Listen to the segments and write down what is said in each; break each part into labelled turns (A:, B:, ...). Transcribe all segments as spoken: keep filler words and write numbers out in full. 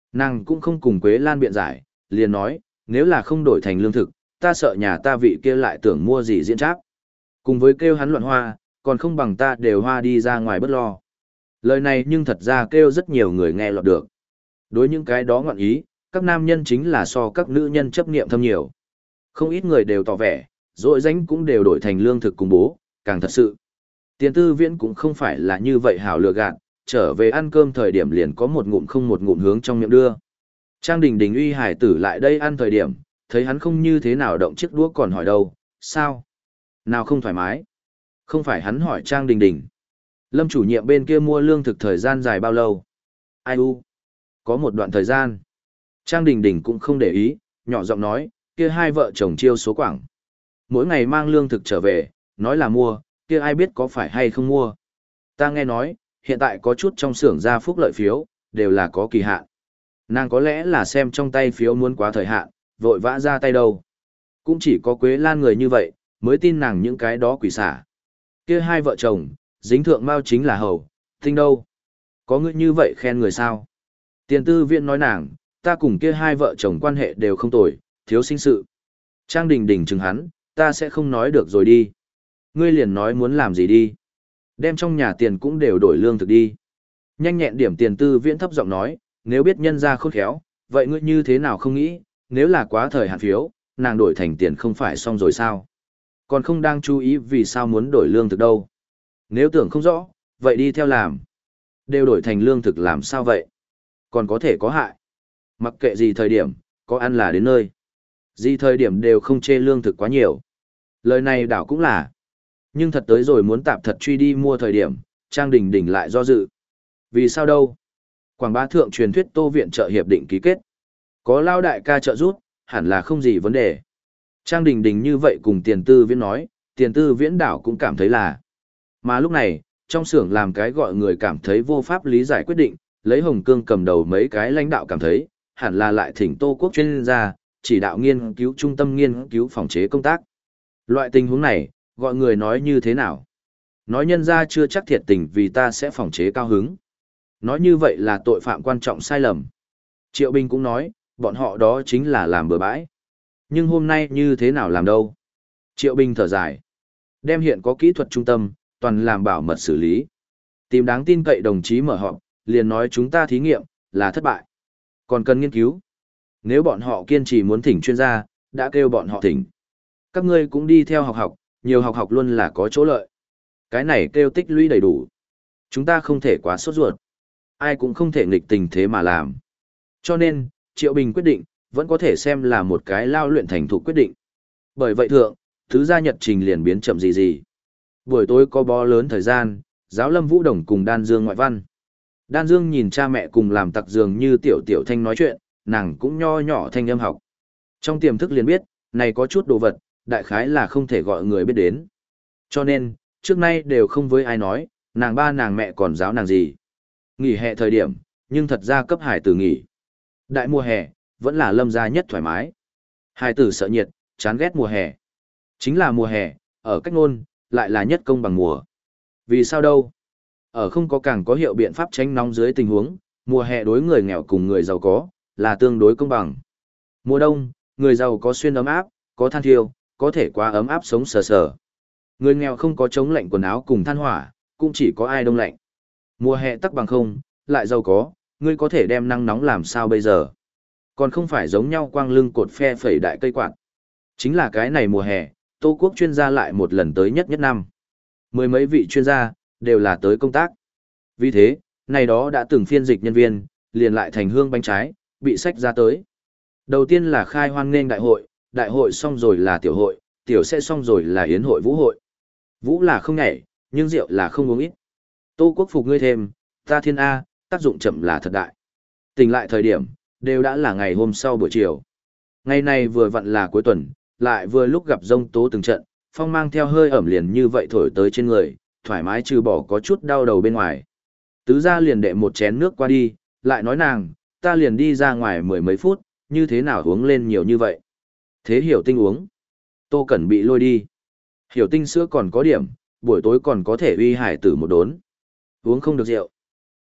A: Nàng cũng không cùng Quế Lan biện giải, liền nói, nếu là không đổi thành lương thực, ta sợ nhà ta vị kia lại tưởng mua gì diễn trác. Cùng với kêu hắn loạn hoa, còn không bằng ta đều hoa đi ra ngoài bất lo. Lời này nhưng thật ra kêu rất nhiều người nghe lọt được. Đối những cái đó ngọn ý, các nam nhân chính là so các nữ nhân chấp niệm thâm nhiều. Không ít người đều tỏ vẻ, rồi danh cũng đều đổi thành lương thực cùng bố, càng thật sự. Tiền tư viễn cũng không phải là như vậy hảo lừa gạt, trở về ăn cơm thời điểm liền có một ngụm không một ngụm hướng trong miệng đưa. Trang Đình Đình uy hải tử lại đây ăn thời điểm, thấy hắn không như thế nào động chiếc đũa còn hỏi đâu, sao? Nào không thoải mái? Không phải hắn hỏi Trang Đình Đình. Lâm chủ nhiệm bên kia mua lương thực thời gian dài bao lâu? Ai u? Có một đoạn thời gian. Trang Đình Đình cũng không để ý, nhỏ giọng nói, kia hai vợ chồng chiêu số quảng. Mỗi ngày mang lương thực trở về, nói là mua, kia ai biết có phải hay không mua. Ta nghe nói, hiện tại có chút trong xưởng ra phúc lợi phiếu, đều là có kỳ hạn. Nàng có lẽ là xem trong tay phiếu muốn quá thời hạn, vội vã ra tay đâu. Cũng chỉ có Quế Lan người như vậy, mới tin nàng những cái đó quỷ xả. Kia hai vợ chồng, dính thượng mao chính là hầu, tinh đâu. Có người như vậy khen người sao? Tiền tư viện nói nàng, ta cùng kia hai vợ chồng quan hệ đều không tồi, thiếu sinh sự. Trang Đình Đình chừng hắn, ta sẽ không nói được rồi đi. Ngươi liền nói muốn làm gì đi. Đem trong nhà tiền cũng đều đổi lương thực đi. Nhanh nhẹn điểm tiền tư viễn thấp giọng nói, nếu biết nhân ra khôn khéo, vậy ngươi như thế nào không nghĩ, nếu là quá thời hạn phiếu, nàng đổi thành tiền không phải xong rồi sao? Còn không đang chú ý vì sao muốn đổi lương thực đâu. Nếu tưởng không rõ, vậy đi theo làm. Đều đổi thành lương thực làm sao vậy? Còn có thể có hại. Mặc kệ gì thời điểm, có ăn là đến nơi. Gì thời điểm đều không chê lương thực quá nhiều. Lời này đảo cũng là. Nhưng thật tới rồi muốn tạp thật truy đi mua thời điểm, Trang Đình Đình lại do dự. Vì sao đâu? Quảng bá thượng truyền thuyết Tô viện trợ hiệp định ký kết. Có lao đại ca trợ giúp, hẳn là không gì vấn đề. Trang Đình Đình như vậy cùng tiền tư viễn nói, tiền tư viễn đảo cũng cảm thấy là. Mà lúc này, trong xưởng làm cái gọi người cảm thấy vô pháp lý giải quyết định, lấy Hồng Cương cầm đầu mấy cái lãnh đạo cảm thấy, hẳn là lại thỉnh Tô Quốc chuyên gia, chỉ đạo nghiên cứu trung tâm nghiên cứu phòng chế công tác. Loại tình huống này, gọi người nói như thế nào? Nói nhân ra chưa chắc thiệt tình vì ta sẽ phòng chế cao hứng. Nói như vậy là tội phạm quan trọng sai lầm. Triệu Bình cũng nói, bọn họ đó chính là làm bừa bãi. Nhưng hôm nay như thế nào làm đâu? Triệu Bình thở dài. Đem hiện có kỹ thuật trung tâm, toàn làm bảo mật xử lý. Tìm đáng tin cậy đồng chí mở họp, liền nói chúng ta thí nghiệm, là thất bại. Còn cần nghiên cứu. Nếu bọn họ kiên trì muốn thỉnh chuyên gia, đã kêu bọn họ thỉnh. Các ngươi cũng đi theo học học, nhiều học học luôn là có chỗ lợi. Cái này kêu tích lũy đầy đủ. Chúng ta không thể quá sốt ruột. Ai cũng không thể nghịch tình thế mà làm. Cho nên, Triệu Bình quyết định, vẫn có thể xem là một cái lao luyện thành thục quyết định. Bởi vậy thượng, thứ gia nhật trình liền biến chậm gì gì. Buổi tối có bó lớn thời gian, giáo Lâm Vũ Đồng cùng Đan Dương ngoại văn. Đan Dương nhìn cha mẹ cùng làm tặc dường như tiểu tiểu thanh nói chuyện, nàng cũng nho nhỏ thanh âm học. Trong tiềm thức liền biết, này có chút đồ vật, đại khái là không thể gọi người biết đến. Cho nên, trước nay đều không với ai nói, nàng ba nàng mẹ còn giáo nàng gì. Nghỉ hè thời điểm, nhưng thật ra cấp hải tử nghỉ. Đại mùa hè, vẫn là Lâm gia nhất thoải mái. Hải tử sợ nhiệt, chán ghét mùa hè. Chính là mùa hè, ở cách nôn, lại là nhất công bằng mùa. Vì sao đâu? Ở không có càng có hiệu biện pháp tránh nóng dưới tình huống, mùa hè đối người nghèo cùng người giàu có, là tương đối công bằng. Mùa đông, người giàu có xuyên ấm áp, có than thiêu, có thể quá ấm áp sống sờ sờ. Người nghèo không có chống lạnh quần áo cùng than hỏa, cũng chỉ có ai đông lạnh. Mùa hè tắc bằng không, lại giàu có, ngươi có thể đem nắng nóng làm sao bây giờ. Còn không phải giống nhau quang lưng cột phe phẩy đại cây quạt. Chính là cái này mùa hè, Tô Quốc chuyên gia lại một lần tới nhất nhất năm. Mười mấy vị chuyên gia, đều là tới công tác. Vì thế, này đó đã từng phiên dịch nhân viên, liền lại thành hương bánh trái, bị sách ra tới. Đầu tiên là khai hoan nghênh đại hội, đại hội xong rồi là tiểu hội, tiểu sẽ xong rồi là yến hội vũ hội. Vũ là không nhảy, nhưng rượu là không uống ít. Tô Quốc phục ngươi thêm, ta thiên A, tác dụng chậm là thật đại. Tỉnh lại thời điểm, đều đã là ngày hôm sau buổi chiều. Ngày này vừa vặn là cuối tuần, lại vừa lúc gặp rông tố từng trận, phong mang theo hơi ẩm liền như vậy thổi tới trên người, thoải mái trừ bỏ có chút đau đầu bên ngoài. Tứ gia liền đệ một chén nước qua đi, lại nói nàng, ta liền đi ra ngoài mười mấy phút, như thế nào uống lên nhiều như vậy. Thế hiểu tinh uống. Tô Cẩn bị lôi đi. Hiểu tinh sữa còn có điểm, buổi tối còn có thể uy hải tử một đốn. Uống không được rượu.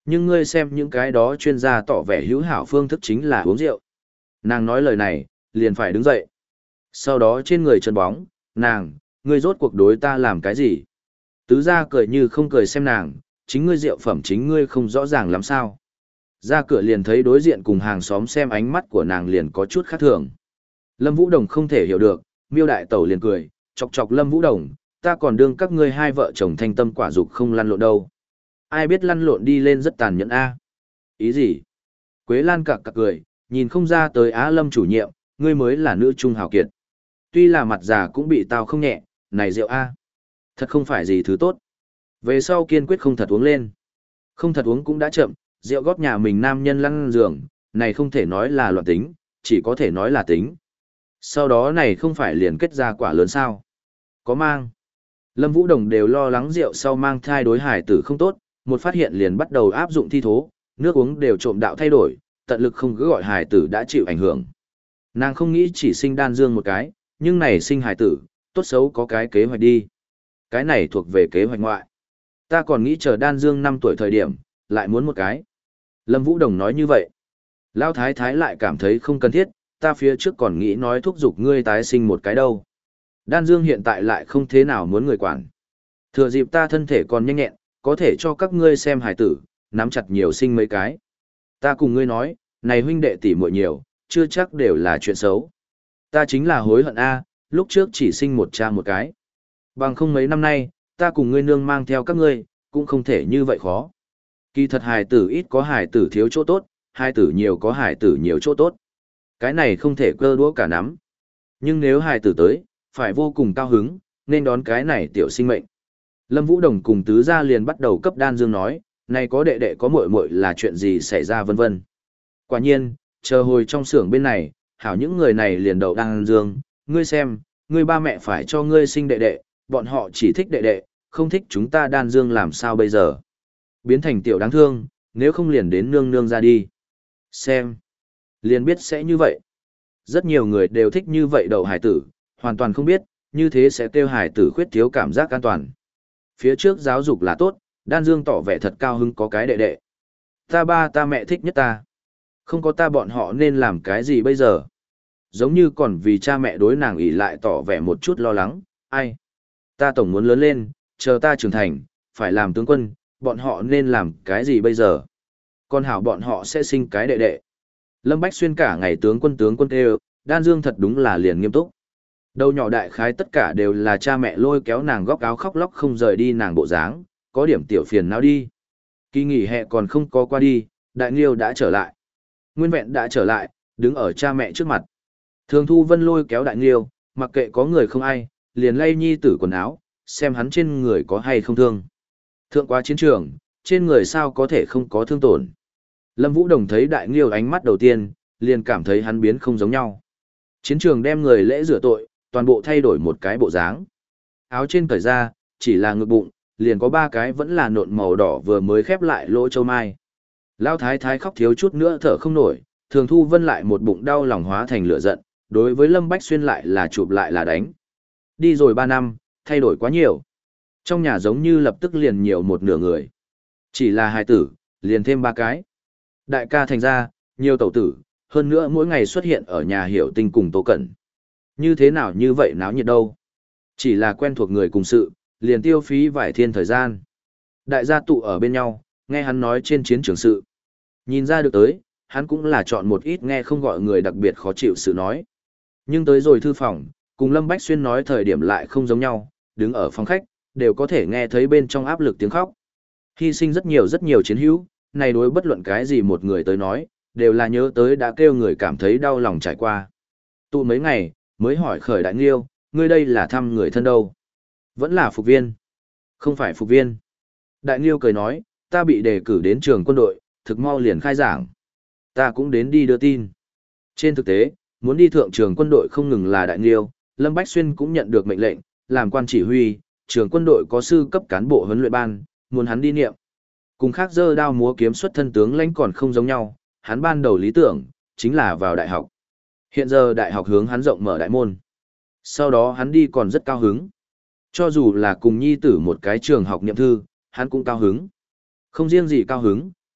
A: Nhưng ngươi xem những cái đó chuyên gia tỏ vẻ hữu hảo phương thức chính là uống rượu. Nàng nói lời này, liền phải đứng dậy. Sau đó trên người chân bóng, nàng, ngươi rốt cuộc đối ta làm cái gì? Tứ gia cười như không cười xem nàng, chính ngươi rượu phẩm chính ngươi không rõ ràng lắm sao. Ra cửa liền thấy đối diện cùng hàng xóm xem ánh mắt của nàng liền có chút khác thường. Lâm Vũ Đồng không thể hiểu được, miêu đại tẩu liền cười, chọc chọc Lâm Vũ Đồng, ta còn đương các ngươi hai vợ chồng thanh tâm quả dục không lăn lộn đâu. Ai biết lăn lộn đi lên rất tàn nhẫn a. Ý gì? Quế Lan cặc cặc cười, nhìn không ra tới Á Lâm chủ nhiệm, ngươi mới là nữ trung hào kiệt. Tuy là mặt già cũng bị tao không nhẹ, này rượu a. Thật không phải gì thứ tốt. Về sau kiên quyết không thật uống lên. Không thật uống cũng đã chậm, rượu góp nhà mình nam nhân lăn giường, này không thể nói là loạn tính, chỉ có thể nói là tính. Sau đó này không phải liền kết ra quả lớn sao. Có mang. Lâm Vũ Đồng đều lo lắng rượu sau mang thai đối hải tử không tốt, một phát hiện liền bắt đầu áp dụng thi thố, nước uống đều trộm đạo thay đổi, tận lực không cứ gọi hải tử đã chịu ảnh hưởng. Nàng không nghĩ chỉ sinh đan dương một cái, nhưng này sinh hải tử, tốt xấu có cái kế hoạch đi. Cái này thuộc về kế hoạch ngoại. Ta còn nghĩ chờ đan dương năm tuổi thời điểm, lại muốn một cái. Lâm Vũ Đồng nói như vậy. Lão thái thái lại cảm thấy không cần thiết, ta phía trước còn nghĩ nói thúc giục ngươi tái sinh một cái đâu. Đan dương hiện tại lại không thế nào muốn người quản. Thừa dịp ta thân thể còn nhanh nhẹn, có thể cho các ngươi xem hài tử, nắm chặt nhiều sinh mấy cái. Ta cùng ngươi nói, này huynh đệ tỷ muội nhiều, chưa chắc đều là chuyện xấu. Ta chính là hối hận a, lúc trước chỉ sinh một cha một cái. Bằng không mấy năm nay, ta cùng ngươi nương mang theo các ngươi, cũng không thể như vậy khó. Kỳ thật hài tử ít có hài tử thiếu chỗ tốt, hài tử nhiều có hài tử nhiều chỗ tốt. Cái này không thể cơ đũa cả nắm. Nhưng nếu hài tử tới, phải vô cùng cao hứng, nên đón cái này tiểu sinh mệnh. Lâm Vũ Đồng cùng tứ gia liền bắt đầu cấp đan dương nói, này có đệ đệ có muội muội là chuyện gì xảy ra vân vân. Quả nhiên, chờ hồi trong xưởng bên này, hảo những người này liền đầu đan dương, ngươi xem, ngươi ba mẹ phải cho ngươi sinh đệ đệ, bọn họ chỉ thích đệ đệ, không thích chúng ta đan dương làm sao bây giờ. Biến thành tiểu đáng thương, nếu không liền đến nương nương ra đi. Xem, liền biết sẽ như vậy. Rất nhiều người đều thích như vậy đầu hải tử, hoàn toàn không biết, như thế sẽ kêu hải tử khuyết thiếu cảm giác an toàn. Phía trước giáo dục là tốt, đan dương tỏ vẻ thật cao hứng có cái đệ đệ. Ta ba ta mẹ thích nhất ta. Không có ta bọn họ nên làm cái gì bây giờ? Giống như còn vì cha mẹ đối nàng ỷ lại tỏ vẻ một chút lo lắng, ai? Ta tổng muốn lớn lên, chờ ta trưởng thành, phải làm tướng quân, bọn họ nên làm cái gì bây giờ? Con hảo bọn họ sẽ sinh cái đệ đệ. Lâm Bách Xuyên cả ngày tướng quân tướng quân kêu, đan dương thật đúng là liền nghiêm túc. Đầu nhỏ đại khái tất cả đều là cha mẹ lôi kéo nàng góc áo khóc lóc không rời đi nàng bộ dáng, có điểm tiểu phiền não đi. Kỳ nghỉ hè còn không có qua đi, đại nghiêu đã trở lại. Nguyên vẹn đã trở lại, đứng ở cha mẹ trước mặt. Thường Thu Vân lôi kéo đại nghiêu, mặc kệ có người không ai, liền lay nhi tử quần áo, xem hắn trên người có hay không thương. Thượng quá chiến trường, trên người sao có thể không có thương tổn. Lâm Vũ Đồng thấy đại nghiêu ánh mắt đầu tiên, liền cảm thấy hắn biến không giống nhau. Chiến trường đem người lễ rửa tội, toàn bộ thay đổi một cái bộ dáng. Áo trên cởi ra, chỉ là ngực bụng, liền có ba cái vẫn là nộn màu đỏ vừa mới khép lại lỗ châu mai. Lão thái thái khóc thiếu chút nữa thở không nổi, Thường Thu Vân lại một bụng đau lòng hóa thành lửa giận, đối với Lâm Bách Xuyên lại là chụp lại là đánh. Đi rồi ba năm, thay đổi quá nhiều. Trong nhà giống như lập tức liền nhiều một nửa người. Chỉ là hài tử, liền thêm ba cái. Đại ca thành ra, nhiều tẩu tử, hơn nữa mỗi ngày xuất hiện ở nhà Hiểu Tinh cùng Tô Cẩn. Như thế nào như vậy náo nhiệt đâu. Chỉ là quen thuộc người cùng sự, liền tiêu phí vài thiên thời gian. Đại gia tụ ở bên nhau, nghe hắn nói trên chiến trường sự. Nhìn ra được tới, hắn cũng là chọn một ít nghe không gọi người đặc biệt khó chịu sự nói. Nhưng tới rồi thư phòng, cùng Lâm Bách Xuyên nói thời điểm lại không giống nhau, đứng ở phòng khách, đều có thể nghe thấy bên trong áp lực tiếng khóc. Hy sinh rất nhiều rất nhiều chiến hữu, này đối bất luận cái gì một người tới nói, đều là nhớ tới đã kêu người cảm thấy đau lòng trải qua. Tụ mấy ngày, mới hỏi khởi đại nghiêu, ngươi đây là thăm người thân đâu? Vẫn là phục viên. Không phải phục viên. Đại nghiêu cười nói, ta bị đề cử đến trường quân đội, thực mau liền khai giảng. Ta cũng đến đi đưa tin. Trên thực tế, muốn đi thượng trường quân đội không ngừng là đại nghiêu, Lâm Bách Xuyên cũng nhận được mệnh lệnh, làm quan chỉ huy, trường quân đội có sư cấp cán bộ huấn luyện ban, muốn hắn đi niệm. Cùng khác dơ đao múa kiếm xuất thân tướng lãnh còn không giống nhau, hắn ban đầu lý tưởng, chính là vào đại học. Hiện giờ đại học hướng hắn rộng mở đại môn. Sau đó hắn đi còn rất cao hứng. Cho dù là cùng nhi tử một cái trường học niệm thư, hắn cũng cao hứng. Không riêng gì cao hứng,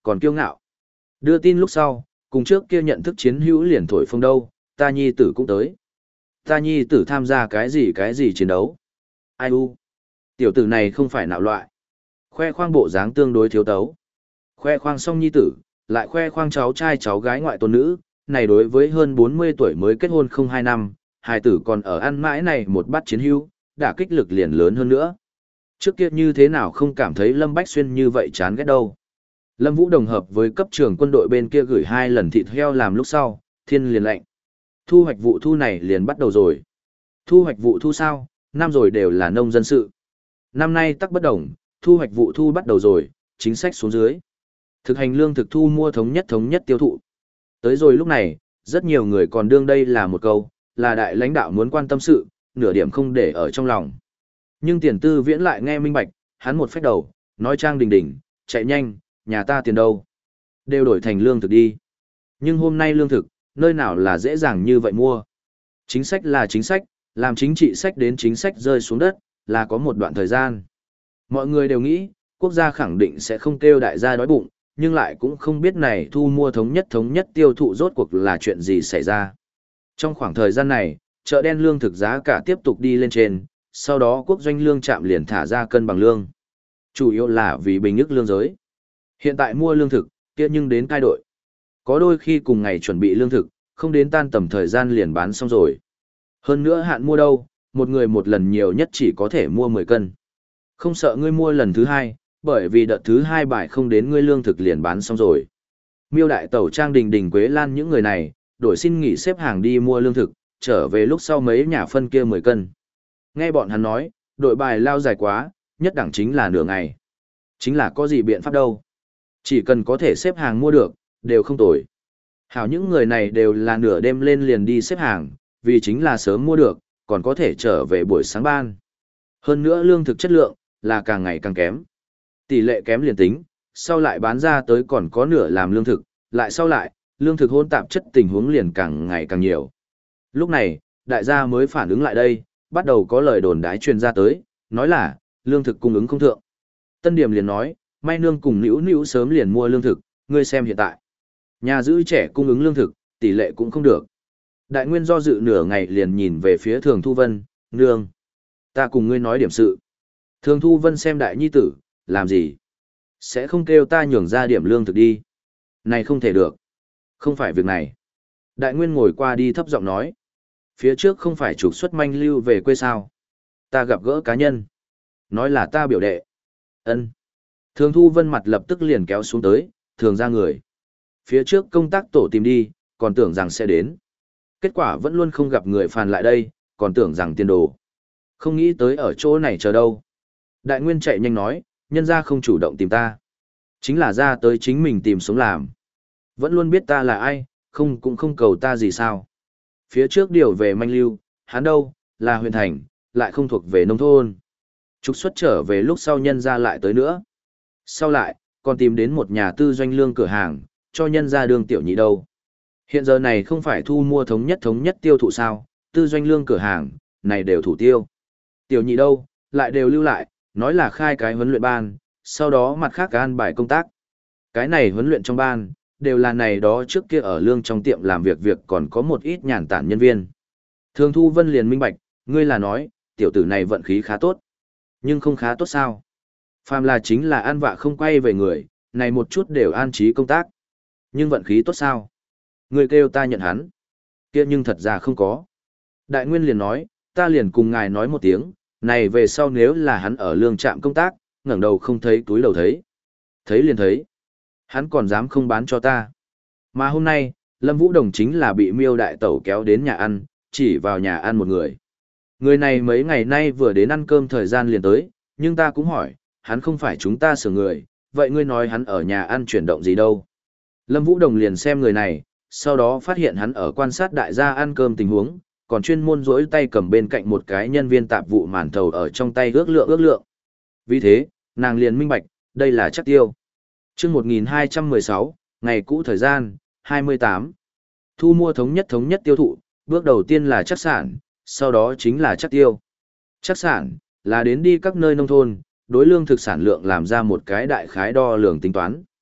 A: còn kiêu ngạo. Đưa tin lúc sau, cùng trước kia nhận thức chiến hữu liền thổi phồng đâu, ta nhi tử cũng tới. Ta nhi tử tham gia cái gì cái gì chiến đấu. Ai u? Tiểu tử này không phải nạo loại. Khoe khoang bộ dáng tương đối thiếu tấu. Khoe khoang xong nhi tử, lại khoe khoang cháu trai cháu gái ngoại tôn nữ, này đối với hơn bốn mươi tuổi mới kết hôn không hai năm, hài tử còn ở ăn mãi này một bát chiến hữu, đả kích lực liền lớn hơn nữa. Trước kia như thế nào không cảm thấy Lâm Bách Xuyên như vậy chán ghét đâu. Lâm Vũ đồng hợp với cấp trưởng quân đội bên kia gửi hai lần thịt heo làm lúc sau, thiên liền lệnh. Thu hoạch vụ thu này liền bắt đầu rồi. Thu hoạch vụ thu sao, năm rồi đều là nông dân sự. Năm nay tắc bất đồng, thu hoạch vụ thu bắt đầu rồi, chính sách xuống dưới. Thực hành lương thực thu mua thống nhất thống nhất tiêu thụ. Tới rồi lúc này, rất nhiều người còn đương đây là một câu, là đại lãnh đạo muốn quan tâm sự, nửa điểm không để ở trong lòng. Nhưng tiền tư viễn lại nghe minh bạch, hắn một phách đầu, nói trang đình đình, chạy nhanh, nhà ta tiền đâu. Đều đổi thành lương thực đi. Nhưng hôm nay lương thực, nơi nào là dễ dàng như vậy mua. Chính sách là chính sách, làm chính trị sách đến chính sách rơi xuống đất, là có một đoạn thời gian. Mọi người đều nghĩ, quốc gia khẳng định sẽ không kêu đại gia đói bụng, nhưng lại cũng không biết này thu mua thống nhất thống nhất tiêu thụ rốt cuộc là chuyện gì xảy ra. Trong khoảng thời gian này, chợ đen lương thực giá cả tiếp tục đi lên trên, sau đó quốc doanh lương trạm liền thả ra cân bằng lương. Chủ yếu là vì bình ức lương giới. Hiện tại mua lương thực, kia nhưng đến cai đội. Có đôi khi cùng ngày chuẩn bị lương thực, không đến tan tầm thời gian liền bán xong rồi. Hơn nữa hạn mua đâu, một người một lần nhiều nhất chỉ có thể mua mười cân. Không sợ ngươi mua lần thứ hai, bởi vì đợt thứ hai bài không đến ngươi lương thực liền bán xong rồi. Miêu đại tẩu Trang Đình Đình Quế Lan những người này, đổi xin nghỉ xếp hàng đi mua lương thực, trở về lúc sau mấy nhà phân kia mười cân. Nghe bọn hắn nói, đội bài lao dài quá, nhất đẳng chính là nửa ngày. Chính là có gì biện pháp đâu. Chỉ cần có thể xếp hàng mua được, đều không tồi. Hảo những người này đều là nửa đêm lên liền đi xếp hàng, vì chính là sớm mua được, còn có thể trở về buổi sáng ban. Hơn nữa lương thực chất lượng, là càng ngày càng kém. Tỷ lệ kém liền tính, sau lại bán ra tới còn có nửa làm lương thực, lại sau lại, lương thực hỗn tạp chất tình huống liền càng ngày càng nhiều. Lúc này, đại gia mới phản ứng lại đây, bắt đầu có lời đồn đái truyền ra tới, nói là, lương thực cung ứng không thượng. Tân Điểm liền nói, may nương cùng nữu nữu sớm liền mua lương thực, ngươi xem hiện tại. Nhà giữ trẻ cung ứng lương thực, tỷ lệ cũng không được. Đại Nguyên do dự nửa ngày liền nhìn về phía Thường Thu Vân, nương. Ta cùng ngươi nói điểm sự. Thường Thu Vân xem đại nhi tử, làm gì? Sẽ không kêu ta nhường ra điểm lương thực đi. Này không thể được. Không phải việc này. Đại Nguyên ngồi qua đi thấp giọng nói. Phía trước không phải trục xuất manh lưu về quê sao. Ta gặp gỡ cá nhân. Nói là ta biểu đệ. Ân. Thường Thu Vân mặt lập tức liền kéo xuống tới, thường ra người. Phía trước công tác tổ tìm đi, còn tưởng rằng sẽ đến. Kết quả vẫn luôn không gặp người phàn lại đây, còn tưởng rằng tiền đồ. Không nghĩ tới ở chỗ này chờ đâu. Đại Nguyên chạy nhanh nói, nhân ra không chủ động tìm ta. Chính là ra tới chính mình tìm sống làm. Vẫn luôn biết ta là ai, không cũng không cầu ta gì sao. Phía trước điều về manh lưu, hắn đâu, là huyện thành, lại không thuộc về nông thôn. Trục xuất trở về lúc sau nhân ra lại tới nữa. Sau lại, còn tìm đến một nhà tư doanh lương cửa hàng, cho nhân ra đường tiểu nhị đâu. Hiện giờ này không phải thu mua thống nhất thống nhất tiêu thụ sao, tư doanh lương cửa hàng, này đều thủ tiêu. Tiểu nhị đâu, lại đều lưu lại, nói là khai cái huấn luyện ban, sau đó mặt khác an bài công tác. Cái này huấn luyện trong ban, đều là này đó trước kia ở lương trong tiệm làm việc việc còn có một ít nhàn tản nhân viên. Thường Thu Vân liền minh bạch, ngươi là nói, tiểu tử này vận khí khá tốt. Nhưng không khá tốt sao? Phàm là chính là an vạ không quay về người, này một chút đều an trí công tác. Nhưng vận khí tốt sao? Người kêu ta nhận hắn. Kia nhưng thật ra không có. Đại Nguyên liền nói, ta liền cùng ngài nói một tiếng, này về sau nếu là hắn ở lương trạm công tác, ngẩng đầu không thấy túi đầu thấy. Thấy liền thấy. Hắn còn dám không bán cho ta. Mà hôm nay, Lâm Vũ Đồng chính là bị Miêu đại tẩu kéo đến nhà ăn, chỉ vào nhà ăn một người. Người này mấy ngày nay vừa đến ăn cơm thời gian liền tới, nhưng ta cũng hỏi, hắn không phải chúng ta sửa người, vậy ngươi nói hắn ở nhà ăn chuyển động gì đâu. Lâm Vũ Đồng liền xem người này, sau đó phát hiện hắn ở quan sát đại gia ăn cơm tình huống, còn chuyên môn rỗi tay cầm bên cạnh một cái nhân viên tạp vụ màn thầu ở trong tay ước lượng ước lượng. Vì thế, nàng liền minh bạch, đây là Trắc Tiêu. Chương một nghìn hai trăm mười sáu, ngày cũ thời gian, hai mươi tám. Thu mua thống nhất thống nhất tiêu thụ, bước đầu tiên là Trắc Sản, sau đó chính là Trắc Tiêu. Trắc Sản, là đến đi các nơi nông thôn, đối lương thực sản lượng làm ra một cái đại khái đo lường tính toán.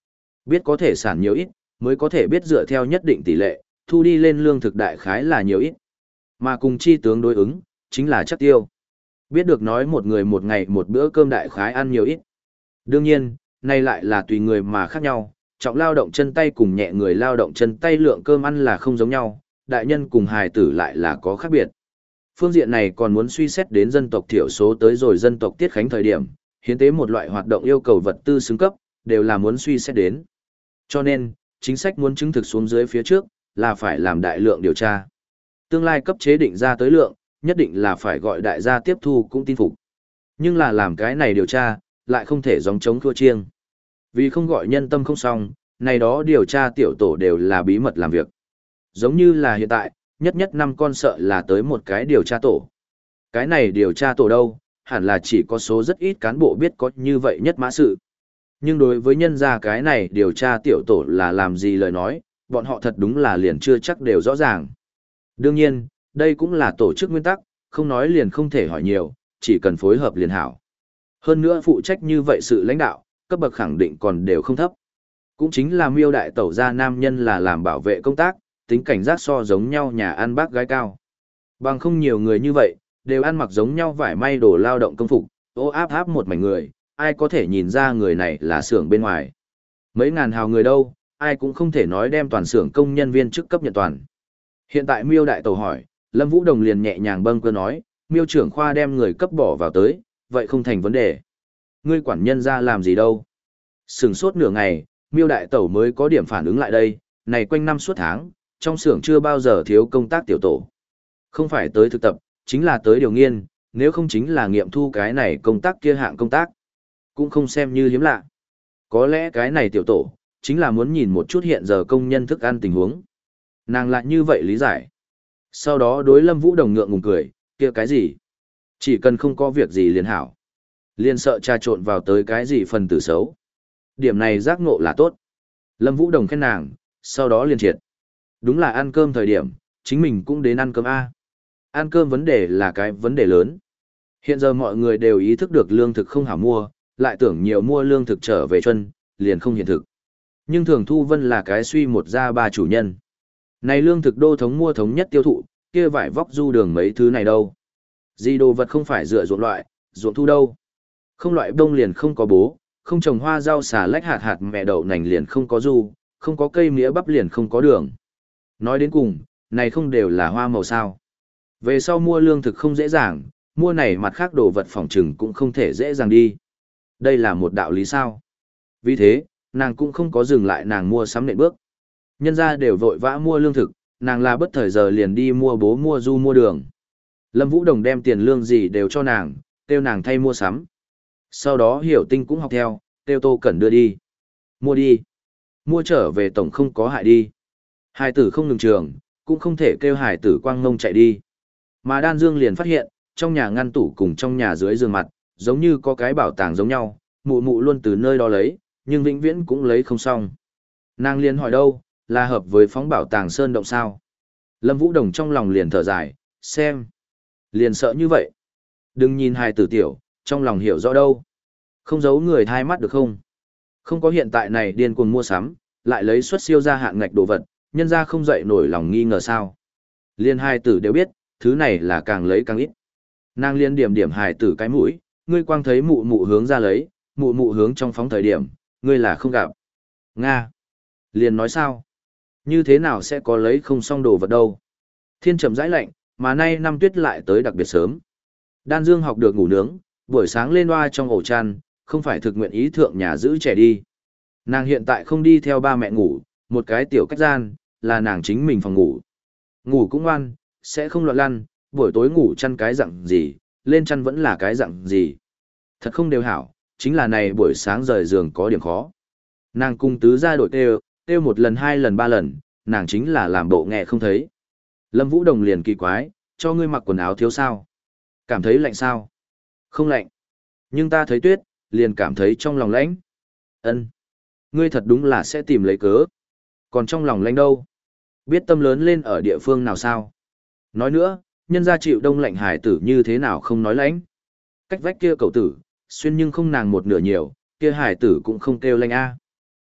A: Biết có thể sản nhiều ít, mới có thể biết dựa theo nhất định tỷ lệ, thu đi lên lương thực đại khái là nhiều ít. Mà cùng chi tướng đối ứng, chính là chắc tiêu. Biết được nói một người một ngày một bữa cơm đại khái ăn nhiều ít. Đương nhiên, này lại là tùy người mà khác nhau, trọng lao động chân tay cùng nhẹ người lao động chân tay lượng cơm ăn là không giống nhau, đại nhân cùng hài tử lại là có khác biệt. Phương diện này còn muốn suy xét đến dân tộc thiểu số tới rồi dân tộc tiết khánh thời điểm, hiến tế một loại hoạt động yêu cầu vật tư xứng cấp, đều là muốn suy xét đến. Cho nên, chính sách muốn chứng thực xuống dưới phía trước, là phải làm đại lượng điều tra. Tương lai cấp chế định ra tới lượng, nhất định là phải gọi đại gia tiếp thu cũng tin phục. Nhưng là làm cái này điều tra, lại không thể gióng chống thua chiêng. Vì không gọi nhân tâm không xong, này đó điều tra tiểu tổ đều là bí mật làm việc. Giống như là hiện tại, nhất nhất năm con sợ là tới một cái điều tra tổ. Cái này điều tra tổ đâu, hẳn là chỉ có số rất ít cán bộ biết có như vậy nhất mã sự. Nhưng đối với nhân gia cái này điều tra tiểu tổ là làm gì lời nói, bọn họ thật đúng là liền chưa chắc đều rõ ràng. Đương nhiên, đây cũng là tổ chức nguyên tắc, không nói liền không thể hỏi nhiều, chỉ cần phối hợp liền hảo. Hơn nữa phụ trách như vậy sự lãnh đạo, cấp bậc khẳng định còn đều không thấp. Cũng chính là miêu đại tẩu gia nam nhân là làm bảo vệ công tác, tính cảnh giác so giống nhau nhà ăn bác gái cao. Bằng không nhiều người như vậy, đều ăn mặc giống nhau vải may đồ lao động công phục, ô áp áp một mảnh người, ai có thể nhìn ra người này là xưởng bên ngoài. Mấy ngàn hào người đâu, ai cũng không thể nói đem toàn xưởng công nhân viên chức cấp nhận toàn. Hiện tại miêu đại tẩu hỏi, Lâm Vũ Đồng liền nhẹ nhàng bâng cơ nói, miêu trưởng khoa đem người cấp bỏ vào tới, vậy không thành vấn đề. Ngươi quản nhân ra làm gì đâu. Sừng sốt nửa ngày, miêu đại tẩu mới có điểm phản ứng lại đây, này quanh năm suốt tháng, trong xưởng chưa bao giờ thiếu công tác tiểu tổ. Không phải tới thực tập, chính là tới điều nghiên, nếu không chính là nghiệm thu cái này công tác kia hạng công tác. Cũng không xem như hiếm lạ. Có lẽ cái này tiểu tổ, chính là muốn nhìn một chút hiện giờ công nhân thức ăn tình huống. Nàng lại như vậy lý giải. Sau đó đối Lâm Vũ Đồng ngượng ngùng cười, kia cái gì? Chỉ cần không có việc gì liền hảo. Liền sợ trà trộn vào tới cái gì phần tử xấu. Điểm này giác ngộ là tốt. Lâm Vũ Đồng khen nàng, sau đó liền triệt. Đúng là ăn cơm thời điểm, chính mình cũng đến ăn cơm A. Ăn cơm vấn đề là cái vấn đề lớn. Hiện giờ mọi người đều ý thức được lương thực không hảo mua, lại tưởng nhiều mua lương thực trở về chân, liền không hiện thực. Nhưng Thường Thu Vân là cái suy một ra ba chủ nhân. Này lương thực đô thống mua thống nhất tiêu thụ, kia vải vóc du đường mấy thứ này đâu. Gì đồ vật không phải dựa ruộng loại, ruộng thu đâu. Không loại bông liền không có bố, không trồng hoa rau xà lách hạt hạt mẹ đậu nành liền không có du, không có cây mía bắp liền không có đường. Nói đến cùng, này không đều là hoa màu sao. Về sau mua lương thực không dễ dàng, mua này mặt khác đồ vật phòng trừng cũng không thể dễ dàng đi. Đây là một đạo lý sao. Vì thế, nàng cũng không có dừng lại nàng mua sắm nện bước. Nhân ra đều vội vã mua lương thực, nàng là bất thời giờ liền đi mua bố mua du mua đường. Lâm Vũ Đồng đem tiền lương gì đều cho nàng, kêu nàng thay mua sắm. Sau đó Hiểu Tinh cũng học theo, kêu Tô Cẩn đưa đi. Mua đi. Mua trở về tổng không có hại đi. Hải tử không ngừng trường, cũng không thể kêu hải tử quang ngông chạy đi. Mà Đan Dương liền phát hiện, trong nhà ngăn tủ cùng trong nhà dưới giường mặt, giống như có cái bảo tàng giống nhau, mụ mụ luôn từ nơi đó lấy, nhưng vĩnh viễn cũng lấy không xong. Nàng liền hỏi đâu, là hợp với phóng bảo tàng sơn động sao? Lâm Vũ Đồng trong lòng liền thở dài, xem. Liền sợ như vậy. Đừng nhìn hài tử tiểu, trong lòng hiểu rõ đâu. Không giấu người thai mắt được không? Không có hiện tại này điên cuồng mua sắm, lại lấy suất siêu ra hạn ngạch đồ vật, nhân ra không dậy nổi lòng nghi ngờ sao. Liên hai tử đều biết, thứ này là càng lấy càng ít. Nàng liên điểm điểm hài tử cái mũi, ngươi quang thấy mụ mụ hướng ra lấy, mụ mụ hướng trong phóng thời điểm, ngươi là không gặp. Nga. Liền nói sao? Như thế nào sẽ có lấy không xong đồ vật đâu? Thiên trầm rãi lạnh, mà nay năm tuyết lại tới đặc biệt sớm. Đan Dương học được ngủ nướng, buổi sáng lên loa trong ổ chăn, không phải thực nguyện ý thượng nhà giữ trẻ đi. Nàng hiện tại không đi theo ba mẹ ngủ, một cái tiểu cách gian, là nàng chính mình phòng ngủ. Ngủ cũng ngoan, sẽ không loạn lăn, buổi tối ngủ chăn cái dặn gì, lên chăn vẫn là cái dặn gì. Thật không đều hảo, chính là này buổi sáng rời giường có điểm khó. Nàng cung tứ ra đổi kêu, kêu một lần hai lần ba lần, nàng chính là làm bộ nghe không thấy. Lâm Vũ Đồng liền kỳ quái, cho ngươi mặc quần áo thiếu sao? Cảm thấy lạnh sao? Không lạnh. Nhưng ta thấy tuyết, liền cảm thấy trong lòng lãnh. Ân, ngươi thật đúng là sẽ tìm lấy cớ. Còn trong lòng lãnh đâu? Biết tâm lớn lên ở địa phương nào sao? Nói nữa, nhân gia chịu đông lạnh hải tử như thế nào không nói lãnh. Cách vách kia cậu tử, xuyên nhưng không nàng một nửa nhiều, kia hải tử cũng không kêu lạnh a.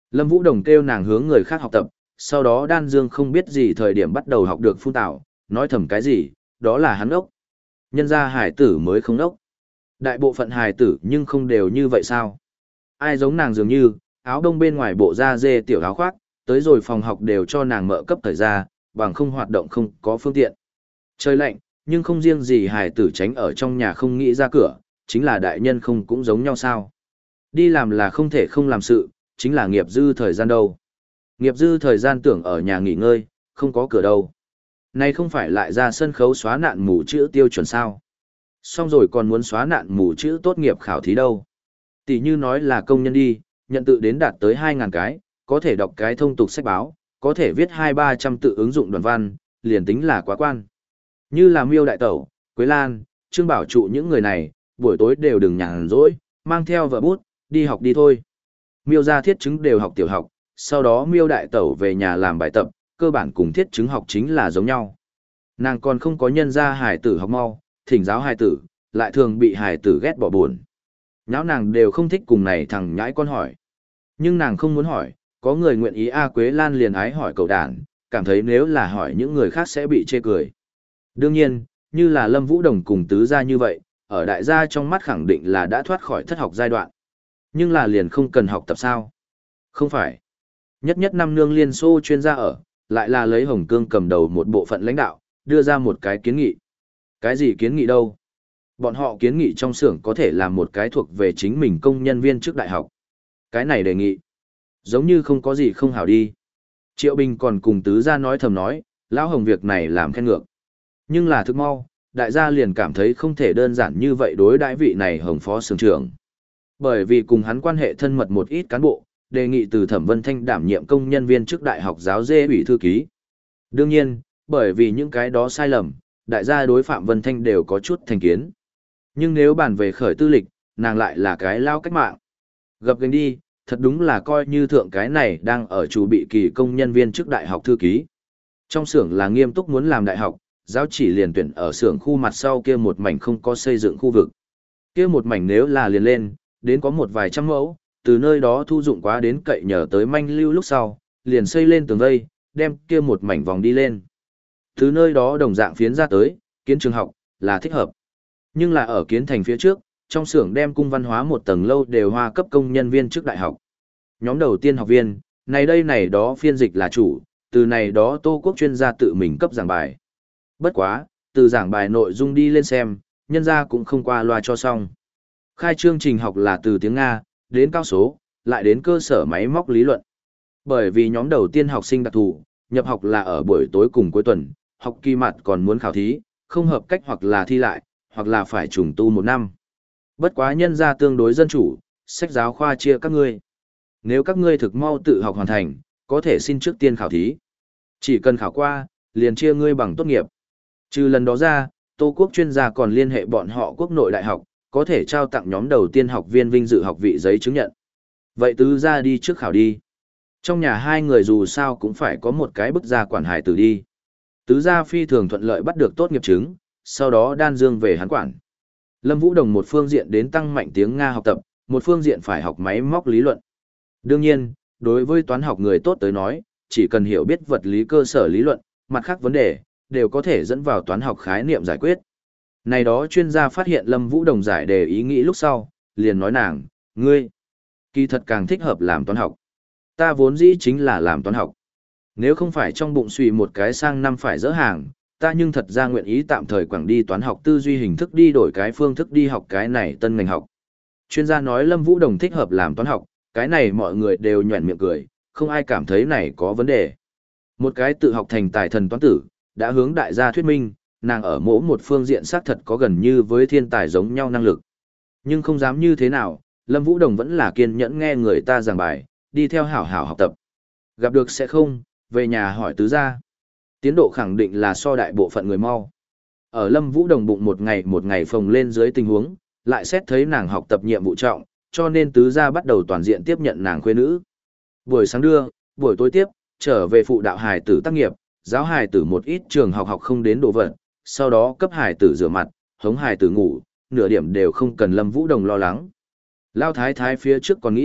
A: Lâm Vũ Đồng kêu nàng hướng người khác học tập, sau đó Đan Dương không biết gì thời điểm bắt đầu học được phun tạo, nói thầm cái gì, đó là hắn ốc. Nhân ra hải tử mới không ốc. Đại bộ phận hải tử nhưng không đều như vậy sao? Ai giống nàng dường như, áo đông bên ngoài bộ da dê tiểu áo khoác, tới rồi phòng học đều cho nàng mợ cấp thời ra, bằng không hoạt động không có phương tiện. Trời lạnh, nhưng không riêng gì hải tử tránh ở trong nhà không nghĩ ra cửa, chính là đại nhân không cũng giống nhau sao. Đi làm là không thể không làm sự, chính là nghiệp dư thời gian đâu. Nghiệp dư thời gian tưởng ở nhà nghỉ ngơi, không có cửa đâu. Này không phải lại ra sân khấu xóa nạn mù chữ tiêu chuẩn sao. Xong rồi còn muốn xóa nạn mù chữ tốt nghiệp khảo thí đâu. Tỷ như nói là công nhân đi, nhận tự đến đạt tới hai ngàn cái, có thể đọc cái thông tục sách báo, có thể viết hai ba trăm tự ứng dụng đoàn văn, liền tính là quá quan. Như là Miêu Đại Tẩu, Quế Lan, Trương Bảo Trụ những người này, buổi tối đều đừng nhàn rỗi, mang theo vợ bút, đi học đi thôi. Miêu gia thiết chứng đều học tiểu học, sau đó Miêu Đại Tẩu về nhà làm bài tập, cơ bản cùng thiết chứng học chính là giống nhau. Nàng còn không có nhân gia hài tử học mau, thỉnh giáo hài tử, lại thường bị hài tử ghét bỏ buồn. Nháo nàng đều không thích cùng này thằng nhãi con hỏi. Nhưng nàng không muốn hỏi, có người nguyện ý A Quế Lan liền ái hỏi cậu đàn, cảm thấy nếu là hỏi những người khác sẽ bị chê cười. Đương nhiên, như là Lâm Vũ Đồng cùng tứ gia như vậy, ở đại gia trong mắt khẳng định là đã thoát khỏi thất học giai đoạn. Nhưng là liền không cần học tập sao? Không phải. Nhất nhất năm nương Liên Xô chuyên gia ở, lại là lấy Hồng Cương cầm đầu một bộ phận lãnh đạo, đưa ra một cái kiến nghị. Cái gì kiến nghị đâu? Bọn họ kiến nghị trong xưởng có thể làm một cái thuộc về chính mình công nhân viên trước đại học. Cái này đề nghị. Giống như không có gì không hảo đi. Triệu Bình còn cùng tứ gia nói thầm nói, lão Hồng việc này làm khen ngược. Nhưng là thức mau, đại gia liền cảm thấy không thể đơn giản như vậy đối đãi vị này Hồng phó xưởng trưởng. Bởi vì cùng hắn quan hệ thân mật một ít cán bộ, đề nghị từ Thẩm Vân Thanh đảm nhiệm công nhân viên trước đại học giáo dê ủy thư ký. Đương nhiên, bởi vì những cái đó sai lầm, đại gia đối Phạm Vân Thanh đều có chút thành kiến. Nhưng nếu bàn về khởi tư lịch, nàng lại là cái lao cách mạng. Gặp gành đi, thật đúng là coi như thượng cái này đang ở chủ bị kỳ công nhân viên trước đại học thư ký. Trong xưởng là nghiêm túc muốn làm đại học, giáo chỉ liền tuyển ở xưởng khu mặt sau kia một mảnh không có xây dựng khu vực. Kia một mảnh nếu là liền lên, đến có một vài trăm mẫu, từ nơi đó thu dụng quá đến cậy nhờ tới manh lưu lúc sau, liền xây lên tường vây, đem kia một mảnh vòng đi lên. Từ nơi đó đồng dạng phiến ra tới, kiến trường học, là thích hợp. Nhưng là ở kiến thành phía trước, trong xưởng đem cung văn hóa một tầng lâu đều hoa cấp công nhân viên trước đại học. Nhóm đầu tiên học viên, này đây này đó phiên dịch là chủ, từ này đó Tô Quốc chuyên gia tự mình cấp giảng bài. Bất quá, từ giảng bài nội dung đi lên xem, nhân gia cũng không qua loa cho xong. Khai chương trình học là từ tiếng Nga, đến cao số, lại đến cơ sở máy móc lý luận. Bởi vì nhóm đầu tiên học sinh đặc thù, nhập học là ở buổi tối cùng cuối tuần, học kỳ mặt còn muốn khảo thí, không hợp cách hoặc là thi lại, hoặc là phải trùng tu một năm. Bất quá nhân gia tương đối dân chủ, sách giáo khoa chia các ngươi. Nếu các ngươi thực mau tự học hoàn thành, có thể xin trước tiên khảo thí. Chỉ cần khảo qua, liền chia ngươi bằng tốt nghiệp. Trừ lần đó ra, Tô Quốc chuyên gia còn liên hệ bọn họ quốc nội đại học, có thể trao tặng nhóm đầu tiên học viên vinh dự học vị giấy chứng nhận. Vậy tứ gia đi trước khảo đi. Trong nhà hai người dù sao cũng phải có một cái bức gia quản hải tử đi. Tứ gia phi thường thuận lợi bắt được tốt nghiệp chứng, sau đó đan dương về hắn quản. Lâm Vũ Đồng một phương diện đến tăng mạnh tiếng Nga học tập, một phương diện phải học máy móc lý luận. Đương nhiên, đối với toán học người tốt tới nói, chỉ cần hiểu biết vật lý cơ sở lý luận, mặt khác vấn đề, đều có thể dẫn vào toán học khái niệm giải quyết. Này đó chuyên gia phát hiện Lâm Vũ Đồng giải đề ý nghĩ lúc sau, liền nói nàng, ngươi, kỳ thật càng thích hợp làm toán học. Ta vốn dĩ chính là làm toán học. Nếu không phải trong bụng suy một cái sang năm phải dỡ hàng, ta nhưng thật ra nguyện ý tạm thời quảng đi toán học tư duy hình thức đi đổi cái phương thức đi học cái này tân ngành học. Chuyên gia nói Lâm Vũ Đồng thích hợp làm toán học, cái này mọi người đều nhoẻn miệng cười, không ai cảm thấy này có vấn đề. Một cái tự học thành tài thần toán tử, đã hướng đại gia thuyết minh, nàng ở mỗi một phương diện xác thật có gần như với thiên tài giống nhau năng lực. Nhưng không dám như thế nào, Lâm Vũ Đồng vẫn là kiên nhẫn nghe người ta giảng bài, đi theo hảo hảo học tập. Gặp được sẽ không, về nhà hỏi tứ gia. Tiến độ khẳng định là so đại bộ phận người mau. Ở Lâm Vũ Đồng bụng một ngày một ngày phồng lên dưới tình huống, lại xét thấy nàng học tập nhiệm vụ trọng, cho nên tứ gia bắt đầu toàn diện tiếp nhận nàng khuê nữ. Buổi sáng đưa, buổi tối tiếp, trở về phụ đạo hài tử tác nghiệp, giáo hài tử một ít trường học học không đến đồ vật, sau đó cấp hài tử rửa mặt, hống hài tử ngủ, nửa điểm đều không cần Lâm Vũ Đồng lo lắng. Lao thái thái phía trước còn nghĩ,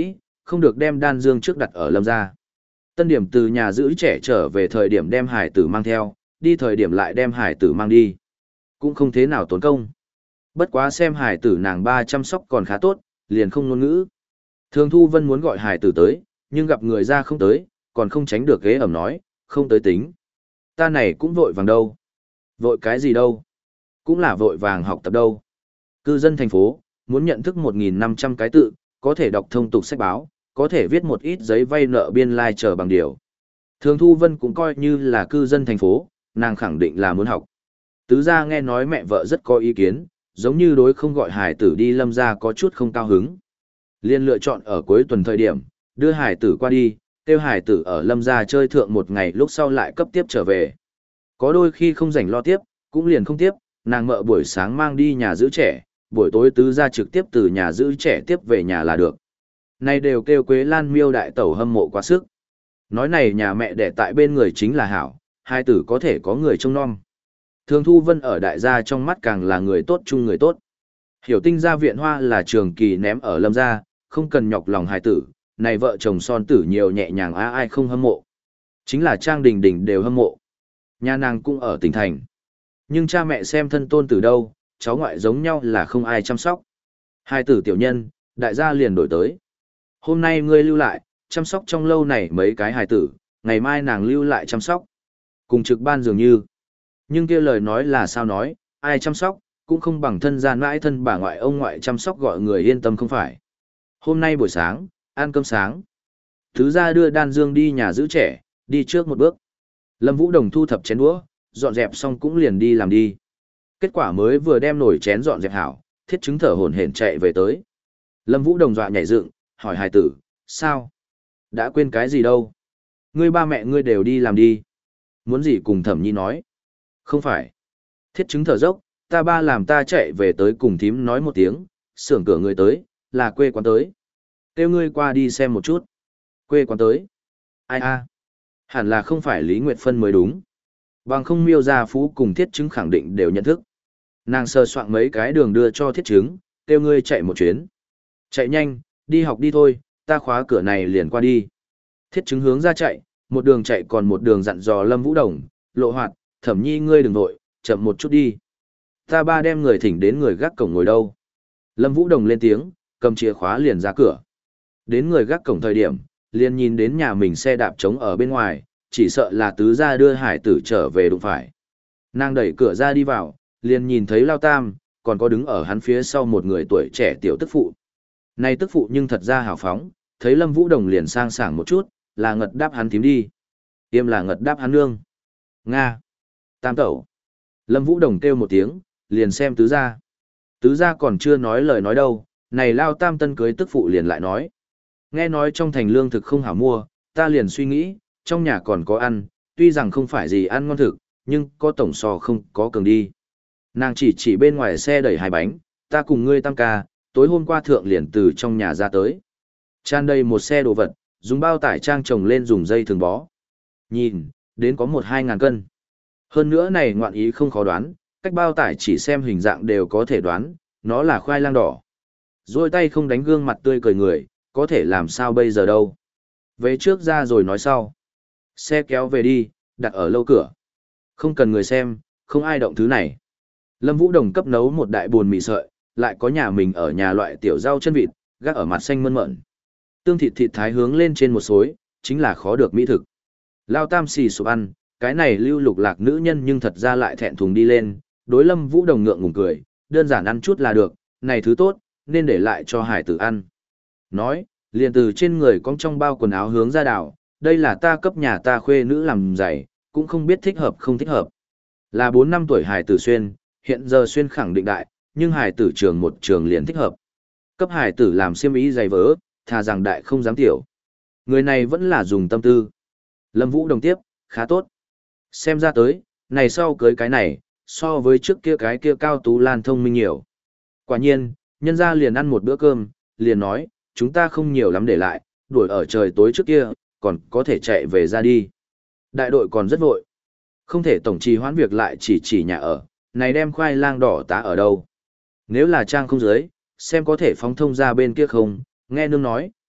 A: không được đem đan dương trước đặt ở Lâm gia. Tân Điểm từ nhà giữ trẻ trở về thời điểm đem hải tử mang theo, đi thời điểm lại đem hải tử mang đi. Cũng không thế nào tốn công. Bất quá xem hải tử nàng ba chăm sóc còn khá tốt, liền không ngôn ngữ. Thường Thu Vân muốn gọi hải tử tới, nhưng gặp người ra không tới, còn không tránh được ghế ẩm nói, không tới tính. Ta này cũng vội vàng đâu. Vội cái gì đâu. Cũng là vội vàng học tập đâu. Cư dân thành phố, muốn nhận thức một nghìn năm trăm cái tự, có thể đọc thông tục sách báo, có thể viết một ít giấy vay nợ biên lai like chờ bằng điều. Thường Thu Vân cũng coi như là cư dân thành phố, nàng khẳng định là muốn học. Tứ gia nghe nói mẹ vợ rất có ý kiến, giống như đối không gọi hải tử đi Lâm gia có chút không cao hứng. Liên lựa chọn ở cuối tuần thời điểm, đưa hải tử qua đi, kêu hải tử ở Lâm gia chơi thượng một ngày lúc sau lại cấp tiếp trở về. Có đôi khi không rảnh lo tiếp, cũng liền không tiếp, nàng mợ buổi sáng mang đi nhà giữ trẻ, buổi tối tứ gia trực tiếp từ nhà giữ trẻ tiếp về nhà là được. Này đều kêu Quế Lan miêu đại tẩu hâm mộ quá sức. Nói này nhà mẹ đẻ tại bên người chính là hảo, hai tử có thể có người trông nom. Thường Thu Vân ở đại gia trong mắt càng là người tốt chung người tốt. Hiểu Tinh gia viện hoa là trường kỳ ném ở Lâm gia, không cần nhọc lòng hài tử, này vợ chồng son tử nhiều nhẹ nhàng á ai không hâm mộ. Chính là Trang Đình Đình đều hâm mộ. Nhà nàng cũng ở tỉnh thành. Nhưng cha mẹ xem thân tôn tử đâu, cháu ngoại giống nhau là không ai chăm sóc. Hai tử tiểu nhân, đại gia liền đổi tới. Hôm nay ngươi lưu lại, chăm sóc trong lâu này mấy cái hài tử, ngày mai nàng lưu lại chăm sóc. Cùng trực ban dường như. Nhưng kia lời nói là sao nói, ai chăm sóc, cũng không bằng thân gia mãi thân bà ngoại ông ngoại chăm sóc gọi người yên tâm không phải. Hôm nay buổi sáng, ăn cơm sáng. Thứ gia đưa Đan Dương đi nhà giữ trẻ, đi trước một bước. Lâm Vũ Đồng thu thập chén đũa, dọn dẹp xong cũng liền đi làm đi. Kết quả mới vừa đem nồi chén dọn dẹp hảo, Thiết Chứng thở hổn hển chạy về tới. Lâm Vũ Đồng dọa nhảy dựng, hỏi hài tử, sao? Đã quên cái gì đâu? Ngươi ba mẹ ngươi đều đi làm đi. Muốn gì cùng Thẩm Nhi nói? Không phải. Thiết Chứng thở dốc, ta ba làm ta chạy về tới cùng thím nói một tiếng, xưởng cửa người tới, là quê quán tới. Kêu ngươi qua đi xem một chút. Quê quán tới. Ai a? Hẳn là không phải Lý Nguyệt Phân mới đúng. Bằng không Miêu Gia Phú cùng Thiết Chứng khẳng định đều nhận thức. Nàng sơ soạn mấy cái đường đưa cho Thiết Chứng, kêu ngươi chạy một chuyến. Chạy nhanh, đi học đi thôi, ta khóa cửa này liền qua đi. Thiết Chứng hướng ra chạy, một đường chạy còn một đường dặn dò Lâm Vũ Đồng, Lộ Hoạt, Thẩm Nhi ngươi đừng vội, chậm một chút đi. Ta ba đem người thỉnh đến người gác cổng ngồi đâu. Lâm Vũ Đồng lên tiếng, cầm chìa khóa liền ra cửa. Đến người gác cổng thời điểm, liền nhìn đến nhà mình xe đạp trống ở bên ngoài, chỉ sợ là tứ gia đưa hải tử trở về đụng phải. Nàng đẩy cửa ra đi vào, liền nhìn thấy Lao Tam, còn có đứng ở hắn phía sau một người tuổi trẻ tiểu tức phụ. Này tức phụ nhưng thật ra hào phóng, thấy Lâm Vũ Đồng liền sang sảng một chút, là ngật đáp hắn thím đi. Tiêm là ngật đáp hắn nương. Nga. Tam tẩu. Lâm Vũ Đồng kêu một tiếng, liền xem tứ gia. Tứ gia còn chưa nói lời nói đâu, này Lao Tam tân cưới tức phụ liền lại nói. Nghe nói trong thành lương thực không hảo mua, ta liền suy nghĩ, trong nhà còn có ăn, tuy rằng không phải gì ăn ngon thực, nhưng có tổng so không có cường đi. Nàng chỉ chỉ bên ngoài xe đẩy hai bánh, ta cùng ngươi Tam ca, tối hôm qua thượng liền từ trong nhà ra tới. Tràn đầy một xe đồ vật, dùng bao tải trang trồng lên dùng dây thường bó. Nhìn, đến có một hai ngàn cân. Hơn nữa này ngoạn ý không khó đoán, cách bao tải chỉ xem hình dạng đều có thể đoán, nó là khoai lang đỏ. Rồi tay không đánh gương mặt tươi cười người, có thể làm sao bây giờ đâu. Về trước ra rồi nói sau. Xe kéo về đi, đặt ở lâu cửa. Không cần người xem, không ai động thứ này. Lâm Vũ Đồng cấp nấu một đại buồn mì sợi, lại có nhà mình ở nhà loại tiểu rau chân vịt, gác ở mặt xanh mơn mởn. Tương thịt thịt thái hướng lên trên một xối, chính là khó được mỹ thực. Lao Tam xì sụp ăn, cái này lưu lục lạc nữ nhân nhưng thật ra lại thẹn thùng đi lên, đối Lâm Vũ Đồng ngượng ngùng cười, đơn giản ăn chút là được, này thứ tốt, nên để lại cho hải tử ăn. Nói, liền từ trên người cong trong bao quần áo hướng ra đảo, đây là ta cấp nhà ta khuê nữ làm giày, cũng không biết thích hợp không thích hợp. Là bốn năm tuổi hải tử xuyên, hiện giờ xuyên khẳng định đại, nhưng hải tử trường một trường liền thích hợp. Cấp hải tử làm xiêm y giày vỡ, thà rằng đại không dám tiểu. Người này vẫn là dùng tâm tư. Lâm Vũ Đồng tiếp, khá tốt. Xem ra tới, này sau cưới cái này, so với trước kia cái kia cao tú lan thông minh nhiều. Quả nhiên, nhân ra liền ăn một bữa cơm, liền nói, chúng ta không nhiều lắm để lại, đuổi ở trời tối trước kia, còn có thể chạy về ra đi. Đại đội còn rất vội. Không thể tổng trì hoãn việc lại chỉ chỉ nhà ở, này đem khoai lang đỏ tá ở đâu. Nếu là trang không dưới, xem có thể phóng thông ra bên kia không, nghe nương nói,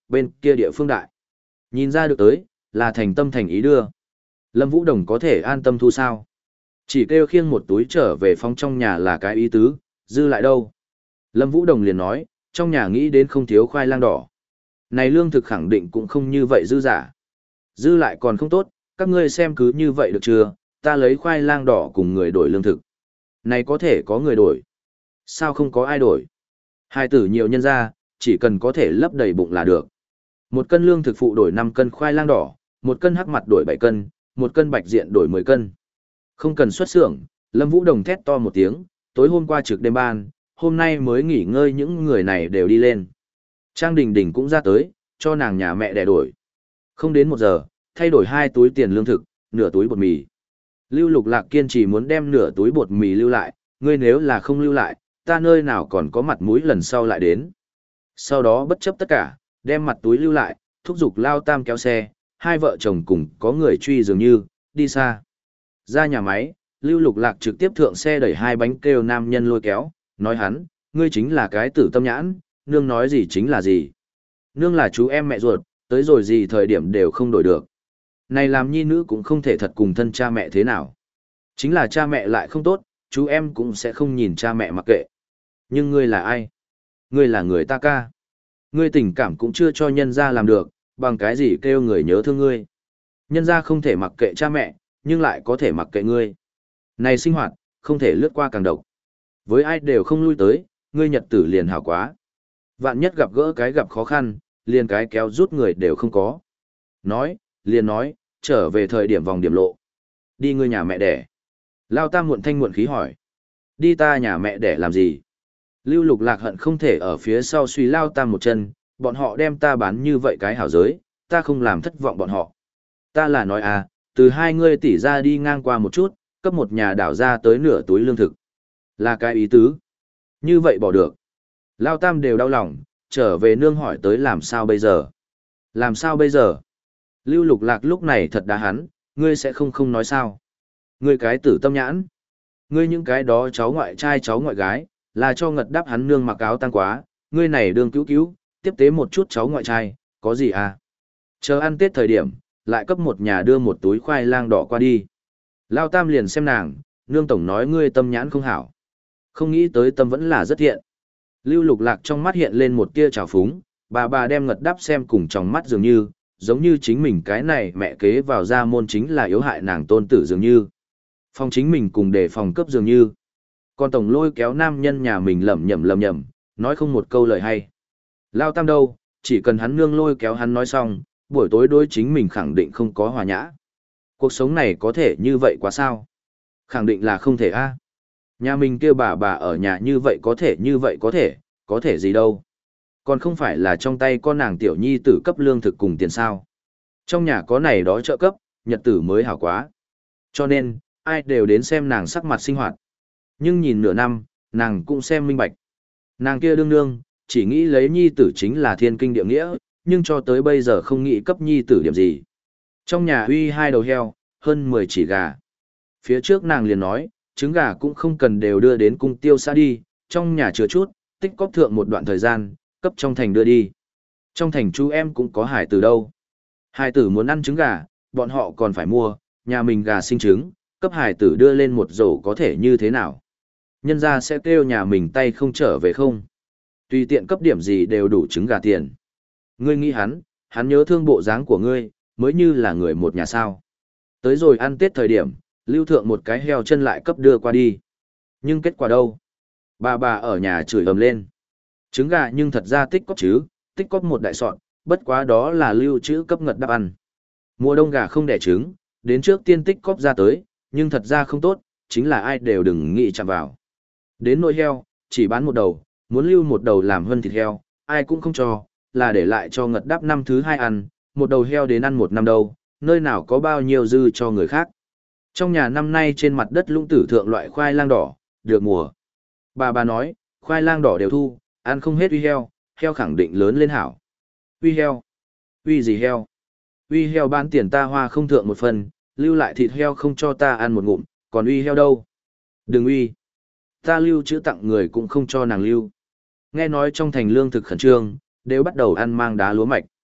A: bên kia địa phương đại. Nhìn ra được tới, là thành tâm thành ý đưa. Lâm Vũ Đồng có thể an tâm thu sao? Chỉ kêu khiêng một túi trở về phong trong nhà là cái ý tứ, dư lại đâu? Lâm Vũ Đồng liền nói, trong nhà nghĩ đến không thiếu khoai lang đỏ. Này lương thực khẳng định cũng không như vậy dư giả. Dư lại còn không tốt, các ngươi xem cứ như vậy được chưa, ta lấy khoai lang đỏ cùng người đổi lương thực. Này có thể có người đổi. Sao không có ai đổi? Hai tử nhiều nhân ra, chỉ cần có thể lấp đầy bụng là được. Một cân lương thực phụ đổi năm cân khoai lang đỏ, một cân hắc mặt đổi bảy cân, một cân bạch diện đổi mười cân. Không cần xuất xưởng, Lâm Vũ Đồng thét to một tiếng, tối hôm qua trực đêm ban, hôm nay mới nghỉ ngơi những người này đều đi lên. Trang Đình Đình cũng ra tới, cho nàng nhà mẹ đẻ đổi. Không đến một giờ, thay đổi hai túi tiền lương thực, nửa túi bột mì. Lưu Lục Lạc kiên trì muốn đem nửa túi bột mì lưu lại, ngươi nếu là không lưu lại, ta nơi nào còn có mặt mũi lần sau lại đến. Sau đó bất chấp tất cả, đem mặt túi lưu lại, thúc giục Lao Tam kéo xe, hai vợ chồng cùng có người truy dường như, đi xa. Ra nhà máy, Lưu Lục Lạc trực tiếp thượng xe đẩy hai bánh kêu nam nhân lôi kéo, nói hắn, ngươi chính là cái tử tâm nhãn, nương nói gì chính là gì. Nương là chú em mẹ ruột, tới rồi gì thời điểm đều không đổi được. Này làm nhi nữ cũng không thể thật cùng thân cha mẹ thế nào. Chính là cha mẹ lại không tốt, chú em cũng sẽ không nhìn cha mẹ mặc kệ. Nhưng ngươi là ai? Ngươi là người ta ca. Ngươi tình cảm cũng chưa cho nhân gia làm được, bằng cái gì kêu người nhớ thương ngươi. Nhân gia không thể mặc kệ cha mẹ, nhưng lại có thể mặc kệ ngươi. Này sinh hoạt, không thể lướt qua càng độc. Với ai đều không lui tới, ngươi nhật tử liền hảo quá. Vạn nhất gặp gỡ cái gặp khó khăn, liền cái kéo rút người đều không có. Nói, liền nói, trở về thời điểm vòng điểm lộ. Đi ngươi nhà mẹ đẻ. Lao Tam muộn thanh muộn khí hỏi. Đi ta nhà mẹ đẻ làm gì? Lưu Lục Lạc hận không thể ở phía sau suy Lao Tam một chân, bọn họ đem ta bán như vậy cái hảo giới, ta không làm thất vọng bọn họ. Ta là nói à, từ hai ngươi tỷ ra đi ngang qua một chút, cấp một nhà đảo ra tới nửa túi lương thực. Là cái ý tứ. Như vậy bỏ được. Lao Tam đều đau lòng, trở về nương hỏi tới làm sao bây giờ. Làm sao bây giờ? Lưu Lục Lạc lúc này thật đá hắn, ngươi sẽ không không nói sao. Ngươi cái tử tâm nhãn. Ngươi những cái đó cháu ngoại trai cháu ngoại gái, là cho ngật đáp hắn nương mặc áo tăng quá, ngươi này đương cứu cứu, tiếp tế một chút cháu ngoại trai, có gì à? Chờ ăn Tết thời điểm, lại cấp một nhà đưa một túi khoai lang đỏ qua đi. Lao Tam liền xem nàng, nương tổng nói ngươi tâm nhãn không hảo. Không nghĩ tới tâm vẫn là rất thiện. Lưu Lục Lạc trong mắt hiện lên một tia trào phúng, bà bà đem ngật đáp xem cùng trong mắt dường như, giống như chính mình cái này mẹ kế vào ra môn chính là yếu hại nàng tôn tử dường như. Phòng chính mình cùng để phòng cấp dường như. Còn tổng lôi kéo nam nhân nhà mình lẩm nhẩm lẩm nhẩm, nói không một câu lời hay. Lao Tam đâu, chỉ cần hắn nương lôi kéo hắn nói xong, buổi tối đối chính mình khẳng định không có hòa nhã. Cuộc sống này có thể như vậy quá sao? Khẳng định là không thể a. Nhà mình kêu bà bà ở nhà như vậy có thể như vậy có thể, có thể gì đâu. Còn không phải là trong tay con nàng tiểu nhi tử cấp lương thực cùng tiền sao. Trong nhà có này đó trợ cấp, nhật tử mới hảo quá. Cho nên, ai đều đến xem nàng sắc mặt sinh hoạt. Nhưng nhìn nửa năm, nàng cũng xem minh bạch. Nàng kia đương đương, chỉ nghĩ lấy nhi tử chính là thiên kinh địa nghĩa, nhưng cho tới bây giờ không nghĩ cấp nhi tử điểm gì. Trong nhà uy hai đầu heo, hơn mười chỉ gà. Phía trước nàng liền nói, trứng gà cũng không cần đều đưa đến cung tiêu xã đi, trong nhà chứa chút, tích cóp thượng một đoạn thời gian, cấp trong thành đưa đi. Trong thành chú em cũng có hải tử đâu. Hải tử muốn ăn trứng gà, bọn họ còn phải mua, nhà mình gà sinh trứng, cấp hải tử đưa lên một rổ có thể như thế nào. Nhân ra sẽ kêu nhà mình tay không trở về không. Tùy tiện cấp điểm gì đều đủ trứng gà tiền. Ngươi nghĩ hắn, hắn nhớ thương bộ dáng của ngươi, mới như là người một nhà sao. Tới rồi ăn Tết thời điểm, lưu thượng một cái heo chân lại cấp đưa qua đi. Nhưng kết quả đâu? Bà bà ở nhà chửi ầm lên. Trứng gà nhưng thật ra tích cóp chứ, tích cóp một đại sọn, bất quá đó là lưu trữ cấp ngật đáp ăn. Mùa đông gà không đẻ trứng, đến trước tiên tích cóp ra tới, nhưng thật ra không tốt, chính là ai đều đừng nghĩ chạm vào. Đến nỗi heo, chỉ bán một đầu, muốn lưu một đầu làm hơn thịt heo, ai cũng không cho, là để lại cho ngật đáp năm thứ hai ăn, một đầu heo đến ăn một năm đâu, nơi nào có bao nhiêu dư cho người khác. Trong nhà năm nay trên mặt đất lũng tử thượng loại khoai lang đỏ, được mùa. Bà bà nói, khoai lang đỏ đều thu, ăn không hết uy heo, heo khẳng định lớn lên hảo. Uy heo? Uy gì heo? Uy heo bán tiền ta hoa không thượng một phần, lưu lại thịt heo không cho ta ăn một ngụm, còn uy heo đâu? Đừng uy. Ta lưu chữ tặng người cũng không cho nàng lưu. Nghe nói trong thành lương thực khẩn trương, đều bắt đầu ăn mang đá lúa mạch.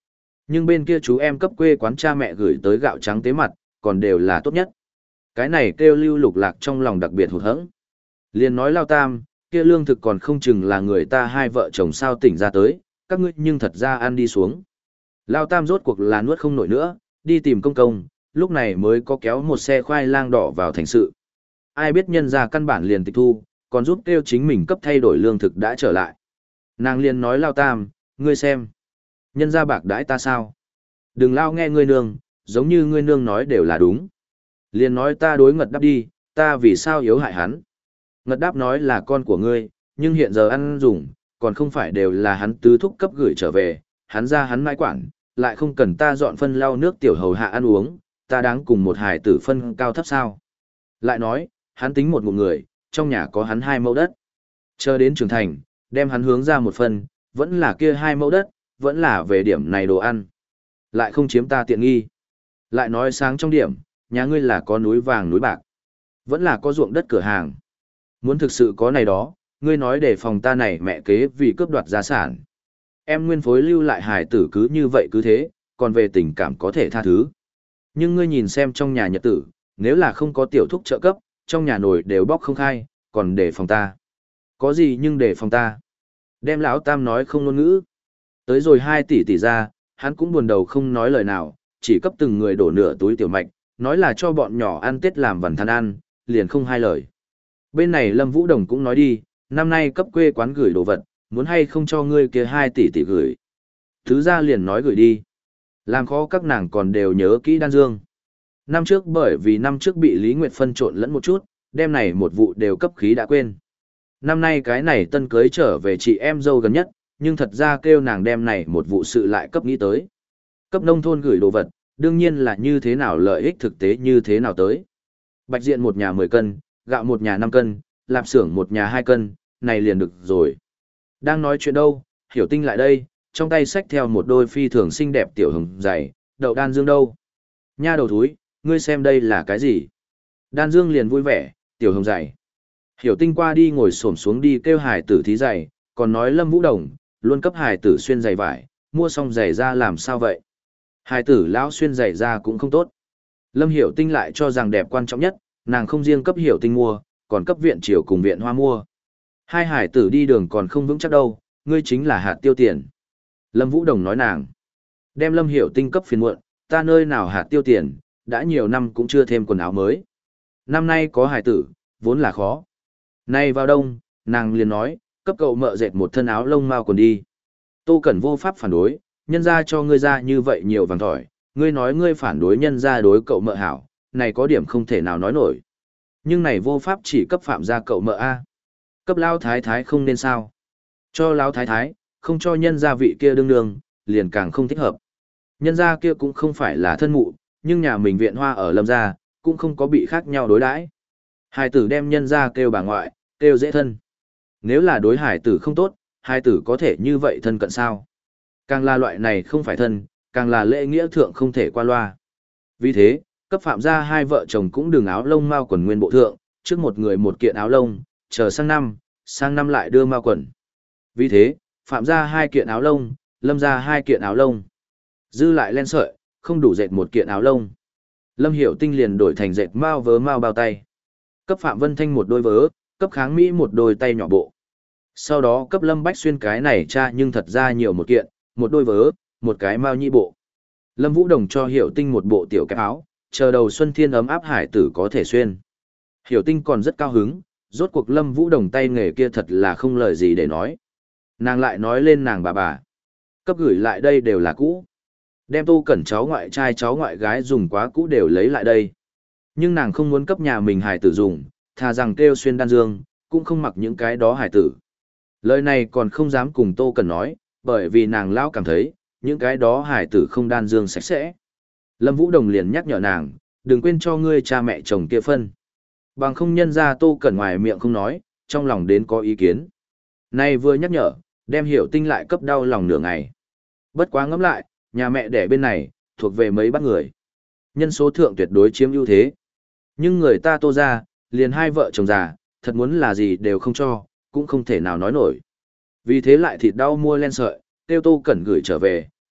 A: Nhưng bên kia chú em cấp quê quán cha mẹ gửi tới gạo trắng tế mặt, còn đều là tốt nhất. Cái này kêu Lưu Lục Lạc trong lòng đặc biệt hụt hẫng. Liền nói Lao Tam, kia lương thực còn không chừng là người ta hai vợ chồng sao tỉnh ra tới, các ngươi nhưng thật ra ăn đi xuống. Lao Tam rốt cuộc là nuốt không nổi nữa, đi tìm công công, lúc này mới có kéo một xe khoai lang đỏ vào thành sự. Ai biết nhân ra căn bản liền tịch thu, còn giúp kêu chính mình cấp thay đổi lương thực đã trở lại. Nàng liền nói Lao Tam, ngươi xem. Nhân ra bạc đãi ta sao? Đừng lao nghe ngươi nương, giống như ngươi nương nói đều là đúng. Liền nói ta đối Ngật Đáp đi, ta vì sao yếu hại hắn. Ngật Đáp nói là con của ngươi, nhưng hiện giờ ăn dùng, còn không phải đều là hắn tứ thúc cấp gửi trở về, hắn ra hắn mãi quản, lại không cần ta dọn phân lau nước tiểu hầu hạ ăn uống, ta đáng cùng một hài tử phân cao thấp sao. Lại nói, hắn tính một ngụm người, trong nhà có hắn hai mẫu đất. Chờ đến trưởng thành, đem hắn hướng ra một phần, vẫn là kia hai mẫu đất, vẫn là về điểm này đồ ăn. Lại không chiếm ta tiện nghi. Lại nói sáng trong điểm, nhà ngươi là có núi vàng núi bạc. Vẫn là có ruộng đất cửa hàng. Muốn thực sự có này đó, ngươi nói để phòng ta này mẹ kế vì cướp đoạt gia sản. Em nguyên phối lưu lại hài tử cứ như vậy cứ thế, còn về tình cảm có thể tha thứ. Nhưng ngươi nhìn xem trong nhà nhật tử, nếu là không có tiểu thúc trợ cấp, trong nhà nồi đều bóc không khai, còn để phòng ta. Có gì nhưng để phòng ta. Đem lão Tam nói không ngôn ngữ. Tới rồi hai tỷ tỷ ra, hắn cũng buồn đầu không nói lời nào, chỉ cấp từng người đổ nửa túi tiểu mạch, nói là cho bọn nhỏ ăn Tết làm vần than ăn, liền không hai lời. Bên này Lâm Vũ Đồng cũng nói đi, năm nay cấp quê quán gửi đồ vật, muốn hay không cho ngươi kia hai tỷ tỷ gửi. Thứ ra liền nói gửi đi. Làm khó các nàng còn đều nhớ kỹ Đan Dương. Năm trước bởi vì năm trước bị Lý Nguyệt phân trộn lẫn một chút, đêm này một vụ đều cấp khí đã quên. Năm nay cái này tân cưới trở về chị em dâu gần nhất, nhưng thật ra kêu nàng đem này một vụ sự lại cấp nghĩ tới. Cấp nông thôn gửi đồ vật, đương nhiên là như thế nào lợi ích thực tế như thế nào tới. Bạch diện một nhà mười cân, gạo một nhà năm cân, lạp xưởng một nhà hai cân, này liền được rồi. Đang nói chuyện đâu, Hiểu Tinh lại đây, trong tay xách theo một đôi phi thường xinh đẹp tiểu hồng giày, đậu Đan Dương đâu. Nha đầu thúi, ngươi xem đây là cái gì? Đan Dương liền vui vẻ, tiểu hồng giày. Hiểu Tinh qua đi ngồi xổm xuống đi kêu hải tử thí giày, còn nói Lâm Vũ Đồng, luôn cấp hải tử xuyên giày vải, mua xong giày ra làm sao vậy? Hải tử lão xuyên giày ra cũng không tốt. Lâm Hiểu Tinh lại cho rằng đẹp quan trọng nhất, nàng không riêng cấp Hiểu Tinh mua, còn cấp viện triều cùng viện hoa mua. Hai hải tử đi đường còn không vững chắc đâu, ngươi chính là hạt tiêu tiền. Lâm Vũ Đồng nói nàng. Đem Lâm Hiểu Tinh cấp phiền muộn, ta nơi nào hạt tiêu tiền, đã nhiều năm cũng chưa thêm quần áo mới. Năm nay có hải tử, vốn là khó. Nay vào đông, nàng liền nói, cấp cậu mợ dệt một thân áo lông mao quần đi. Tô Cẩn vô pháp phản đối, nhân ra cho ngươi ra như vậy nhiều vàng thỏi, ngươi nói ngươi phản đối nhân ra đối cậu mợ hảo, này có điểm không thể nào nói nổi. Nhưng này vô pháp chỉ cấp phạm ra cậu mợ A. Cấp lao thái thái không nên sao. Cho lao thái thái, không cho nhân gia vị kia đương đương, liền càng không thích hợp. Nhân gia kia cũng không phải là thân mụ, nhưng nhà mình viện hoa ở Lâm gia, cũng không có bị khác nhau đối đãi. Hải tử đem nhân gia kêu bà ngoại, kêu dễ thân. Nếu là đối hải tử không tốt, hải tử có thể như vậy thân cận sao? Càng là loại này không phải thân, càng là lễ nghĩa thượng không thể qua loa. Vì thế, cấp phạm gia hai vợ chồng cũng đừng áo lông mao quần nguyên bộ thượng, trước một người một kiện áo lông, chờ sang năm, sang năm lại đưa mao quần. Vì thế, phạm gia hai kiện áo lông, Lâm gia hai kiện áo lông. Dư lại len sợi, không đủ dệt một kiện áo lông. Lâm Hiểu Tinh liền đổi thành dệt mao vớ mao bao tay. Cấp Phạm Vân Thanh một đôi vớ, cấp Kháng Mỹ một đôi tay nhỏ bộ. Sau đó cấp Lâm Bách Xuyên cái này cha nhưng thật ra nhiều một kiện, một đôi vớ, một cái mao nhĩ bộ. Lâm Vũ Đồng cho Hiểu Tinh một bộ tiểu kẹp áo, chờ đầu xuân thiên ấm áp hải tử có thể xuyên. Hiểu Tinh còn rất cao hứng, rốt cuộc Lâm Vũ Đồng tay nghề kia thật là không lời gì để nói. Nàng lại nói lên nàng bà bà. Cấp gửi lại đây đều là cũ. Đem Tô Cẩn cháu ngoại trai cháu ngoại gái dùng quá cũ đều lấy lại đây. Nhưng nàng không muốn cấp nhà mình hải tử dùng, thà rằng kêu xuyên Đan Dương, cũng không mặc những cái đó hải tử. Lời này còn không dám cùng Tô Cẩn nói, bởi vì nàng lão cảm thấy, những cái đó hải tử không Đan Dương sạch sẽ. Lâm Vũ Đồng liền nhắc nhở nàng, đừng quên cho ngươi cha mẹ chồng kia phân. Bằng không nhân ra Tô Cẩn ngoài miệng không nói, trong lòng đến có ý kiến. Nay vừa nhắc nhở, đem Hiểu Tinh lại cấp đau lòng nửa ngày. Bất quá ngẫm lại, nhà mẹ đẻ bên này, thuộc về mấy bác người. Nhân số thượng tuyệt đối chiếm ưu thế. Nhưng người ta Tô ra, liền hai vợ chồng già, thật muốn là gì đều không cho, cũng không thể nào nói nổi. Vì thế lại thịt đau mua len sợi, tiêu Tô Cẩn gửi trở về,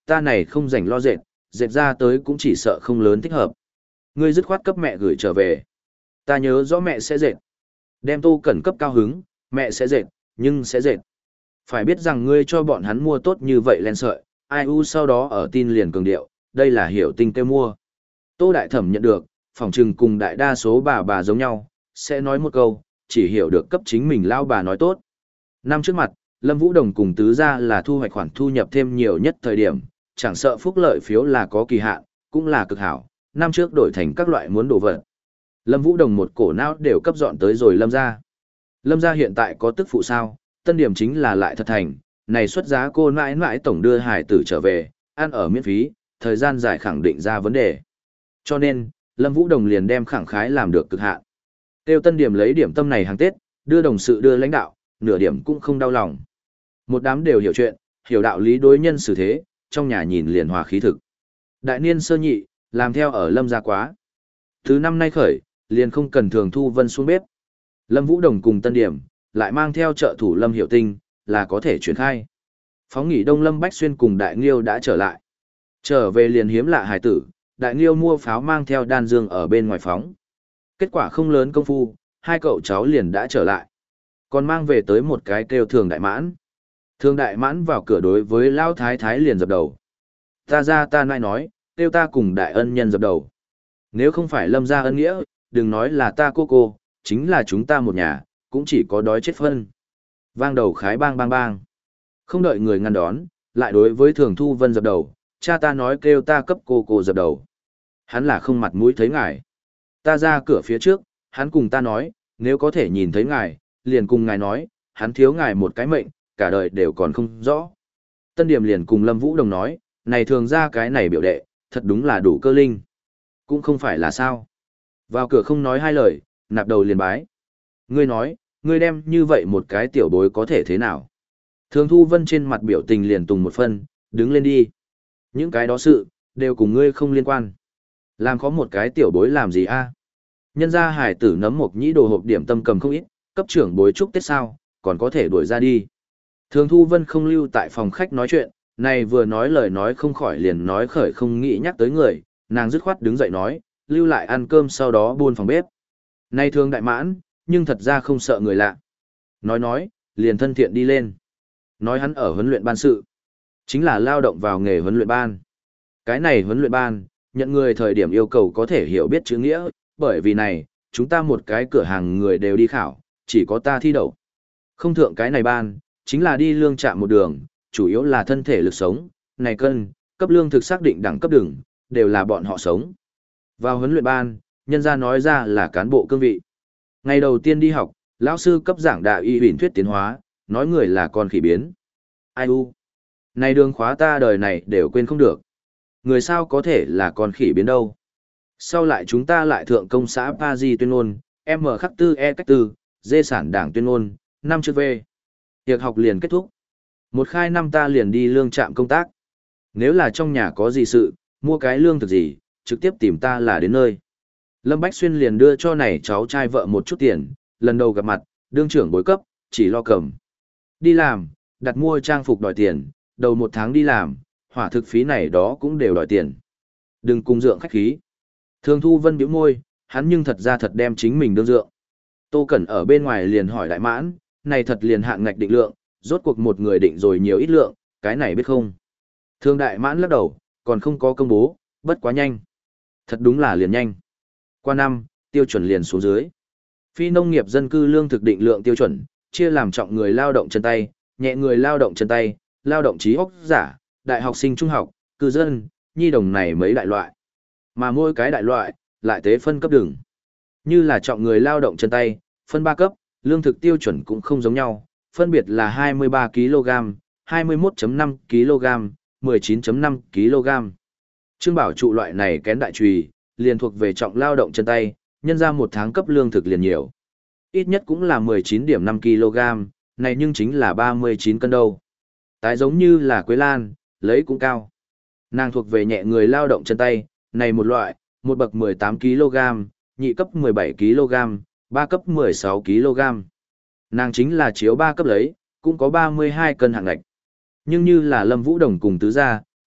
A: ta này không rảnh lo dệt, dệt ra tới cũng chỉ sợ không lớn thích hợp. Ngươi dứt khoát cấp mẹ gửi trở về. Ta nhớ rõ mẹ sẽ dệt. Đem Tô Cẩn cấp cao hứng, mẹ sẽ dệt, nhưng sẽ dệt. Phải biết rằng ngươi cho bọn hắn mua tốt như vậy len sợi, ai u sau đó ở tin liền cường điệu, đây là hiểu tinh kêu mua. Tô Đại Thẩm nhận được, phỏng chừng cùng đại đa số bà bà giống nhau, sẽ nói một câu, chỉ hiểu được cấp chính mình lao bà nói tốt. Năm trước mặt, Lâm Vũ Đồng cùng tứ gia là thu hoạch khoản thu nhập thêm nhiều nhất thời điểm, chẳng sợ phúc lợi phiếu là có kỳ hạn, cũng là cực hảo, năm trước đổi thành các loại muốn đồ vật. Lâm Vũ Đồng một cổ não đều cấp dọn tới rồi Lâm gia. Lâm gia hiện tại có tức phụ sao, tân điểm chính là lại thật thành, này xuất giá cô mãi mãi tổng đưa hải tử trở về, ăn ở miễn phí, thời gian dài khẳng định ra vấn đề. Cho nên, Lâm Vũ Đồng liền đem khẳng khái làm được cực hạn. Tiêu tân điểm lấy điểm tâm này hàng Tết, đưa đồng sự đưa lãnh đạo, nửa điểm cũng không đau lòng. Một đám đều hiểu chuyện, hiểu đạo lý đối nhân xử thế, trong nhà nhìn liền hòa khí thực. Đại niên sơ nhị, làm theo ở Lâm gia quá. Thứ năm nay khởi, liền không cần thường thu vân xuống bếp. Lâm Vũ Đồng cùng tân điểm, lại mang theo trợ thủ Lâm Hiểu Tinh, là có thể chuyển khai. Phóng nghỉ đông Lâm Bách Xuyên cùng Đại Nghiêu đã trở lại. Trở về liền hiếm lạ hài tử, Đại Nghiêu mua pháo mang theo đan dương ở bên ngoài phóng. Kết quả không lớn công phu, hai cậu cháu liền đã trở lại. Còn mang về tới một cái kêu Thường Đại Mãn. Thường Đại Mãn vào cửa đối với Lão Thái Thái liền dập đầu. Ta ra ta nai nói, kêu ta cùng Đại Ân Nhân dập đầu. Nếu không phải Lâm gia ân nghĩa, đừng nói là ta cô cô, chính là chúng ta một nhà, cũng chỉ có đói chết phân. Vang đầu khái bang bang bang. Không đợi người ngăn đón, lại đối với Thường Thu Vân dập đầu, cha ta nói kêu ta cấp cô cô dập đầu. Hắn là không mặt mũi thấy ngài. Ta ra cửa phía trước, hắn cùng ta nói, nếu có thể nhìn thấy ngài, liền cùng ngài nói, hắn thiếu ngài một cái mệnh, cả đời đều còn không rõ. Tân Điểm liền cùng Lâm Vũ Đồng nói, này thường ra cái này biểu đệ, thật đúng là đủ cơ linh. Cũng không phải là sao. Vào cửa không nói hai lời, nạp đầu liền bái. Ngươi nói, ngươi đem như vậy một cái tiểu bối có thể thế nào? Thường Thu Vân trên mặt biểu tình liền tùng một phân, đứng lên đi. Những cái đó sự, đều cùng ngươi không liên quan. Làm có một cái tiểu bối làm gì a? Nhân gia hải tử nấm một nhĩ đồ hộp điểm tâm cầm không ít, cấp trưởng bối chúc Tết sao, còn có thể đuổi ra đi. Thường Thu Vân không lưu tại phòng khách nói chuyện, này vừa nói lời nói không khỏi liền nói khởi không nghĩ nhắc tới người, nàng dứt khoát đứng dậy nói, lưu lại ăn cơm sau đó buôn phòng bếp. Này Thường Đại Mãn, nhưng thật ra không sợ người lạ. Nói nói, liền thân thiện đi lên. Nói hắn ở huấn luyện ban sự. Chính là lao động vào nghề huấn luyện ban. Cái này huấn luyện ban, nhận người thời điểm yêu cầu có thể hiểu biết chữ nghĩa, bởi vì này, chúng ta một cái cửa hàng người đều đi khảo, chỉ có ta thi đậu. Không thượng cái này ban, chính là đi lương trạm một đường, chủ yếu là thân thể lực sống, này cân, cấp lương thực xác định đẳng cấp đường, đều là bọn họ sống. Vào huấn luyện ban, nhân gia nói ra là cán bộ cương vị. Ngày đầu tiên đi học, lão sư cấp giảng đạo y huyền thuyết tiến hóa, nói người là con khỉ biến. Ai u? Này đường khóa ta đời này đều quên không được. Người sao có thể là con khỉ biến đâu? Sau lại chúng ta lại thượng công xã Pa Di tuyên ngôn, M khắc tư E cách tư, dê sản đảng tuyên ngôn, năm chữ V. Tiệc học liền kết thúc. Một khai năm ta liền đi lương trạm công tác. Nếu là trong nhà có gì sự, mua cái lương thực gì, trực tiếp tìm ta là đến nơi. Lâm Bách Xuyên liền đưa cho này cháu trai vợ một chút tiền, lần đầu gặp mặt, đương trưởng bối cấp, chỉ lo cầm. Đi làm, đặt mua trang phục đòi tiền, đầu một tháng đi làm, hỏa thực phí này đó cũng đều đòi tiền. Đừng cung dượng khách khí. Thường Thu Vân bĩu môi, hắn nhưng thật ra thật đem chính mình đương dượng. Tô Cẩn ở bên ngoài liền hỏi Đại Mãn, này thật liền hạn ngạch định lượng, rốt cuộc một người định rồi nhiều ít lượng, cái này biết không? Thường Đại Mãn lắc đầu, còn không có công bố, bất quá nhanh. Thật đúng là liền nhanh. Qua năm, tiêu chuẩn liền xuống dưới. Phi nông nghiệp dân cư lương thực định lượng tiêu chuẩn, chia làm trọng người lao động chân tay, nhẹ người lao động chân tay, lao động trí óc giả, đại học sinh trung học, cư dân, nhi đồng này mấy đại loại. Mà mỗi cái đại loại, lại tế phân cấp đường. Như là trọng người lao động chân tay, phân ba cấp, lương thực tiêu chuẩn cũng không giống nhau, phân biệt là hai mươi ba ki lô gam, hai mươi mốt phẩy năm ki lô gam, mười chín phẩy năm ki lô gam. Trương Bảo trụ loại này kén đại trùy, liền thuộc về trọng lao động chân tay, nhân ra một tháng cấp lương thực liền nhiều. Ít nhất cũng là mười chín phẩy năm ki lô gam, này nhưng chính là ba mươi chín cân đâu. Tái giống như là Quế Lan, lấy cũng cao. Nàng thuộc về nhẹ người lao động chân tay, này một loại, một bậc mười tám ki lô gam, nhị cấp mười bảy ki lô gam, ba cấp mười sáu ki lô gam. Nàng chính là chiếu ba cấp lấy, cũng có ba mươi hai cân hạng ngạch. Nhưng như là Lâm Vũ Đồng cùng tứ gia,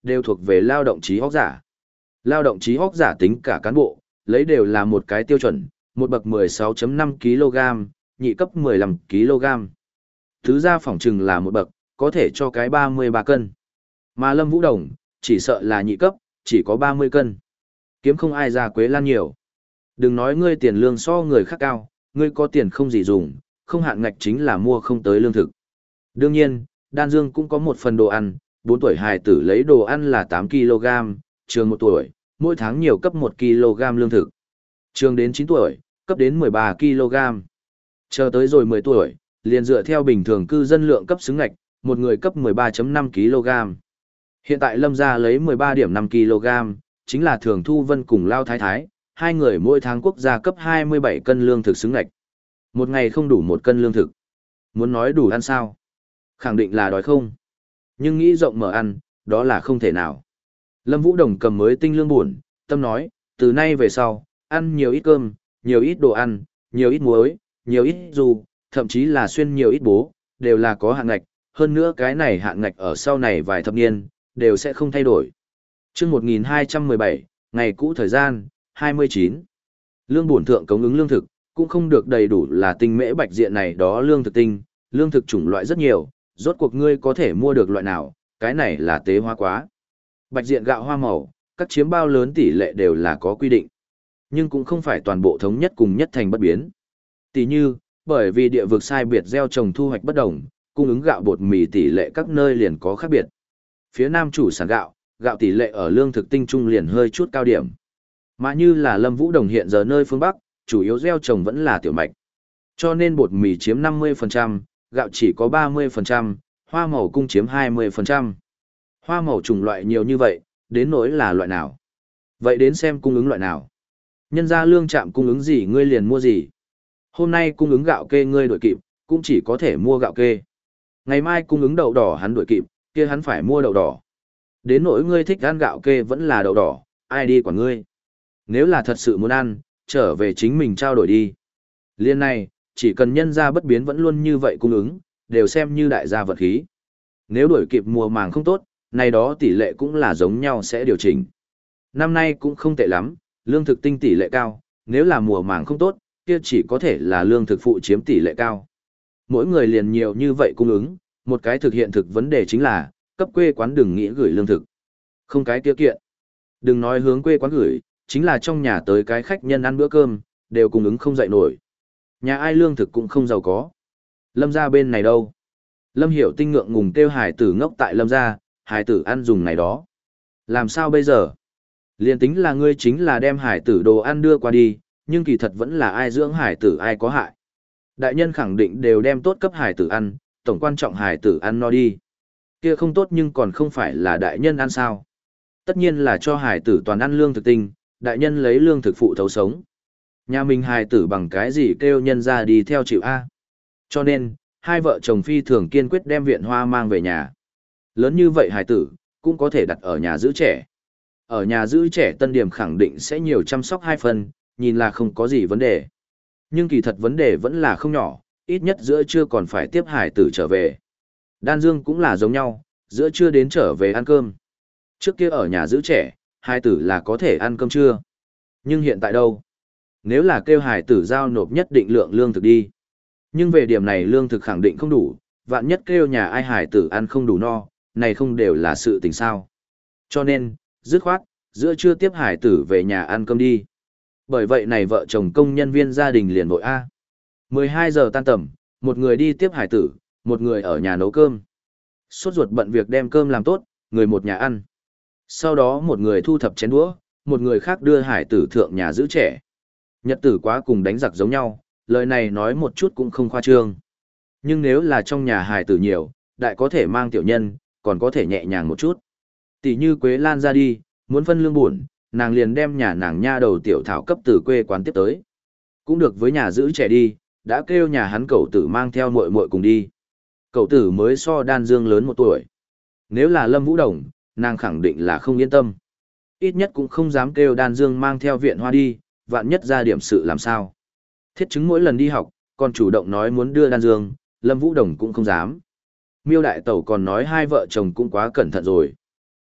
A: đều thuộc về lao động trí hóc giả. Lao động trí hóc giả tính cả cán bộ, lấy đều là một cái tiêu chuẩn, một bậc mười sáu phẩy năm ki lô gam, nhị cấp mười lăm ki lô gam. Thứ ra phỏng chừng là một bậc, có thể cho cái ba mươi ba cân. Mà Lâm Vũ Đồng, chỉ sợ là nhị cấp, chỉ có ba mươi cân. Kiếm không ai ra Quế Lan nhiều. Đừng nói ngươi tiền lương so người khác cao, ngươi có tiền không gì dùng, không hạn ngạch chính là mua không tới lương thực. Đương nhiên, Đan Dương cũng có một phần đồ ăn, bốn tuổi hài tử lấy đồ ăn là tám ki lô gam, trường một tuổi, mỗi tháng nhiều cấp một ki lô gam lương thực. Trường đến chín tuổi, cấp đến mười ba ki lô gam. Chờ tới rồi mười tuổi, liền dựa theo bình thường cư dân lượng cấp xứng ngạch, một người cấp mười ba phẩy năm ki lô gam. Hiện tại Lâm gia lấy mười ba phẩy năm ki lô gam, chính là Thường Thu Vân cùng Lao Thái Thái, hai người mỗi tháng quốc gia cấp hai mươi bảy cân lương thực xứng ngạch. Một ngày không đủ một cân lương thực. Muốn nói đủ ăn sao? Khẳng định là đói không. Nhưng nghĩ rộng mở ăn, đó là không thể nào. Lâm Vũ Đồng cầm mới tinh lương buồn, tâm nói, từ nay về sau, ăn nhiều ít cơm, nhiều ít đồ ăn, nhiều ít muối, nhiều ít dù, thậm chí là xuyên nhiều ít bố, đều là có hạn ngạch, hơn nữa cái này hạn ngạch ở sau này vài thập niên, đều sẽ không thay đổi. Trước một nghìn hai trăm mười bảy, ngày cũ thời gian, hai mươi chín. Lương bổn thượng cống ứng lương thực, cũng không được đầy đủ là tinh mễ bạch diện này đó lương thực tinh, lương thực chủng loại rất nhiều, rốt cuộc ngươi có thể mua được loại nào, cái này là tế hóa quá. Bạch diện gạo hoa màu, các chiếm bao lớn tỷ lệ đều là có quy định, nhưng cũng không phải toàn bộ thống nhất cùng nhất thành bất biến. Tỷ như, bởi vì địa vực sai biệt gieo trồng thu hoạch bất đồng, cung ứng gạo bột mì tỷ lệ các nơi liền có khác biệt. Phía Nam chủ sản gạo, gạo tỷ lệ ở lương thực tinh trung liền hơi chút cao điểm. Mà như là Lâm Vũ Đồng hiện giờ nơi phương Bắc, chủ yếu gieo trồng vẫn là tiểu mạch. Cho nên bột mì chiếm năm mươi phần trăm, gạo chỉ có ba mươi phần trăm, hoa màu cung chiếm hai mươi phần trăm. Hoa màu chủng loại nhiều như vậy, đến nỗi là loại nào? Vậy đến xem cung ứng loại nào. Nhân ra lương trạm cung ứng gì ngươi liền mua gì. Hôm nay cung ứng gạo kê ngươi đổi kịp, cũng chỉ có thể mua gạo kê. Ngày mai cung ứng đậu đỏ hắn đổi kịp, kia hắn phải mua đậu đỏ. Đến nỗi ngươi thích ăn gạo kê vẫn là đậu đỏ, ai đi quản ngươi. Nếu là thật sự muốn ăn, trở về chính mình trao đổi đi. Liên này, chỉ cần nhân ra bất biến vẫn luôn như vậy cung ứng, đều xem như đại gia vật khí. Nếu đổi kịp mùa màng không tốt, này đó tỷ lệ cũng là giống nhau sẽ điều chỉnh. Năm nay cũng không tệ lắm, lương thực tinh tỷ lệ cao, nếu là mùa màng không tốt, kia chỉ có thể là lương thực phụ chiếm tỷ lệ cao. Mỗi người liền nhiều như vậy cung ứng, một cái thực hiện thực vấn đề chính là, cấp quê quán đừng nghĩ gửi lương thực. Không cái kia kiện. Đừng nói hướng quê quán gửi, chính là trong nhà tới cái khách nhân ăn bữa cơm, đều cung ứng không dậy nổi. Nhà ai lương thực cũng không giàu có. Lâm gia bên này đâu? Lâm Hiểu Tinh ngượng ngùng kêu hải tử ngốc tại Lâm gia, hải tử ăn dùng này đó. Làm sao bây giờ? Liên tính là ngươi chính là đem hải tử đồ ăn đưa qua đi, nhưng kỳ thật vẫn là ai dưỡng hải tử ai có hại. Đại nhân khẳng định đều đem tốt cấp hải tử ăn, tổng quan trọng hải tử ăn no đi. Kia không tốt nhưng còn không phải là đại nhân ăn sao. Tất nhiên là cho hải tử toàn ăn lương thực tinh, đại nhân lấy lương thực phụ thấu sống. Nhà mình hải tử bằng cái gì kêu nhân ra đi theo chịu A. Cho nên, hai vợ chồng phi thường kiên quyết đem viện hoa mang về nhà. Lớn như vậy hải tử, cũng có thể đặt ở nhà giữ trẻ. Ở nhà giữ trẻ Tân Điểm khẳng định sẽ nhiều chăm sóc hai phần, nhìn là không có gì vấn đề. Nhưng kỳ thật vấn đề vẫn là không nhỏ, ít nhất giữa trưa còn phải tiếp hải tử trở về. Đan Dương cũng là giống nhau, giữa trưa đến trở về ăn cơm. Trước kia ở nhà giữ trẻ, hải tử là có thể ăn cơm trưa. Nhưng hiện tại đâu? Nếu là kêu hải tử giao nộp nhất định lượng lương thực đi. Nhưng về điểm này lương thực khẳng định không đủ, vạn nhất kêu nhà ai hải tử ăn không đủ no, này không đều là sự tình sao. Cho nên, dứt khoát, giữa trưa tiếp hải tử về nhà ăn cơm đi. Bởi vậy này vợ chồng công nhân viên gia đình liền vội A. mười hai giờ tan tầm, một người đi tiếp hải tử, một người ở nhà nấu cơm. Sốt ruột bận việc đem cơm làm tốt, người một nhà ăn. Sau đó một người thu thập chén đũa, một người khác đưa hải tử thượng nhà giữ trẻ. Nhật tử quá cùng đánh giặc giống nhau, lời này nói một chút cũng không khoa trương. Nhưng nếu là trong nhà hải tử nhiều, đại có thể mang tiểu nhân, còn có thể nhẹ nhàng một chút. Tỷ như Quế Lan ra đi, muốn phân lương buồn, nàng liền đem nhà nàng nha đầu tiểu thảo cấp từ quê quán tiếp tới. Cũng được với nhà giữ trẻ đi, đã kêu nhà hắn cậu tử mang theo muội muội cùng đi. Cậu tử mới so Đan Dương lớn một tuổi. Nếu là Lâm Vũ Đồng, nàng khẳng định là không yên tâm. Ít nhất cũng không dám kêu Đan Dương mang theo viện hoa đi, vạn nhất ra điểm sự làm sao. Thiết chứng mỗi lần đi học, còn chủ động nói muốn đưa Đan Dương, Lâm Vũ Đồng cũng không dám. Miêu Đại Tẩu còn nói hai vợ chồng cũng quá cẩn thận rồi.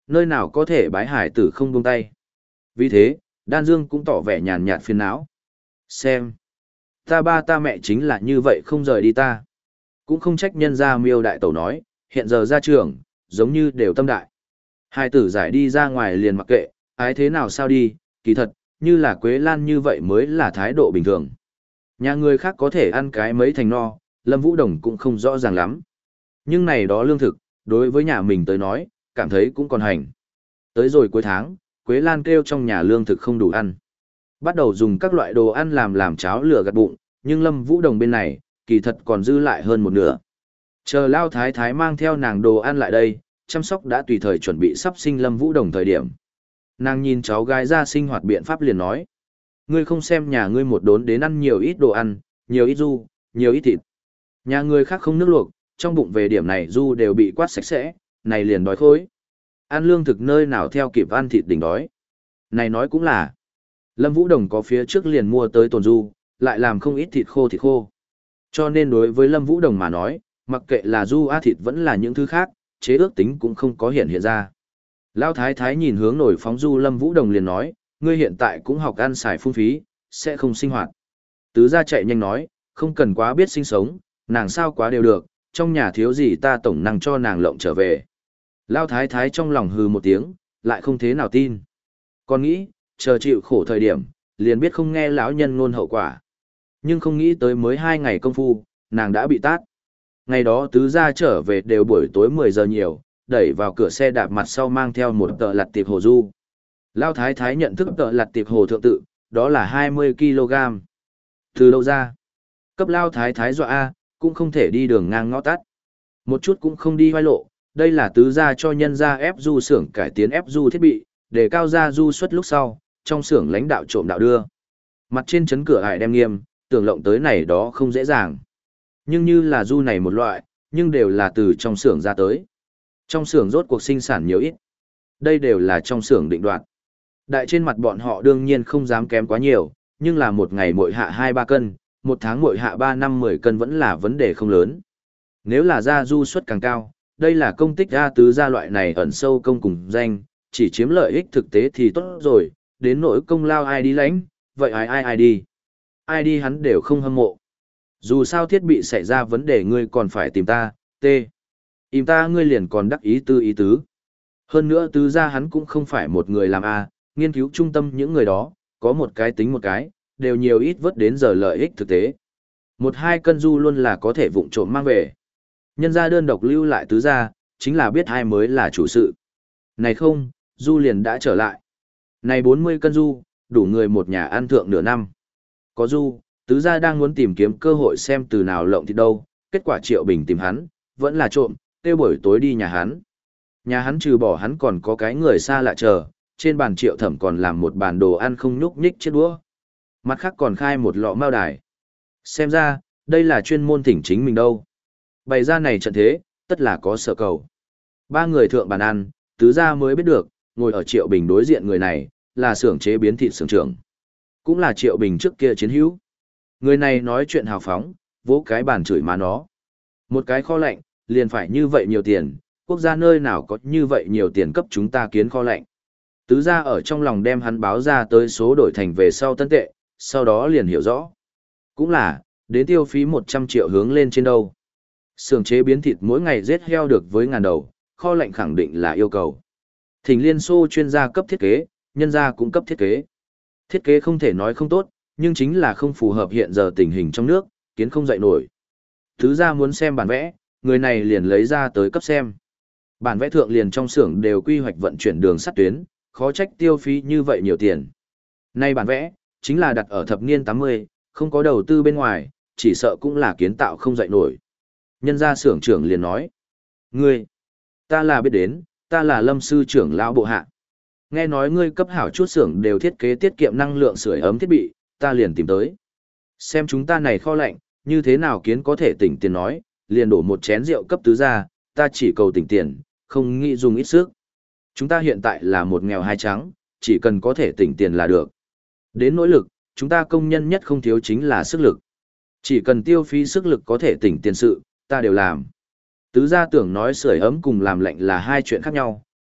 A: Nơi nào có thể bái hải tử không buông tay. Vì thế, Đan Dương cũng tỏ vẻ nhàn nhạt phiền não. Xem, ta ba ta mẹ chính là như vậy không rời đi ta. Cũng không trách nhân gia Miêu đại tẩu nói, hiện giờ ra trường, giống như đều tâm đại. Hai tử giải đi ra ngoài liền mặc kệ, ái thế nào sao đi, kỳ thật, như là Quế Lan như vậy mới là thái độ bình thường. Nhà người khác có thể ăn cái mấy thành no, Lâm Vũ Đồng cũng không rõ ràng lắm. Nhưng này đó lương thực, đối với nhà mình tới nói, cảm thấy cũng còn hành. Tới rồi cuối tháng, Quế Lan kêu trong nhà lương thực không đủ ăn. Bắt đầu dùng các loại đồ ăn làm làm cháo lửa gạt bụng, nhưng Lâm Vũ Đồng bên này, kỳ thật còn dư lại hơn một nửa. Chờ Lao Thái Thái mang theo nàng đồ ăn lại đây, chăm sóc đã tùy thời chuẩn bị sắp sinh Lâm Vũ Đồng thời điểm. Nàng nhìn cháu gái ra sinh hoạt biện pháp liền nói. Ngươi không xem nhà ngươi một đốn đến ăn nhiều ít đồ ăn, nhiều ít du, nhiều ít thịt. Nhà ngươi khác không nước luộc, trong bụng về điểm này du đều bị quát sạch sẽ, này liền đói khối. Ăn lương thực nơi nào theo kịp ăn thịt đỉnh đói. Này nói cũng là, Lâm Vũ Đồng có phía trước liền mua tới tồn du, lại làm không ít thịt khô thịt khô. Cho nên đối với Lâm Vũ Đồng mà nói, mặc kệ là du á thịt vẫn là những thứ khác, chế ước tính cũng không có hiện hiện ra. Lão Thái Thái nhìn hướng nổi phóng du Lâm Vũ Đồng liền nói, ngươi hiện tại cũng học ăn xài phung phí, sẽ không sinh hoạt. Tứ gia chạy nhanh nói, không cần quá biết sinh sống, nàng sao quá đều được, trong nhà thiếu gì ta tổng năng cho nàng lộng trở về. Lão Thái Thái trong lòng hừ một tiếng, lại không thế nào tin. Còn nghĩ, chờ chịu khổ thời điểm, liền biết không nghe lão nhân ngôn hậu quả. Nhưng không nghĩ tới mới hai ngày công phu, nàng đã bị tát. Ngày đó tứ gia trở về đều buổi tối mười giờ nhiều, đẩy vào cửa xe đạp mặt sau mang theo một tờ lặt tiệp hồ du. Lao Thái Thái nhận thức tờ lặt tiệp hồ thượng tự, đó là hai mươi ki lô gam. Từ đâu ra? Cấp Lao Thái Thái dọa A, cũng không thể đi đường ngang ngõ tắt. Một chút cũng không đi hoai lộ, đây là tứ gia cho nhân gia ép du xưởng cải tiến ép du thiết bị, để cao ra du suất lúc sau, trong xưởng lãnh đạo trộm đạo đưa. Mặt trên chấn cửa ải đem nghiêm, tưởng lộng tới này đó không dễ dàng. Nhưng như là du này một loại, nhưng đều là từ trong xưởng ra tới. Trong xưởng rốt cuộc sinh sản nhiều ít. Đây đều là trong xưởng định đoạt. Đại trên mặt bọn họ đương nhiên không dám kém quá nhiều, nhưng là một ngày mỗi hạ hai ba cân, một tháng mỗi hạ ba năm mười cân vẫn là vấn đề không lớn. Nếu là ra du suất càng cao, đây là công tích ra tứ gia loại này ẩn sâu công cùng danh, chỉ chiếm lợi ích thực tế thì tốt rồi, đến nỗi công lao ai đi lãnh, vậy ai ai ai đi. Ai đi hắn đều không hâm mộ. Dù sao thiết bị xảy ra vấn đề ngươi còn phải tìm ta, t. Im ta ngươi liền còn đắc ý tư ý tứ. Hơn nữa tứ gia hắn cũng không phải một người làm A, nghiên cứu trung tâm những người đó, có một cái tính một cái, đều nhiều ít vớt đến giờ lợi ích thực tế. Một hai cân du luôn là có thể vụng trộm mang về. Nhân gia đơn độc lưu lại tứ gia, chính là biết ai mới là chủ sự. Này không, du liền đã trở lại. Này bốn mươi cân du, đủ người một nhà ăn thượng nửa năm. Có du, tứ gia đang muốn tìm kiếm cơ hội xem từ nào lộng thì đâu, kết quả Triệu Bình tìm hắn, vẫn là trộm, tiêu buổi tối đi nhà hắn. Nhà hắn trừ bỏ hắn còn có cái người xa lạ chờ, trên bàn Triệu Thẩm còn làm một bàn đồ ăn không nhúc nhích chiếc đũa. Mặt khác còn khai một lọ mao đài. Xem ra, đây là chuyên môn thỉnh chính mình đâu. Bày ra này trận thế, tất là có sở cầu. Ba người thượng bàn ăn, tứ gia mới biết được, ngồi ở Triệu Bình đối diện người này, là xưởng chế biến thịt xưởng trưởng. Cũng là Triệu Bình trước kia chiến hữu. Người này nói chuyện hào phóng, vỗ cái bàn chửi má nó. Một cái kho lạnh, liền phải như vậy nhiều tiền, quốc gia nơi nào có như vậy nhiều tiền cấp chúng ta kiến kho lạnh. Tứ gia ở trong lòng đem hắn báo ra tới số đổi thành về sau tân tệ, sau đó liền hiểu rõ. Cũng là, đến tiêu phí một trăm triệu hướng lên trên đâu. Xưởng chế biến thịt mỗi ngày giết heo được với ngàn đầu, kho lạnh khẳng định là yêu cầu. Thỉnh Liên Xô chuyên gia cấp thiết kế, nhân gia cũng cấp thiết kế. Thiết kế không thể nói không tốt, nhưng chính là không phù hợp hiện giờ tình hình trong nước, kiến không dậy nổi. Tứ gia muốn xem bản vẽ, người này liền lấy ra tới cấp xem. Bản vẽ thượng liền trong xưởng đều quy hoạch vận chuyển đường sắt tuyến, khó trách tiêu phí như vậy nhiều tiền. Nay bản vẽ, chính là đặt ở thập niên tám mươi, không có đầu tư bên ngoài, chỉ sợ cũng là kiến tạo không dậy nổi. Nhân gia xưởng trưởng liền nói, ngươi, ta là biết đến, ta là Lâm sư trưởng lão bộ hạ. Nghe nói ngươi cấp hảo chút xưởng đều thiết kế tiết kiệm năng lượng sưởi ấm thiết bị, ta liền tìm tới. Xem chúng ta này kho lạnh, như thế nào kiến có thể tỉnh tiền nói, liền đổ một chén rượu cấp tứ ra, ta chỉ cầu tỉnh tiền, không nghĩ dùng ít sức. Chúng ta hiện tại là một nghèo hai trắng, chỉ cần có thể tỉnh tiền là được. Đến nỗ lực, chúng ta công nhân nhất không thiếu chính là sức lực. Chỉ cần tiêu phí sức lực có thể tỉnh tiền sự, ta đều làm. Tứ gia tưởng nói sưởi ấm cùng làm lạnh là hai chuyện khác nhau,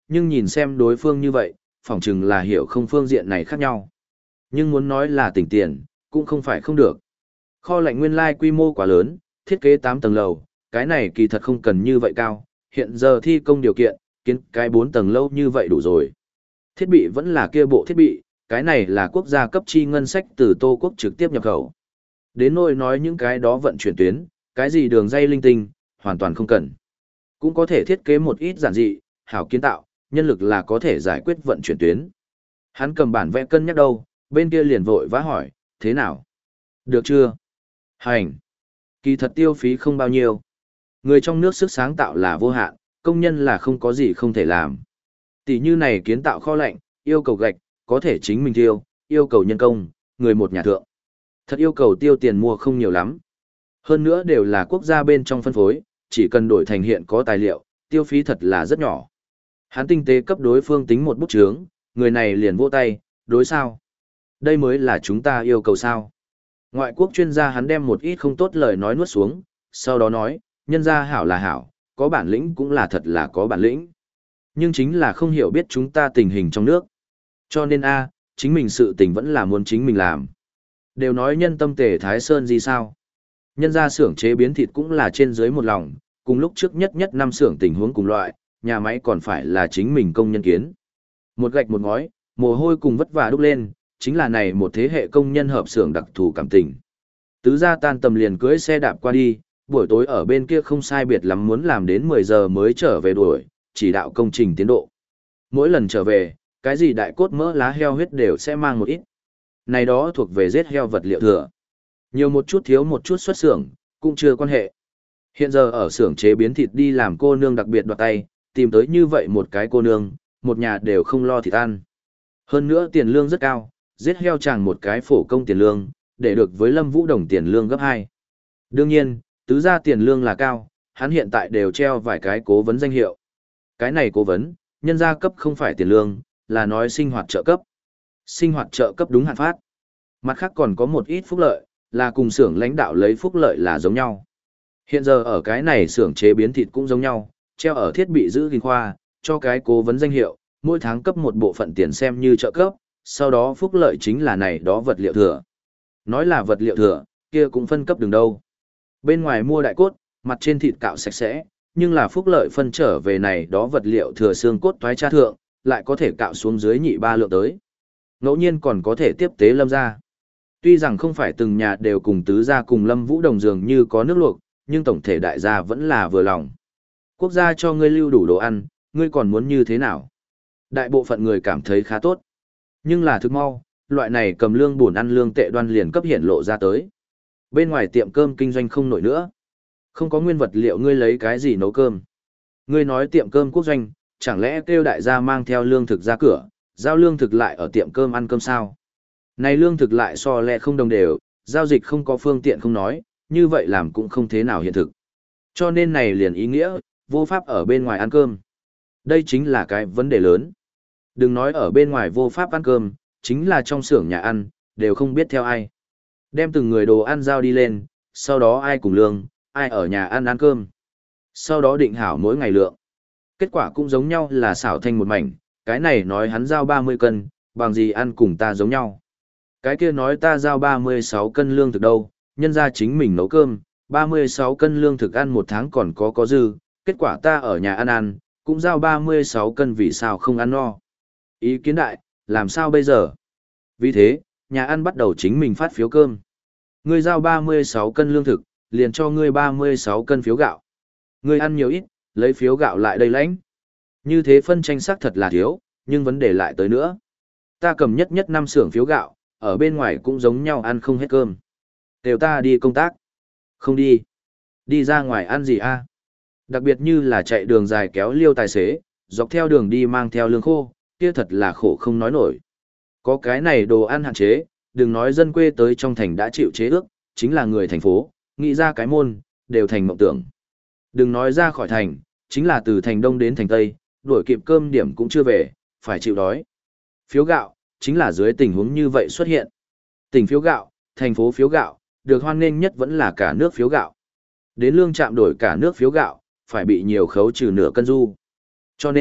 A: nhưng nhìn xem đối phương như vậy, phỏng chừng là hiểu không phương diện này khác nhau. Nhưng muốn nói là tỉnh tiền, cũng không phải không được. Kho lạnh nguyên lai quy mô quá lớn, thiết kế tám tầng lầu, cái này kỳ thật không cần như vậy cao, hiện giờ thi công điều kiện, kiến cái bốn tầng lâu như vậy đủ rồi. Thiết bị vẫn là kia bộ thiết bị, cái này là quốc gia cấp chi ngân sách từ Tô Quốc trực tiếp nhập khẩu. Đến nỗi nói những cái đó vận chuyển tuyến, cái gì đường dây linh tinh, hoàn toàn không cần. Cũng có thể thiết kế một ít giản dị, hảo kiến tạo, nhân lực là có thể giải quyết vận chuyển tuyến. Hắn cầm bản vẽ cân nhắc đâu, bên kia liền vội vã hỏi, thế nào? Được chưa? Hành. Kỳ thật tiêu phí không bao nhiêu. Người trong nước sức sáng tạo là vô hạn, công nhân là không có gì không thể làm. Tỷ như này kiến tạo kho lạnh, yêu cầu gạch, có thể chính mình tiêu, yêu cầu nhân công, người một nhà thượng. Thật yêu cầu tiêu tiền mua không nhiều lắm. Hơn nữa đều là quốc gia bên trong phân phối, chỉ cần đổi thành hiện có tài liệu, tiêu phí thật là rất nhỏ. Hắn tinh tế cấp đối phương tính một bút chướng, người này liền vỗ tay, đối sao? Đây mới là chúng ta yêu cầu sao? Ngoại quốc chuyên gia hắn đem một ít không tốt lời nói nuốt xuống, sau đó nói, nhân gia hảo là hảo, có bản lĩnh cũng là thật là có bản lĩnh. Nhưng chính là không hiểu biết chúng ta tình hình trong nước. Cho nên a, chính mình sự tình vẫn là muốn chính mình làm. Đều nói nhân tâm tề Thái Sơn gì sao? Nhân gia xưởng chế biến thịt cũng là trên dưới một lòng, cùng lúc trước nhất nhất năm xưởng tình huống cùng loại, nhà máy còn phải là chính mình công nhân kiến. Một gạch một ngói, mồ hôi cùng vất vả đúc lên, chính là này một thế hệ công nhân hợp xưởng đặc thù cảm tình. Tứ gia tan tầm liền cưới xe đạp qua đi, buổi tối ở bên kia không sai biệt lắm muốn làm đến mười giờ mới trở về đuổi, chỉ đạo công trình tiến độ. Mỗi lần trở về, cái gì đại cốt mỡ lá heo huyết đều sẽ mang một ít. Này đó thuộc về giết heo vật liệu thừa. Nhiều một chút thiếu một chút xuất xưởng, cũng chưa quan hệ. Hiện giờ ở xưởng chế biến thịt đi làm cô nương đặc biệt đoạt tay, tìm tới như vậy một cái cô nương, một nhà đều không lo thịt ăn. Hơn nữa tiền lương rất cao, giết heo chẳng một cái phổ công tiền lương, để được với Lâm Vũ Đồng tiền lương gấp hai. Đương nhiên, tứ gia tiền lương là cao, hắn hiện tại đều treo vài cái cố vấn danh hiệu. Cái này cố vấn, nhân gia cấp không phải tiền lương, là nói sinh hoạt trợ cấp. Sinh hoạt trợ cấp đúng hạn phát. Mặt khác còn có một ít phúc lợi, là cùng xưởng lãnh đạo lấy phúc lợi là giống nhau. Hiện giờ ở cái này xưởng chế biến thịt cũng giống nhau, treo ở thiết bị giữ gìn khoa, cho cái cố vấn danh hiệu, mỗi tháng cấp một bộ phận tiền xem như trợ cấp, sau đó phúc lợi chính là này đó vật liệu thừa. Nói là vật liệu thừa, kia cũng phân cấp đường đâu. Bên ngoài mua đại cốt, mặt trên thịt cạo sạch sẽ, nhưng là phúc lợi phân trở về này đó vật liệu thừa xương cốt toái cha thượng, lại có thể cạo xuống dưới nhị ba lượng tới. Ngẫu nhiên còn có thể tiếp tế Lâm gia. Tuy rằng không phải từng nhà đều cùng tứ gia cùng Lâm Vũ Đồng dường như có nước luộc, nhưng tổng thể đại gia vẫn là vừa lòng. Quốc gia cho ngươi lưu đủ đồ ăn, ngươi còn muốn như thế nào? Đại bộ phận người cảm thấy khá tốt. Nhưng là thực mau, loại này cầm lương buồn ăn lương tệ đoan liền cấp hiện lộ ra tới. Bên ngoài tiệm cơm kinh doanh không nổi nữa. Không có nguyên vật liệu ngươi lấy cái gì nấu cơm. Ngươi nói tiệm cơm quốc doanh, chẳng lẽ kêu đại gia mang theo lương thực ra cửa, giao lương thực lại ở tiệm cơm ăn cơm sao? Này lương thực lại so lẹ không đồng đều, giao dịch không có phương tiện không nói, như vậy làm cũng không thế nào hiện thực. Cho nên này liền ý nghĩa, vô pháp ở bên ngoài ăn cơm. Đây chính là cái vấn đề lớn. Đừng nói ở bên ngoài vô pháp ăn cơm, chính là trong xưởng nhà ăn, đều không biết theo ai. Đem từng người đồ ăn giao đi lên, sau đó ai cùng lương, ai ở nhà ăn ăn cơm. Sau đó định hảo mỗi ngày lượng. Kết quả cũng giống nhau là xảo thành một mảnh, cái này nói hắn giao ba mươi cân, bằng gì ăn cùng ta giống nhau. Cái kia nói ta giao ba mươi sáu cân lương thực đâu, nhân ra chính mình nấu cơm, ba mươi sáu cân lương thực ăn một tháng còn có có dư, kết quả ta ở nhà ăn ăn, cũng giao ba mươi sáu cân vì sao không ăn no. Ý kiến đại, làm sao bây giờ? Vì thế, nhà ăn bắt đầu chính mình phát phiếu cơm. Ngươi giao ba mươi sáu cân lương thực, liền cho ngươi ba mươi sáu cân phiếu gạo. Ngươi ăn nhiều ít, lấy phiếu gạo lại đây lãnh. Như thế phân tranh sắc thật là thiếu, nhưng vấn đề lại tới nữa. Ta cầm nhất nhất năm xưởng phiếu gạo, ở bên ngoài cũng giống nhau ăn không hết cơm. Đều ta đi công tác. Không đi. Đi ra ngoài ăn gì a? Đặc biệt như là chạy đường dài kéo liêu tài xế, dọc theo đường đi mang theo lương khô, kia thật là khổ không nói nổi. Có cái này đồ ăn hạn chế, đừng nói dân quê tới trong thành đã chịu chế ước, chính là người thành phố, nghĩ ra cái môn, đều thành mộng tưởng. Đừng nói ra khỏi thành, chính là từ thành đông đến thành tây, đuổi kịp cơm điểm cũng chưa về, phải chịu đói. Phiếu gạo, chính là dưới tình huống như vậy xuất hiện. Tỉnh phiếu gạo, thành phố phiếu gạo, được hoan nghênh nhất vẫn là cả nước phiếu gạo. Đến lương trạm đổi cả nước phiếu gạo, phải bị nhiều khấu trừ nửa cân du. Cho nên,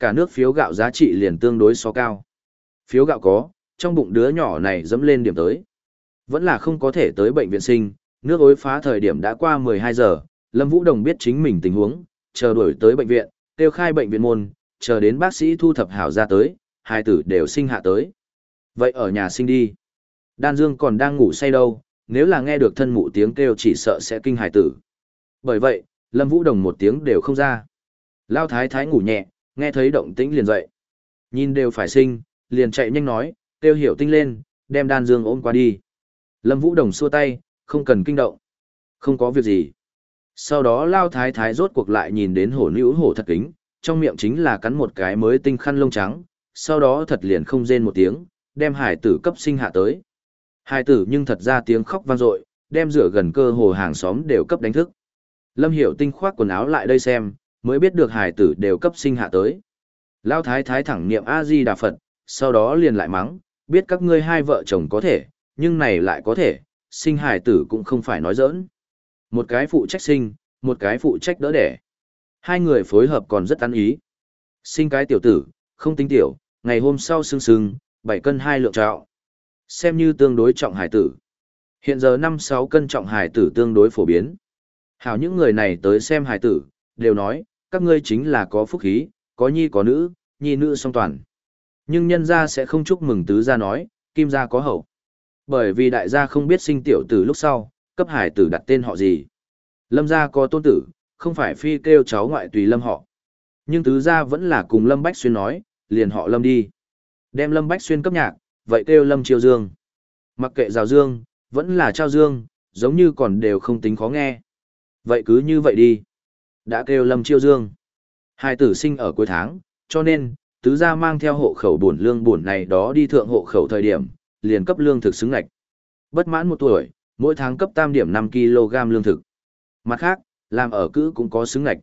A: cả nước phiếu gạo giá trị liền tương đối so cao. Phiếu gạo có, trong bụng đứa nhỏ này dẫm lên điểm tới. Vẫn là không có thể tới bệnh viện sinh, nước ối phá thời điểm đã qua mười hai giờ, Lâm Vũ Đồng biết chính mình tình huống, chờ đuổi tới bệnh viện, tiêu khai bệnh viện môn, chờ đến bác sĩ thu thập hảo ra tới, hai tử đều sinh hạ tới. Vậy ở nhà sinh đi. Đan Dương còn đang ngủ say đâu, nếu là nghe được thân mụ tiếng kêu chỉ sợ sẽ kinh hài tử. Bởi vậy, Lâm Vũ Đồng một tiếng đều không ra. Lao thái thái ngủ nhẹ, nghe thấy động tĩnh liền dậy. Nhìn đều phải sinh, liền chạy nhanh nói, kêu Hiểu Tinh lên, đem Đan Dương ôm qua đi. Lâm Vũ Đồng xua tay, không cần kinh động. Không có việc gì. Sau đó Lao thái thái rốt cuộc lại nhìn đến hổ nữ hổ thật kính, trong miệng chính là cắn một cái mới tinh khăn lông trắng, sau đó thật liền không rên một tiếng, đem hải tử cấp sinh hạ tới. Hải tử nhưng thật ra tiếng khóc vang dội, đem rửa gần cơ hồ hàng xóm đều cấp đánh thức. Lâm Hiểu Tinh khoác quần áo lại đây xem, mới biết được hải tử đều cấp sinh hạ tới. Lao thái thái thẳng niệm A-di Đà Phật, sau đó liền lại mắng, biết các ngươi hai vợ chồng có thể, nhưng này lại có thể, sinh hải tử cũng không phải nói giỡn. Một cái phụ trách sinh, một cái phụ trách đỡ đẻ. Hai người phối hợp còn rất ăn ý. Sinh cái tiểu tử, không tính tiểu, ngày hôm sau sưng sưng, bảy cân hai lượng trạo. Xem như tương đối trọng hải tử. Hiện giờ năm sáu cân trọng hải tử tương đối phổ biến. Hảo những người này tới xem hải tử, đều nói, các ngươi chính là có phúc khí, có nhi có nữ, nhi nữ song toàn. Nhưng nhân gia sẽ không chúc mừng tứ gia nói, kim gia có hậu. Bởi vì đại gia không biết sinh tiểu tử lúc sau, cấp hải tử đặt tên họ gì. Lâm gia có tôn tử, không phải phi kêu cháu ngoại tùy Lâm họ. Nhưng tứ gia vẫn là cùng Lâm Bách Xuyên nói, liền họ Lâm đi. Đem Lâm Bách Xuyên cấp nhạc, vậy kêu Lâm Chiêu Dương. Mặc kệ rào Dương, vẫn là trao Dương, giống như còn đều không tính khó nghe. Vậy cứ như vậy đi. Đã kêu Lâm Chiêu Dương. Hai tử sinh ở cuối tháng, cho nên, tứ gia mang theo hộ khẩu bổn lương bổn này đó đi thượng hộ khẩu thời điểm, liền cấp lương thực xứng ngạch. Bất mãn một tuổi, mỗi tháng cấp tam điểm năm ki lô gam lương thực. Mặt khác, làm ở cữ cũng có xứng ngạch.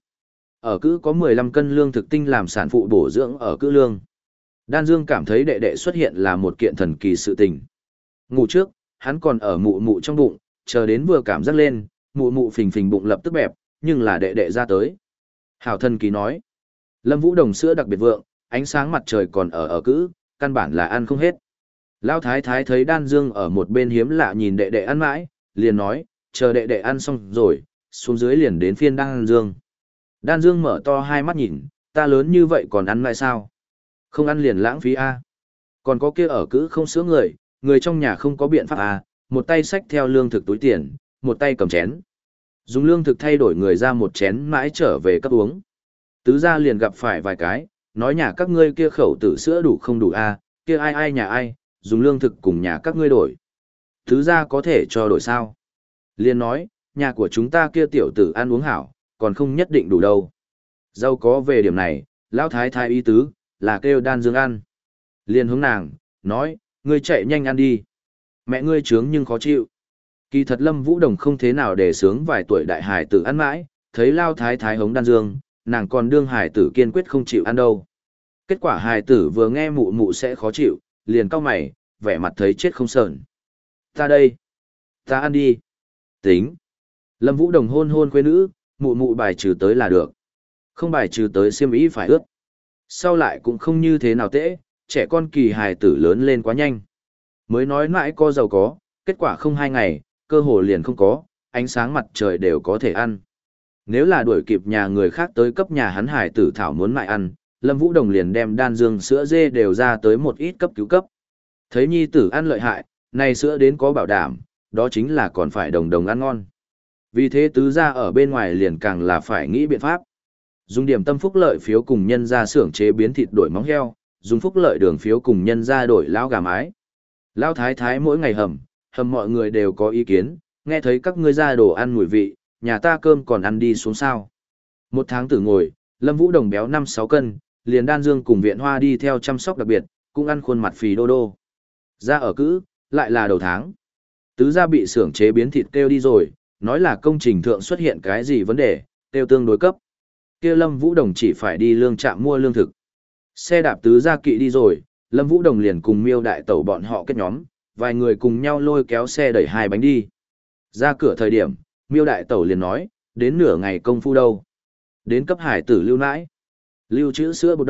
A: Ở cữ có mười lăm cân lương thực tinh làm sản phụ bổ dưỡng ở cữ lương. Đan Dương cảm thấy đệ đệ xuất hiện là một kiện thần kỳ sự tình. Ngủ trước, hắn còn ở mụ mụ trong bụng, chờ đến vừa cảm giác lên, mụ mụ phình phình bụng lập tức bẹp, nhưng là đệ đệ ra tới. Hảo thần kỳ nói. Lâm Vũ Đồng sữa đặc biệt vượng, ánh sáng mặt trời còn ở ở cữ, căn bản là ăn không hết. Lão thái thái thấy Đan Dương ở một bên hiếm lạ nhìn đệ đệ ăn mãi, liền nói, chờ đệ đệ ăn xong rồi, xuống dưới liền đến phiên Đan Dương. Đan Dương mở to hai mắt nhìn, ta lớn như vậy còn ăn lại sao? Không ăn liền lãng phí a. Còn có kia ở cữ không sữa người, người trong nhà không có biện pháp a, một tay xách theo lương thực túi tiền, một tay cầm chén. Dùng lương thực thay đổi người ra một chén mãi trở về cấp uống. Tứ gia liền gặp phải vài cái, nói nhà các ngươi kia khẩu tử sữa đủ không đủ a, kia ai ai nhà ai, dùng lương thực cùng nhà các ngươi đổi. Tứ gia có thể cho đổi sao? Liền nói, nhà của chúng ta kia tiểu tử ăn uống hảo, còn không nhất định đủ đâu. Giàu có về điểm này, lão thái thái ý tứ, là kêu Đan Dương ăn. Liền hướng nàng, nói, ngươi chạy nhanh ăn đi. Mẹ ngươi trướng nhưng khó chịu. Kỳ thật Lâm Vũ Đồng không thế nào để sướng vài tuổi đại hải tử ăn mãi, thấy lao thái thái hống Đan Dương, nàng còn đương hải tử kiên quyết không chịu ăn đâu. Kết quả hải tử vừa nghe mụ mụ sẽ khó chịu, liền cau mày, vẻ mặt thấy chết không sờn. Ta đây. Ta ăn đi. Tính. Lâm Vũ Đồng hôn hôn quê nữ, mụ mụ bài trừ tới là được. Không bài trừ tới xiêm ý phải ướt. Sau lại cũng không như thế nào tệ, trẻ con kỳ hài tử lớn lên quá nhanh. Mới nói mãi co giàu có, kết quả không hai ngày, cơ hồ liền không có, ánh sáng mặt trời đều có thể ăn. Nếu là đuổi kịp nhà người khác tới cấp nhà hắn hài tử thảo muốn mại ăn, Lâm Vũ Đồng liền đem Đan Dương sữa dê đều ra tới một ít cấp cứu cấp. Thấy nhi tử ăn lợi hại, này sữa đến có bảo đảm, đó chính là còn phải đồng đồng ăn ngon. Vì thế tứ gia ở bên ngoài liền càng là phải nghĩ biện pháp. Dùng điểm tâm phúc lợi phiếu cùng nhân ra xưởng chế biến thịt đổi móng heo, dùng phúc lợi đường phiếu cùng nhân ra đổi lão gà mái. Lão thái thái mỗi ngày hầm, hầm mọi người đều có ý kiến, nghe thấy các ngươi ra đồ ăn mùi vị, nhà ta cơm còn ăn đi xuống sao. Một tháng tử ngồi, Lâm Vũ Đồng béo năm sáu cân, liền Đan Dương cùng viện hoa đi theo chăm sóc đặc biệt, cũng ăn khuôn mặt phì đô đô. Ra ở cữ, lại là đầu tháng. Tứ gia bị xưởng chế biến thịt kêu đi rồi, nói là công trình thượng xuất hiện cái gì vấn đề, kêu tương đối cấp. Kia Lâm Vũ Đồng chỉ phải đi lương trạm mua lương thực. Xe đạp tứ gia kỵ đi rồi, Lâm Vũ Đồng liền cùng Miêu đại tẩu bọn họ kết nhóm, vài người cùng nhau lôi kéo xe đẩy hai bánh đi. Ra cửa thời điểm, Miêu đại tẩu liền nói, đến nửa ngày công phu đâu. Đến cấp hải tử lưu nãi. Lưu trữ sữa bột đâu,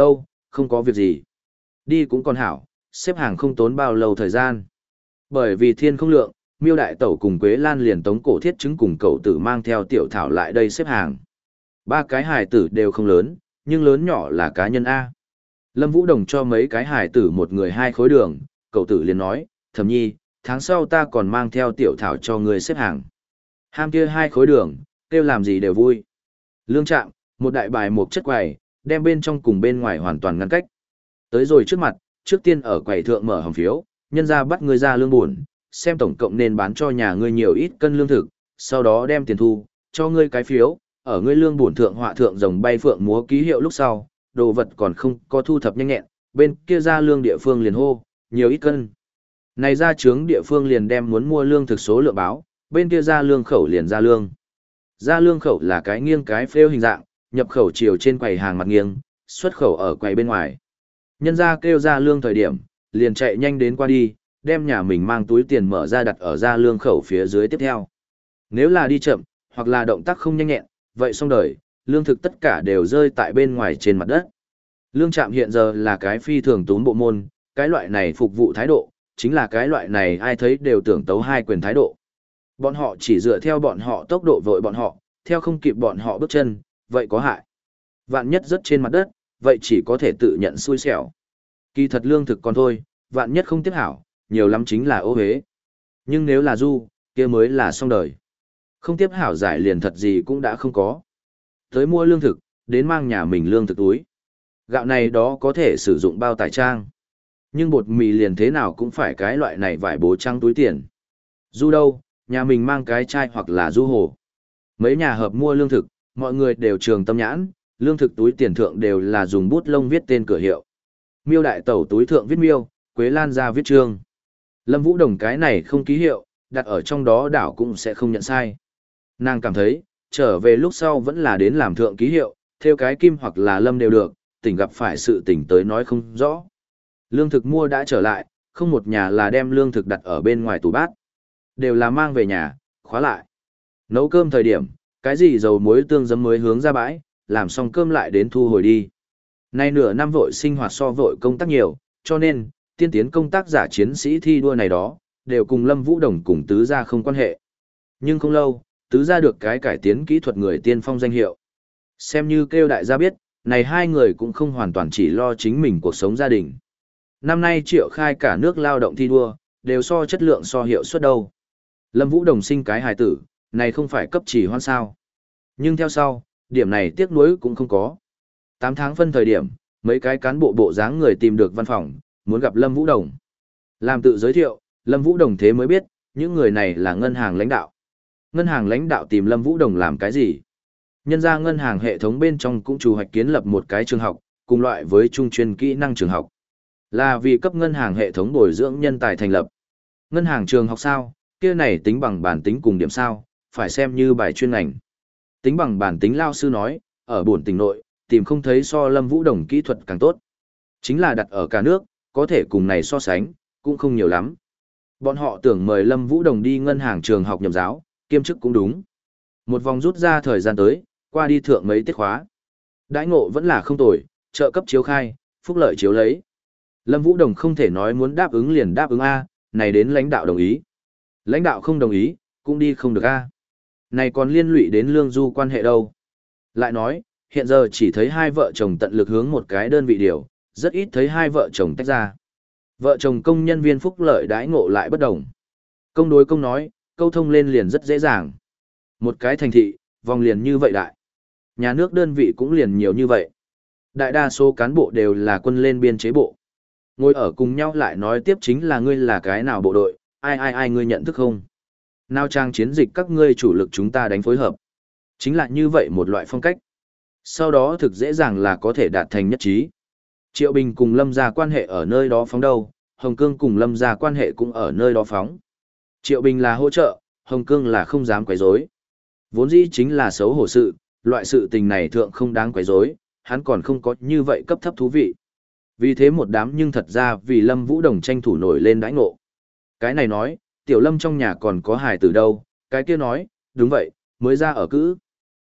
A: không có việc gì. Đi cũng còn hảo, xếp hàng không tốn bao lâu thời gian. Bởi vì thiên không lượng, Miêu đại tẩu cùng Quế Lan liền tống cổ thiết chứng cùng cậu tử mang theo tiểu thảo lại đây xếp hàng. Ba cái hài tử đều không lớn, nhưng lớn nhỏ là cá nhân A. Lâm Vũ Đồng cho mấy cái hài tử một người hai khối đường, cậu tử liền nói, Thẩm Nhi, tháng sau ta còn mang theo tiểu thảo cho người xếp hàng. Ham kia hai khối đường, kêu làm gì đều vui. Lương Trạm, một đại bài một chất quầy, đem bên trong cùng bên ngoài hoàn toàn ngăn cách. Tới rồi trước mặt, trước tiên ở quầy thượng mở hòm phiếu, nhân ra bắt ngươi ra lương buồn, xem tổng cộng nên bán cho nhà ngươi nhiều ít cân lương thực, sau đó đem tiền thu, cho ngươi cái phiếu, ở ngươi lương buồn thượng họa thượng rồng bay phượng múa ký hiệu lúc sau, đồ vật còn không có thu thập nhanh nhẹn, bên kia ra lương địa phương liền hô, nhiều ít cân. Này ra trướng địa phương liền đem muốn mua lương thực số lượng báo, bên kia ra lương khẩu liền ra lương. Ra lương khẩu là cái nghiêng cái phêu hình dạng, nhập khẩu chiều trên quầy hàng mặt nghiêng, xuất khẩu ở quầy bên ngoài. Nhân ra kêu ra lương thời điểm, liền chạy nhanh đến qua đi, đem nhà mình mang túi tiền mở ra đặt ở ra lương khẩu phía dưới tiếp theo. Nếu là đi chậm, hoặc là động tác không nhanh nhẹn, vậy xong đời, lương thực tất cả đều rơi tại bên ngoài trên mặt đất. Lương Trạm hiện giờ là cái phi thường túm bộ môn, cái loại này phục vụ thái độ, chính là cái loại này ai thấy đều tưởng tấu hai quyền thái độ. Bọn họ chỉ dựa theo bọn họ tốc độ vội bọn họ, theo không kịp bọn họ bước chân, vậy có hại. Vạn nhất rất trên mặt đất, vậy chỉ có thể tự nhận xui xẻo. Kỳ thật lương thực còn thôi, vạn nhất không tiếp hảo, nhiều lắm chính là ô hế. Nhưng nếu là du, kia mới là xong đời. Không tiếp hảo giải liền thật gì cũng đã không có. Tới mua lương thực, đến mang nhà mình lương thực túi. Gạo này đó có thể sử dụng bao tải trang. Nhưng bột mì liền thế nào cũng phải cái loại này vải bố trăng túi tiền. Du đâu, nhà mình mang cái chai hoặc là du hồ. Mấy nhà hợp mua lương thực, mọi người đều trường tâm nhãn, lương thực túi tiền thượng đều là dùng bút lông viết tên cửa hiệu. Miêu đại tẩu túi thượng viết Miêu, Quế Lan ra viết Trương. Lâm Vũ Đồng cái này không ký hiệu, đặt ở trong đó đảo cũng sẽ không nhận sai. Nàng cảm thấy, trở về lúc sau vẫn là đến làm thượng ký hiệu, theo cái kim hoặc là lâm đều được, tỉnh gặp phải sự tỉnh tới nói không rõ. Lương thực mua đã trở lại, không một nhà là đem lương thực đặt ở bên ngoài tủ bát. Đều là mang về nhà, khóa lại. Nấu cơm thời điểm, cái gì dầu muối tương giấm mới hướng ra bãi, làm xong cơm lại đến thu hồi đi. Nay nửa năm vội sinh hoạt so vội công tác nhiều, cho nên, tiên tiến công tác giả chiến sĩ thi đua này đó, đều cùng Lâm Vũ Đồng cùng tứ gia không quan hệ. Nhưng không lâu, tứ gia được cái cải tiến kỹ thuật người tiên phong danh hiệu. Xem như kêu đại gia biết, này hai người cũng không hoàn toàn chỉ lo chính mình cuộc sống gia đình. Năm nay triệu khai cả nước lao động thi đua, đều so chất lượng so hiệu suất đâu. Lâm Vũ Đồng sinh cái hài tử, này không phải cấp chỉ hoan sao. Nhưng theo sau, điểm này tiếc nuối cũng không có. tám tháng phân thời điểm, mấy cái cán bộ bộ dáng người tìm được văn phòng, muốn gặp Lâm Vũ Đồng. Làm tự giới thiệu, Lâm Vũ Đồng thế mới biết, những người này là ngân hàng lãnh đạo. Ngân hàng lãnh đạo tìm Lâm Vũ Đồng làm cái gì? Nhân ra ngân hàng hệ thống bên trong cũng chủ hoạch kiến lập một cái trường học, cùng loại với trung chuyên kỹ năng trường học. Là vì cấp ngân hàng hệ thống bồi dưỡng nhân tài thành lập. Ngân hàng trường học sao, kia này tính bằng bản tính cùng điểm sao, phải xem như bài chuyên ngành. Tính bằng bản tính lao sư nói, ở bổn tỉnh nội, tìm không thấy so Lâm Vũ Đồng kỹ thuật càng tốt. Chính là đặt ở cả nước, có thể cùng này so sánh, cũng không nhiều lắm. Bọn họ tưởng mời Lâm Vũ Đồng đi ngân hàng trường học nhậm giáo, kiêm chức cũng đúng. Một vòng rút ra thời gian tới, qua đi thượng mấy tiết khóa. Đãi ngộ vẫn là không tồi, trợ cấp chiếu khai, phúc lợi chiếu lấy. Lâm Vũ Đồng không thể nói muốn đáp ứng liền đáp ứng A, này đến lãnh đạo đồng ý. Lãnh đạo không đồng ý, cũng đi không được A. Này còn liên lụy đến lương du quan hệ đâu. Lại nói, hiện giờ chỉ thấy hai vợ chồng tận lực hướng một cái đơn vị điều, rất ít thấy hai vợ chồng tách ra. Vợ chồng công nhân viên phúc lợi đãi ngộ lại bất đồng. Công đối công nói, câu thông lên liền rất dễ dàng. Một cái thành thị, vòng liền như vậy đại. Nhà nước đơn vị cũng liền nhiều như vậy. Đại đa số cán bộ đều là quân lên biên chế bộ. Ngồi ở cùng nhau lại nói tiếp chính là ngươi là cái nào bộ đội, ai ai ai ngươi nhận thức không? Nào trang chiến dịch các ngươi chủ lực chúng ta đánh phối hợp. Chính là như vậy một loại phong cách. Sau đó thực dễ dàng là có thể đạt thành nhất trí. Triệu Bình cùng Lâm gia quan hệ ở nơi đó phóng đâu, Hồng Cương cùng Lâm gia quan hệ cũng ở nơi đó phóng. Triệu Bình là hỗ trợ, Hồng Cương là không dám quấy rối. Vốn dĩ chính là xấu hổ sự, loại sự tình này thượng không đáng quấy rối, hắn còn không có như vậy cấp thấp thú vị. Vì thế một đám nhưng thật ra vì Lâm Vũ Đồng tranh thủ nổi lên đãi ngộ. Cái này nói, Tiểu Lâm trong nhà còn có hài tử đâu, cái kia nói, đúng vậy, mới ra ở cữ.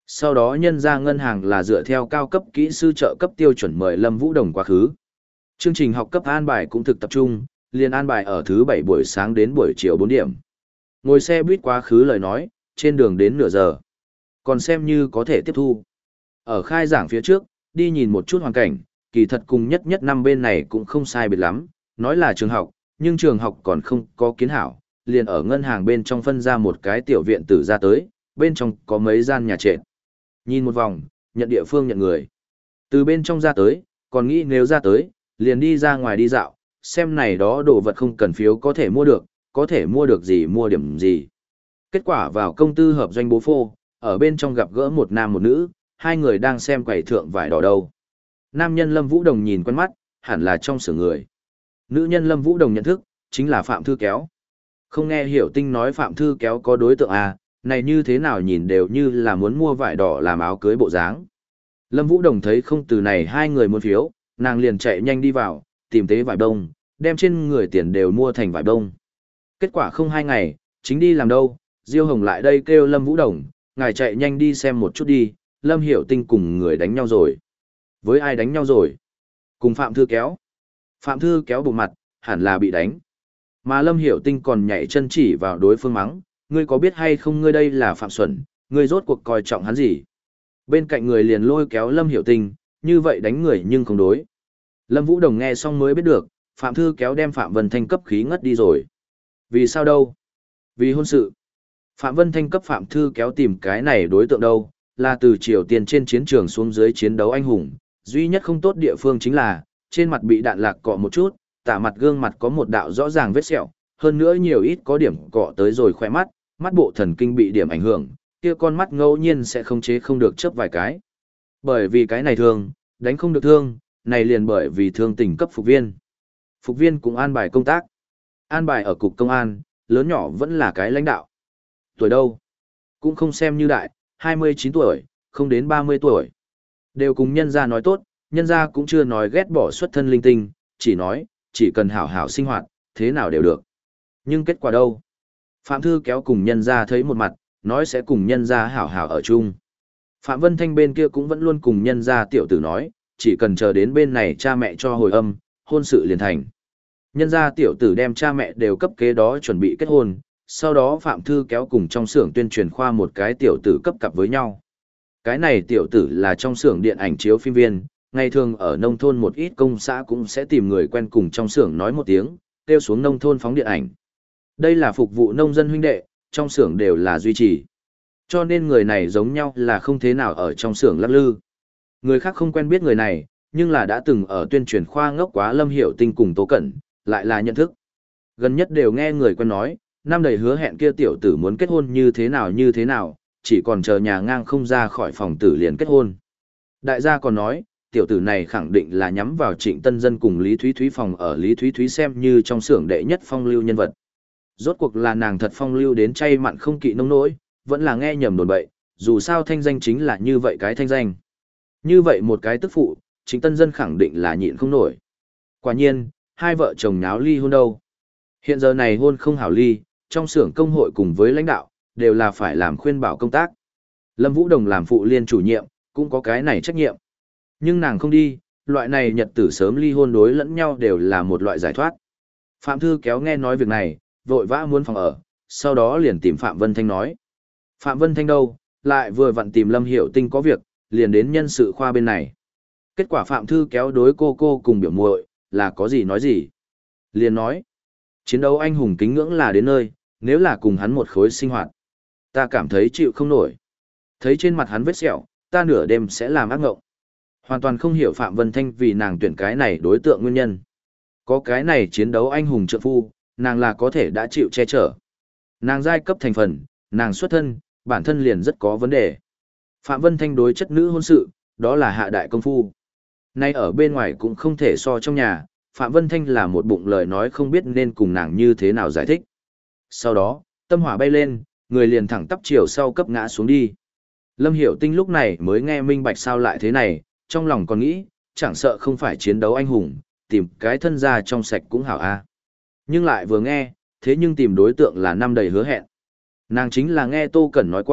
A: Sau đó nhân ra ngân hàng là dựa theo cao cấp kỹ sư trợ cấp tiêu chuẩn mời Lâm Vũ Đồng quá khứ. Chương trình học cấp an bài cũng thực tập trung, liền an bài ở thứ bảy buổi sáng đến buổi chiều bốn điểm. Ngồi xe buýt quá khứ lời nói, trên đường đến nửa giờ. Còn xem như có thể tiếp thu. Ở khai giảng phía trước, đi nhìn một chút hoàn cảnh, kỳ thật cùng nhất nhất năm bên này cũng không sai biệt lắm, nói là trường học, nhưng trường học còn không có kiến hảo, liền ở ngân hàng bên trong phân ra một cái tiểu viện tử ra tới, bên trong có mấy gian nhà trệt. Nhìn một vòng, nhận địa phương nhận người. Từ bên trong ra tới, còn nghĩ nếu ra tới, liền đi ra ngoài đi dạo, xem này đó đồ vật không cần phiếu có thể mua được, có thể mua được gì mua điểm gì. Kết quả vào công tư hợp doanh bố phô, ở bên trong gặp gỡ một nam một nữ, hai người đang xem quầy thượng vải đỏ đâu. Nam nhân Lâm Vũ Đồng nhìn quen mắt, hẳn là trong xưởng người. Nữ nhân Lâm Vũ Đồng nhận thức, chính là Phạm Thư Kéo. Không nghe Hiểu Tinh nói Phạm Thư Kéo có đối tượng à, này như thế nào nhìn đều như là muốn mua vải đỏ làm áo cưới bộ dáng. Lâm Vũ Đồng thấy không từ này hai người muốn phiếu, nàng liền chạy nhanh đi vào, tìm tế vải đông, đem trên người tiền đều mua thành vải đông. Kết quả không hai ngày, chính đi làm đâu, Diêu Hồng lại đây kêu Lâm Vũ Đồng, ngài chạy nhanh đi xem một chút đi, Lâm Hiểu Tinh cùng người đánh nhau rồi. Với ai đánh nhau rồi? Cùng Phạm Thư Kéo. Phạm Thư Kéo bụng mặt, hẳn là bị đánh. Mà Lâm Hiểu Tinh còn nhảy chân chỉ vào đối phương mắng, ngươi có biết hay không ngươi đây là Phạm Xuẩn, ngươi rốt cuộc coi trọng hắn gì? Bên cạnh người liền lôi kéo Lâm Hiểu Tinh, như vậy đánh người nhưng không đối. Lâm Vũ Đồng nghe xong mới biết được, Phạm Thư Kéo đem Phạm Vân Thanh cấp khí ngất đi rồi. Vì sao đâu? Vì hôn sự. Phạm Vân Thanh cấp Phạm Thư Kéo tìm cái này đối tượng đâu, là từ Triều Tiên trên chiến trường xuống dưới chiến đấu anh hùng. Duy nhất không tốt địa phương chính là, trên mặt bị đạn lạc cọ một chút, tả mặt gương mặt có một đạo rõ ràng vết sẹo, hơn nữa nhiều ít có điểm cọ tới rồi khỏe mắt, mắt bộ thần kinh bị điểm ảnh hưởng, kia con mắt ngẫu nhiên sẽ không chế không được chớp vài cái. Bởi vì cái này thương, đánh không được thương, này liền bởi vì thương tình cấp phục viên. Phục viên cũng an bài công tác. An bài ở cục công an, lớn nhỏ vẫn là cái lãnh đạo. Tuổi đâu? Cũng không xem như đại, hai mươi chín tuổi, không đến ba mươi tuổi. Đều cùng nhân gia nói tốt, nhân gia cũng chưa nói ghét bỏ xuất thân linh tinh, chỉ nói, chỉ cần hảo hảo sinh hoạt, thế nào đều được. Nhưng kết quả đâu? Phạm Thư Kéo cùng nhân gia thấy một mặt, nói sẽ cùng nhân gia hảo hảo ở chung. Phạm Vân Thanh bên kia cũng vẫn luôn cùng nhân gia tiểu tử nói, chỉ cần chờ đến bên này cha mẹ cho hồi âm, hôn sự liền thành. Nhân gia tiểu tử đem cha mẹ đều cấp kế đó chuẩn bị kết hôn, sau đó Phạm Thư Kéo cùng trong xưởng tuyên truyền khoa một cái tiểu tử cấp cặp với nhau. Cái này tiểu tử là trong xưởng điện ảnh chiếu phim viên, ngày thường ở nông thôn một ít công xã cũng sẽ tìm người quen cùng trong xưởng nói một tiếng, kêu xuống nông thôn phóng điện ảnh. Đây là phục vụ nông dân huynh đệ, trong xưởng đều là duy trì. Cho nên người này giống nhau là không thế nào ở trong xưởng lắc lư. Người khác không quen biết người này, nhưng là đã từng ở tuyên truyền khoa ngốc quá Lâm Hiểu Tinh cùng Tố Cẩn, lại là nhận thức. Gần nhất đều nghe người quen nói, năm đầy hứa hẹn kia tiểu tử muốn kết hôn như thế nào như thế nào, chỉ còn chờ nhà ngang không ra khỏi phòng tử liền kết hôn. Đại gia còn nói, tiểu tử này khẳng định là nhắm vào Trịnh Tân Dân cùng Lý Thúy Thúy phòng ở Lý Thúy Thúy xem như trong xưởng đệ nhất phong lưu nhân vật. Rốt cuộc là nàng thật phong lưu đến chay mặn không kỵ nông nỗi, vẫn là nghe nhầm đồn bậy, dù sao thanh danh chính là như vậy cái thanh danh. Như vậy một cái tức phụ, Trịnh Tân Dân khẳng định là nhịn không nổi. Quả nhiên, hai vợ chồng nháo ly hôn đâu. Hiện giờ này hôn không hảo ly, trong xưởng công hội cùng với lãnh đạo, đều là phải làm khuyên bảo công tác. Lâm Vũ Đồng làm phụ liên chủ nhiệm, cũng có cái này trách nhiệm. Nhưng nàng không đi, loại này nhật tử sớm ly hôn đối lẫn nhau đều là một loại giải thoát. Phạm Thư Kéo nghe nói việc này, vội vã muốn phòng ở, sau đó liền tìm Phạm Vân Thanh nói. Phạm Vân Thanh đâu, lại vừa vặn tìm Lâm Hiểu Tinh có việc, liền đến nhân sự khoa bên này. Kết quả Phạm Thư Kéo đối cô cô cùng biểu muội là có gì nói gì. Liền nói, chiến đấu anh hùng kính ngưỡng là đến nơi, nếu là cùng hắn một khối sinh hoạt. Ta cảm thấy chịu không nổi. Thấy trên mặt hắn vết sẹo, ta nửa đêm sẽ làm ác ngộng. Hoàn toàn không hiểu Phạm Vân Thanh vì nàng tuyển cái này đối tượng nguyên nhân. Có cái này chiến đấu anh hùng trợ phu, nàng là có thể đã chịu che chở. Nàng giai cấp thành phần, nàng xuất thân, bản thân liền rất có vấn đề. Phạm Vân Thanh đối chất nữ hôn sự, đó là hạ đại công phu. Nay ở bên ngoài cũng không thể so trong nhà, Phạm Vân Thanh là một bụng lời nói không biết nên cùng nàng như thế nào giải thích. Sau đó, tâm hỏa bay lên, người liền thẳng tắp chiều sau cấp ngã xuống đi. Lâm Hiểu Tinh lúc này mới nghe minh bạch sao lại thế này, trong lòng còn nghĩ, chẳng sợ không phải chiến đấu anh hùng, tìm cái thân gia trong sạch cũng hảo a. Nhưng lại vừa nghe, thế nhưng tìm đối tượng là năm đầy hứa hẹn. Nàng chính là nghe Tô Cẩn nói qua,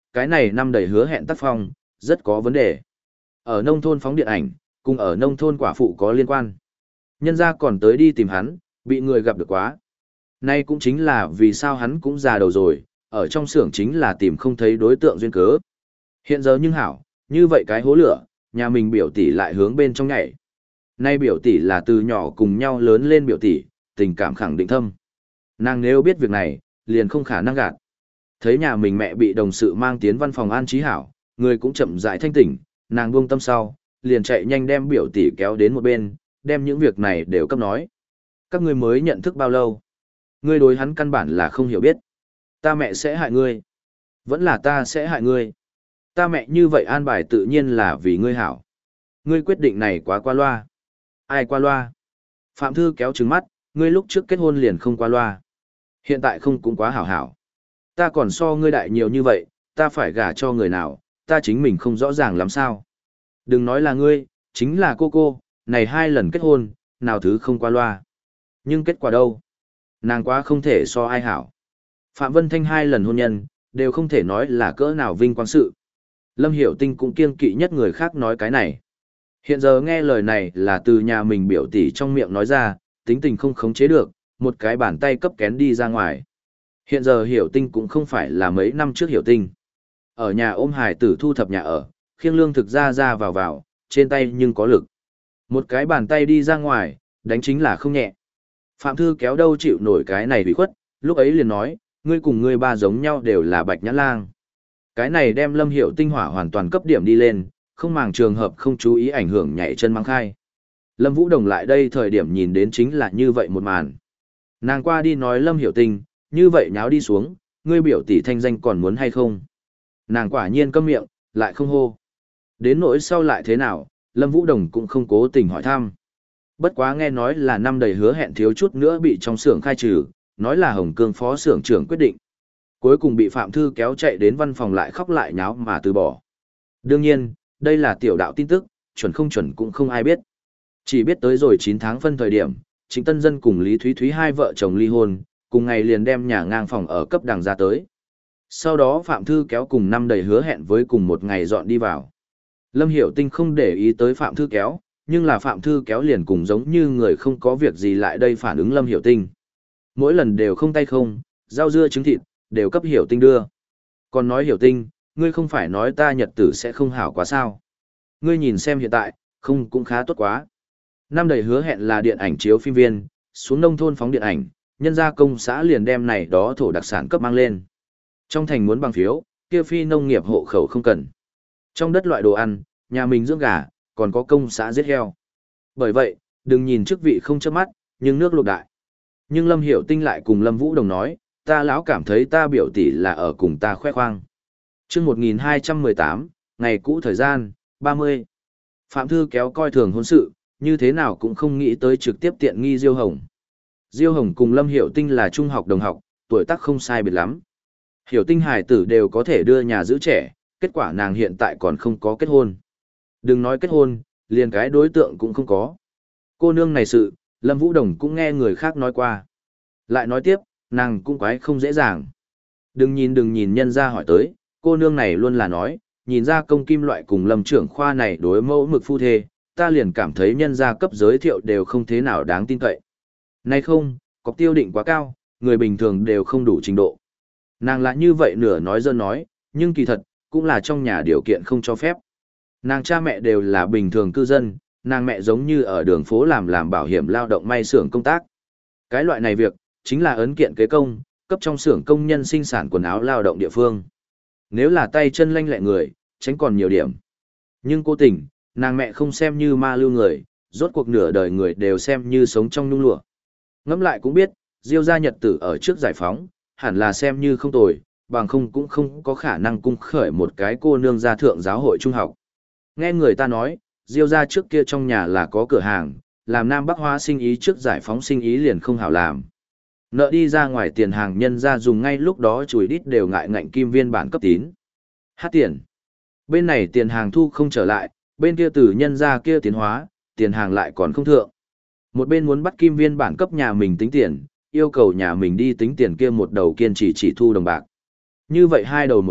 A: cái này năm đầy hứa hẹn tác phong, rất có vấn đề. Ở nông thôn phóng điện ảnh, cùng ở nông thôn quả phụ có liên quan. Nhân ra còn tới đi tìm hắn, bị người gặp được quá. Nay cũng chính là vì sao hắn cũng già đầu rồi, ở trong xưởng chính là tìm không thấy đối tượng duyên cớ. Hiện giờ nhưng hảo, như vậy cái hố lửa, nhà mình biểu tỷ lại hướng bên trong nhảy. Nay biểu tỷ là từ nhỏ cùng nhau lớn lên biểu tỷ, tình cảm khẳng định thâm. Nàng nếu biết việc này, liền không khả năng gạt. Thấy nhà mình mẹ bị đồng sự mang tiến văn phòng an trí hảo, người cũng chậm rãi thanh tỉnh, nàng buông tâm sau, liền chạy nhanh đem biểu tỷ kéo đến một bên, đem những việc này đều cấp nói. Các ngươi mới nhận thức bao lâu? Ngươi đối hắn căn bản là không hiểu biết. Ta mẹ sẽ hại ngươi. Vẫn là ta sẽ hại ngươi. Ta mẹ như vậy an bài tự nhiên là vì ngươi hảo. Ngươi quyết định này quá qua loa. Ai qua loa? Phạm Thư kéo trừng mắt, ngươi lúc trước kết hôn liền không qua loa. Hiện tại không cũng quá hảo hảo. Ta còn so ngươi đại nhiều như vậy, ta phải gả cho người nào, ta chính mình không rõ ràng lắm sao. Đừng nói là ngươi, chính là cô cô, này hai lần kết hôn, nào thứ không qua loa. Nhưng kết quả đâu? Nàng quá không thể so ai hảo. Phạm Vân Thanh hai lần hôn nhân, đều không thể nói là cỡ nào vinh quang sự. Lâm Hiểu Tinh cũng kiêng kỵ nhất người khác nói cái này. Hiện giờ nghe lời này là từ nhà mình biểu tỷ trong miệng nói ra, tính tình không khống chế được, một cái bàn tay cấp kén đi ra ngoài. Hiện giờ Hiểu Tinh cũng không phải là mấy năm trước Hiểu Tinh. Ở nhà ôm hài tử thu thập nhà ở, khiêng lương thực ra ra vào vào, trên tay nhưng có lực. Một cái bàn tay đi ra ngoài, đánh chính là không nhẹ. Phạm Thư kéo đâu chịu nổi cái này bị khuất, lúc ấy liền nói, ngươi cùng ngươi ba giống nhau đều là bạch nhãn lang. Cái này đem Lâm Hiểu Tinh hỏa hoàn toàn cấp điểm đi lên, không màng trường hợp không chú ý ảnh hưởng nhảy chân mang khai. Lâm Vũ Đồng lại đây thời điểm nhìn đến chính là như vậy một màn. Nàng qua đi nói Lâm Hiểu Tinh, như vậy nháo đi xuống, ngươi biểu tỷ thanh danh còn muốn hay không? Nàng quả nhiên câm miệng, lại không hô. Đến nỗi sau lại thế nào, Lâm Vũ Đồng cũng không cố tình hỏi thăm. Bất quá nghe nói là năm đầy hứa hẹn thiếu chút nữa bị trong xưởng khai trừ, nói là Hồng Cương phó xưởng trưởng quyết định. Cuối cùng bị Phạm Thư kéo chạy đến văn phòng lại khóc lại nháo mà từ bỏ. Đương nhiên, đây là tiểu đạo tin tức, chuẩn không chuẩn cũng không ai biết. Chỉ biết tới rồi chín tháng phân thời điểm, Trịnh Tân Dân cùng Lý Thúy Thúy hai vợ chồng ly hôn, cùng ngày liền đem nhà ngang phòng ở cấp đằng ra tới. Sau đó Phạm Thư kéo cùng năm đầy hứa hẹn với cùng một ngày dọn đi vào. Lâm Hiểu Tinh không để ý tới Phạm Thư kéo, nhưng là Phạm Thư kéo liền cùng giống như người không có việc gì lại đây phản ứng Lâm Hiểu Tinh. Mỗi lần đều không tay không, rau dưa trứng thịt, đều cấp Hiểu Tinh đưa. Còn nói Hiểu Tinh, ngươi không phải nói ta nhật tử sẽ không hảo quá sao. Ngươi nhìn xem hiện tại, không cũng khá tốt quá. Năm đầy hứa hẹn là điện ảnh chiếu phim viên, xuống nông thôn phóng điện ảnh, nhân gia công xã liền đem này đó thổ đặc sản cấp mang lên. Trong thành muốn bằng phiếu, kia phi nông nghiệp hộ khẩu không cần. Trong đất loại đồ ăn, nhà mình dưỡng gà, còn có công xã giết heo. Bởi vậy, đừng nhìn chức vị không chớp mắt, nhưng nước luộc đại. Nhưng Lâm Hiểu Tinh lại cùng Lâm Vũ Đồng nói, ta lão cảm thấy ta biểu tỷ là ở cùng ta khoe khoang. Chương một nghìn hai trăm mười tám, ngày cũ thời gian, ba mươi. Phạm Thư kéo coi thường hôn sự, như thế nào cũng không nghĩ tới trực tiếp tiện nghi Diêu Hồng. Diêu Hồng cùng Lâm Hiểu Tinh là trung học đồng học, tuổi tác không sai biệt lắm. Hiểu Tinh hài tử đều có thể đưa nhà giữ trẻ, kết quả nàng hiện tại còn không có kết hôn. Đừng nói kết hôn, liền cái đối tượng cũng không có. Cô nương này sự, Lâm Vũ Đồng cũng nghe người khác nói qua. Lại nói tiếp, nàng cũng quái không dễ dàng. Đừng nhìn đừng nhìn nhân ra hỏi tới, cô nương này luôn là nói, nhìn ra công kim loại cùng Lâm trưởng khoa này đối mẫu mực phu thê, ta liền cảm thấy nhân gia cấp giới thiệu đều không thế nào đáng tin cậy. Nay không, cọc tiêu định quá cao, người bình thường đều không đủ trình độ. Nàng lại như vậy nửa nói dơ nói, nhưng kỳ thật, cũng là trong nhà điều kiện không cho phép. Nàng cha mẹ đều là bình thường cư dân, nàng mẹ giống như ở đường phố làm làm bảo hiểm lao động may xưởng công tác. Cái loại này việc, chính là ấn kiện kế công, cấp trong xưởng công nhân sinh sản quần áo lao động địa phương. Nếu là tay chân lanh lẹ người, tránh còn nhiều điểm. Nhưng cố tình, nàng mẹ không xem như ma lưu người, rốt cuộc nửa đời người đều xem như sống trong nhung lụa. Ngẫm lại cũng biết, Diêu gia nhật tử ở trước giải phóng, hẳn là xem như không tồi, bằng không cũng không có khả năng cung khởi một cái cô nương gia thượng giáo hội trung học. Nghe người ta nói, Diêu gia trước kia trong nhà là có cửa hàng, làm Nam Bắc hóa sinh ý trước giải phóng sinh ý liền không hảo làm. Nợ đi ra ngoài tiền hàng nhân ra dùng ngay lúc đó chùi đít đều ngại ngạnh kim viên bản cấp tín. Hát tiền. Bên này tiền hàng thu không trở lại, bên kia từ nhân ra kia tiến hóa, tiền hàng lại còn không thượng. Một bên muốn bắt kim viên bản cấp nhà mình tính tiền, yêu cầu nhà mình đi tính tiền kia một đầu kiên trì chỉ thu đồng bạc. Như vậy hai đầu một tước,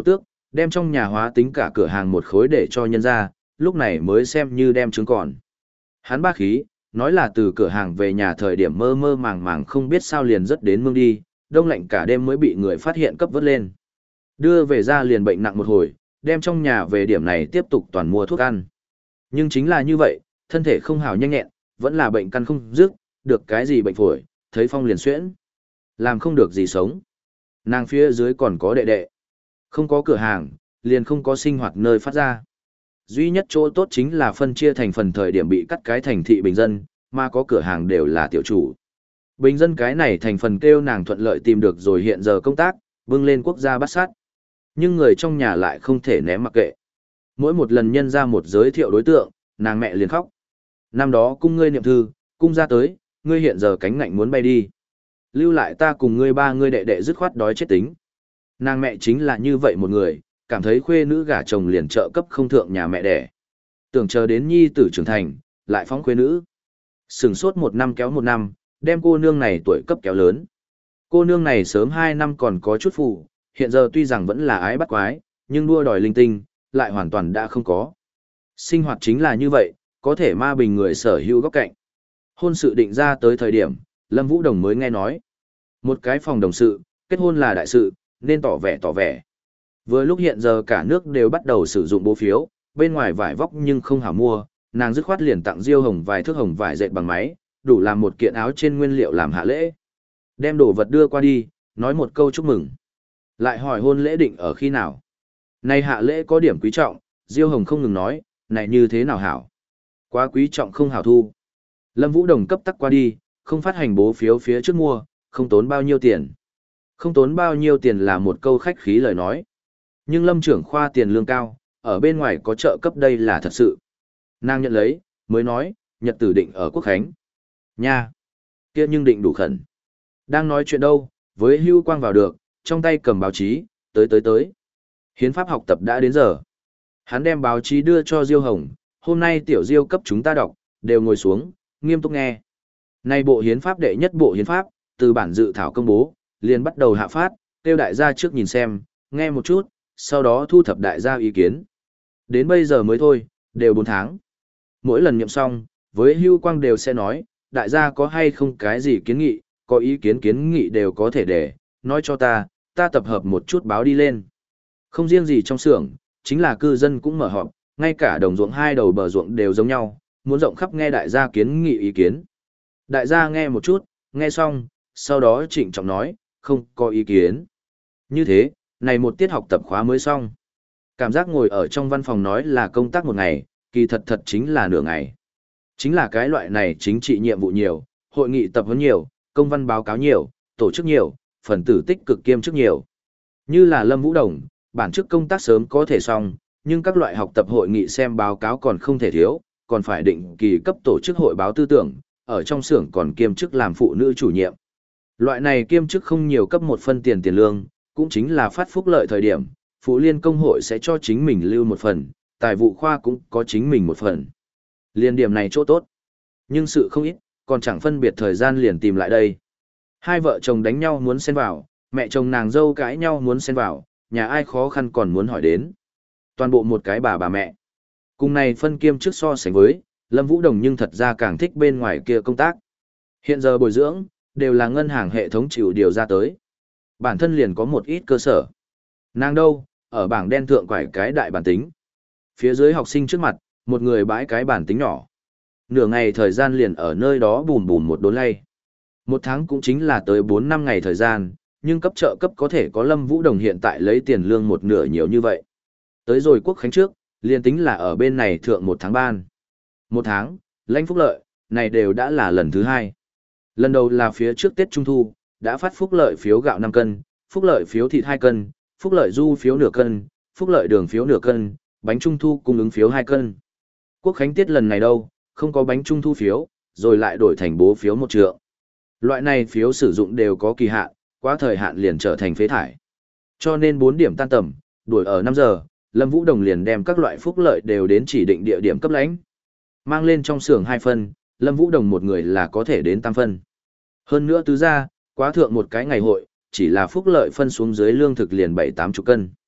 A: đem trong nhà hóa tính cả cửa hàng một khối để cho nhân ra, lúc này mới xem như đem trứng còn. Hắn bá khí, nói là từ cửa hàng về nhà thời điểm mơ mơ màng màng không biết sao liền rất đến mương đi, đông lạnh cả đêm mới bị người phát hiện cấp vớt lên. Đưa về ra liền bệnh nặng một hồi, đem trong nhà về điểm này tiếp tục toàn mua thuốc ăn. Nhưng chính là như vậy, thân thể không hào nhanh nhẹn, vẫn là bệnh căn không dứt, được cái gì bệnh phổi, thấy phong liền xuyễn. Làm không được gì sống. Nàng phía dưới còn có đệ đệ. Không có cửa hàng, liền không có sinh hoạt nơi phát ra. Duy nhất chỗ tốt chính là phân chia thành phần thời điểm bị cắt cái thành thị bình dân, mà có cửa hàng đều là tiểu chủ. Bình dân cái này thành phần kêu nàng thuận lợi tìm được rồi hiện giờ công tác, bưng lên quốc gia bắt sát. Nhưng người trong nhà lại không thể ném mặc kệ. Mỗi một lần nhân ra một giới thiệu đối tượng, nàng mẹ liền khóc. Năm đó cung ngươi niệm thư, cung ra tới, ngươi hiện giờ cánh ngạnh muốn bay đi. Lưu lại ta cùng ngươi ba ngươi đệ đệ dứt khoát đói chết tính. Nàng mẹ chính là như vậy một người, cảm thấy khuê nữ gả chồng liền trợ cấp không thượng nhà mẹ đẻ. Tưởng chờ đến nhi tử trưởng thành, lại phóng khuê nữ. Sừng sốt một năm kéo một năm, đem cô nương này tuổi cấp kéo lớn. Cô nương này sớm hai năm còn có chút phụ, hiện giờ tuy rằng vẫn là ái bắt quái, nhưng đua đòi linh tinh, lại hoàn toàn đã không có. Sinh hoạt chính là như vậy, có thể ma bình người sở hữu góc cạnh. Hôn sự định ra tới thời điểm, Lâm Vũ Đồng mới nghe nói. Một cái phòng đồng sự, kết hôn là đại sự, nên tỏ vẻ tỏ vẻ. Vừa lúc hiện giờ cả nước đều bắt đầu sử dụng bố phiếu, bên ngoài vải vóc nhưng không hảo mua, nàng dứt khoát liền tặng Diêu Hồng vài thước hồng vải dệt bằng máy, đủ làm một kiện áo trên nguyên liệu làm hạ lễ. Đem đồ vật đưa qua đi, nói một câu chúc mừng. Lại hỏi hôn lễ định ở khi nào. Này hạ lễ có điểm quý trọng, Diêu Hồng không ngừng nói, này như thế nào hảo. Quá quý trọng không hảo thu. Lâm Vũ Đồng cấp tắc qua đi, không phát hành bố phiếu phía trước mua, không tốn bao nhiêu tiền. Không tốn bao nhiêu tiền là một câu khách khí lời nói. Nhưng Lâm trưởng khoa tiền lương cao, ở bên ngoài có trợ cấp đây là thật sự. Nàng nhận lấy, mới nói, nhật tử định ở Quốc Khánh. Nha! Kia nhưng định đủ khẩn. Đang nói chuyện đâu, với Hưu Quang vào được, trong tay cầm báo chí, tới tới tới. Hiến pháp học tập đã đến giờ. Hắn đem báo chí đưa cho Diêu Hồng, hôm nay tiểu Diêu cấp chúng ta đọc, đều ngồi xuống, nghiêm túc nghe. Nay bộ hiến pháp đệ nhất bộ hiến pháp, từ bản dự thảo công bố, liền bắt đầu hạ phát, kêu đại gia trước nhìn xem, nghe một chút, sau đó thu thập đại gia ý kiến. Đến bây giờ mới thôi, đều bốn tháng. Mỗi lần niệm xong, với Hưu Quang đều sẽ nói, đại gia có hay không cái gì kiến nghị, có ý kiến kiến nghị đều có thể để, nói cho ta, ta tập hợp một chút báo đi lên. Không riêng gì trong xưởng, chính là cư dân cũng mở họp, ngay cả đồng ruộng hai đầu bờ ruộng đều giống nhau, muốn rộng khắp nghe đại gia kiến nghị ý kiến. Đại gia nghe một chút, nghe xong, sau đó trịnh trọng nói, không có ý kiến. Như thế, này một tiết học tập khóa mới xong. Cảm giác ngồi ở trong văn phòng nói là công tác một ngày, kỳ thật thật chính là nửa ngày. Chính là cái loại này chính trị nhiệm vụ nhiều, hội nghị tập huấn nhiều, công văn báo cáo nhiều, tổ chức nhiều, phần tử tích cực kiêm chức nhiều. Như là Lâm Vũ Đồng, bản chức công tác sớm có thể xong, nhưng các loại học tập hội nghị xem báo cáo còn không thể thiếu, còn phải định kỳ cấp tổ chức hội báo tư tưởng, ở trong xưởng còn kiêm chức làm phụ nữ chủ nhiệm. Loại này kiêm chức không nhiều cấp một phân tiền tiền lương, cũng chính là phát phúc lợi thời điểm, phụ liên công hội sẽ cho chính mình lưu một phần, tài vụ khoa cũng có chính mình một phần. Liên điểm này chỗ tốt. Nhưng sự không ít, còn chẳng phân biệt thời gian liền tìm lại đây. Hai vợ chồng đánh nhau muốn xen vào, mẹ chồng nàng dâu cãi nhau muốn xen vào, nhà ai khó khăn còn muốn hỏi đến. Toàn bộ một cái bà bà mẹ. Cùng này phân kiêm trước so sánh với, Lâm Vũ Đồng nhưng thật ra càng thích bên ngoài kia công tác. Hiện giờ bồi dưỡng, đều là ngân hàng hệ thống chịu điều ra tới. Bản thân liền có một ít cơ sở. Nàng đâu, ở bảng đen thượng quải cái đại bản tính. Phía dưới học sinh trước mặt, một người bãi cái bản tính nhỏ. Nửa ngày thời gian liền ở nơi đó bùm bùm một đốn lay. Một tháng cũng chính là tới bốn năm ngày thời gian, nhưng cấp trợ cấp có thể có Lâm Vũ Đồng hiện tại lấy tiền lương một nửa nhiều như vậy. Tới rồi Quốc Khánh trước, liền tính là ở bên này thượng một tháng ban. Một tháng, lãnh phúc lợi, này đều đã là lần thứ hai. Lần đầu là phía trước Tết Trung Thu, đã phát phúc lợi phiếu gạo năm cân, phúc lợi phiếu thịt hai cân, phúc lợi du phiếu nửa cân, phúc lợi đường phiếu nửa cân, bánh Trung Thu cung ứng phiếu hai cân. Quốc Khánh Tiết lần này đâu, không có bánh Trung Thu phiếu, rồi lại đổi thành bố phiếu một trượng. Loại này phiếu sử dụng đều có kỳ hạn, quá thời hạn liền trở thành phế thải. Cho nên bốn điểm tan tầm, đuổi ở năm giờ, Lâm Vũ Đồng liền đem các loại phúc lợi đều đến chỉ định địa điểm cấp lãnh. Mang lên trong xưởng hai phân, Lâm Vũ Đồng một người là có thể đến tam phân. Hơn nữa tứ ra, quá thượng một cái ngày hội, chỉ là phúc lợi phân xuống dưới lương thực liền bảy tám chục cân.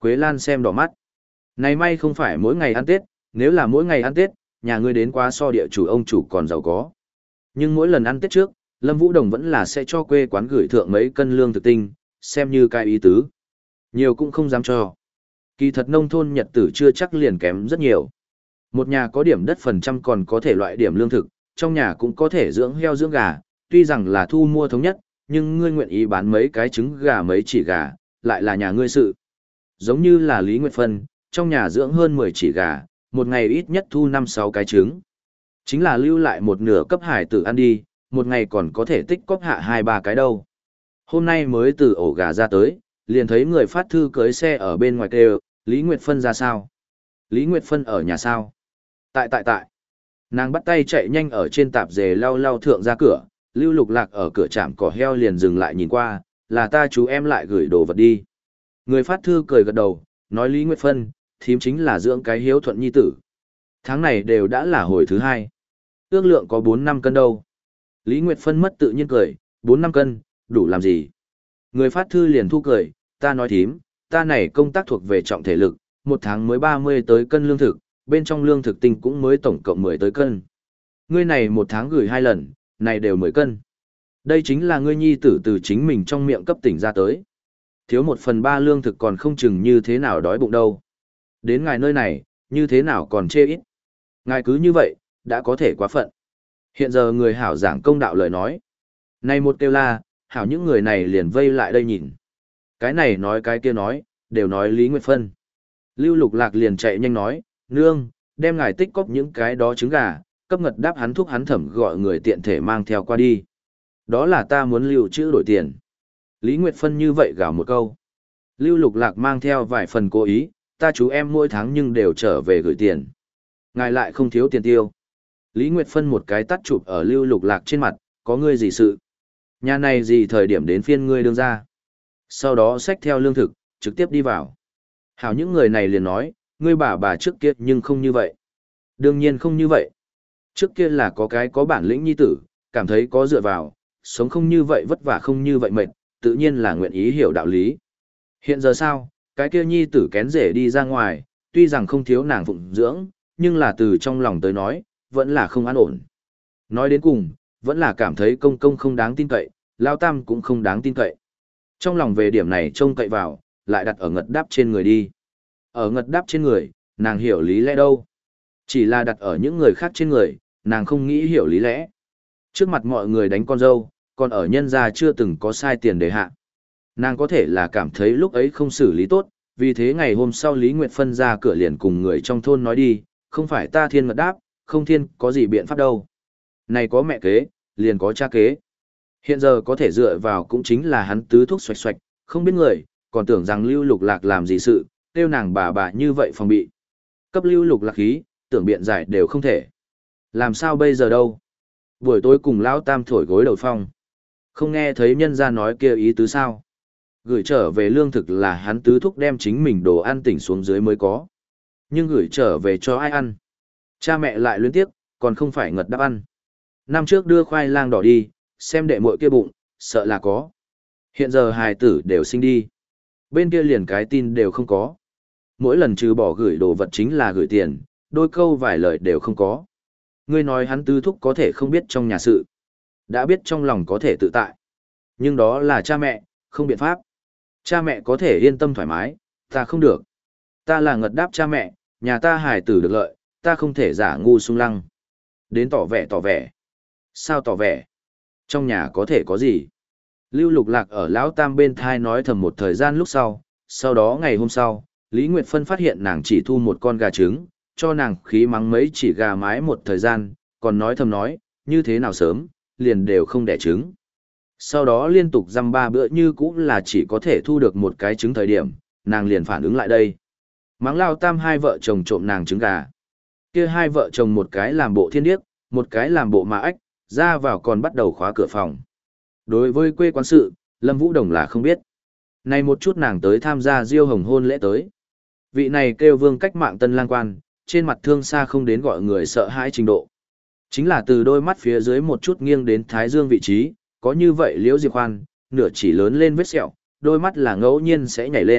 A: Quế Lan xem đỏ mắt. Này may không phải mỗi ngày ăn Tết, nếu là mỗi ngày ăn Tết, nhà ngươi đến quá so địa chủ ông chủ còn giàu có. Nhưng mỗi lần ăn Tết trước, Lâm Vũ Đồng vẫn là sẽ cho quê quán gửi thượng mấy cân lương thực tinh, xem như cái ý tứ. Nhiều cũng không dám cho. Kỳ thật nông thôn nhật tử chưa chắc liền kém rất nhiều. Một nhà có điểm đất phần trăm còn có thể loại điểm lương thực, trong nhà cũng có thể dưỡng heo dưỡng gà, tuy rằng là thu mua thống nhất, nhưng ngươi nguyện ý bán mấy cái trứng gà mấy chỉ gà, lại là nhà ngươi sự. Giống như là Lý Nguyệt Phân, trong nhà dưỡng hơn mười chỉ gà, một ngày ít nhất thu năm sáu cái trứng. Chính là lưu lại một nửa cấp hải tử ăn đi, một ngày còn có thể tích cóp hạ hai ba cái đâu. Hôm nay mới từ ổ gà ra tới, liền thấy người phát thư cưới xe ở bên ngoài kêu, Lý Nguyệt Phân ra sao? Lý Nguyệt Phân ở nhà sao? Tại tại tại. Nàng bắt tay chạy nhanh ở trên tạp dề lau lau thượng ra cửa, Lưu Lục Lạc ở cửa trạm cỏ heo liền dừng lại nhìn qua, là ta chú em lại gửi đồ vật đi. Người phát thư cười gật đầu, nói Lý Nguyệt Phân, thím chính là dưỡng cái hiếu thuận nhi tử. Tháng này đều đã là hồi thứ hai. Ước lượng có bốn năm cân đâu. Lý Nguyệt Phân mất tự nhiên cười, bốn năm cân, đủ làm gì? Người phát thư liền thu cười, ta nói thím, ta này công tác thuộc về trọng thể lực, một tháng mới ba mươi tới cân lương thực, bên trong lương thực tinh cũng mới tổng cộng mười tới cân. Ngươi này một tháng gửi hai lần, này đều mười cân. Đây chính là ngươi nhi tử từ chính mình trong miệng cấp tỉnh ra tới. Thiếu một phần ba lương thực còn không chừng như thế nào đói bụng đâu. Đến ngài nơi này, như thế nào còn chê ít. Ngài cứ như vậy, đã có thể quá phận. Hiện giờ người hảo giảng công đạo lời nói. Này một kêu la, hảo những người này liền vây lại đây nhìn. Cái này nói cái kia nói, đều nói Lý Nguyệt Phân. Lưu Lục Lạc liền chạy nhanh nói, nương, đem ngài tích cóp những cái đó trứng gà, cấp ngật đáp hắn thúc hắn thẩm gọi người tiện thể mang theo qua đi. Đó là ta muốn lưu trữ đổi tiền. Lý Nguyệt Phân như vậy gào một câu. Lưu Lục Lạc mang theo vài phần cố ý, ta chú em mỗi tháng nhưng đều trở về gửi tiền. Ngài lại không thiếu tiền tiêu. Lý Nguyệt Phân một cái tắt chụp ở Lưu Lục Lạc trên mặt, có ngươi gì sự? Nhà này gì thời điểm đến phiên ngươi đương ra? Sau đó xách theo lương thực, trực tiếp đi vào. Hảo những người này liền nói, ngươi bà bà trước kia nhưng không như vậy. Đương nhiên không như vậy. Trước kia là có cái có bản lĩnh nhi tử, cảm thấy có dựa vào, sống không như vậy vất vả không như vậy mệt, tự nhiên là nguyện ý hiểu đạo lý. Hiện giờ sao, cái kia nhi tử kén rể đi ra ngoài, tuy rằng không thiếu nàng phụng dưỡng, nhưng là từ trong lòng tới nói, vẫn là không an ổn. Nói đến cùng, vẫn là cảm thấy công công không đáng tin cậy, lao tam cũng không đáng tin cậy. Trong lòng về điểm này trông cậy vào, lại đặt ở ngật đáp trên người đi. Ở ngật đáp trên người, nàng hiểu lý lẽ đâu. Chỉ là đặt ở những người khác trên người, nàng không nghĩ hiểu lý lẽ. Trước mặt mọi người đánh con dâu, còn ở nhân gia chưa từng có sai tiền để hạ. Nàng có thể là cảm thấy lúc ấy không xử lý tốt, vì thế ngày hôm sau Lý Nguyệt Phân ra cửa liền cùng người trong thôn nói đi, không phải ta thiên ngật đáp, không thiên có gì biện pháp đâu. Này có mẹ kế, liền có cha kế. Hiện giờ có thể dựa vào cũng chính là hắn tứ thuốc xoạch xoạch, không biết người, còn tưởng rằng Lưu Lục Lạc làm gì sự, tiêu nàng bà bà như vậy phòng bị. Cấp Lưu Lục Lạc khí, tưởng biện giải đều không thể. Làm sao bây giờ đâu? Buổi tối cùng Lão Tam thổi gối đầu phong. Không nghe thấy nhân gia nói kia ý tứ sao? Gửi trở về lương thực là hắn tứ thúc đem chính mình đồ ăn tỉnh xuống dưới mới có. Nhưng gửi trở về cho ai ăn? Cha mẹ lại luyến tiếc, còn không phải ngật đáp ăn. Năm trước đưa khoai lang đỏ đi, xem đệ muội kia bụng, sợ là có. Hiện giờ hài tử đều sinh đi. Bên kia liền cái tin đều không có. Mỗi lần trừ bỏ gửi đồ vật chính là gửi tiền, đôi câu vài lời đều không có. Ngươi nói hắn tứ thúc có thể không biết trong nhà sự. Đã biết trong lòng có thể tự tại. Nhưng đó là cha mẹ, không biện pháp. Cha mẹ có thể yên tâm thoải mái, ta không được. Ta là ngật đáp cha mẹ, nhà ta hài tử được lợi, ta không thể giả ngu sung lăng. Đến tỏ vẻ tỏ vẻ. Sao tỏ vẻ? Trong nhà có thể có gì? Lưu Lục Lạc ở Lão Tam bên thai nói thầm một thời gian lúc sau, sau đó ngày hôm sau, Lý Nguyệt Phân phát hiện nàng chỉ thu một con gà trứng, cho nàng khí mắng mấy chỉ gà mái một thời gian, còn nói thầm nói, như thế nào sớm, liền đều không đẻ trứng. Sau đó liên tục dăm ba bữa như cũng là chỉ có thể thu được một cái trứng thời điểm, nàng liền phản ứng lại đây. Mắng Lão Tam hai vợ chồng trộm nàng trứng gà. Kia hai vợ chồng một cái làm bộ thiên điếc, một cái làm bộ mà ách, ra vào còn bắt đầu khóa cửa phòng. Đối với quê quán sự, Lâm Vũ Đồng là không biết. Này một chút nàng tới tham gia Diêu Hồng hôn lễ tới. Vị này kêu Vương Cách Mạng tân lang quan, trên mặt thương xa không đến gọi người sợ hãi trình độ. Chính là từ đôi mắt phía dưới một chút nghiêng đến thái dương vị trí, có như vậy Liễu Diệp Khoan, nửa chỉ lớn lên vết sẹo, đôi mắt là ngẫu nhiên sẽ nhảy lên,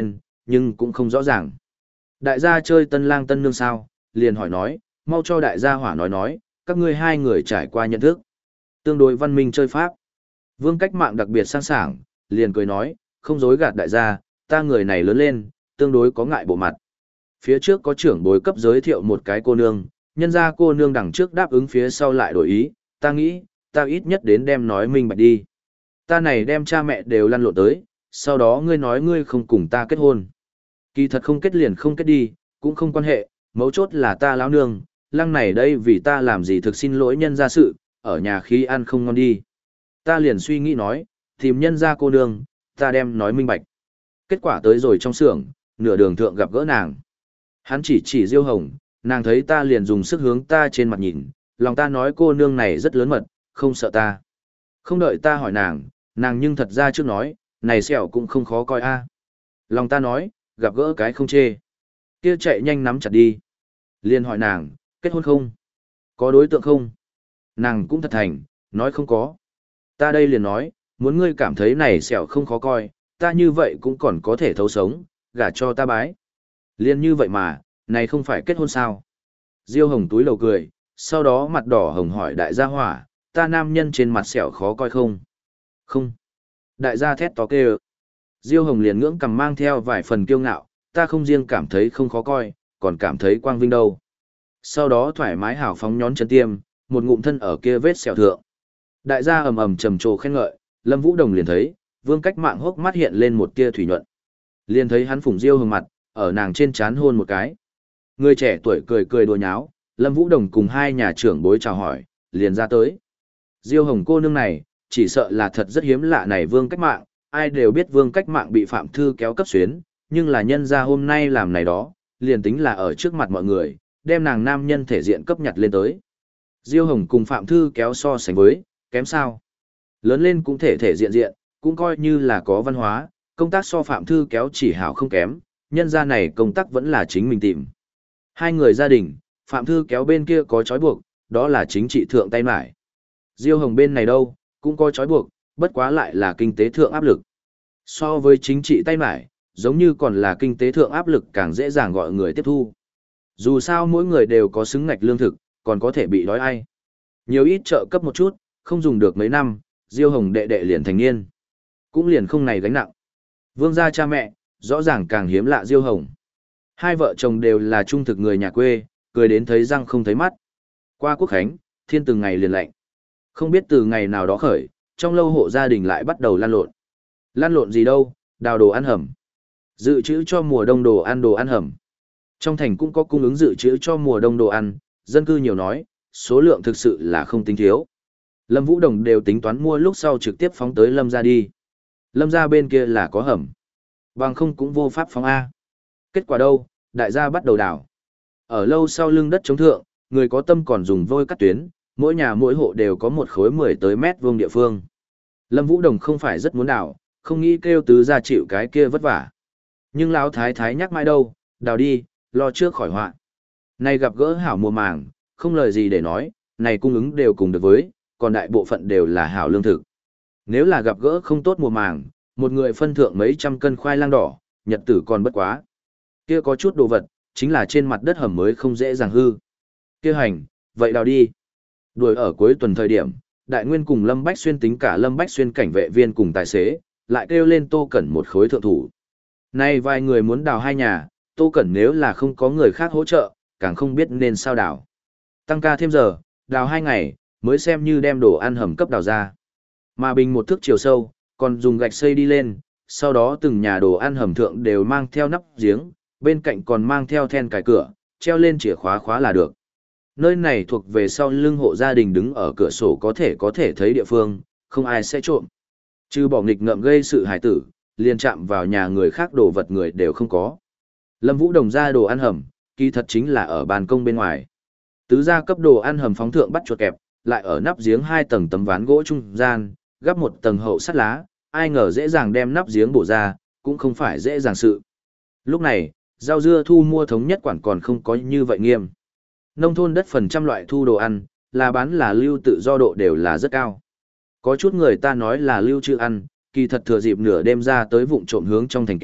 A: nhưng cũng không rõ ràng. Đại gia chơi tân lang tân nương sao, liền hỏi nói, mau cho đại gia hỏa nói nói, các ngươi hai người trải qua nhận thức. Tương đối văn minh chơi pháp. Vương Cách Mạng đặc biệt sang sảng, liền cười nói, không dối gạt đại gia, ta người này lớn lên, tương đối có ngại bộ mặt. Phía trước có trưởng bối cấp giới thiệu một cái cô nương, nhân ra cô nương đằng trước đáp ứng phía sau lại đổi ý, ta nghĩ, ta ít nhất đến đem nói minh bạch đi. Ta này đem cha mẹ đều lăn lộn tới, sau đó ngươi nói ngươi không cùng ta kết hôn. Kỳ thật không kết liền không kết đi, cũng không quan hệ, mấu chốt là ta lão nương, lăng này đây vì ta làm gì thực xin lỗi nhân ra sự, ở nhà khi ăn không ngon đi. Ta liền suy nghĩ nói, tìm nhân ra cô nương, ta đem nói minh bạch. Kết quả tới rồi trong xưởng, nửa đường thượng gặp gỡ nàng. Hắn chỉ chỉ Diêu Hồng, nàng thấy ta liền dùng sức hướng ta trên mặt nhìn, lòng ta nói cô nương này rất lớn mật, không sợ ta. Không đợi ta hỏi nàng, nàng nhưng thật ra trước nói, này sẹo cũng không khó coi a. Lòng ta nói, gặp gỡ cái không chê. Kia chạy nhanh nắm chặt đi. Liền hỏi nàng, kết hôn không? Có đối tượng không? Nàng cũng thật thành, nói không có. Ta đây liền nói, muốn ngươi cảm thấy này sẹo không khó coi, ta như vậy cũng còn có thể thấu sống, gả cho ta bái. Liên như vậy mà, này không phải kết hôn sao? Diêu Hồng túi lầu cười, sau đó mặt đỏ hồng hỏi đại gia hỏa, ta nam nhân trên mặt sẹo khó coi không? Không. Đại gia thét to kêu. Diêu Hồng liền ngưỡng cầm mang theo vài phần kiêu ngạo, ta không riêng cảm thấy không khó coi, còn cảm thấy quang vinh đâu. Sau đó thoải mái hào phóng nhón chân tiêm, một ngụm thân ở kia vết sẹo thượng. Đại gia ầm ầm trầm trồ khen ngợi, Lâm Vũ Đồng liền thấy, Vương Cách Mạng hốc mắt hiện lên một tia thủy nhuận. Liền thấy hắn phủng Diêu Hồng mặt, ở nàng trên trán hôn một cái. Người trẻ tuổi cười cười đùa nháo, Lâm Vũ Đồng cùng hai nhà trưởng bối chào hỏi, liền ra tới. Diêu Hồng cô nương này, chỉ sợ là thật rất hiếm lạ này Vương Cách Mạng, ai đều biết Vương Cách Mạng bị Phạm Thư kéo cấp xuyến, nhưng là nhân ra hôm nay làm này đó, liền tính là ở trước mặt mọi người, đem nàng nam nhân thể diện cấp nhặt lên tới. Diêu Hồng cùng Phạm Thư kéo so sánh với, kém sao? Lớn lên cũng thể thể diện diện, cũng coi như là có văn hóa, công tác so Phạm Thư kéo chỉ hảo không kém, nhân ra này công tác vẫn là chính mình tìm. Hai người gia đình, Phạm Thư kéo bên kia có trói buộc, đó là chính trị thượng tay mải. Diêu Hồng bên này đâu, cũng có trói buộc, bất quá lại là kinh tế thượng áp lực. So với chính trị tay mải, giống như còn là kinh tế thượng áp lực càng dễ dàng gọi người tiếp thu. Dù sao mỗi người đều có xứng ngạch lương thực, còn có thể bị đói ai. Nhiều ít trợ cấp một chút, không dùng được mấy năm, Diêu Hồng đệ đệ liền thành niên. Cũng liền không này gánh nặng. Vương gia cha mẹ, rõ ràng càng hiếm lạ Diêu Hồng. Hai vợ chồng đều là trung thực người nhà quê, cười đến thấy răng không thấy mắt. Qua Quốc Khánh, thiên từng ngày liền lạnh. Không biết từ ngày nào đó khởi, trong lâu hộ gia đình lại bắt đầu lan lộn. Lan lộn gì đâu, đào đồ ăn hầm. Dự trữ cho mùa đông đồ ăn đồ ăn hầm. Trong thành cũng có cung ứng dự trữ cho mùa đông đồ ăn, dân cư nhiều nói, số lượng thực sự là không tính thiếu. Lâm Vũ Đồng đều tính toán mua lúc sau trực tiếp phóng tới Lâm gia đi. Lâm gia bên kia là có hầm. Bằng không cũng vô pháp phóng A. Kết quả đâu, đại gia bắt đầu đào. Ở lâu sau lưng đất chống thượng, người có tâm còn dùng vôi cắt tuyến, mỗi nhà mỗi hộ đều có một khối mười tới mét vuông địa phương. Lâm Vũ Đồng không phải rất muốn đào, không nghĩ kêu tứ gia chịu cái kia vất vả. Nhưng lão thái thái nhắc mãi đâu, đào đi, lo trước khỏi họa. Này gặp gỡ hảo mùa màng, không lời gì để nói, này cung ứng đều cùng được với, còn đại bộ phận đều là hảo lương thực. Nếu là gặp gỡ không tốt mùa màng, một người phân thượng mấy trăm cân khoai lang đỏ, nhật tử còn bất quá. Kia có chút đồ vật, chính là trên mặt đất hầm mới không dễ dàng hư. Kia hành, vậy đào đi. Đuổi ở cuối tuần thời điểm, Đại Nguyên cùng Lâm Bách Xuyên tính cả Lâm Bách Xuyên cảnh vệ viên cùng tài xế, lại kêu lên Tô Cẩn một khối thượng thủ. Nay vài người muốn đào hai nhà, Tô Cẩn nếu là không có người khác hỗ trợ, càng không biết nên sao đào. Tăng ca thêm giờ, đào hai ngày, mới xem như đem đồ ăn hầm cấp đào ra. Mà bình một thước chiều sâu, còn dùng gạch xây đi lên, sau đó từng nhà đồ ăn hầm thượng đều mang theo nắp giếng, bên cạnh còn mang theo then cài cửa, treo lên chìa khóa khóa là được. Nơi này thuộc về sau lưng hộ gia đình đứng ở cửa sổ có thể có thể thấy địa phương, không ai sẽ trộm. Trừ bỏ nghịch ngợm gây sự hại tử, liền chạm vào nhà người khác đồ vật người đều không có. Lâm Vũ Đồng ra đồ ăn hầm, kỳ thật chính là ở ban công bên ngoài. Tứ gia cấp đồ ăn hầm phóng thượng bắt chuột kẹp, lại ở nắp giếng hai tầng tấm ván gỗ trung gian, gắp một tầng hậu sắt lá, ai ngờ dễ dàng đem nắp giếng bổ ra, cũng không phải dễ dàng sự. Lúc này, rau dưa thu mua thống nhất quản còn không có như vậy nghiêm. Nông thôn đất phần trăm loại thu đồ ăn, là bán là lưu tự do độ đều là rất cao. Có chút người ta nói là lưu trữ ăn, kỳ thật thừa dịp nửa đêm ra tới vụng trộm hướng trong thành kéo,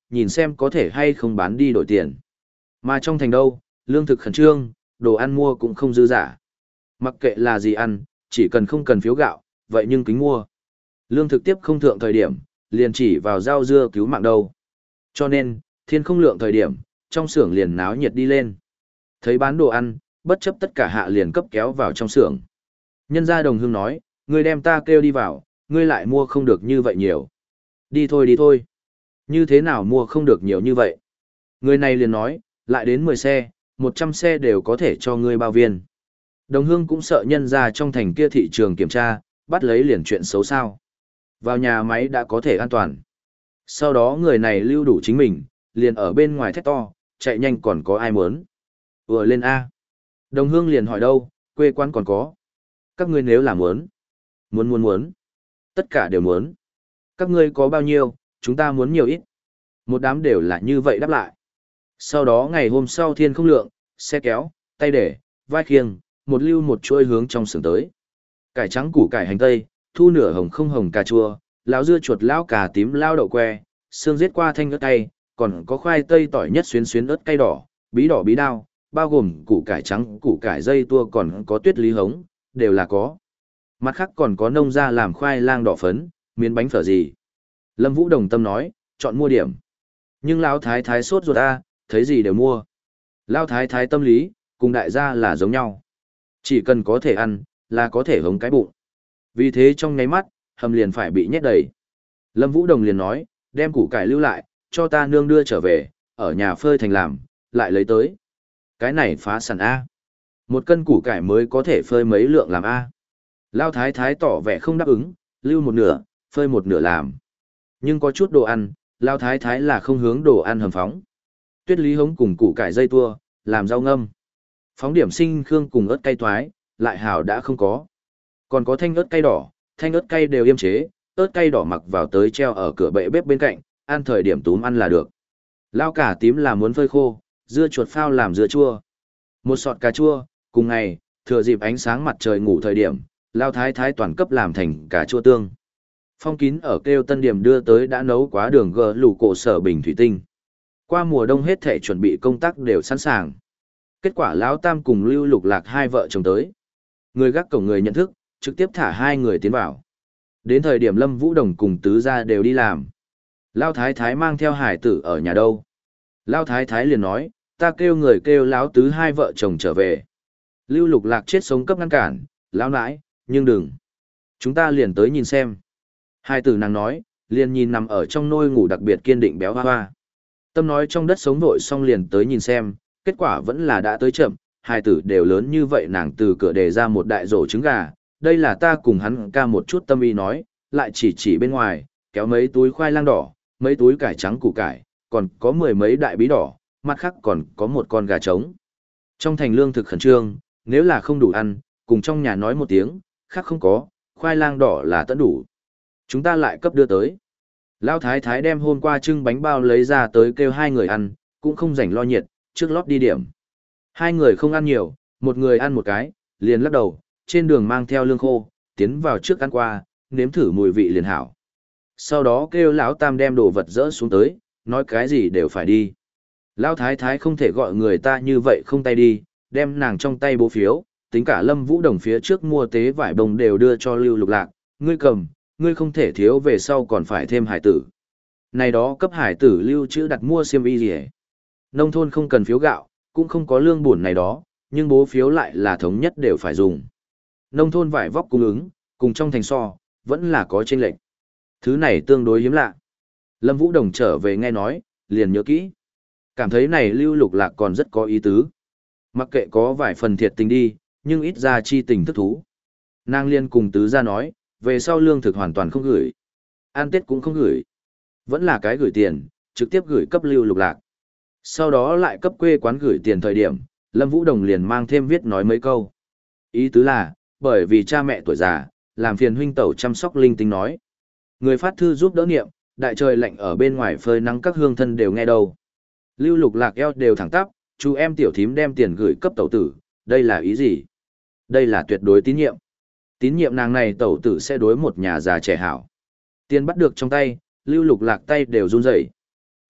A: nhìn xem có thể hay không bán đi đổi tiền. Mà trong thành đâu, lương thực khẩn trương, đồ ăn mua cũng không dư giả. Mặc kệ là gì ăn, chỉ cần không cần phiếu gạo, vậy nhưng kính mua. Lương thực tiếp không thượng thời điểm, liền chỉ vào rau dưa cứu mạng đâu. Cho nên, thiên không lượng thời điểm, trong xưởng liền náo nhiệt đi lên. Thấy bán đồ ăn, bất chấp tất cả hạ liền cấp kéo vào trong xưởng. Nhân gia Đồng Hương nói, ngươi đem ta kêu đi vào, ngươi lại mua không được như vậy nhiều. Đi thôi đi thôi. Như thế nào mua không được nhiều như vậy? Người này liền nói, lại đến mười xe, một trăm xe đều có thể cho ngươi bao viên. Đồng Hương cũng sợ nhân gia trong thành kia thị trường kiểm tra, bắt lấy liền chuyện xấu sao. Vào nhà máy đã có thể an toàn. Sau đó người này lưu đủ chính mình, liền ở bên ngoài thét to, chạy nhanh còn có ai muốn. Vừa lên A. Đồng Hương liền hỏi đâu, quê quán còn có. Các ngươi nếu là muốn. Muốn muốn muốn. Tất cả đều muốn. Các ngươi có bao nhiêu, chúng ta muốn nhiều ít. Một đám đều là như vậy đáp lại. Sau đó ngày hôm sau thiên không lượng, xe kéo, tay để, vai khiêng, một lưu một chuôi hướng trong xưởng tới. Cải trắng củ cải hành tây, thu nửa hồng không hồng cà chua, lão dưa chuột lão cà tím lao đậu que, xương giết qua thanh ớt cay, còn có khoai tây tỏi nhất xuyến xuyến ớt cay đỏ, bí đỏ bí đao, bao gồm củ cải trắng, củ cải dây tua còn có tuyết lý hống, đều là có. Mặt khác còn có nông gia làm khoai lang đỏ phấn, miến bánh phở gì. Lâm Vũ đồng tâm nói, chọn mua điểm. Nhưng lão thái thái sốt ruột a, thấy gì đều mua. Lão thái thái tâm lý, cùng đại gia là giống nhau. Chỉ cần có thể ăn, là có thể hống cái bụng. Vì thế trong nháy mắt, hầm liền phải bị nhét đầy. Lâm Vũ Đồng liền nói, đem củ cải lưu lại, cho ta nương đưa trở về, ở nhà phơi thành làm, lại lấy tới. Cái này phá sản A. Một cân củ cải mới có thể phơi mấy lượng làm A. Lao thái thái tỏ vẻ không đáp ứng, lưu một nửa, phơi một nửa làm. Nhưng có chút đồ ăn, Lao thái thái là không hướng đồ ăn hầm phóng. Tuyết lý hống cùng củ cải dây tua, làm rau ngâm. Phóng điểm sinh khương cùng ớt cay toái, lại hảo đã không có. Còn có thanh ớt cay đỏ, thanh ớt cay đều yêm chế, ớt cay đỏ mặc vào tới treo ở cửa bệ bếp bên cạnh, ăn thời điểm túm ăn là được. Lao cà tím là muốn phơi khô, dưa chuột phao làm dưa chua. Một sọt cà chua, cùng ngày, thừa dịp ánh sáng mặt trời ngủ thời điểm, Lao thái thái toàn cấp làm thành cà chua tương. Phong kín ở kêu tân điểm đưa tới đã nấu quá đường gờ lủ cổ sở bình thủy tinh. Qua mùa đông hết thể chuẩn bị công tác đều sẵn sàng. Kết quả Lão Tam cùng Lưu Lục Lạc hai vợ chồng tới. Người gác cổng người nhận thức, trực tiếp thả hai người tiến vào. Đến thời điểm Lâm Vũ Đồng cùng tứ gia đều đi làm. Lao thái thái mang theo hải tử ở nhà đâu. Lao thái thái liền nói, ta kêu người kêu Lão tứ hai vợ chồng trở về. Lưu Lục Lạc chết sống cấp ngăn cản, Lão nãi, nhưng đừng. Chúng ta liền tới nhìn xem. Hai tử nàng nói, liền nhìn nằm ở trong nôi ngủ đặc biệt kiên định béo hoa hoa. Tâm nói trong đất sống vội xong liền tới nhìn xem, kết quả vẫn là đã tới chậm, hai tử đều lớn như vậy nàng từ cửa đề ra một đại rổ trứng gà, đây là ta cùng hắn ca một chút tâm ý nói, lại chỉ chỉ bên ngoài, kéo mấy túi khoai lang đỏ, mấy túi cải trắng củ cải, còn có mười mấy đại bí đỏ, mặt khác còn có một con gà trống. Trong thành lương thực khẩn trương, nếu là không đủ ăn, cùng trong nhà nói một tiếng, khác không có, khoai lang đỏ là tận đủ. Chúng ta lại cấp đưa tới. Lão thái thái đem hôm qua trưng bánh bao lấy ra tới kêu hai người ăn, cũng không rảnh lo nhiệt, trước lót đi điểm. Hai người không ăn nhiều, một người ăn một cái, liền lắc đầu, trên đường mang theo lương khô, tiến vào trước ăn qua, nếm thử mùi vị liền hảo. Sau đó kêu lão Tam đem đồ vật dỡ xuống tới, nói cái gì đều phải đi. Lão thái thái không thể gọi người ta như vậy không tay đi, đem nàng trong tay bố phiếu, tính cả Lâm Vũ Đồng phía trước mua tế vải bông đều đưa cho Lưu Lục Lạc, ngươi cầm, ngươi không thể thiếu về sau còn phải thêm hải tử. Này đó cấp hải tử lưu trữ đặt mua xiêm y gì hết. Nông thôn không cần phiếu gạo, cũng không có lương bổn này đó, nhưng bố phiếu lại là thống nhất đều phải dùng. Nông thôn vải vóc cung ứng, cùng trong thành so, vẫn là có chênh lệch. Thứ này tương đối hiếm lạ. Lâm Vũ Đồng trở về nghe nói, liền nhớ kỹ. Cảm thấy này Lưu Lục Lạc còn rất có ý tứ. Mặc kệ có vài phần thiệt tình đi, nhưng ít ra chi tình thức thú. Nàng liên cùng tứ gia nói, về sau lương thực hoàn toàn không gửi. An Tết cũng không gửi. Vẫn là cái gửi tiền, trực tiếp gửi cấp Lưu Lục Lạc. Sau đó lại cấp quê quán gửi tiền thời điểm, Lâm Vũ Đồng liền mang thêm viết nói mấy câu. Ý tứ là, bởi vì cha mẹ tuổi già, làm phiền huynh tẩu chăm sóc linh tinh nói. Người phát thư giúp đỡ niệm, đại trời lạnh ở bên ngoài phơi nắng các hương thân đều nghe đâu. Lưu Lục Lạc eo đều thẳng tắp, chú em tiểu thím đem tiền gửi cấp tẩu tử, đây là ý gì? Đây là tuyệt đối tín nhiệm. Tín nhiệm nàng này tẩu tử sẽ đối một nhà già trẻ hảo. Tiền bắt được trong tay, Lưu Lục Lạc tay đều run rẩy.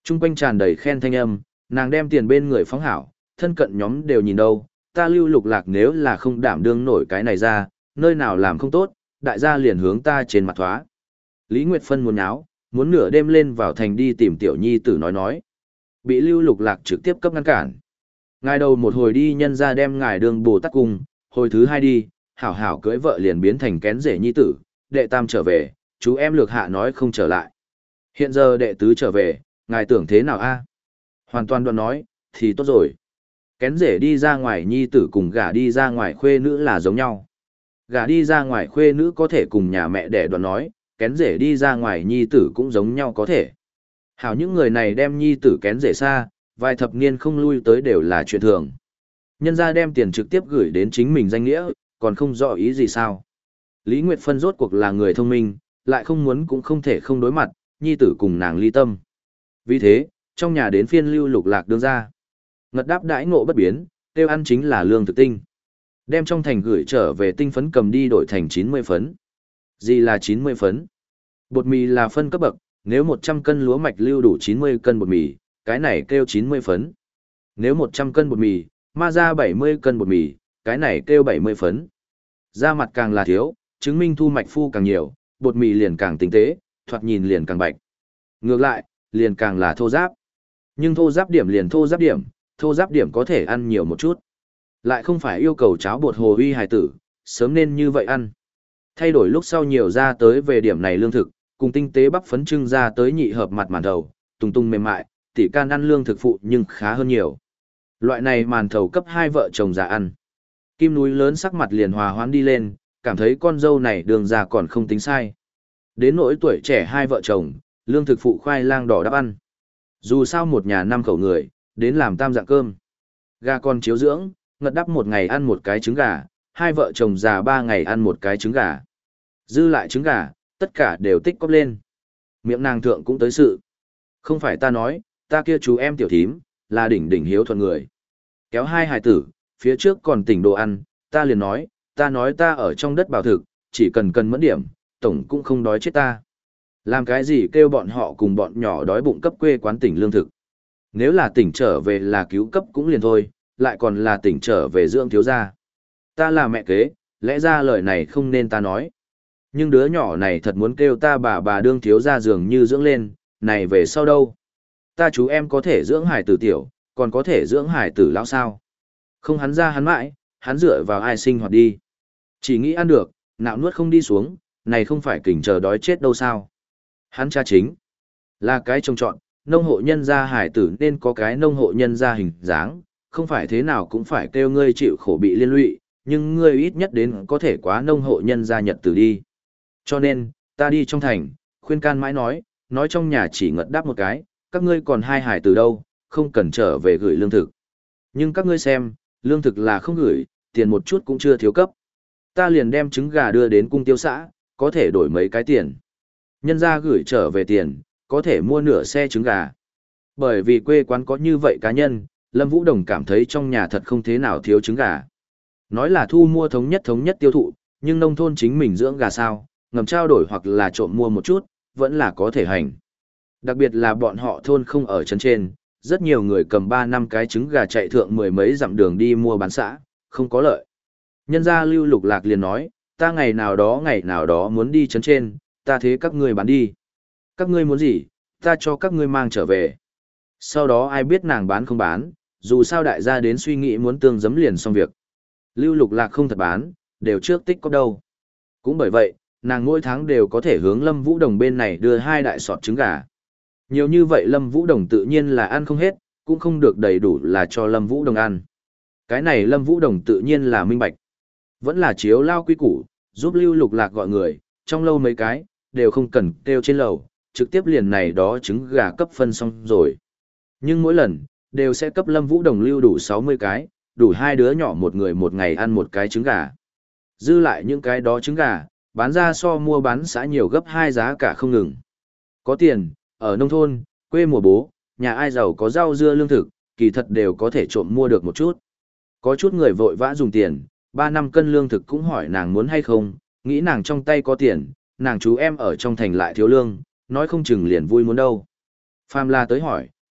A: Trung quanh tràn đầy khen thanh âm, nàng đem tiền bên người phóng hảo, thân cận nhóm đều nhìn đâu, ta Lưu Lục Lạc nếu là không đảm đương nổi cái này ra, nơi nào làm không tốt, đại gia liền hướng ta trên mặt thoá. Lý Nguyệt Phân muốn áo, muốn nửa đêm lên vào thành đi tìm tiểu nhi tử nói nói. Bị Lưu Lục Lạc trực tiếp cấp ngăn cản. Ngài đầu một hồi đi nhân ra đem ngài đường Bồ Tát cung, hồi thứ hai đi, hảo hảo cưới vợ liền biến thành kén rể nhi tử, đệ tam trở về, chú em Lược Hạ nói không trở lại. Hiện giờ đệ tứ trở về, ngài tưởng thế nào a? Hoàn toàn đoạn nói, thì tốt rồi. Kén rể đi ra ngoài nhi tử cùng gả đi ra ngoài khuê nữ là giống nhau. Gả đi ra ngoài khuê nữ có thể cùng nhà mẹ đẻ đoạn nói, kén rể đi ra ngoài nhi tử cũng giống nhau có thể. Hảo những người này đem nhi tử kén rể xa, vài thập niên không lui tới đều là chuyện thường. Nhân ra đem tiền trực tiếp gửi đến chính mình danh nghĩa, còn không rõ ý gì sao. Lý Nguyệt Phân rốt cuộc là người thông minh, lại không muốn cũng không thể không đối mặt, nhi tử cùng nàng ly tâm. Vì thế, trong nhà đến phiên Lưu Lục Lạc đương ra. Ngật đáp đãi ngộ bất biến, tiêu ăn chính là lương thực tinh. Đem trong thành gửi trở về tinh phấn cầm đi đổi thành chín mươi phấn. Gì là chín mươi phấn? Bột mì là phân cấp bậc, nếu một trăm cân lúa mạch lưu đủ chín mươi cân bột mì, cái này kêu chín mươi phấn. Nếu một trăm cân bột mì, ma ra bảy mươi cân bột mì, cái này kêu bảy mươi phấn. Da mặt càng là thiếu, chứng minh thu mạch phu càng nhiều, bột mì liền càng tinh tế, thoạt nhìn liền càng bạch. Ngược lại, liền càng là thô giáp. Nhưng thô giáp điểm liền thô giáp điểm, thô giáp điểm có thể ăn nhiều một chút. Lại không phải yêu cầu cháo bột hồ uy hài tử, sớm nên như vậy ăn. Thay đổi lúc sau nhiều ra tới về điểm này lương thực, cùng tinh tế bắp phấn trưng ra tới nhị hợp mặt màn thầu, tung tung mềm mại, tỷ can ăn lương thực phụ nhưng khá hơn nhiều. Loại này màn thầu cấp hai vợ chồng già ăn. Kim núi lớn sắc mặt liền hòa hoãn đi lên, cảm thấy con dâu này đường già còn không tính sai. Đến nỗi tuổi trẻ hai vợ chồng, lương thực phụ khoai lang đỏ đắp ăn. Dù sao một nhà năm khẩu người, đến làm tam dạng cơm. Gà con chiếu dưỡng, ngật đắp một ngày ăn một cái trứng gà, hai vợ chồng già ba ngày ăn một cái trứng gà. Dư lại trứng gà, tất cả đều tích cóp lên. Miệng nàng thượng cũng tới sự. Không phải ta nói, ta kia chú em tiểu thím, là đỉnh đỉnh hiếu thuận người. Kéo hai hài tử, phía trước còn tỉnh đồ ăn, ta liền nói, ta nói ta ở trong đất bảo thực, chỉ cần cần mẫn điểm, tổng cũng không đói chết ta. Làm cái gì kêu bọn họ cùng bọn nhỏ đói bụng cấp quê quán tỉnh lương thực. Nếu là tỉnh trở về là cứu cấp cũng liền thôi, lại còn là tỉnh trở về dưỡng thiếu gia. Ta là mẹ kế, lẽ ra lời này không nên ta nói. Nhưng đứa nhỏ này thật muốn kêu ta bà bà đương thiếu gia dường như dưỡng lên, này về sau đâu? Ta chú em có thể dưỡng hải tử tiểu, còn có thể dưỡng hải tử lão sao? Không hắn ra hắn mãi, hắn dựa vào ai sinh hoạt đi. Chỉ nghĩ ăn được, nạo nuốt không đi xuống, này không phải kỉnh chờ đói chết đâu sao? Hắn cha chính là cái trông trọn, nông hộ nhân gia hải tử nên có cái nông hộ nhân gia hình dáng, không phải thế nào cũng phải kêu ngươi chịu khổ bị liên lụy, nhưng ngươi ít nhất đến có thể quá nông hộ nhân gia nhật tử đi. Cho nên, ta đi trong thành, khuyên can mãi nói, nói trong nhà chỉ ngật đáp một cái, các ngươi còn hai hải tử đâu, không cần trở về gửi lương thực. Nhưng các ngươi xem, lương thực là không gửi, tiền một chút cũng chưa thiếu cấp. Ta liền đem trứng gà đưa đến cung tiêu xã, có thể đổi mấy cái tiền. Nhân ra gửi trở về tiền, có thể mua nửa xe trứng gà. Bởi vì quê quán có như vậy cá nhân, Lâm Vũ Đồng cảm thấy trong nhà thật không thế nào thiếu trứng gà. Nói là thu mua thống nhất thống nhất tiêu thụ, nhưng nông thôn chính mình dưỡng gà sao, ngầm trao đổi hoặc là trộm mua một chút, vẫn là có thể hành. Đặc biệt là bọn họ thôn không ở trấn trên, rất nhiều người cầm ba năm cái trứng gà chạy thượng mười mấy dặm đường đi mua bán xã, không có lợi. Nhân gia Lưu Lục Lạc liền nói, ta ngày nào đó ngày nào đó muốn đi trấn trên, ta thế các ngươi bán đi. Các ngươi muốn gì, ta cho các ngươi mang trở về. Sau đó ai biết nàng bán không bán, dù sao đại gia đến suy nghĩ muốn tương giấm liền xong việc. Lưu Lục Lạc không thật bán, đều trước tích có đâu. Cũng bởi vậy, nàng mỗi tháng đều có thể hướng Lâm Vũ Đồng bên này đưa hai đại sọt trứng gà. Nhiều như vậy Lâm Vũ Đồng tự nhiên là ăn không hết, cũng không được đầy đủ là cho Lâm Vũ Đồng ăn. Cái này Lâm Vũ Đồng tự nhiên là minh bạch. Vẫn là chiếu lao quy củ, giúp Lưu Lục Lạc gọi người, trong lâu mấy cái, đều không cần kêu trên lầu, trực tiếp liền này đó trứng gà cấp phân xong rồi. Nhưng mỗi lần, đều sẽ cấp Lâm Vũ Đồng lưu đủ sáu mươi cái, đủ hai đứa nhỏ một người một ngày ăn một cái trứng gà. Dư lại những cái đó trứng gà, bán ra so mua bán xã nhiều gấp hai giá cả không ngừng. Có tiền, ở nông thôn, quê mùa bố, nhà ai giàu có rau dưa lương thực, kỳ thật đều có thể trộm mua được một chút. Có chút người vội vã dùng tiền, ba năm cân lương thực cũng hỏi nàng muốn hay không, nghĩ nàng trong tay có tiền, nàng chú em ở trong thành lại thiếu lương, nói không chừng liền vui muốn đâu. Phàm là tới hỏi,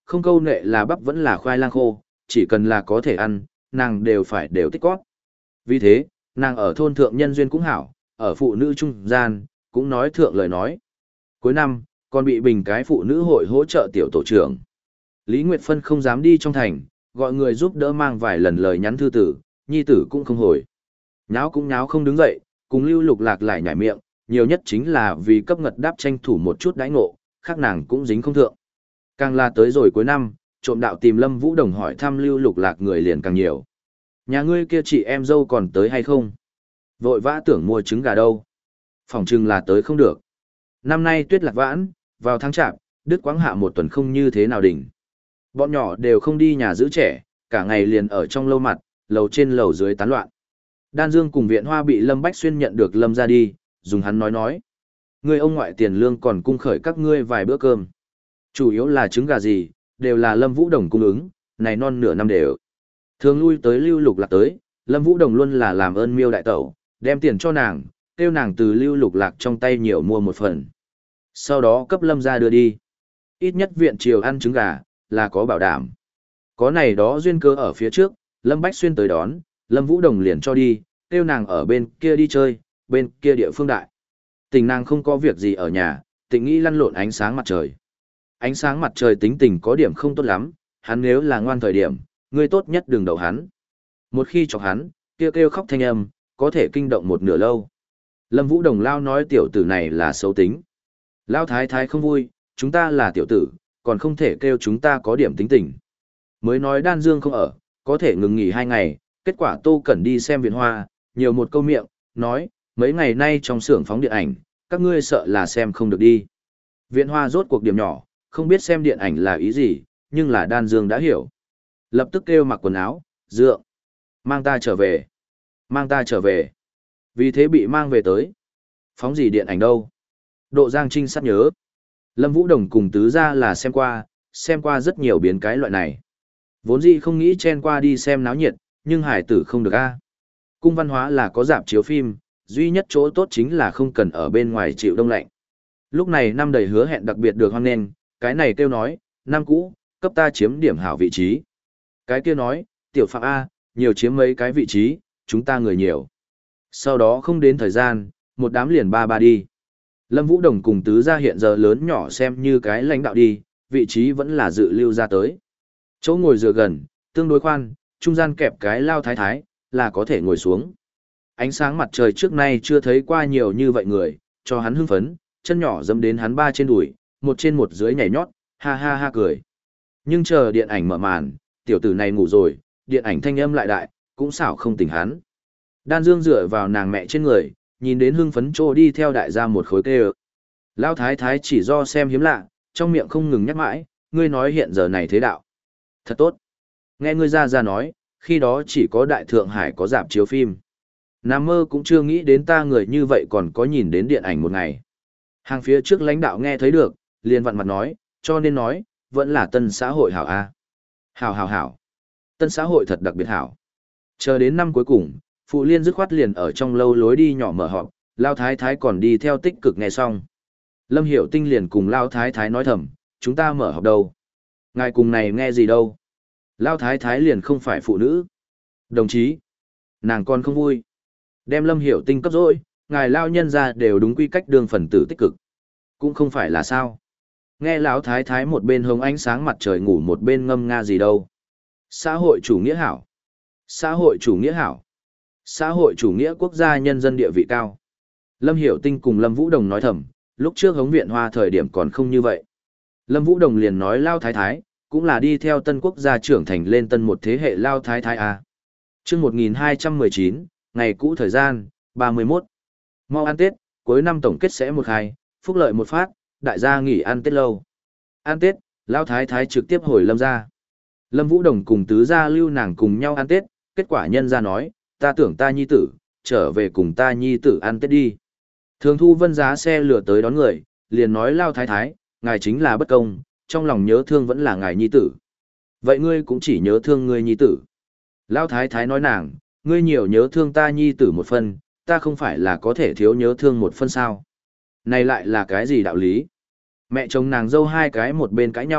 A: không câu nệ là bắp vẫn là khoai lang khô, chỉ cần là có thể ăn, nàng đều phải đều tích cóp. Vì thế, nàng ở thôn thượng nhân duyên cũng hảo, ở phụ nữ trung gian, cũng nói thượng lời nói. Cuối năm, còn bị bình cái phụ nữ hội hỗ trợ tiểu tổ trưởng. Lý Nguyệt Phân không dám đi trong thành, gọi người giúp đỡ mang vài lần lời nhắn thư tử, nhi tử cũng không hồi. Nháo cũng nháo không đứng dậy, cùng Lưu Lục Lạc lại nhảy miệng, nhiều nhất chính là vì cấp ngật đáp tranh thủ một chút đãi ngộ, khác nàng cũng dính không thượng. Càng là tới rồi cuối năm, trộm đạo tìm Lâm Vũ Đồng hỏi thăm Lưu Lục Lạc người liền càng nhiều. Nhà ngươi kia chị em dâu còn tới hay không? Vội vã tưởng mua trứng gà đâu? Phòng trưng là tới không được. Năm nay tuyết lạc vãn, vào tháng chạp, đứt quãng hạ một tuần không như thế nào đỉnh. Bọn nhỏ đều không đi nhà giữ trẻ, cả ngày liền ở trong lâu mặt, lầu trên lầu dưới tán loạn. Đan Dương cùng Viện Hoa bị Lâm Bách Xuyên nhận được Lâm ra đi, dùng hắn nói nói. Ngươi ông ngoại tiền lương còn cung khởi các ngươi vài bữa cơm. Chủ yếu là trứng gà gì, đều là Lâm Vũ Đồng cung ứng, này non nửa năm đều. Thường lui tới Lưu Lục Lạc tới, Lâm Vũ Đồng luôn là làm ơn miêu đại tẩu, đem tiền cho nàng, kêu nàng từ Lưu Lục Lạc trong tay nhiều mua một phần. Sau đó cấp Lâm ra đưa đi. Ít nhất viện chiều ăn trứng gà, là có bảo đảm. Có này đó duyên cơ ở phía trước, Lâm Bách Xuyên tới đón, Lâm Vũ Đồng liền cho đi, kêu nàng ở bên kia đi chơi, bên kia địa phương đại. Tình nàng không có việc gì ở nhà, tình nghĩ lăn lộn ánh sáng mặt trời. Ánh sáng mặt trời tính tình có điểm không tốt lắm, hắn nếu là ngoan thời điểm, ngươi tốt nhất đừng đậu hắn. Một khi chọc hắn, kêu kêu khóc thanh âm, có thể kinh động một nửa lâu. Lâm Vũ Đồng lao nói tiểu tử này là xấu tính. Lao thái thái không vui, chúng ta là tiểu tử, còn không thể kêu chúng ta có điểm tính tình. Mới nói Đan Dương không ở, có thể ngừng nghỉ hai ngày, kết quả Tô Cẩn đi xem Viện Hoa, nhiều một câu miệng, nói, mấy ngày nay trong xưởng phóng điện ảnh, các ngươi sợ là xem không được đi. Viện Hoa rốt cuộc điểm nhỏ, không biết xem điện ảnh là ý gì, nhưng là Đan Dương đã hiểu. Lập tức kêu mặc quần áo, dựa, mang ta trở về, mang ta trở về. Vì thế bị mang về tới. Phóng gì điện ảnh đâu? Độ Giang Trinh sát nhớ. Lâm Vũ Đồng cùng tứ ra là xem qua, xem qua rất nhiều biến cái loại này. Vốn dĩ không nghĩ chen qua đi xem náo nhiệt, nhưng hải tử không được a. Cung văn hóa là có dạp chiếu phim, duy nhất chỗ tốt chính là không cần ở bên ngoài chịu đông lạnh. Lúc này năm đầy hứa hẹn đặc biệt được hoan nghênh, cái này kêu nói, năm cũ, cấp ta chiếm điểm hảo vị trí. Cái kia nói, tiểu phạm A, nhiều chiếm mấy cái vị trí, chúng ta người nhiều. Sau đó không đến thời gian, một đám liền ba ba đi. Lâm Vũ Đồng cùng tứ gia hiện giờ lớn nhỏ xem như cái lãnh đạo đi, vị trí vẫn là dự lưu ra tới. Chỗ ngồi dựa gần, tương đối khoan, trung gian kẹp cái lao thái thái, là có thể ngồi xuống. Ánh sáng mặt trời trước nay chưa thấy qua nhiều như vậy người, cho hắn hưng phấn, chân nhỏ dẫm đến hắn ba trên đùi, một trên một dưới nhảy nhót, ha ha ha cười. Nhưng chờ điện ảnh mở màn, tiểu tử này ngủ rồi, điện ảnh thanh âm lại đại, cũng xảo không tỉnh hắn. Đan Dương dựa vào nàng mẹ trên người, nhìn đến hưng phấn trô đi theo đại gia một khối tê ơ. Lao thái thái chỉ do xem hiếm lạ, trong miệng không ngừng nhắc mãi, ngươi nói hiện giờ này thế đạo. Thật tốt. Nghe ngươi ra ra nói, khi đó chỉ có Đại Thượng Hải có dạp chiếu phim. Nam mơ cũng chưa nghĩ đến ta người như vậy còn có nhìn đến điện ảnh một ngày. Hàng phía trước lãnh đạo nghe thấy được, liền vặn mặt nói, cho nên nói, vẫn là tân xã hội hảo A. Hảo hảo hảo. Tân xã hội thật đặc biệt hảo. Chờ đến năm cuối cùng, Phụ Liên dứt khoát liền ở trong lâu lối đi nhỏ mở họp, Lao Thái Thái còn đi theo tích cực nghe xong. Lâm Hiểu Tinh liền cùng Lao Thái Thái nói thầm, chúng ta mở họp đâu? Ngài cùng này nghe gì đâu? Lao Thái Thái liền không phải phụ nữ. Đồng chí, nàng con không vui. Đem Lâm Hiểu Tinh cấp dỗi, ngài Lao nhân ra đều đúng quy cách đường phần tử tích cực. Cũng không phải là sao. Nghe Lão Thái Thái một bên hông ánh sáng mặt trời ngủ một bên ngâm nga gì đâu. Xã hội chủ nghĩa hảo. Xã hội chủ nghĩa hảo. Xã hội chủ nghĩa quốc gia nhân dân địa vị cao. Lâm Hiểu Tinh cùng Lâm Vũ Đồng nói thầm, lúc trước hống viện hoa thời điểm còn không như vậy. Lâm Vũ Đồng liền nói Lao Thái Thái, cũng là đi theo tân quốc gia trưởng thành lên tân một thế hệ Lao Thái Thái A. Trước một nghìn hai trăm mười chín, ngày cũ thời gian, ba mươi mốt. Mau ăn Tết, cuối năm tổng kết sẽ một hai, phúc lợi một phát, đại gia nghỉ ăn Tết lâu. Ăn Tết, Lao Thái Thái trực tiếp hồi Lâm ra. Lâm Vũ Đồng cùng tứ gia lưu nàng cùng nhau ăn Tết, kết quả nhân ra nói, ta tưởng ta nhi tử, trở về cùng ta nhi tử ăn Tết đi. Thường Thu Vân giá xe lửa tới đón người, liền nói Lao Thái Thái, ngài chính là bất công, trong lòng nhớ thương vẫn là ngài nhi tử. Vậy ngươi cũng chỉ nhớ thương ngươi nhi tử. Lao Thái Thái nói nàng, ngươi nhiều nhớ thương ta nhi tử một phân, ta không phải là có thể thiếu nhớ thương một phân sao. Này lại là cái gì đạo lý? Mẹ chồng nàng dâu hai cái một bên cãi nhau,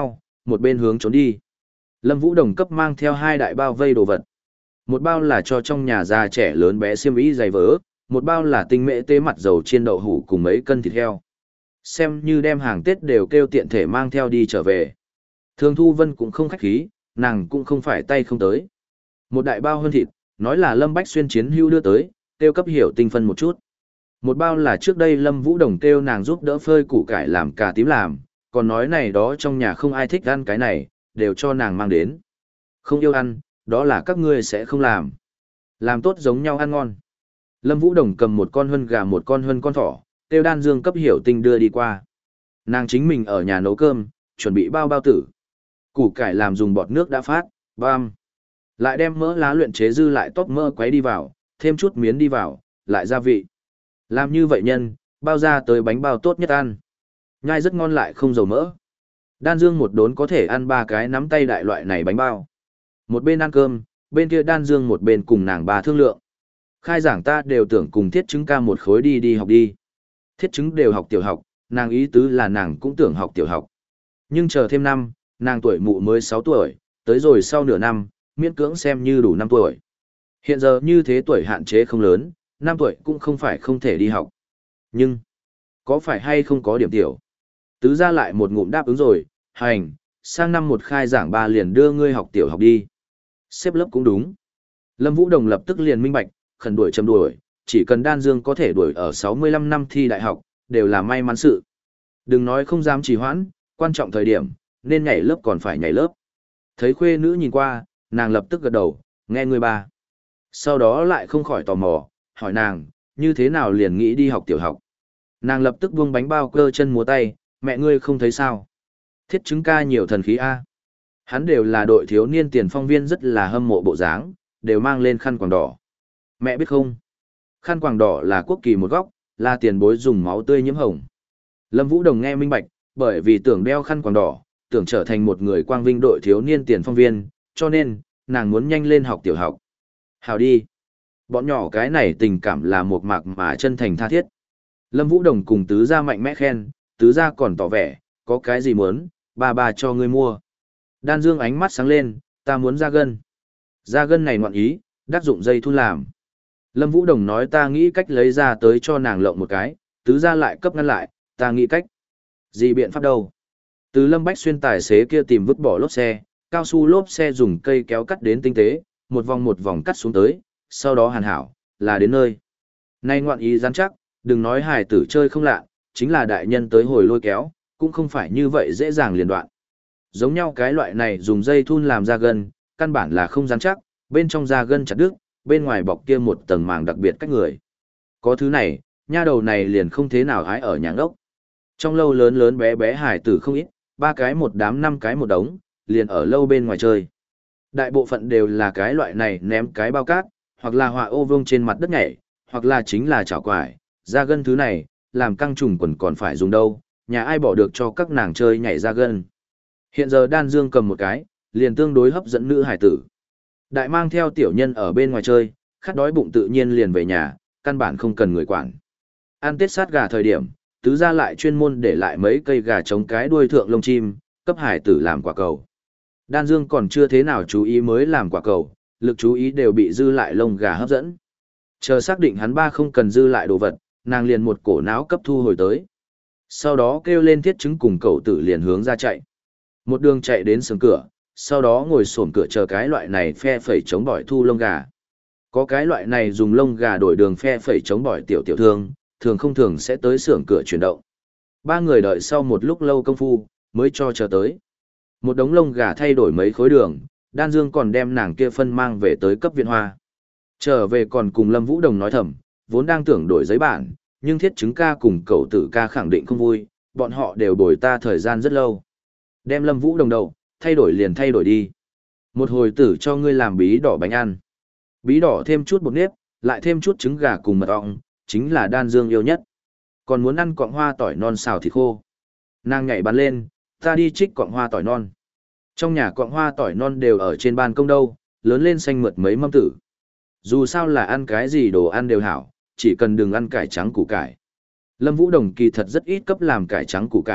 A: một bên hướng trốn đi. Lâm Vũ Đồng cấp mang theo hai đại bao vây đồ vật. Một bao là cho trong nhà già trẻ lớn bé xiêm y giày vớ, một bao là tinh mễ tế mặt dầu chiên đậu hủ cùng mấy cân thịt heo. Xem như đem hàng Tết đều kêu tiện thể mang theo đi trở về. Thường Thu Vân cũng không khách khí, nàng cũng không phải tay không tới. Một đại bao hơn thịt, nói là Lâm Bách Xuyên chiến hưu đưa tới, kêu cấp hiểu tinh phân một chút. Một bao là trước đây Lâm Vũ Đồng kêu nàng giúp đỡ phơi củ cải làm cà tím làm, còn nói này đó trong nhà không ai thích ăn cái này, đều cho nàng mang đến. Không yêu ăn, đó là các ngươi sẽ không làm. Làm tốt giống nhau ăn ngon. Lâm Vũ Đồng cầm một con hân gà một con hân con thỏ, tiêu đan dương cấp hiểu tinh đưa đi qua. Nàng chính mình ở nhà nấu cơm, chuẩn bị bao bao tử. Củ cải làm dùng bọt nước đã phát, bam. Lại đem mỡ lá luyện chế dư lại tóc mỡ quấy đi vào, thêm chút miến đi vào, lại gia vị. Làm như vậy nhân, bao ra tới bánh bao tốt nhất ăn. Nhai rất ngon lại không dầu mỡ. Đan Dương một đốn có thể ăn ba cái nắm tay đại loại này bánh bao. Một bên ăn cơm, bên kia Đan Dương một bên cùng nàng bà thương lượng. Khai giảng ta đều tưởng cùng Thiết Chứng ca một khối đi đi học đi. Thiết Chứng đều học tiểu học, nàng ý tứ là nàng cũng tưởng học tiểu học. Nhưng chờ thêm năm, nàng tuổi mụ mới sáu tuổi, tới rồi sau nửa năm, miễn cưỡng xem như đủ năm tuổi. Hiện giờ như thế tuổi hạn chế không lớn, năm tuổi cũng không phải không thể đi học. Nhưng, có phải hay không có điểm tiểu? Tứ ra lại một ngụm đáp ứng rồi, hành, sang năm một khai giảng ba liền đưa ngươi học tiểu học đi. Xếp lớp cũng đúng. Lâm Vũ Đồng lập tức liền minh bạch, khẩn đuổi chấm đuổi, chỉ cần Đan Dương có thể đuổi ở sáu mươi lăm năm thi đại học, đều là may mắn sự. Đừng nói không dám trì hoãn, quan trọng thời điểm, nên nhảy lớp còn phải nhảy lớp. Thấy khuê nữ nhìn qua, nàng lập tức gật đầu, nghe người ba. Sau đó lại không khỏi tò mò, hỏi nàng, như thế nào liền nghĩ đi học tiểu học. Nàng lập tức buông bánh bao cơ chân múa tay, mẹ ngươi không thấy sao. Thiết Chứng ca nhiều thần khí A. Hắn đều là đội thiếu niên tiền phong viên rất là hâm mộ bộ dáng, đều mang lên khăn quàng đỏ. Mẹ biết không? Khăn quàng đỏ là quốc kỳ một góc, là tiền bối dùng máu tươi nhiễm hồng. Lâm Vũ Đồng nghe minh bạch, bởi vì tưởng đeo khăn quàng đỏ, tưởng trở thành một người quang vinh đội thiếu niên tiền phong viên, cho nên, nàng muốn nhanh lên học tiểu học. Hào đi. Bọn nhỏ cái này tình cảm là một mạc mà chân thành tha thiết. Lâm Vũ Đồng cùng tứ gia mạnh mẽ khen, tứ gia còn tỏ vẻ, có cái gì muốn, bà bà cho ngươi mua. Đan Dương ánh mắt sáng lên, ta muốn ra gân. Ra gân này ngoạn ý, đắc dụng dây thu làm. Lâm Vũ Đồng nói ta nghĩ cách lấy ra tới cho nàng lộng một cái, tứ gia lại cấp ngăn lại, ta nghĩ cách. Gì biện pháp đâu? Từ Lâm Bách Xuyên tài xế kia tìm vứt bỏ lốp xe, cao su lốp xe dùng cây kéo cắt đến tinh tế, một vòng một vòng cắt xuống tới, sau đó hàn hảo, là đến nơi. Nay ngoạn ý rắn chắc, đừng nói hài tử chơi không lạ, chính là đại nhân tới hồi lôi kéo, cũng không phải như vậy dễ dàng liền đoạn. Giống nhau cái loại này dùng dây thun làm da gân, căn bản là không rắn chắc, bên trong da gân chặt đứt, bên ngoài bọc kia một tầng màng đặc biệt cách người. Có thứ này, nha đầu này liền không thế nào hái ở nhà ốc. Trong lâu lớn lớn bé bé hài tử không ít, ba cái một đám năm cái một đống, liền ở lâu bên ngoài chơi. Đại bộ phận đều là cái loại này ném cái bao cát, hoặc là họa ô vương trên mặt đất nhảy, hoặc là chính là chảo quải, da gân thứ này, làm căng trùng quần còn phải dùng đâu, nhà ai bỏ được cho các nàng chơi nhảy da gân. Hiện giờ Đan Dương cầm một cái, liền tương đối hấp dẫn nữ hải tử. Đại mang theo tiểu nhân ở bên ngoài chơi, khát đói bụng tự nhiên liền về nhà, căn bản không cần người quản. Ăn Tết sát gà thời điểm, tứ gia lại chuyên môn để lại mấy cây gà chống cái đuôi thượng lông chim, cấp hải tử làm quả cầu. Đan Dương còn chưa thế nào chú ý mới làm quả cầu, lực chú ý đều bị dư lại lông gà hấp dẫn. Chờ xác định hắn ba không cần dư lại đồ vật, nàng liền một cổ não cấp thu hồi tới. Sau đó kêu lên Thiết Chứng cùng cậu tử liền hướng ra chạy. Một đường chạy đến sườn cửa, sau đó ngồi xổm cửa chờ cái loại này phe phẩy chống bỏi thu lông gà. Có cái loại này dùng lông gà đổi đường phe phẩy chống bỏi tiểu tiểu thương, thường không thường sẽ tới xưởng cửa chuyển động. Ba người đợi sau một lúc lâu công phu, mới cho chờ tới. Một đống lông gà thay đổi mấy khối đường, Đan Dương còn đem nàng kia phân mang về tới cấp viện hoa. Trở về còn cùng Lâm Vũ Đồng nói thầm, vốn đang tưởng đổi giấy bản, nhưng Thiết Chứng ca cùng cậu tử ca khẳng định không vui, bọn họ đều bồi ta thời gian rất lâu. Đem Lâm Vũ Đồng đầu, thay đổi liền thay đổi đi. Một hồi tử cho ngươi làm bí đỏ bánh ăn. Bí đỏ thêm chút bột nếp, lại thêm chút trứng gà cùng mật ong, chính là Đan Dương yêu nhất. Còn muốn ăn quặng hoa tỏi non xào thịt khô. Nàng nhảy bắn lên, ta đi trích quặng hoa tỏi non. Trong nhà quặng hoa tỏi non đều ở trên ban công đâu, lớn lên xanh mượt mấy mâm tử. Dù sao là ăn cái gì đồ ăn đều hảo, chỉ cần đừng ăn cải trắng củ cải. Lâm Vũ Đồng kỳ thật rất ít cấp làm cải trắng củ cải,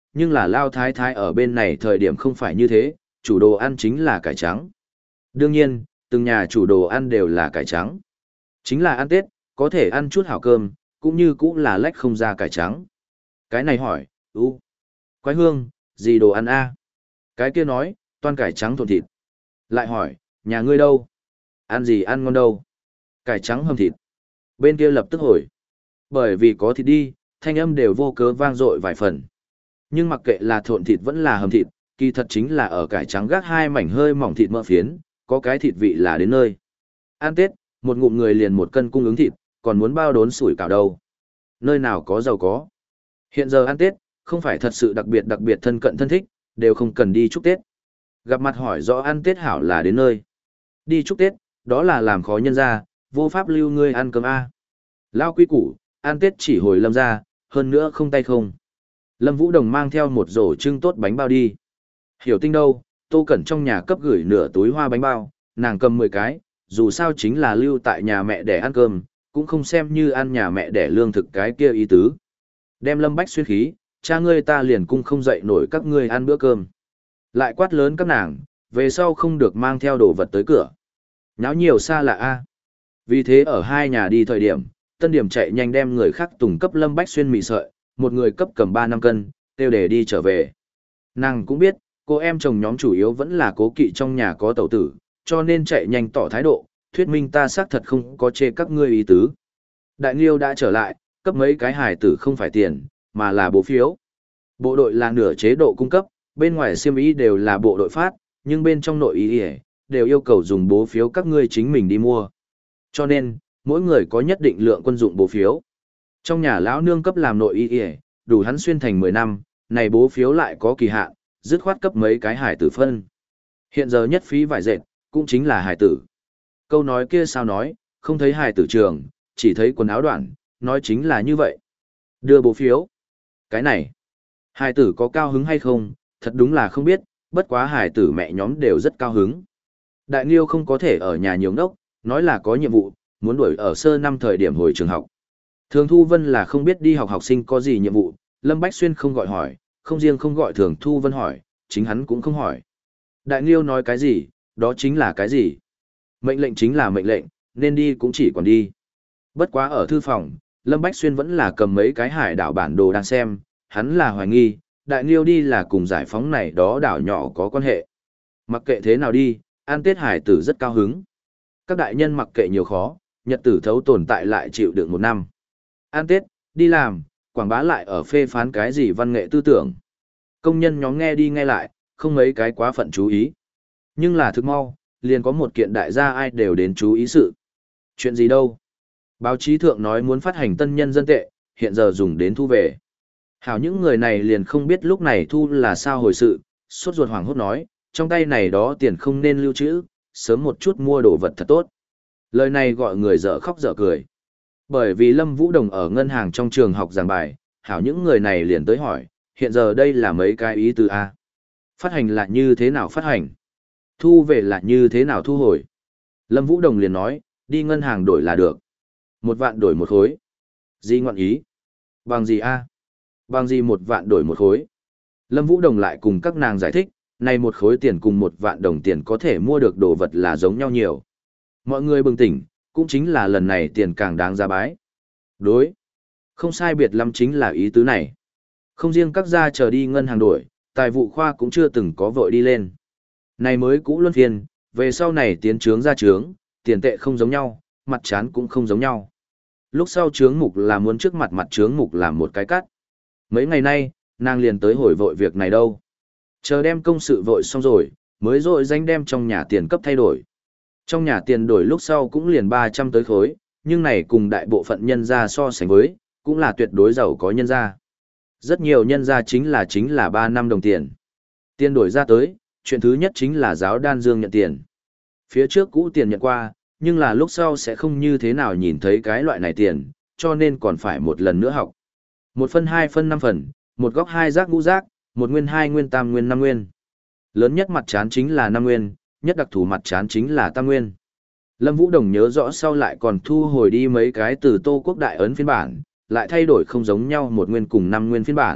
A: nhưng là Lao Thái Thái ở bên này thời điểm không phải như thế, chủ đồ ăn chính là cải trắng. Đương nhiên, từng nhà chủ đồ ăn đều là cải trắng. Chính là ăn Tết, có thể ăn chút hảo cơm, cũng như cũng là lách không ra cải trắng. Cái này hỏi, ú, quái hương, gì đồ ăn a? Cái kia nói, toan cải trắng thộn thịt. Lại hỏi, nhà ngươi đâu? Ăn gì ăn ngon đâu? Cải trắng hầm thịt. Bên kia lập tức hồi. Bởi vì có thịt đi, thanh âm đều vô cớ vang dội vài phần. Nhưng mặc kệ là thộn thịt vẫn là hầm thịt, kỳ thật chính là ở cải trắng gác hai mảnh hơi mỏng thịt mỡ phiến, có cái thịt vị là đến nơi. Ăn Tết, một ngụm người liền một cân cung ứng thịt, còn muốn bao đốn sủi cảo đâu. Nơi nào có giàu có. Hiện giờ ăn Tết, không phải thật sự đặc biệt đặc biệt thân cận thân thích, đều không cần đi chúc Tết. Gặp mặt hỏi rõ ăn Tết hảo là đến nơi. Đi chúc Tết, đó là làm khó nhân ra, vô pháp lưu ngươi ăn cơm A. Lao quy củ, ăn Tết chỉ hồi Lâm ra, hơn nữa không tay không. Lâm Vũ Đồng mang theo một rổ trưng tốt bánh bao đi. Hiểu Tinh đâu, Tô Cẩn trong nhà cấp gửi nửa túi hoa bánh bao, nàng cầm mười cái, dù sao chính là lưu tại nhà mẹ để ăn cơm, cũng không xem như ăn nhà mẹ để lương thực cái kia ý tứ. Đem Lâm Bách xuyên khí, cha ngươi ta liền cung không dậy nổi các ngươi ăn bữa cơm. Lại quát lớn các nàng, về sau không được mang theo đồ vật tới cửa. Nháo nhiều xa lạ a. Vì thế ở hai nhà đi thời điểm, Tân Điểm chạy nhanh đem người khác tùng cấp Lâm Bách xuyên mì sợi, một người cấp cầm ba năm cân, tiêu để đi trở về. Nàng cũng biết, cô em chồng nhóm chủ yếu vẫn là cố kỵ trong nhà có tẩu tử, cho nên chạy nhanh tỏ thái độ, thuyết minh ta xác thật không có chê các ngươi ý tứ. Đại Nghiêu đã trở lại, cấp mấy cái hài tử không phải tiền, mà là bố phiếu. Bộ đội là nửa chế độ cung cấp, bên ngoài xiêm y đều là bộ đội phát, nhưng bên trong nội y đều yêu cầu dùng bố phiếu các ngươi chính mình đi mua. Cho nên, mỗi người có nhất định lượng quân dụng bố phiếu. Trong nhà lão nương cấp làm nội y đủ hắn xuyên thành mười năm, này bố phiếu lại có kỳ hạn, dứt khoát cấp mấy cái hải tử phân. Hiện giờ nhất phí vải dệt, cũng chính là hải tử. Câu nói kia sao nói, không thấy hải tử trường, chỉ thấy quần áo đoạn, nói chính là như vậy. Đưa bố phiếu. Cái này, hải tử có cao hứng hay không, thật đúng là không biết, bất quá hải tử mẹ nhóm đều rất cao hứng. Đại Nghiêu không có thể ở nhà nhiều đốc, nói là có nhiệm vụ, muốn đuổi ở sơ năm thời điểm hồi trường học. Thường Thu Vân là không biết đi học học sinh có gì nhiệm vụ, Lâm Bách Xuyên không gọi hỏi, không riêng không gọi Thường Thu Vân hỏi, chính hắn cũng không hỏi. Đại Nghiêu nói cái gì, đó chính là cái gì. Mệnh lệnh chính là mệnh lệnh, nên đi cũng chỉ còn đi. Bất quá ở thư phòng, Lâm Bách Xuyên vẫn là cầm mấy cái hải đảo bản đồ đang xem, hắn là hoài nghi, Đại Nghiêu đi là cùng giải phóng này đó đảo nhỏ có quan hệ. Mặc kệ thế nào đi, an Tết hải tử rất cao hứng. Các đại nhân mặc kệ nhiều khó, nhật tử thấu tồn tại lại chịu đựng một năm. An Tết, đi làm, quảng bá lại ở phê phán cái gì văn nghệ tư tưởng. Công nhân nhóm nghe đi nghe lại, không mấy cái quá phận chú ý. Nhưng là thực mau, liền có một kiện đại gia ai đều đến chú ý sự. Chuyện gì đâu? Báo chí thượng nói muốn phát hành tân nhân dân tệ, hiện giờ dùng đến thu về. Hảo những người này liền không biết lúc này thu là sao hồi sự, sốt ruột hoảng hốt nói, trong tay này đó tiền không nên lưu trữ, sớm một chút mua đồ vật thật tốt. Lời này gọi người dở khóc dở cười. Bởi vì Lâm Vũ Đồng ở ngân hàng trong trường học giảng bài, hảo những người này liền tới hỏi, hiện giờ đây là mấy cái ý từ A. Phát hành là như thế nào phát hành? Thu về là như thế nào thu hồi? Lâm Vũ Đồng liền nói, đi ngân hàng đổi là được. Một vạn đổi một khối. Gì ngọn ý? Bằng gì A? Bằng gì một vạn đổi một khối? Lâm Vũ Đồng lại cùng các nàng giải thích, này một khối tiền cùng một vạn đồng tiền có thể mua được đồ vật là giống nhau nhiều. Mọi người bừng tỉnh, cũng chính là lần này tiền càng đáng giá bái. Đối. Không sai biệt lắm chính là ý tứ này. Không riêng các gia chờ đi ngân hàng đổi, tài vụ khoa cũng chưa từng có vội đi lên. Này mới cũ luân phiên, về sau này tiến trướng ra trướng, tiền tệ không giống nhau, mặt chán cũng không giống nhau. Lúc sau trướng mục là muốn trước mặt mặt trướng mục làm một cái cắt. Mấy ngày nay, nàng liền tới hồi vội việc này đâu. Chờ đem công sự vội xong rồi, mới rồi danh đem trong nhà tiền cấp thay đổi. Trong nhà tiền đổi lúc sau cũng liền ba trăm tới khối, nhưng này cùng đại bộ phận nhân gia so sánh với, cũng là tuyệt đối giàu có nhân gia. Rất nhiều nhân gia chính là chính là ba năm đồng tiền. Tiền đổi ra tới, chuyện thứ nhất chính là giáo đan dương nhận tiền. Phía trước cũ tiền nhận qua, nhưng là lúc sau sẽ không như thế nào nhìn thấy cái loại này tiền, cho nên còn phải một lần nữa học. Một phân hai phân năm phần, một góc hai giác ngũ giác, một nguyên hai nguyên tam nguyên năm nguyên. Lớn nhất mặt chán chính là năm nguyên, nhất đặc thù mặt chán chính là tam nguyên. Lâm Vũ Đồng nhớ rõ sau lại còn thu hồi đi mấy cái từ Tô Quốc Đại ấn phiên bản, lại thay đổi không giống nhau một nguyên cùng năm nguyên phiên bản,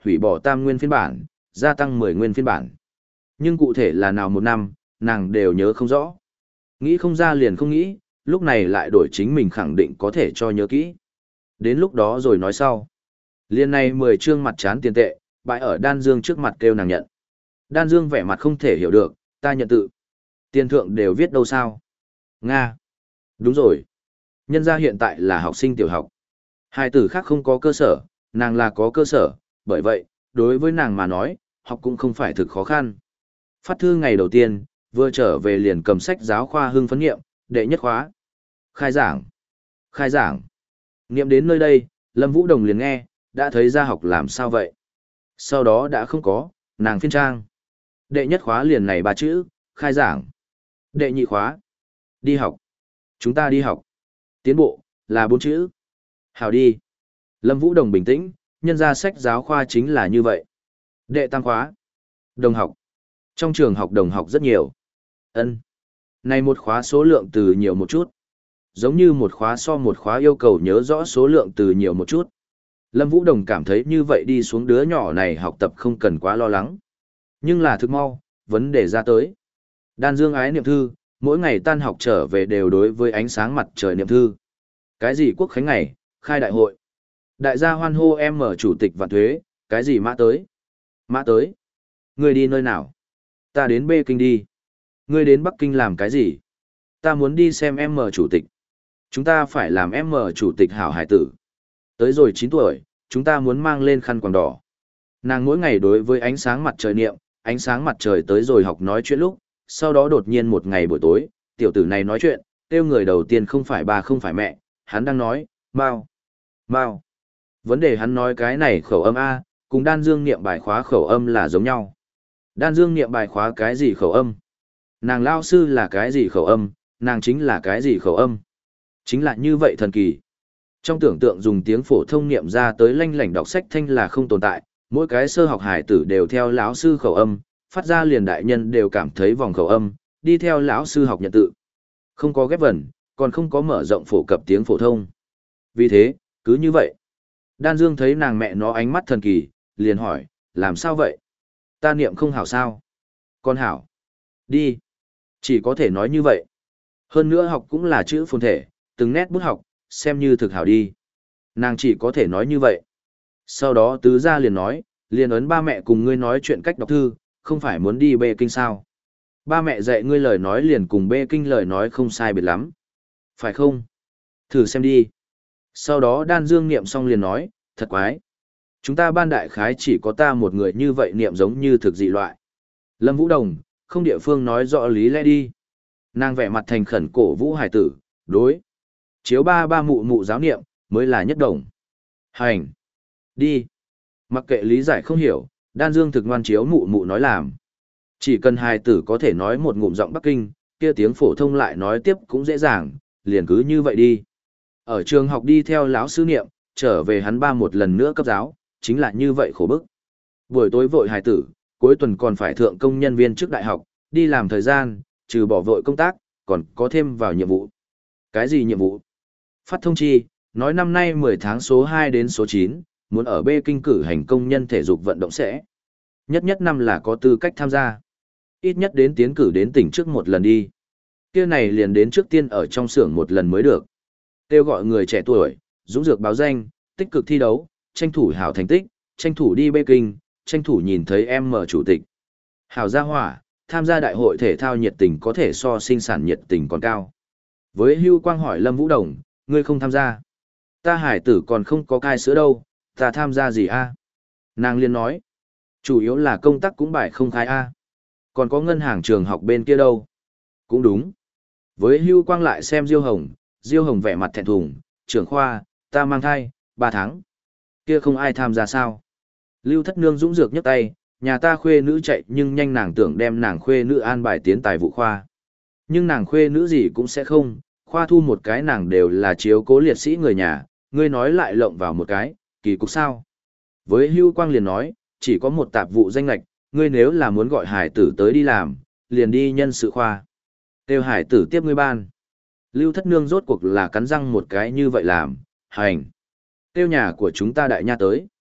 A: hủy bỏ tam nguyên phiên bản, gia tăng mười nguyên phiên bản. Nhưng cụ thể là nào một năm, nàng đều nhớ không rõ. Nghĩ không ra liền không nghĩ, lúc này lại đổi chính mình khẳng định có thể cho nhớ kỹ. Đến lúc đó rồi nói sau. Liên này mười trương mặt chán tiền tệ, bãi ở Đan Dương trước mặt kêu nàng nhận. Đan Dương vẻ mặt không thể hiểu được, ta nhận tự. Tiền thượng đều viết đâu sao? Nga. Đúng rồi. Nhân gia hiện tại là học sinh tiểu học. Hai tử khác không có cơ sở, nàng là có cơ sở, bởi vậy, đối với nàng mà nói, học cũng không phải thực khó khăn. Phát thư ngày đầu tiên, vừa trở về liền cầm sách giáo khoa hưng phấn nghiệm, đệ nhất khóa. Khai giảng. Khai giảng. Nghiệm đến nơi đây, Lâm Vũ Đồng liền nghe, đã thấy ra học làm sao vậy. Sau đó đã không có, nàng phiên trang. Đệ nhất khóa liền này ba chữ, khai giảng. Đệ nhị khóa. Đi học. Chúng ta đi học. Tiến bộ, là bốn chữ. Hào đi. Lâm Vũ Đồng bình tĩnh, nhân ra sách giáo khoa chính là như vậy. Đệ tam khóa. Đồng học. Trong trường học đồng học rất nhiều. Ân. Này một khóa số lượng từ nhiều một chút. Giống như một khóa so một khóa yêu cầu nhớ rõ số lượng từ nhiều một chút. Lâm Vũ Đồng cảm thấy như vậy đi xuống đứa nhỏ này học tập không cần quá lo lắng. Nhưng là thực mau, vấn đề ra tới. Đan Dương ái niệm thư, mỗi ngày tan học trở về đều đối với ánh sáng mặt trời niệm thư. Cái gì quốc khánh ngày, khai đại hội. Đại gia hoan hô em mở chủ tịch vạn thuế, cái gì mã tới? Mã tới. Ngươi đi nơi nào? Ta đến Bê Kinh đi. Ngươi đến Bắc Kinh làm cái gì? Ta muốn đi xem em mở chủ tịch. Chúng ta phải làm em mở chủ tịch hảo hải tử. Tới rồi chín tuổi, chúng ta muốn mang lên khăn quàng đỏ. Nàng mỗi ngày đối với ánh sáng mặt trời niệm, ánh sáng mặt trời tới rồi học nói chuyện lúc, sau đó đột nhiên một ngày buổi tối, tiểu tử này nói chuyện, kêu người đầu tiên không phải bà không phải mẹ, hắn đang nói, Mao, Mao. Vấn đề hắn nói cái này khẩu âm A, cùng Đan Dương niệm bài khóa khẩu âm là giống nhau. Đan Dương niệm bài khóa cái gì khẩu âm? Nàng lao sư là cái gì khẩu âm, nàng chính là cái gì khẩu âm? Chính là như vậy thần kỳ. Trong tưởng tượng dùng tiếng phổ thông niệm ra tới lanh lảnh đọc sách thanh là không tồn tại, mỗi cái sơ học hải tử đều theo lão sư khẩu âm, phát ra liền đại nhân đều cảm thấy vòng khẩu âm, đi theo lão sư học nhận tự. Không có ghép vần, còn không có mở rộng phổ cập tiếng phổ thông. Vì thế, cứ như vậy. Đan Dương thấy nàng mẹ nó ánh mắt thần kỳ, liền hỏi, làm sao vậy? Ta niệm không hảo sao? Con hảo. Đi. Chỉ có thể nói như vậy. Hơn nữa học cũng là chữ phồn thể, từng nét bút học, xem như thực hảo đi. Nàng chỉ có thể nói như vậy. Sau đó tứ gia liền nói, liền ấn ba mẹ cùng ngươi nói chuyện cách đọc thư, không phải muốn đi Bê Kinh sao. Ba mẹ dạy ngươi lời nói liền cùng Bê Kinh lời nói không sai biệt lắm. Phải không? Thử xem đi. Sau đó Đan Dương niệm xong liền nói, thật quái. Chúng ta ban đại khái chỉ có ta một người như vậy niệm giống như thực dị loại. Lâm Vũ Đồng, không địa phương nói rõ lý lẽ đi. Nàng vẻ mặt thành khẩn cổ vũ hải tử, đối. Chiếu ba ba mụ mụ giáo niệm, mới là nhất đồng. Hành. Đi. Mặc kệ lý giải không hiểu, Đan Dương thực ngoan chiếu mụ mụ nói làm. Chỉ cần hài tử có thể nói một ngụm giọng Bắc Kinh, kia tiếng phổ thông lại nói tiếp cũng dễ dàng, liền cứ như vậy đi. Ở trường học đi theo lão sư niệm, trở về hắn ba một lần nữa cấp giáo, chính là như vậy khổ bức. Buổi tối vội hài tử, cuối tuần còn phải thượng công nhân viên trước đại học, đi làm thời gian, trừ bỏ vội công tác, còn có thêm vào nhiệm vụ. Cái gì nhiệm vụ? Phát thông chi, nói năm nay mười tháng số hai đến số chín, muốn ở Bê Kinh cử hành công nhân thể dục vận động sẽ. Nhất nhất năm là có tư cách tham gia. Ít nhất đến tiến cử đến tỉnh trước một lần đi. Kia này liền đến trước tiên ở trong xưởng một lần mới được. Kêu gọi người trẻ tuổi, dũng dược báo danh, tích cực thi đấu, tranh thủ hảo thành tích, tranh thủ đi Bê Kinh, tranh thủ nhìn thấy em mở chủ tịch. Hảo gia hỏa, tham gia đại hội thể thao nhiệt tình có thể so sinh sản nhiệt tình còn cao. Với Hưu Quang hỏi Lâm Vũ Đồng, ngươi không tham gia. Ta hải tử còn không có cai sữa đâu, ta tham gia gì a? Nàng liên nói, chủ yếu là công tác cũng bài không khai a. Còn có ngân hàng trường học bên kia đâu? Cũng đúng. Với Hưu Quang lại xem Diêu Hồng, Diêu Hồng vẻ mặt thẹn thùng, trưởng khoa, ta mang thai, ba tháng. Kia không ai tham gia sao? Lưu Thất Nương dũng dược nhấc tay, nhà ta khuê nữ chạy nhưng nhanh nàng tưởng đem nàng khuê nữ an bài tiến tài vụ khoa. Nhưng nàng khuê nữ gì cũng sẽ không, khoa thu một cái nàng đều là chiếu cố liệt sĩ người nhà, ngươi nói lại lộng vào một cái, kỳ cục sao? Với Hưu Quang liền nói, chỉ có một tạp vụ danh lạch, ngươi nếu là muốn gọi hải tử tới đi làm, liền đi nhân sự khoa. Tiêu hải tử tiếp ngươi ban. Lưu Thất Nương rốt cuộc là cắn răng một cái như vậy làm, hành. Tiêu nhà của chúng ta đại nha tới.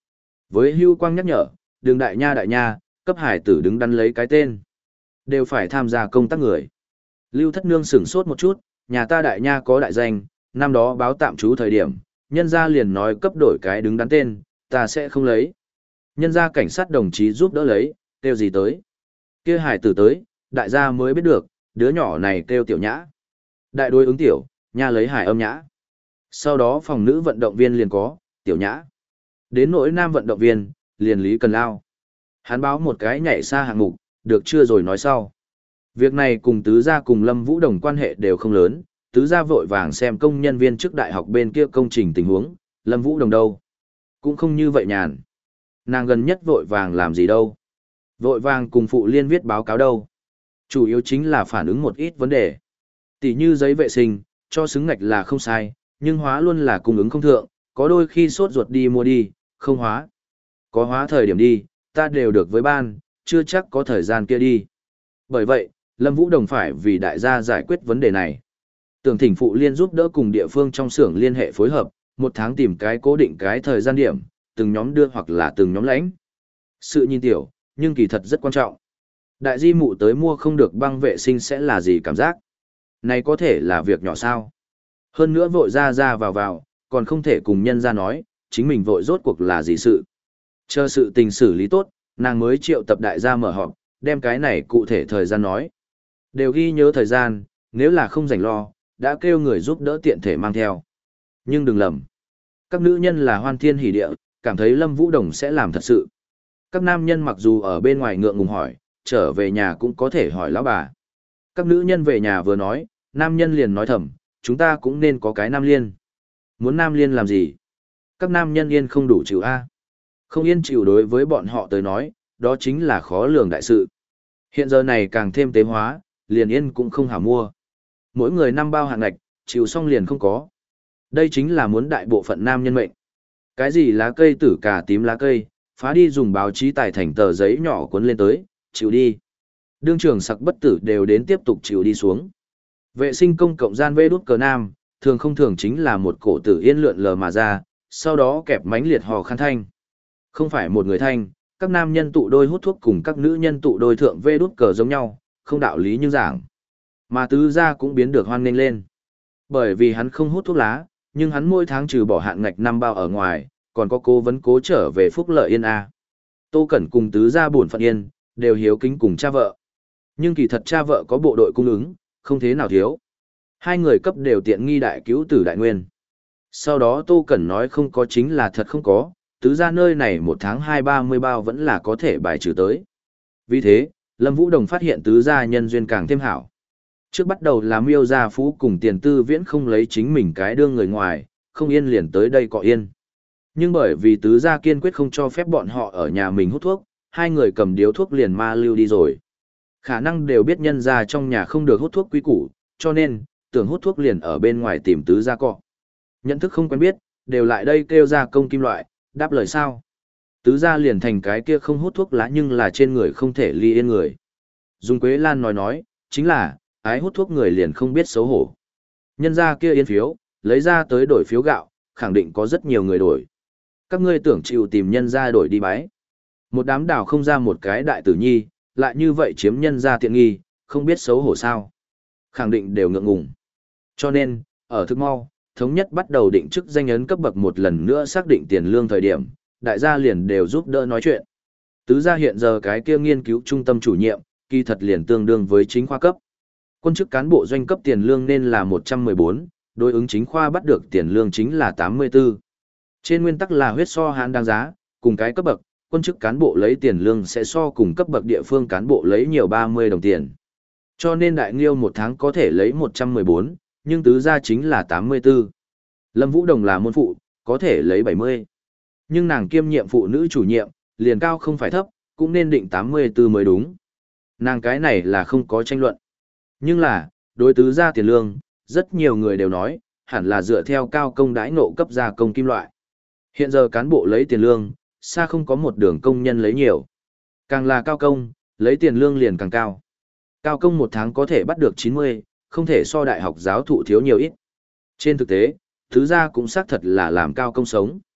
A: Với Hưu Quang nhắc nhở, đường đại nha đại nha, cấp hải tử đứng đắn lấy cái tên. Đều phải tham gia công tác người. Lưu Thất Nương sửng sốt một chút, nhà ta đại nha có đại danh, năm đó báo tạm trú thời điểm, nhân gia liền nói cấp đổi cái đứng đắn tên, ta sẽ không lấy. Nhân gia cảnh sát đồng chí giúp đỡ lấy, kêu gì tới. Kia hải tử tới, đại gia mới biết được, đứa nhỏ này kêu tiểu nhã. Đại đối ứng tiểu, nha lấy hải âm nhã. Sau đó phòng nữ vận động viên liền có, tiểu nhã. Đến nỗi nam vận động viên, liền Lý Cần Lao. Hắn báo một cái nhảy xa hạng mục, được chưa rồi nói sau. Việc này cùng tứ gia cùng Lâm Vũ Đồng quan hệ đều không lớn, tứ gia vội vàng xem công nhân viên trước đại học bên kia công trình tình huống, Lâm Vũ Đồng đâu. Cũng không như vậy nhàn. Nàng gần nhất vội vàng làm gì đâu. Vội vàng cùng phụ liên viết báo cáo đâu. Chủ yếu chính là phản ứng một ít vấn đề. Tỷ như giấy vệ sinh, cho xứng ngạch là không sai, nhưng hóa luôn là cung ứng không thượng, có đôi khi sốt ruột đi mua đi, không hóa. Có hóa thời điểm đi, ta đều được với ban, chưa chắc có thời gian kia đi. Bởi vậy, Lâm Vũ Đồng phải vì đại gia giải quyết vấn đề này. Tưởng thỉnh phụ liên giúp đỡ cùng địa phương trong xưởng liên hệ phối hợp, một tháng tìm cái cố định cái thời gian điểm, từng nhóm đưa hoặc là từng nhóm lãnh. Sự nhìn tiểu, nhưng kỳ thật rất quan trọng. Đại di mụ tới mua không được băng vệ sinh sẽ là gì cảm giác? Này có thể là việc nhỏ sao? Hơn nữa vội ra ra vào vào, còn không thể cùng nhân ra nói, chính mình vội rốt cuộc là gì sự. Chờ sự tình xử lý tốt, nàng mới triệu tập đại gia mở họp, đem cái này cụ thể thời gian nói. Đều ghi nhớ thời gian, nếu là không rảnh lo, đã kêu người giúp đỡ tiện thể mang theo. Nhưng đừng lầm. Các nữ nhân là hoan thiên hỷ địa, cảm thấy Lâm Vũ Đồng sẽ làm thật sự. Các nam nhân mặc dù ở bên ngoài ngượng ngùng hỏi, trở về nhà cũng có thể hỏi lão bà. Các nữ nhân về nhà vừa nói, nam nhân liền nói thầm, chúng ta cũng nên có cái nam liên. Muốn nam liên làm gì? Các nam nhân yên không đủ chịu A. Không yên chịu đối với bọn họ tới nói, đó chính là khó lường đại sự. Hiện giờ này càng thêm tế hóa, liền yên cũng không hảo mua. Mỗi người năm bao hạng ngạch, chịu xong liền không có. Đây chính là muốn đại bộ phận nam nhân mệnh. Cái gì lá cây tử cà tím lá cây, phá đi dùng báo chí tài thành tờ giấy nhỏ cuốn lên tới, chịu đi. Đương trường sặc bất tử đều đến tiếp tục chịu đi xuống. Vệ sinh công cộng gian vê đút cờ nam, thường không thường chính là một cổ tử yên lượn lờ mà ra, sau đó kẹp mánh liệt hò khăn thanh. Không phải một người thanh, các nam nhân tụ đôi hút thuốc cùng các nữ nhân tụ đôi thượng vê đút cờ giống nhau, không đạo lý như giảng. Mà tứ gia cũng biến được hoan nghênh lên. Bởi vì hắn không hút thuốc lá, nhưng hắn mỗi tháng trừ bỏ hạn ngạch năm bao ở ngoài, còn có cố vấn cố trở về phúc lợi yên A. Tô Cẩn cùng tứ gia buồn phận yên, đều hiếu kính cùng cha vợ. Nhưng kỳ thật cha vợ có bộ đội cung ứng, không thế nào thiếu. Hai người cấp đều tiện nghi đại cứu tử đại nguyên. Sau đó Tô Cẩn nói không có chính là thật không có, tứ gia nơi này một tháng hai ba mươi bao vẫn là có thể bài trừ tới. Vì thế, Lâm Vũ Đồng phát hiện tứ gia nhân duyên càng thêm hảo. Trước bắt đầu là miêu gia phú cùng tiền tư viễn không lấy chính mình cái đương người ngoài, không yên liền tới đây cọ yên. Nhưng bởi vì tứ gia kiên quyết không cho phép bọn họ ở nhà mình hút thuốc, hai người cầm điếu thuốc liền ma lưu đi rồi. Khả năng đều biết nhân gia trong nhà không được hút thuốc quý củ, cho nên, tưởng hút thuốc liền ở bên ngoài tìm tứ gia cọ. Nhận thức không quen biết, đều lại đây kêu ra công kim loại, đáp lời sao. Tứ gia liền thành cái kia không hút thuốc lá nhưng là trên người không thể ly yên người. Dung Quế Lan nói nói, chính là, ái hút thuốc người liền không biết xấu hổ. Nhân gia kia yên phiếu, lấy ra tới đổi phiếu gạo, khẳng định có rất nhiều người đổi. Các ngươi tưởng chịu tìm nhân gia đổi đi bái. Một đám đảo không ra một cái đại tử nhi, lại như vậy chiếm nhân gia tiện nghi, không biết xấu hổ sao. Khẳng định đều ngượng ngùng. Cho nên, ở thức mau, thống nhất bắt đầu định chức danh ấn cấp bậc một lần nữa xác định tiền lương thời điểm, đại gia liền đều giúp đỡ nói chuyện. Tứ gia hiện giờ cái kia nghiên cứu trung tâm chủ nhiệm, kỳ thật liền tương đương với chính khoa cấp. Quân chức cán bộ doanh cấp tiền lương nên là một trăm mười bốn, đối ứng chính khoa bắt được tiền lương chính là tám mươi tư. Trên nguyên tắc là huyết so hán đáng giá, cùng cái cấp bậc, quân chức cán bộ lấy tiền lương sẽ so cùng cấp bậc địa phương cán bộ lấy nhiều ba mươi đồng tiền. Cho nên đại nghiêu một tháng có thể lấy một trăm mười bốn, nhưng tứ gia chính là tám mươi tư. Lâm Vũ Đồng là môn phụ, có thể lấy bảy mươi. Nhưng nàng kiêm nhiệm phụ nữ chủ nhiệm, liền cao không phải thấp, cũng nên định tám mươi tư mới đúng. Nàng cái này là không có tranh luận. Nhưng là, đối tứ gia tiền lương, rất nhiều người đều nói, hẳn là dựa theo cao công đãi ngộ cấp gia công kim loại. Hiện giờ cán bộ lấy tiền lương, xa không có một đường công nhân lấy nhiều. Càng là cao công, lấy tiền lương liền càng cao. Cao công một tháng có thể bắt được chín mươi, không thể so đại học giáo thụ thiếu nhiều ít. Trên thực tế, tứ gia cũng xác thật là làm cao công sống.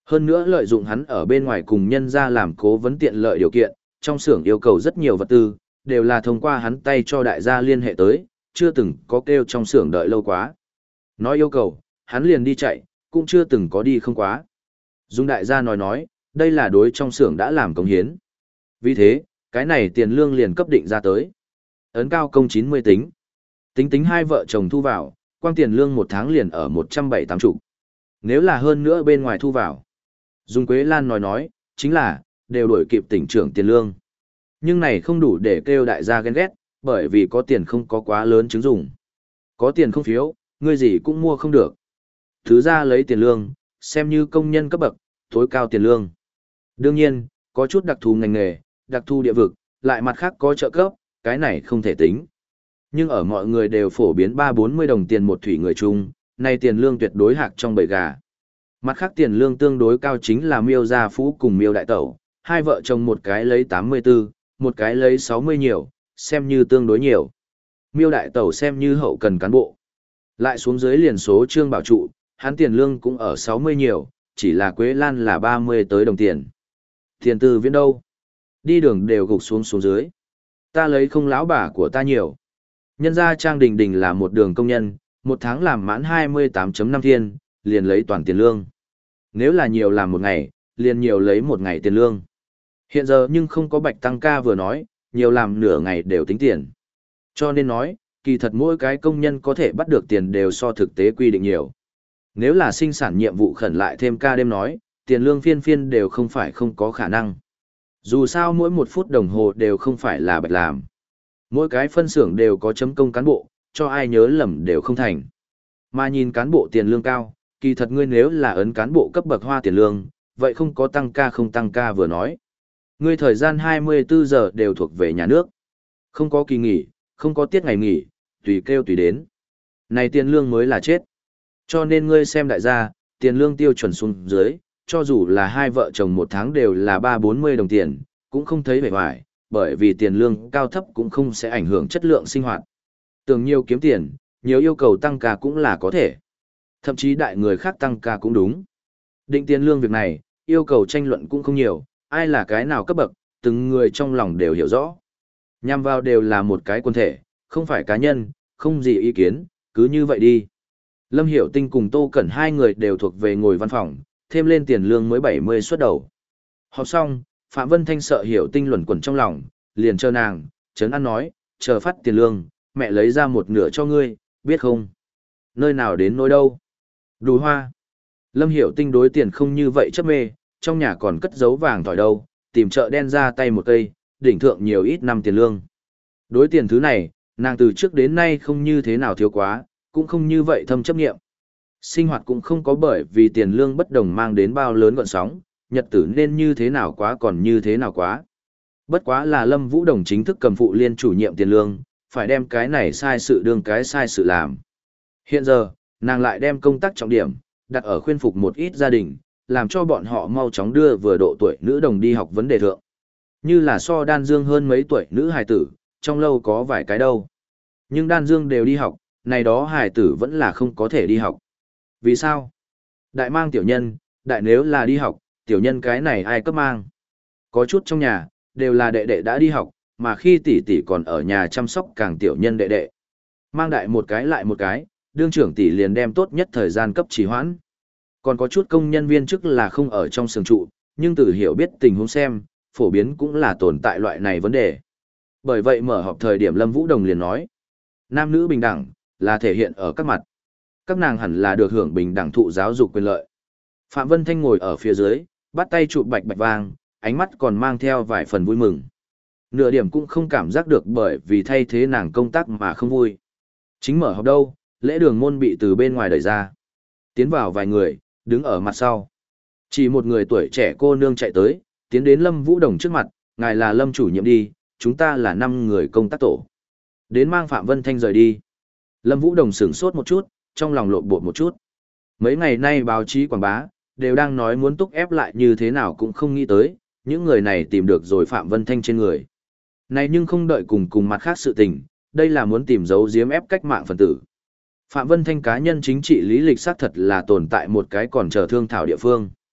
A: Hơn nữa lợi dụng hắn ở bên ngoài cùng nhân ra làm cố vấn tiện lợi điều kiện, trong xưởng yêu cầu rất nhiều vật tư, đều là thông qua hắn tay cho đại gia liên hệ tới, chưa từng có kêu trong xưởng đợi lâu quá. Nói yêu cầu, hắn liền đi chạy, cũng chưa từng có đi không quá. Dung đại gia nói nói, đây là đối trong xưởng đã làm công hiến. Vì thế, cái này tiền lương liền cấp định ra tới. Ấn cao công chín mươi tính. Tính tính hai vợ chồng thu vào, quang tiền lương một tháng liền ở một trăm bảy mươi tám chục. Nếu là hơn nữa bên ngoài thu vào. Dung Quế Lan nói nói, chính là, đều đổi kịp tỉnh trưởng tiền lương. Nhưng này không đủ để kêu đại gia ghen ghét, bởi vì có tiền không có quá lớn chứng dùng. Có tiền không phiếu, người gì cũng mua không được. Thứ ra lấy tiền lương, xem như công nhân cấp bậc, tối cao tiền lương. Đương nhiên, có chút đặc thù ngành nghề, đặc thù địa vực, lại mặt khác có trợ cấp, cái này không thể tính. Nhưng ở mọi người đều phổ biến ba bốn mươi đồng tiền một thủy người chung, này tiền lương tuyệt đối hạc trong bầy gà. Mặt khác tiền lương tương đối cao chính là Miêu Gia Phú cùng Miêu Đại Tẩu, hai vợ chồng một cái lấy tám mươi tư, một cái lấy sáu mươi nhiều, xem như tương đối nhiều. Miêu Đại Tẩu xem như hậu cần cán bộ. Lại xuống dưới liền số Trương Bảo Trụ, hắn tiền lương cũng ở sáu mươi nhiều, chỉ là Quế Lan là ba mươi tới đồng tiền. Tiền tư viễn đâu? Đi đường đều gục xuống xuống dưới. Ta lấy không lão bà của ta nhiều. Nhân gia Trang Đình Đình là một đường công nhân, một tháng làm mãn hai mươi tám phẩy năm thiên, liền lấy toàn tiền lương. Nếu là nhiều làm một ngày, liền nhiều lấy một ngày tiền lương. Hiện giờ nhưng không có bạch tăng ca vừa nói, nhiều làm nửa ngày đều tính tiền. Cho nên nói, kỳ thật mỗi cái công nhân có thể bắt được tiền đều so thực tế quy định nhiều. Nếu là sinh sản nhiệm vụ khẩn lại thêm ca đêm nói, tiền lương phiên phiên đều không phải không có khả năng. Dù sao mỗi một phút đồng hồ đều không phải là bạch làm. Mỗi cái phân xưởng đều có chấm công cán bộ, cho ai nhớ lầm đều không thành. Mà nhìn cán bộ tiền lương cao, kỳ thật ngươi nếu là ấn cán bộ cấp bậc hoa tiền lương, vậy không có tăng ca không tăng ca vừa nói. Ngươi thời gian hai mươi bốn giờ đều thuộc về nhà nước. Không có kỳ nghỉ, không có tiết ngày nghỉ, tùy kêu tùy đến. Này tiền lương mới là chết. Cho nên ngươi xem đại gia, tiền lương tiêu chuẩn xuống dưới, cho dù là hai vợ chồng một tháng đều là ba bốn mươi đồng tiền, cũng không thấy vẻ vải, bởi vì tiền lương cao thấp cũng không sẽ ảnh hưởng chất lượng sinh hoạt. Tưởng nhiều kiếm tiền, nhiều yêu cầu tăng ca cũng là có thể. Thậm chí đại người khác tăng ca cũng đúng. Định tiền lương việc này, yêu cầu tranh luận cũng không nhiều, ai là cái nào cấp bậc, từng người trong lòng đều hiểu rõ. Nhằm vào đều là một cái quân thể, không phải cá nhân, không gì ý kiến, cứ như vậy đi. Lâm Hiểu Tinh cùng Tô Cẩn hai người đều thuộc về ngồi văn phòng, thêm lên tiền lương mới bảy mươi suất đầu. Họp xong, Phạm Vân Thanh sợ Hiểu Tinh luẩn quẩn trong lòng, liền chờ nàng, chấn an nói, chờ phát tiền lương, mẹ lấy ra một nửa cho ngươi, biết không? Nơi nào đến nỗi đâu? Đủ hoa. Lâm Hiểu Tinh đối tiền không như vậy chấp mê, trong nhà còn cất giấu vàng tỏi đâu, tìm chợ đen ra tay một cây, đỉnh thượng nhiều ít năm tiền lương. Đối tiền thứ này, nàng từ trước đến nay không như thế nào thiếu quá, cũng không như vậy thâm chấp nghiệm. Sinh hoạt cũng không có bởi vì tiền lương bất đồng mang đến bao lớn gọn sóng, nhật tử nên như thế nào quá còn như thế nào quá. Bất quá là Lâm Vũ Đồng chính thức cầm phụ liên chủ nhiệm tiền lương, phải đem cái này sai sự đương cái sai sự làm. Hiện giờ, nàng lại đem công tác trọng điểm, đặt ở khuyên phục một ít gia đình, làm cho bọn họ mau chóng đưa vừa độ tuổi nữ đồng đi học vấn đề thượng. Như là so Đan Dương hơn mấy tuổi nữ hài tử, trong lâu có vài cái đâu. Nhưng Đan Dương đều đi học, này đó hài tử vẫn là không có thể đi học. Vì sao? Đại mang tiểu nhân, đại nếu là đi học, tiểu nhân cái này ai cấp mang? Có chút trong nhà, đều là đệ đệ đã đi học, mà khi tỷ tỷ còn ở nhà chăm sóc càng tiểu nhân đệ đệ. Mang đại một cái lại một cái, đương trưởng tỷ liền đem tốt nhất thời gian cấp trì hoãn. Còn có chút công nhân viên chức là không ở trong xưởng trụ, nhưng từ hiểu biết tình huống xem, phổ biến cũng là tồn tại loại này vấn đề. Bởi vậy mở họp thời điểm Lâm Vũ Đồng liền nói, nam nữ bình đẳng, là thể hiện ở các mặt. Các nàng hẳn là được hưởng bình đẳng thụ giáo dục quyền lợi. Phạm Vân Thanh ngồi ở phía dưới, bắt tay chụp bạch bạch vang, ánh mắt còn mang theo vài phần vui mừng. Nửa điểm cũng không cảm giác được bởi vì thay thế nàng công tác mà không vui. Chính mở họp đâu, lễ đường môn bị từ bên ngoài đẩy ra. Tiến vào vài người, đứng ở mặt sau. Chỉ một người tuổi trẻ cô nương chạy tới, tiến đến Lâm Vũ Đồng trước mặt, ngài là Lâm chủ nhiệm đi, chúng ta là năm người công tác tổ. Đến mang Phạm Vân Thanh rời đi. Lâm Vũ Đồng sửng sốt một chút, trong lòng lộn bột một chút. Mấy ngày nay báo chí quảng bá, đều đang nói muốn túc ép lại như thế nào cũng không nghĩ tới, những người này tìm được rồi Phạm Vân Thanh trên người. Này nhưng không đợi cùng cùng mặt khác sự tình, đây là muốn tìm dấu giếm ép cách mạng phần tử. Phạm Vân Thanh cá nhân chính trị lý lịch xác thật là tồn tại một cái còn chờ thương thảo địa phương.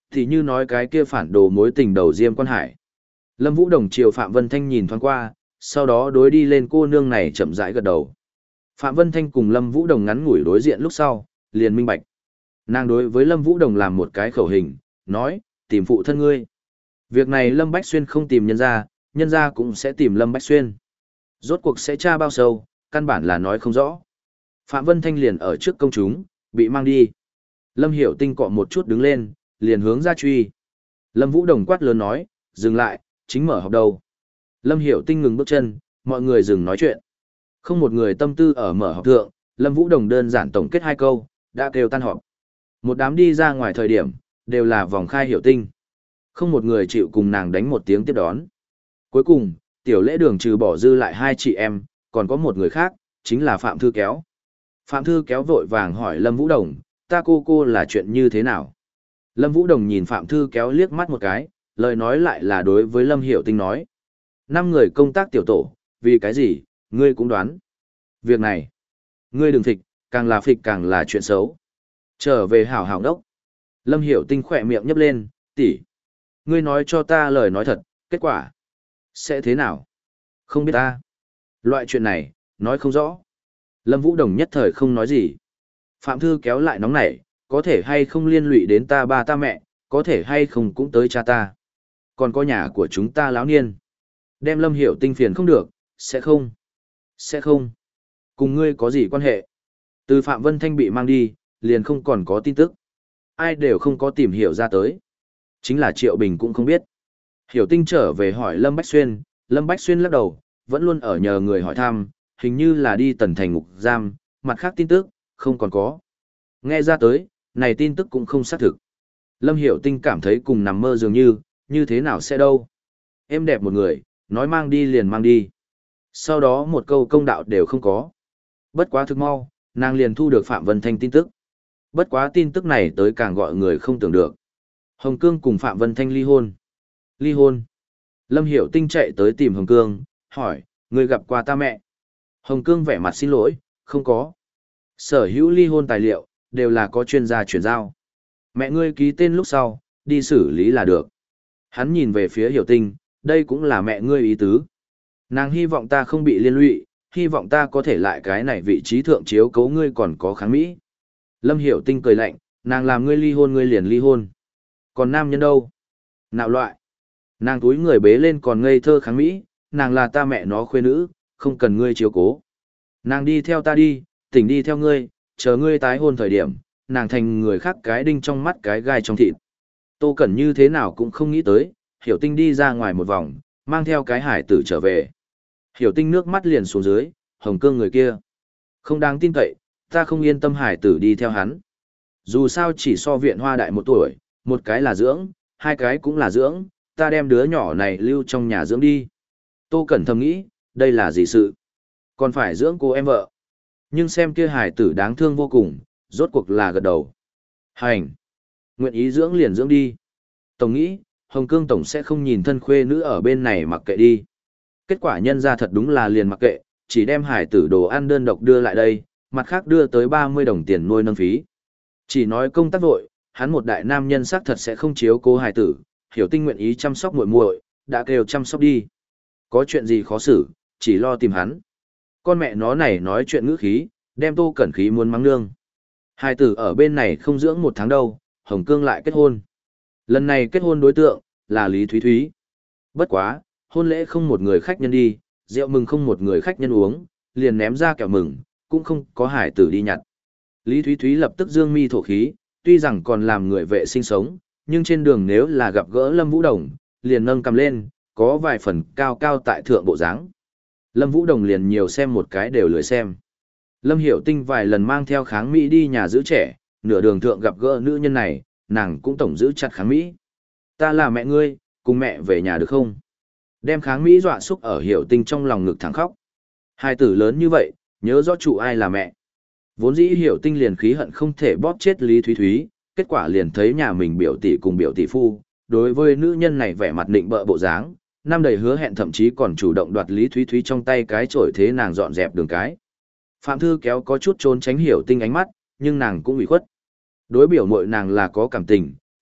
A: Thì như nói cái kia phản đồ mối tình đầu Diêm Quan Hải. Lâm Vũ Đồng chiều Phạm Vân Thanh nhìn thoáng qua, sau đó đối đi lên cô nương này chậm rãi gật đầu. Phạm Vân Thanh cùng Lâm Vũ Đồng ngắn ngủi đối diện lúc sau, liền minh bạch. Nàng đối với Lâm Vũ Đồng làm một cái khẩu hình, nói, tìm phụ thân ngươi. Việc này Lâm Bách Xuyên không tìm nhân ra, nhân ra cũng sẽ tìm Lâm Bách Xuyên. Rốt cuộc sẽ tra bao sâu, căn bản là nói không rõ. Phạm Vân Thanh liền ở trước công chúng, bị mang đi. Lâm Hiểu Tinh cọ một chút đứng lên, liền hướng ra truy. Lâm Vũ Đồng quát lớn nói, dừng lại, chính mở học đầu. Lâm Hiểu Tinh ngừng bước chân, mọi người dừng nói chuyện. Không một người tâm tư ở mở học thượng, Lâm Vũ Đồng đơn giản tổng kết hai câu, đã kêu tan họp. Một đám đi ra ngoài thời điểm, đều là vòng khai Hiểu Tinh. Không một người chịu cùng nàng đánh một tiếng tiếp đón. Cuối cùng, tiểu lễ đường trừ bỏ dư lại hai chị em, còn có một người khác, chính là Phạm Thư Kéo. Phạm Thư Kéo vội vàng hỏi Lâm Vũ Đồng, ta cô cô là chuyện như thế nào? Lâm Vũ Đồng nhìn Phạm Thư Kéo liếc mắt một cái, lời nói lại là đối với Lâm Hiểu Tinh nói. Năm người công tác tiểu tổ, vì cái gì, ngươi cũng đoán. Việc này, ngươi đừng phịch, càng là phịch càng là chuyện xấu. Trở về hảo hảo đốc. Lâm Hiểu Tinh khỏe miệng nhấp lên, tỷ, ngươi nói cho ta lời nói thật, kết quả sẽ thế nào? Không biết ta. Loại chuyện này, nói không rõ. Lâm Vũ Đồng nhất thời không nói gì. Phạm Thư Kéo lại nóng nảy, có thể hay không liên lụy đến ta ba ta mẹ, có thể hay không cũng tới cha ta. Còn có nhà của chúng ta lão niên. Đem Lâm Hiểu Tinh phiền không được, sẽ không. Sẽ không. Cùng ngươi có gì quan hệ? Từ Phạm Vân Thanh bị mang đi, liền không còn có tin tức. Ai đều không có tìm hiểu ra tới. Chính là Triệu Bình cũng không biết. Hiểu Tinh trở về hỏi Lâm Bách Xuyên, Lâm Bách Xuyên lắc đầu, vẫn luôn ở nhờ người hỏi thăm, hình như là đi tần thành ngục giam, mặt khác tin tức, không còn có. Nghe ra tới, này tin tức cũng không xác thực. Lâm Hiểu Tinh cảm thấy cùng nằm mơ dường như, như thế nào sẽ đâu. Em đẹp một người, nói mang đi liền mang đi. Sau đó một câu công đạo đều không có. Bất quá thực mau, nàng liền thu được Phạm Vân Thanh tin tức. Bất quá tin tức này tới càng gọi người không tưởng được. Hồng Cương cùng Phạm Vân Thanh ly hôn. Ly hôn. Lâm Hiểu Tinh chạy tới tìm Hồng Cương, hỏi, người gặp qua ta mẹ. Hồng Cương vẻ mặt xin lỗi, không có. Sở hữu ly hôn tài liệu, đều là có chuyên gia chuyển giao. Mẹ ngươi ký tên lúc sau, đi xử lý là được. Hắn nhìn về phía Hiểu Tinh, đây cũng là mẹ ngươi ý tứ. Nàng hy vọng ta không bị liên lụy, hy vọng ta có thể lại cái này vị trí thượng chiếu cấu ngươi còn có kháng Mỹ. Lâm Hiểu Tinh cười lạnh, nàng làm ngươi ly hôn ngươi liền ly hôn. Còn nam nhân đâu? Nạo loại. Nàng túi người bế lên còn ngây thơ kháng Mỹ, nàng là ta mẹ nó khuê nữ, không cần ngươi chiếu cố. Nàng đi theo ta đi, tỉnh đi theo ngươi, chờ ngươi tái hôn thời điểm, nàng thành người khác cái đinh trong mắt cái gai trong thịt. Tô Cẩn như thế nào cũng không nghĩ tới, Hiểu Tinh đi ra ngoài một vòng, mang theo cái hải tử trở về. Hiểu Tinh nước mắt liền xuống dưới, Hồng Cương người kia. Không đáng tin cậy, ta không yên tâm hải tử đi theo hắn. Dù sao chỉ so viện hoa đại một tuổi, một cái là dưỡng, hai cái cũng là dưỡng, ta đem đứa nhỏ này lưu trong nhà dưỡng đi. Tô Cẩn thầm nghĩ, đây là gì sự? Còn phải dưỡng cô em vợ. Nhưng xem kia hải tử đáng thương vô cùng, rốt cuộc là gật đầu. Hành! Nguyện ý dưỡng liền dưỡng đi. Tổng nghĩ, Hồng Cương Tổng sẽ không nhìn thân khuê nữ ở bên này mặc kệ đi. Kết quả nhân ra thật đúng là liền mặc kệ, chỉ đem hải tử đồ ăn đơn độc đưa lại đây, mặt khác đưa tới ba mươi đồng tiền nuôi nâng phí. Chỉ nói công tác vội, hắn một đại nam nhân xác thật sẽ không chiếu cố hải tử, Hiểu Tinh nguyện ý chăm sóc muội muội, đã kêu chăm sóc đi. Có chuyện gì khó xử, chỉ lo tìm hắn. Con mẹ nó này nói chuyện ngữ khí, đem Tô Cẩn khí muốn mắng nương. Hải tử ở bên này không dưỡng một tháng đâu, Hồng Cương lại kết hôn. Lần này kết hôn đối tượng, là Lý Thúy Thúy. Bất quá, hôn lễ không một người khách nhân đi, rượu mừng không một người khách nhân uống, liền ném ra kẹo mừng, cũng không có hải tử đi nhặt. Lý Thúy Thúy lập tức dương mi thổ khí, tuy rằng còn làm người vệ sinh sống, nhưng trên đường nếu là gặp gỡ Lâm Vũ Đồng, liền nâng cầm lên, có vài phần cao cao tại thượng bộ dáng. Lâm Vũ Đồng liền nhiều xem một cái đều lười xem. Lâm Hiểu Tinh vài lần mang theo kháng Mỹ đi nhà giữ trẻ, nửa đường thượng gặp gỡ nữ nhân này, nàng cũng tổng giữ chặt kháng Mỹ. Ta là mẹ ngươi, cùng mẹ về nhà được không? Đem kháng Mỹ dọa xúc ở Hiểu Tinh trong lòng ngực thẳng khóc. Hai tử lớn như vậy, nhớ rõ chủ ai là mẹ. Vốn dĩ Hiểu Tinh liền khí hận không thể bóp chết Lý Thúy Thúy, kết quả liền thấy nhà mình biểu tỷ cùng biểu tỷ phu, đối với nữ nhân này vẻ mặt định bợ bộ dáng, năm đầy hứa hẹn thậm chí còn chủ động đoạt Lý Thúy Thúy trong tay cái chổi thế nàng dọn dẹp đường cái. Phạm Thư Kéo có chút trốn tránh Hiểu Tinh ánh mắt, nhưng nàng cũng ủy khuất. Đối biểu muội nàng là có cảm tình,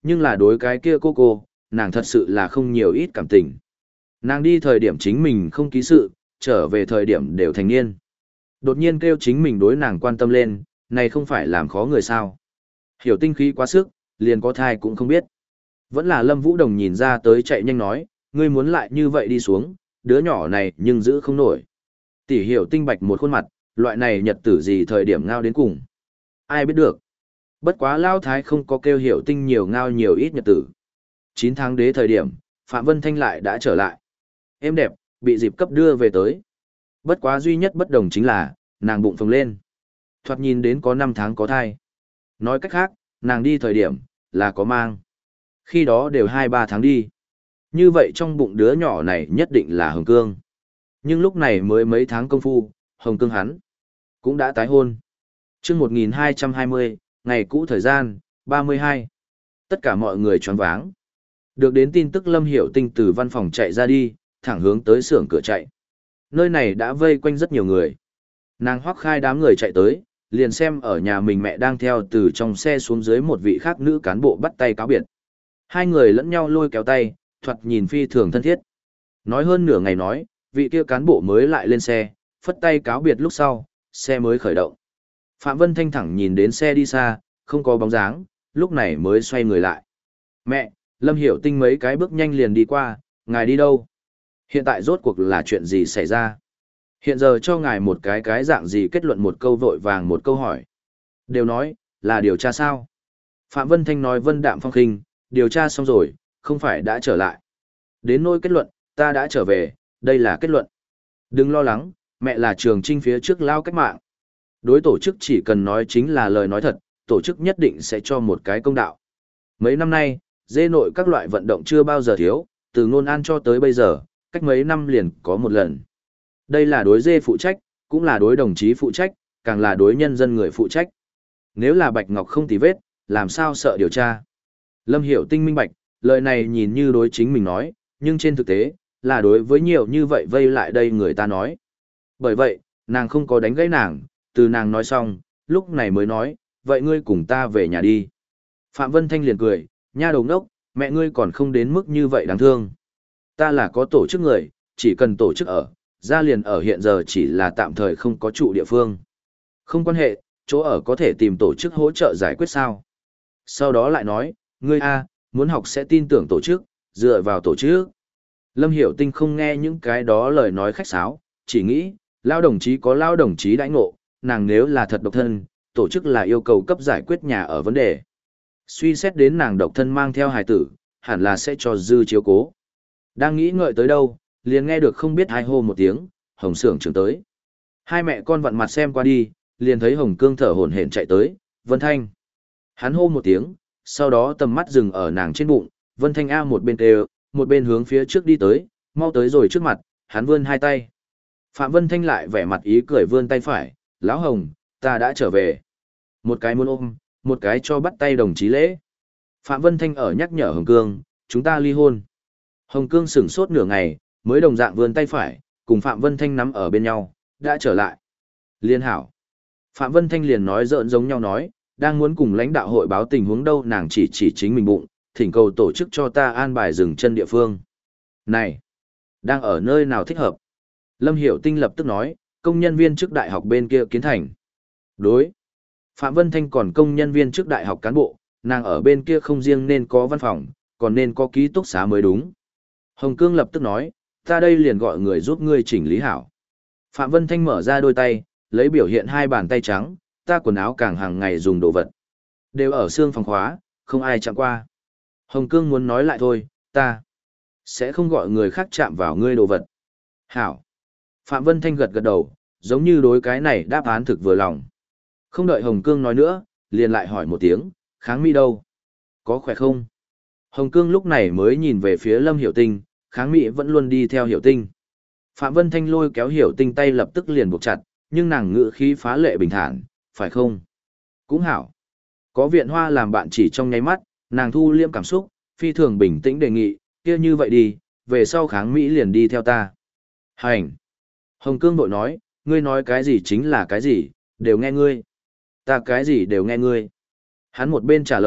A: Nhưng là đối cái kia cô cô, nàng thật sự là không nhiều ít cảm tình. Nàng đi thời điểm chính mình không ký sự, trở về thời điểm đều thành niên. Đột nhiên kêu chính mình đối nàng quan tâm lên, này không phải làm khó người sao. Hiểu tinh khí quá sức, liền có thai cũng không biết. Vẫn là Lâm Vũ Đồng nhìn ra tới chạy nhanh nói, ngươi muốn lại như vậy đi xuống, đứa nhỏ này nhưng giữ không nổi. Tỷ Hiểu tinh bạch một khuôn mặt, loại này nhật tử gì thời điểm ngao đến cùng. Ai biết được. Bất quá Lao Thái không có kêu Hiểu tinh nhiều ngao nhiều ít nhật tử. chín tháng đế thời điểm, Phạm Vân Thanh lại đã trở lại. Êm đẹp, bị dịp cấp đưa về tới. Bất quá duy nhất bất đồng chính là, nàng bụng phồng lên. Thoạt nhìn đến có năm tháng có thai. Nói cách khác, nàng đi thời điểm, là có mang. Khi đó đều hai ba tháng đi. Như vậy trong bụng đứa nhỏ này nhất định là Hồng Cương. Nhưng lúc này mới mấy tháng công phu, Hồng Cương hắn cũng đã tái hôn. Chương một nghìn hai trăm hai mươi, ngày cũ thời gian, ba mươi hai. Tất cả mọi người choáng váng. Được đến tin tức Lâm Hiểu Tinh từ văn phòng chạy ra đi, thẳng hướng tới xưởng cửa chạy. Nơi này đã vây quanh rất nhiều người. Nàng hoắc khai đám người chạy tới, liền xem ở nhà mình mẹ đang theo từ trong xe xuống dưới một vị khác nữ cán bộ bắt tay cáo biệt. Hai người lẫn nhau lôi kéo tay, thoạt nhìn phi thường thân thiết. Nói hơn nửa ngày nói, vị kia cán bộ mới lại lên xe, phất tay cáo biệt lúc sau, xe mới khởi động. Phạm Vân Thanh thẳng nhìn đến xe đi xa, không có bóng dáng, lúc này mới xoay người lại. Mẹ, Lâm Hiểu Tinh mấy cái bước nhanh liền đi qua, ngài đi đâu? Hiện tại rốt cuộc là chuyện gì xảy ra? Hiện giờ cho ngài một cái cái dạng gì kết luận một câu vội vàng một câu hỏi. Đều nói, là điều tra sao? Phạm Vân Thanh nói vân đạm phong khinh, điều tra xong rồi, không phải đã trở lại. Đến nỗi kết luận, ta đã trở về, đây là kết luận. Đừng lo lắng, mẹ là trường trinh phía trước lao cách mạng. Đối tổ chức chỉ cần nói chính là lời nói thật, tổ chức nhất định sẽ cho một cái công đạo. Mấy năm nay, dê nội các loại vận động chưa bao giờ thiếu, từ ngôn an cho tới bây giờ, cách mấy năm liền có một lần. Đây là đối dê phụ trách, cũng là đối đồng chí phụ trách, càng là đối nhân dân người phụ trách. Nếu là Bạch Ngọc không tì vết, làm sao sợ điều tra? Lâm Hiểu Tinh minh bạch, lời này nhìn như đối chính mình nói, nhưng trên thực tế, là đối với nhiều như vậy vây lại đây người ta nói. Bởi vậy, nàng không có đánh gãy nàng, từ nàng nói xong, lúc này mới nói, vậy ngươi cùng ta về nhà đi. Phạm Vân Thanh liền cười, nha đầu ngốc, mẹ ngươi còn không đến mức như vậy đáng thương. Ta là có tổ chức người, chỉ cần tổ chức ở, gia liền ở hiện giờ chỉ là tạm thời không có trụ địa phương. Không quan hệ, chỗ ở có thể tìm tổ chức hỗ trợ giải quyết sao. Sau đó lại nói, ngươi A, muốn học sẽ tin tưởng tổ chức, dựa vào tổ chức. Lâm Hiểu Tinh không nghe những cái đó lời nói khách sáo, chỉ nghĩ, lao đồng chí có lao đồng chí đãi ngộ, nàng nếu là thật độc thân, tổ chức là yêu cầu cấp giải quyết nhà ở vấn đề. Suy xét đến nàng độc thân mang theo hài tử, hẳn là sẽ cho dư chiếu cố. Đang nghĩ ngợi tới đâu, liền nghe được không biết hai hô một tiếng, Hồng Sưởng trưởng tới. Hai mẹ con vặn mặt xem qua đi, liền thấy Hồng Cương thở hổn hển chạy tới, Vân Thanh. Hắn hô một tiếng, sau đó tầm mắt dừng ở nàng trên bụng, Vân Thanh A một bên kêu, một bên hướng phía trước đi tới, mau tới rồi trước mặt, hắn vươn hai tay. Phạm Vân Thanh lại vẻ mặt ý cười vươn tay phải, lão Hồng, ta đã trở về. Một cái muốn ôm, một cái cho bắt tay đồng chí lễ. Phạm Vân Thanh ở nhắc nhở Hồng Cương, chúng ta ly hôn. Hồng Cương sửng sốt nửa ngày, mới đồng dạng vươn tay phải, cùng Phạm Vân Thanh nắm ở bên nhau, đã trở lại. Liên hảo. Phạm Vân Thanh liền nói giỡn giống nhau nói, đang muốn cùng lãnh đạo hội báo tình huống đâu nàng chỉ chỉ chính mình bụng, thỉnh cầu tổ chức cho ta an bài dừng chân địa phương. Này, đang ở nơi nào thích hợp? Lâm Hiểu Tinh lập tức nói, công nhân viên trước đại học bên kia kiến thành. Đối. Phạm Vân Thanh còn công nhân viên trước đại học cán bộ, nàng ở bên kia không riêng nên có văn phòng, còn nên có ký túc xá mới đúng. Hồng Cương lập tức nói, ta đây liền gọi người giúp ngươi chỉnh lý hảo. Phạm Vân Thanh mở ra đôi tay, lấy biểu hiện hai bàn tay trắng, ta quần áo càng hàng ngày dùng đồ vật. Đều ở xương phòng khóa, không ai chạm qua. Hồng Cương muốn nói lại thôi, ta sẽ không gọi người khác chạm vào ngươi đồ vật. Hảo. Phạm Vân Thanh gật gật đầu, giống như đối cái này đáp án thực vừa lòng. Không đợi Hồng Cương nói nữa, liền lại hỏi một tiếng, Kháng Mỹ đâu? Có khỏe không? Hồng Cương lúc này mới nhìn về phía Lâm Hiểu Tinh, Kháng Mỹ vẫn luôn đi theo Hiểu Tinh. Phạm Vân Thanh lôi kéo Hiểu Tinh tay lập tức liền buộc chặt, nhưng nàng ngữ khí phá lệ bình thản, phải không? Cũng hảo. Có viện hoa làm bạn chỉ trong nháy mắt, nàng thu liêm cảm xúc, phi thường bình tĩnh đề nghị, kia như vậy đi, về sau Kháng Mỹ liền đi theo ta. Hành. Hồng Cương bội nói, ngươi nói cái gì chính là cái gì, đều nghe ngươi. Ta cái gì đều nghe ngươi. Hắn một bên trả lời,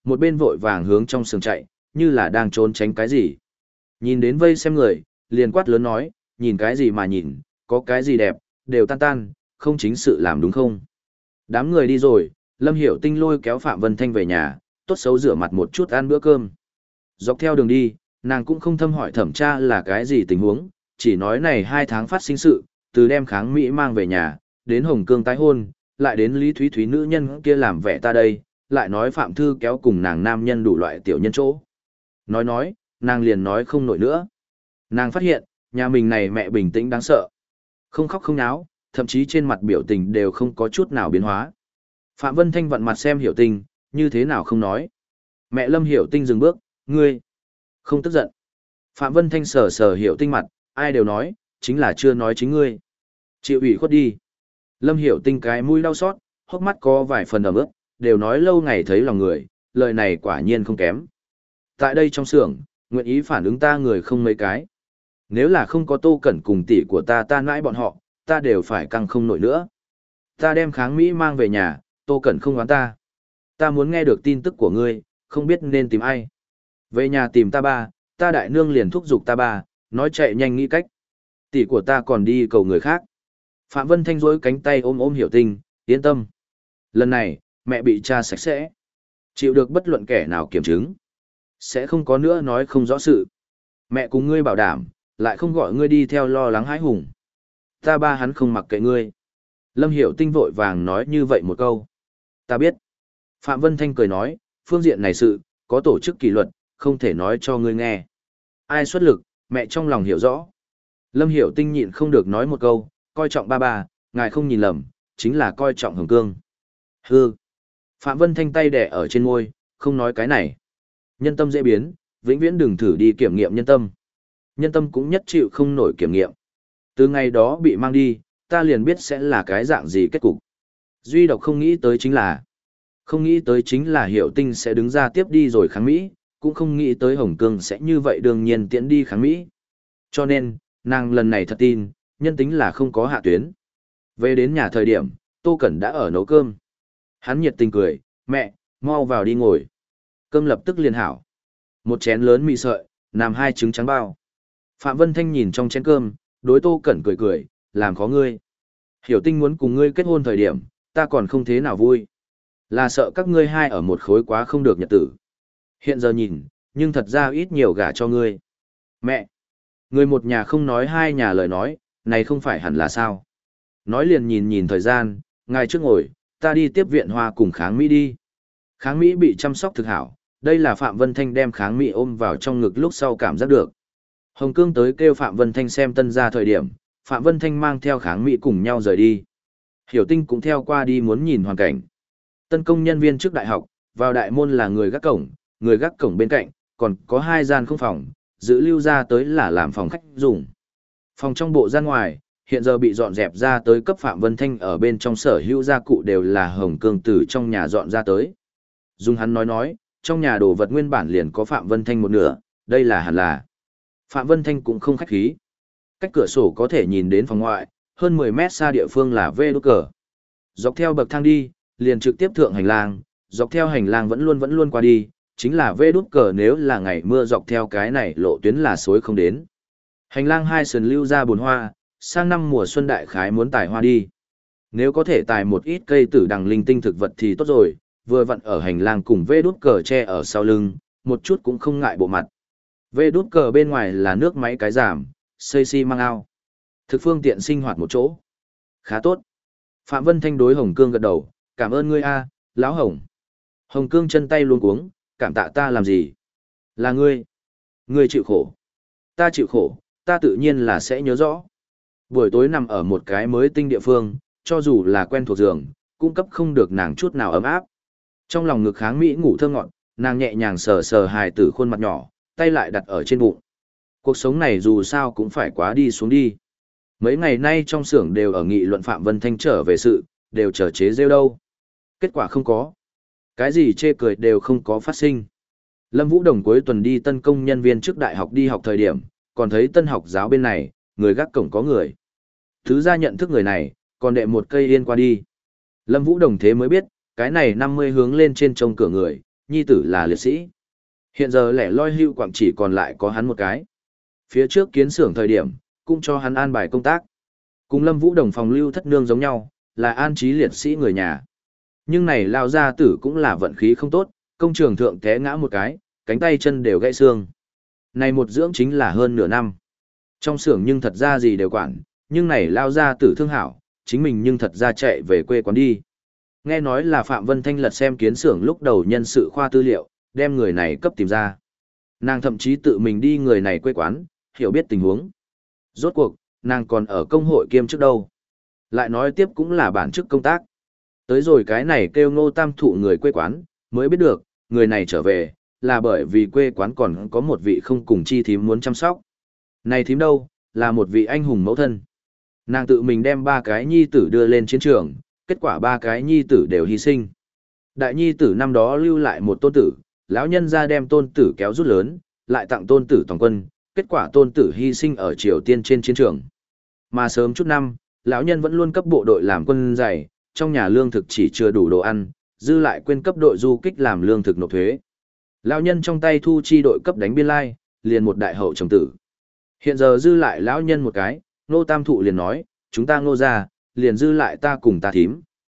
A: một bên vội vàng hướng trong sườn chạy, như là đang trốn tránh cái gì. Nhìn đến vây xem người, liền quát lớn nói, nhìn cái gì mà nhìn, có cái gì đẹp, đều tan tan, không chính sự làm đúng không? Đám người đi rồi, Lâm Hiểu Tinh lôi kéo Phạm Vân Thanh về nhà, tốt xấu rửa mặt một chút ăn bữa cơm. Dọc theo đường đi, nàng cũng không thâm hỏi thẩm tra là cái gì tình huống, chỉ nói này hai tháng phát sinh sự, từ đem kháng Mỹ mang về nhà, đến Hồng Cương tái hôn, lại đến Lý Thúy Thúy nữ nhân kia làm vẻ ta đây, lại nói Phạm Thư kéo cùng nàng nam nhân đủ loại tiểu nhân chỗ. Nói nói, nàng liền nói không nổi nữa. Nàng phát hiện, nhà mình này mẹ bình tĩnh đáng sợ. Không khóc không náo, thậm chí trên mặt biểu tình đều không có chút nào biến hóa. Phạm Vân Thanh vặn mặt xem Hiểu Tinh, như thế nào không nói. Mẹ Lâm Hiểu Tinh dừng bước, ngươi, không tức giận. Phạm Vân Thanh sờ sờ Hiểu Tinh mặt, ai đều nói, chính là chưa nói chính ngươi. Chịu ủy khuất đi. Lâm Hiểu Tinh cái mũi đau xót, hốc mắt có vài phần ẩm ướt, đều nói lâu ngày thấy lòng người, lời này quả nhiên không kém. Tại đây trong xưởng, nguyện ý phản ứng ta người không mấy cái. Nếu là không có Tô Cẩn cùng tỷ của ta tan mãi bọn họ, ta đều phải căng không nổi nữa. Ta đem kháng Mỹ mang về nhà, Tô Cẩn không oán ta. Ta muốn nghe được tin tức của ngươi, không biết nên tìm ai. Về nhà tìm ta ba, ta đại nương liền thúc giục ta ba, nói chạy nhanh nghĩ cách. Tỷ của ta còn đi cầu người khác. Phạm Vân Thanh rối cánh tay ôm ôm Hiểu Tinh, yên tâm. Lần này, mẹ bị cha sạch sẽ. Chịu được bất luận kẻ nào kiểm chứng. Sẽ không có nữa nói không rõ sự. Mẹ cùng ngươi bảo đảm, lại không gọi ngươi đi theo lo lắng hãi hùng. Ta ba hắn không mặc kệ ngươi. Lâm Hiểu Tinh vội vàng nói như vậy một câu. Ta biết. Phạm Vân Thanh cười nói, phương diện này sự, có tổ chức kỷ luật, không thể nói cho ngươi nghe. Ai xuất lực, mẹ trong lòng hiểu rõ. Lâm Hiểu Tinh nhịn không được nói một câu, coi trọng ba ba, ngài không nhìn lầm, chính là coi trọng Hồng Cương. Hư. Phạm Vân Thanh tay đẻ ở trên môi, không nói cái này. Nhân tâm dễ biến, vĩnh viễn đừng thử đi kiểm nghiệm nhân tâm. Nhân tâm cũng nhất chịu không nổi kiểm nghiệm. Từ ngày đó bị mang đi, ta liền biết sẽ là cái dạng gì kết cục. Duy độc không nghĩ tới chính là, không nghĩ tới chính là Hiểu Tinh sẽ đứng ra tiếp đi rồi kháng Mỹ, cũng không nghĩ tới Hồng Cương sẽ như vậy đương nhiên tiễn đi kháng Mỹ. Cho nên, nàng lần này thật tin, nhân tính là không có hạ tuyến. Về đến nhà thời điểm, Tô Cẩn đã ở nấu cơm. Hắn nhiệt tình cười, mẹ, mau vào đi ngồi. Cơm lập tức liền hảo. Một chén lớn mì sợi, làm hai trứng trắng bao. Phạm Vân Thanh nhìn trong chén cơm, đối Tô Cẩn cười cười, làm khó ngươi. Hiểu Tinh muốn cùng ngươi kết hôn thời điểm, ta còn không thế nào vui. Là sợ các ngươi hai ở một khối quá không được nhật tử. Hiện giờ nhìn, nhưng thật ra ít nhiều gả cho ngươi. Mẹ! Người một nhà không nói hai nhà lời nói, này không phải hẳn là sao. Nói liền nhìn nhìn thời gian, ngay trước ngồi, ta đi tiếp viện hoa cùng kháng Mỹ đi. Kháng Mỹ bị chăm sóc thực hảo, đây là Phạm Vân Thanh đem kháng Mỹ ôm vào trong ngực lúc sau cảm giác được. Hồng Cương tới kêu Phạm Vân Thanh xem tân ra thời điểm, Phạm Vân Thanh mang theo kháng Mỹ cùng nhau rời đi. Hiểu Tinh cũng theo qua đi muốn nhìn hoàn cảnh. Tân công nhân viên trước đại học, vào đại môn là người gác cổng, người gác cổng bên cạnh, còn có hai gian không phòng, giữ lưu ra tới là làm phòng khách dùng. Phòng trong bộ gian ngoài, hiện giờ bị dọn dẹp ra tới cấp Phạm Vân Thanh ở bên trong sở hữu gia cụ đều là Hồng Cương từ trong nhà dọn ra tới. Dung hắn nói nói, trong nhà đồ vật nguyên bản liền có Phạm Vân Thanh một nửa, đây là hẳn là. Phạm Vân Thanh cũng không khách khí. Cách cửa sổ có thể nhìn đến phòng ngoại, hơn mười mét xa địa phương là vê đốt cờ. Dọc theo bậc thang đi, liền trực tiếp thượng hành lang, dọc theo hành lang vẫn luôn vẫn luôn qua đi, chính là vê đốt cờ nếu là ngày mưa dọc theo cái này lộ tuyến là xối không đến. Hành lang hai sườn lưu ra bồn hoa, sang năm mùa xuân đại khái muốn tài hoa đi. Nếu có thể tài một ít cây tử đằng linh tinh thực vật thì tốt rồi, vừa vặn ở hành lang cùng vê đốt cờ che ở sau lưng, một chút cũng không ngại bộ mặt. Vê đốt cờ bên ngoài là nước máy cái giảm, xây xi măng ao. Thực phương tiện sinh hoạt một chỗ. Khá tốt. Phạm Vân Thanh đối Hồng Cương gật đầu, cảm ơn ngươi a, lão Hồng. Hồng Cương chân tay luống cuống, cảm tạ ta làm gì? Là ngươi. Ngươi chịu khổ. Ta chịu khổ, ta tự nhiên là sẽ nhớ rõ. Buổi tối nằm ở một cái mới tinh địa phương, cho dù là quen thuộc giường, cung cấp không được nàng chút nào ấm áp. Trong lòng ngực kháng Mỹ ngủ thơ ngọn, nàng nhẹ nhàng sờ sờ hài tử khuôn mặt nhỏ, tay lại đặt ở trên bụng. Cuộc sống này dù sao cũng phải quá đi xuống đi. Mấy ngày nay trong xưởng đều ở nghị luận Phạm Vân Thanh trở về sự, đều chờ chế rêu đâu. Kết quả không có. Cái gì chê cười đều không có phát sinh. Lâm Vũ Đồng cuối tuần đi tân công nhân viên trước đại học đi học thời điểm, còn thấy tân học giáo bên này, người gác cổng có người. Thứ ra nhận thức người này, còn đệ một cây yên qua đi. Lâm Vũ Đồng thế mới biết, cái này năm mươi hướng lên trên trông cửa người, nhi tử là liệt sĩ. Hiện giờ lẻ loi hưu quạng chỉ còn lại có hắn một cái. Phía trước kiến xưởng thời điểm, cũng cho hắn an bài công tác. Cùng Lâm Vũ đồng phòng lưu thất nương giống nhau, là an trí liệt sĩ người nhà. Nhưng này lao gia tử cũng là vận khí không tốt, công trường thượng té ngã một cái, cánh tay chân đều gãy xương. Này một dưỡng chính là hơn nửa năm. Trong xưởng nhưng thật ra gì đều quản, nhưng này lao gia tử thương hảo, chính mình nhưng thật ra chạy về quê quán đi. Nghe nói là Phạm Vân Thanh lật xem kiến xưởng lúc đầu nhân sự khoa tư liệu, đem người này cấp tìm ra. Nàng thậm chí tự mình đi người này quê quán, hiểu biết tình huống. Rốt cuộc, nàng còn ở công hội kiêm trước đâu. Lại nói tiếp cũng là bản chức công tác. Tới rồi cái này kêu Ngô Tam Thụ người quê quán, mới biết được, người này trở về, là bởi vì quê quán còn có một vị không cùng chi thím muốn chăm sóc. Này thím đâu, là một vị anh hùng mẫu thân. Nàng tự mình đem ba cái nhi tử đưa lên chiến trường, kết quả ba cái nhi tử đều hy sinh. Đại nhi tử năm đó lưu lại một tôn tử, lão nhân ra đem tôn tử kéo rút lớn, lại tặng tôn tử toàn quân, kết quả tôn tử hy sinh ở Triều Tiên trên chiến trường. Mà sớm chút năm, lão nhân vẫn luôn cấp bộ đội làm quân dày, trong nhà lương thực chỉ chưa đủ đồ ăn, dư lại quên cấp đội du kích làm lương thực nộp thuế. Lão nhân trong tay thu chi đội cấp đánh biên lai, liền một đại hậu chồng tử. Hiện giờ dư lại lão nhân một cái, Ngô Tam Thụ liền nói, chúng ta Ngô ra, liền dư lại ta cùng ta thím.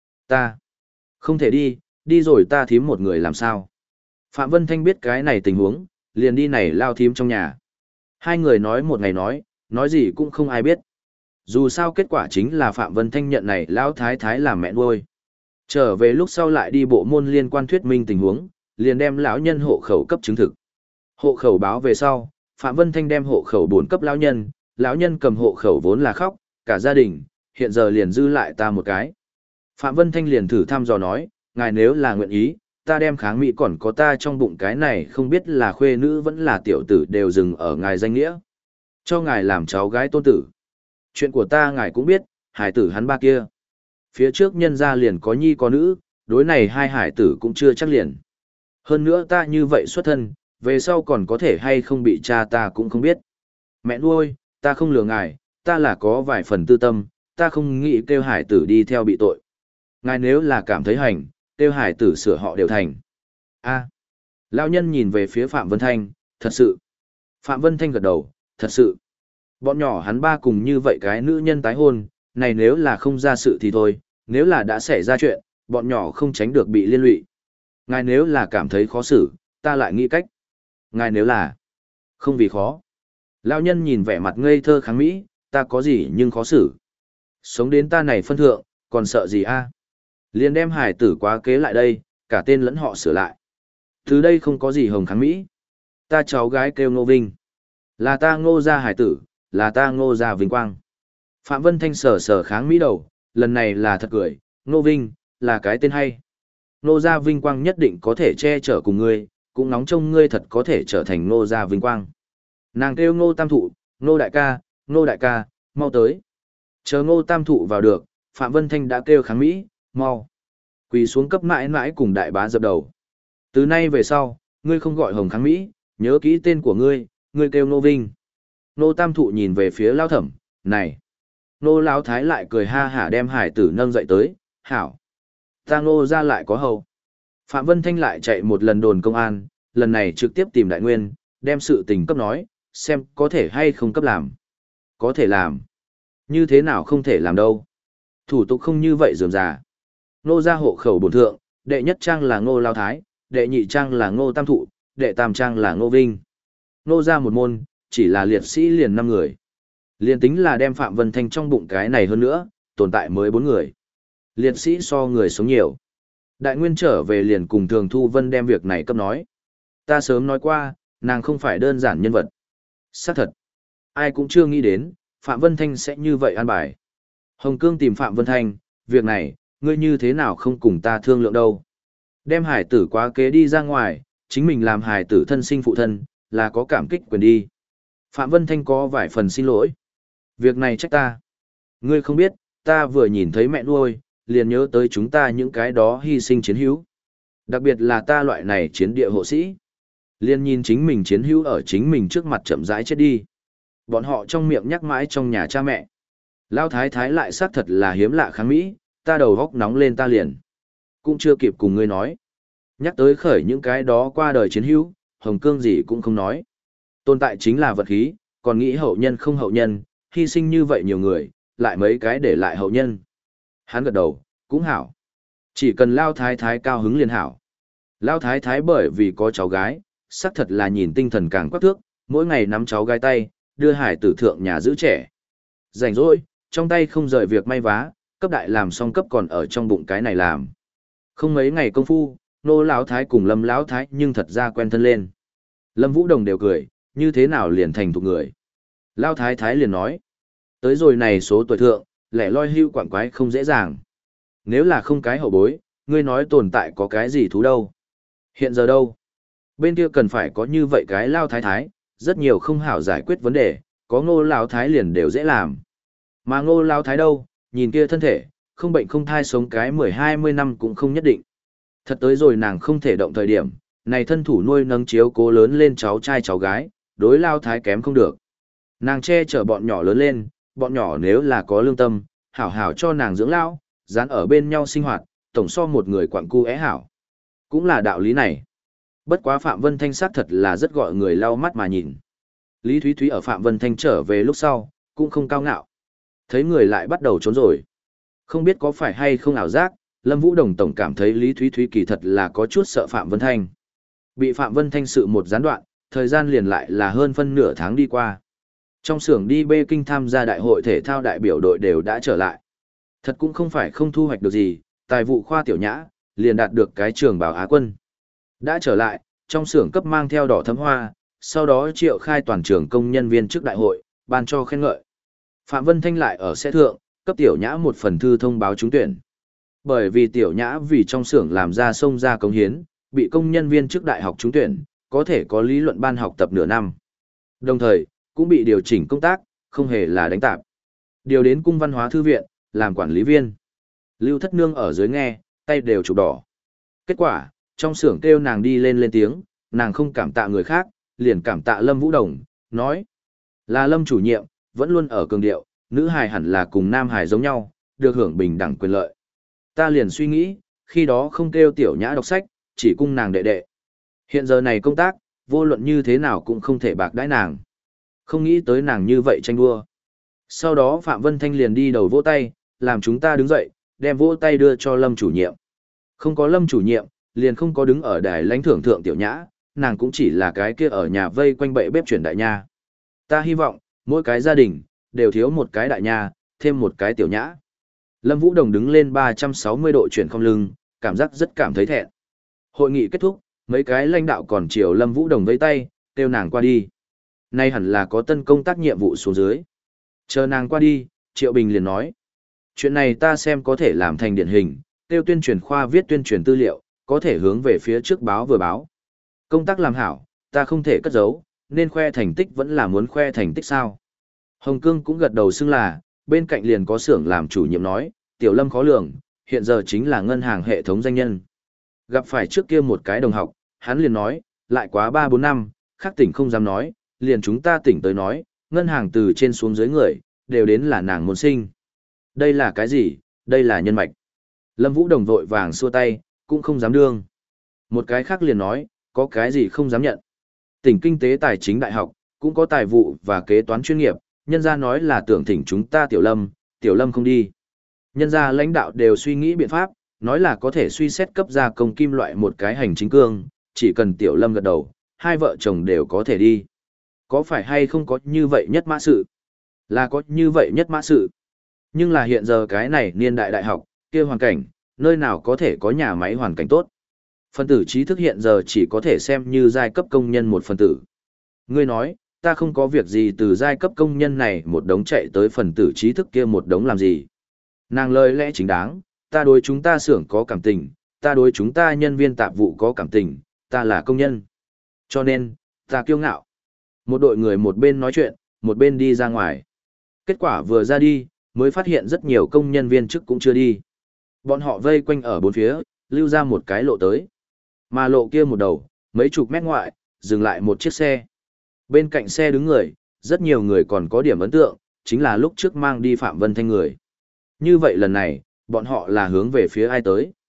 A: Ta không thể đi, đi rồi ta thím một người làm sao. Phạm Vân Thanh biết cái này tình huống, liền đi này lao thím trong nhà. Hai người nói một ngày nói, nói gì cũng không ai biết. Dù sao kết quả chính là Phạm Vân Thanh nhận này lão thái thái làm mẹ nuôi. Trở về lúc sau lại đi bộ môn liên quan thuyết minh tình huống, liền đem lão nhân hộ khẩu cấp chứng thực. Hộ khẩu báo về sau, Phạm Vân Thanh đem hộ khẩu bốn cấp lão nhân, lão nhân cầm hộ khẩu vốn là khóc, cả gia đình, hiện giờ liền dư lại ta một cái. Phạm Vân Thanh liền thử thăm dò nói, ngài nếu là nguyện ý, ta đem kháng mỹ còn có ta trong bụng cái này không biết là khuê nữ vẫn là tiểu tử đều dừng ở ngài danh nghĩa. Cho ngài làm cháu gái tôn tử. Chuyện của ta ngài cũng biết, hải tử hắn ba kia. Phía trước nhân gia liền có nhi có nữ, đối này hai hải tử cũng chưa chắc liền. Hơn nữa ta như vậy xuất thân, về sau còn có thể hay không bị cha ta cũng không biết. Mẹ nuôi, ta không lừa ngài, ta là có vài phần tư tâm, ta không nghĩ kêu hải tử đi theo bị tội. Ngài nếu là cảm thấy hành, kêu hải tử sửa họ đều thành. A. Lão nhân nhìn về phía Phạm Vân Thanh, thật sự. Phạm Vân Thanh gật đầu, thật sự. Bọn nhỏ hắn ba cùng như vậy cái nữ nhân tái hôn, này nếu là không ra sự thì thôi, nếu là đã xảy ra chuyện, bọn nhỏ không tránh được bị liên lụy. Ngài nếu là cảm thấy khó xử, ta lại nghĩ cách. Ngài nếu là không vì khó. Lão nhân nhìn vẻ mặt ngây thơ kháng mỹ, ta có gì nhưng khó xử. Sống đến ta này phân thượng, còn sợ gì a? Liền đem hải tử quá kế lại đây, cả tên lẫn họ sửa lại. Từ đây không có gì hồng kháng mỹ. Ta cháu gái kêu Ngô Vinh. Là ta Ngô gia hải tử, là ta Ngô gia vinh quang. Phạm Vân Thanh sờ sờ kháng mỹ đầu, lần này là thật cười, Ngô Vinh, là cái tên hay. Ngô gia vinh quang nhất định có thể che chở cùng ngươi, cũng nóng trông ngươi thật có thể trở thành Ngô gia vinh quang. Nàng kêu Ngô Tam Thụ, Ngô đại ca, Ngô đại ca, mau tới. Chờ Ngô Tam Thụ vào được, Phạm Vân Thanh đã kêu kháng mỹ, mau. Quỳ xuống cấp mãi mãi cùng đại bá dập đầu. Từ nay về sau, ngươi không gọi hồng kháng mỹ, nhớ kỹ tên của ngươi, ngươi kêu Ngô Vinh. Ngô Tam Thụ nhìn về phía Lao Thẩm, này. Ngô Lão Thái lại cười ha hả đem hải tử nâng dậy tới, hảo. Ta Ngô ra lại có hầu. Phạm Vân Thanh lại chạy một lần đồn công an, lần này trực tiếp tìm Đại Nguyên, đem sự tình cấp nói, xem có thể hay không cấp làm. Có thể làm. Như thế nào không thể làm đâu. Thủ tục không như vậy dườm già. Ngô gia hộ khẩu bổn thượng, đệ nhất trang là Ngô Lao Thái, đệ nhị trang là Ngô Tam Thụ, đệ tam trang là Ngô Vinh. Ngô gia một môn, chỉ là liệt sĩ liền năm người. Liền tính là đem Phạm Vân Thanh trong bụng cái này hơn nữa, tồn tại mới bốn người. Liệt sĩ so người sống nhiều. Đại Nguyên trở về liền cùng Thường Thu Vân đem việc này cấp nói. Ta sớm nói qua, nàng không phải đơn giản nhân vật. Xác thật. Ai cũng chưa nghĩ đến, Phạm Vân Thanh sẽ như vậy an bài. Hồng Cương tìm Phạm Vân Thanh, việc này, ngươi như thế nào không cùng ta thương lượng đâu. Đem hải tử quá kế đi ra ngoài, chính mình làm hải tử thân sinh phụ thân, là có cảm kích quyền đi. Phạm Vân Thanh có vài phần xin lỗi. Việc này trách ta. Ngươi không biết, ta vừa nhìn thấy mẹ nuôi, liền nhớ tới chúng ta những cái đó hy sinh chiến hữu. Đặc biệt là ta loại này chiến địa hộ sĩ. Liền nhìn chính mình chiến hữu ở chính mình trước mặt chậm rãi chết đi. Bọn họ trong miệng nhắc mãi trong nhà cha mẹ. Lao thái thái lại xác thật là hiếm lạ kháng mỹ, ta đầu góc nóng lên ta liền. Cũng chưa kịp cùng ngươi nói. Nhắc tới khởi những cái đó qua đời chiến hữu, Hồng Cương gì cũng không nói. Tồn tại chính là vật khí, còn nghĩ hậu nhân không hậu nhân, hy sinh như vậy nhiều người, lại mấy cái để lại hậu nhân. Hắn gật đầu, cũng hảo. Chỉ cần Lao Thái Thái cao hứng liền hảo. Lao Thái Thái bởi vì có cháu gái, xác thật là nhìn tinh thần càng quắc thước, mỗi ngày nắm cháu gái tay, đưa hải tử thượng nhà giữ trẻ. Rảnh rỗi, trong tay không rời việc may vá, cấp đại làm xong cấp còn ở trong bụng cái này làm. Không mấy ngày công phu, nô lão thái cùng Lâm lão thái nhưng thật ra quen thân lên. Lâm Vũ Đồng đều cười, như thế nào liền thành thục người. Lão thái thái liền nói, tới rồi này số tuổi thượng, lẻ loi hưu quảng quái không dễ dàng. Nếu là không cái hậu bối, ngươi nói tồn tại có cái gì thú đâu. Hiện giờ đâu? Bên kia cần phải có như vậy cái Lão thái thái, rất nhiều không hảo giải quyết vấn đề, có ngô lão thái liền đều dễ làm. Mà ngô lão thái đâu, nhìn kia thân thể, không bệnh không thai sống cái mười hai mươi năm cũng không nhất định. Thật tới rồi nàng không thể động thời điểm, này thân thủ nuôi nấng chiếu cố lớn lên cháu trai cháu gái, đối lao thái kém không được. Nàng che chở bọn nhỏ lớn lên, bọn nhỏ nếu là có lương tâm, hảo hảo cho nàng dưỡng lao, dán ở bên nhau sinh hoạt, tổng so một người quặng cu é hảo. Cũng là đạo lý này. Bất quá Phạm Vân Thanh xác thật là rất gọi người lau mắt mà nhìn. Lý Thúy Thúy ở Phạm Vân Thanh trở về lúc sau, cũng không cao ngạo. Thấy người lại bắt đầu trốn rồi. Không biết có phải hay không ảo giác, Lâm Vũ Đồng tổng cảm thấy Lý Thúy Thúy kỳ thật là có chút sợ Phạm Vân Thanh. Bị Phạm Vân Thanh sự một gián đoạn, thời gian liền lại là hơn phân nửa tháng đi qua. Trong xưởng đi Bê Kinh tham gia đại hội thể thao đại biểu đội đều đã trở lại. Thật cũng không phải không thu hoạch được gì, tài vụ khoa tiểu nhã, liền đạt được cái trường bảo Á quân. Đã trở lại, trong xưởng cấp mang theo đỏ thấm hoa, sau đó triệu khai toàn trường công nhân viên trước đại hội, ban cho khen ngợi. Phạm Vân Thanh lại ở xe thượng, cấp tiểu nhã một phần thư thông báo trúng tuyển. Bởi vì tiểu nhã vì trong xưởng làm ra sông ra công hiến, bị công nhân viên trước đại học trúng tuyển, có thể có lý luận ban học tập nửa năm. Đồng thời, cũng bị điều chỉnh công tác, không hề là đánh tạp. Điều đến cung văn hóa thư viện, làm quản lý viên. Lưu Thất Nương ở dưới nghe, tay đều chụp đỏ. Kết quả, trong xưởng kêu nàng đi lên lên tiếng, nàng không cảm tạ người khác, liền cảm tạ Lâm Vũ Đồng, nói. Là Lâm chủ nhiệm, vẫn luôn ở cường điệu, nữ hài hẳn là cùng nam hài giống nhau, được hưởng bình đẳng quyền lợi. Ta liền suy nghĩ, khi đó không kêu tiểu nhã đọc sách, chỉ cung nàng đệ đệ. Hiện giờ này công tác, vô luận như thế nào cũng không thể bạc đãi nàng. Không nghĩ tới nàng như vậy tranh đua. Sau đó Phạm Vân Thanh liền đi đầu vỗ tay, làm chúng ta đứng dậy, đem vỗ tay đưa cho Lâm chủ nhiệm. Không có Lâm chủ nhiệm, liền không có đứng ở đài lãnh thưởng thượng tiểu nhã, nàng cũng chỉ là cái kia ở nhà vây quanh bệ bếp chuyển đại nha. Ta hy vọng, mỗi cái gia đình, đều thiếu một cái đại nha, thêm một cái tiểu nhã. Lâm Vũ Đồng đứng lên ba trăm sáu mươi độ chuyển không lưng, cảm giác rất cảm thấy thẹn. Hội nghị kết thúc, mấy cái lãnh đạo còn chiều Lâm Vũ Đồng vẫy tay, kêu nàng qua đi. Nay hẳn là có tân công tác nhiệm vụ xuống dưới. Chờ nàng qua đi, Triệu Bình liền nói. Chuyện này ta xem có thể làm thành điển hình, kêu tuyên truyền khoa viết tuyên truyền tư liệu, có thể hướng về phía trước báo vừa báo. Công tác làm hảo, ta không thể cất giấu, nên khoe thành tích vẫn là muốn khoe thành tích sao. Hồng Cương cũng gật đầu xưng là, bên cạnh liền có xưởng làm chủ nhiệm nói, Tiểu Lâm khó lường, hiện giờ chính là ngân hàng hệ thống danh nhân. Gặp phải trước kia một cái đồng học, hắn liền nói, lại quá ba bốn năm, khác tỉnh không dám nói, liền chúng ta tỉnh tới nói, ngân hàng từ trên xuống dưới người, đều đến là nàng môn sinh. Đây là cái gì? Đây là nhân mạch. Lâm Vũ Đồng vội vàng xua tay, cũng không dám đương. Một cái khác liền nói, có cái gì không dám nhận. Tỉnh Kinh tế Tài chính Đại học, cũng có tài vụ và kế toán chuyên nghiệp, nhân gia nói là tưởng thỉnh chúng ta Tiểu Lâm, Tiểu Lâm không đi. Nhân gia lãnh đạo đều suy nghĩ biện pháp, nói là có thể suy xét cấp ra công kim loại một cái hành chính cương, chỉ cần Tiểu Lâm gật đầu, hai vợ chồng đều có thể đi. Có phải hay không có như vậy nhất mã sự? Là có như vậy nhất mã sự. Nhưng là hiện giờ cái này niên đại đại học, kia hoàn cảnh, nơi nào có thể có nhà máy hoàn cảnh tốt. Phân tử trí thức hiện giờ chỉ có thể xem như giai cấp công nhân một phần tử. Ngươi nói, ta không có việc gì từ giai cấp công nhân này một đống chạy tới phần tử trí thức kia một đống làm gì. Nàng lời lẽ chính đáng, ta đối chúng ta xưởng có cảm tình, ta đối chúng ta nhân viên tạp vụ có cảm tình, ta là công nhân. Cho nên, ta kiêu ngạo. Một đội người một bên nói chuyện, một bên đi ra ngoài. Kết quả vừa ra đi, mới phát hiện rất nhiều công nhân viên chức cũng chưa đi. Bọn họ vây quanh ở bốn phía, lưu ra một cái lộ tới. Mà lộ kia một đầu, mấy chục mét ngoại, dừng lại một chiếc xe. Bên cạnh xe đứng người, rất nhiều người còn có điểm ấn tượng, chính là lúc trước mang đi Phạm Vân Thanh người. Như vậy lần này, bọn họ là hướng về phía ai tới?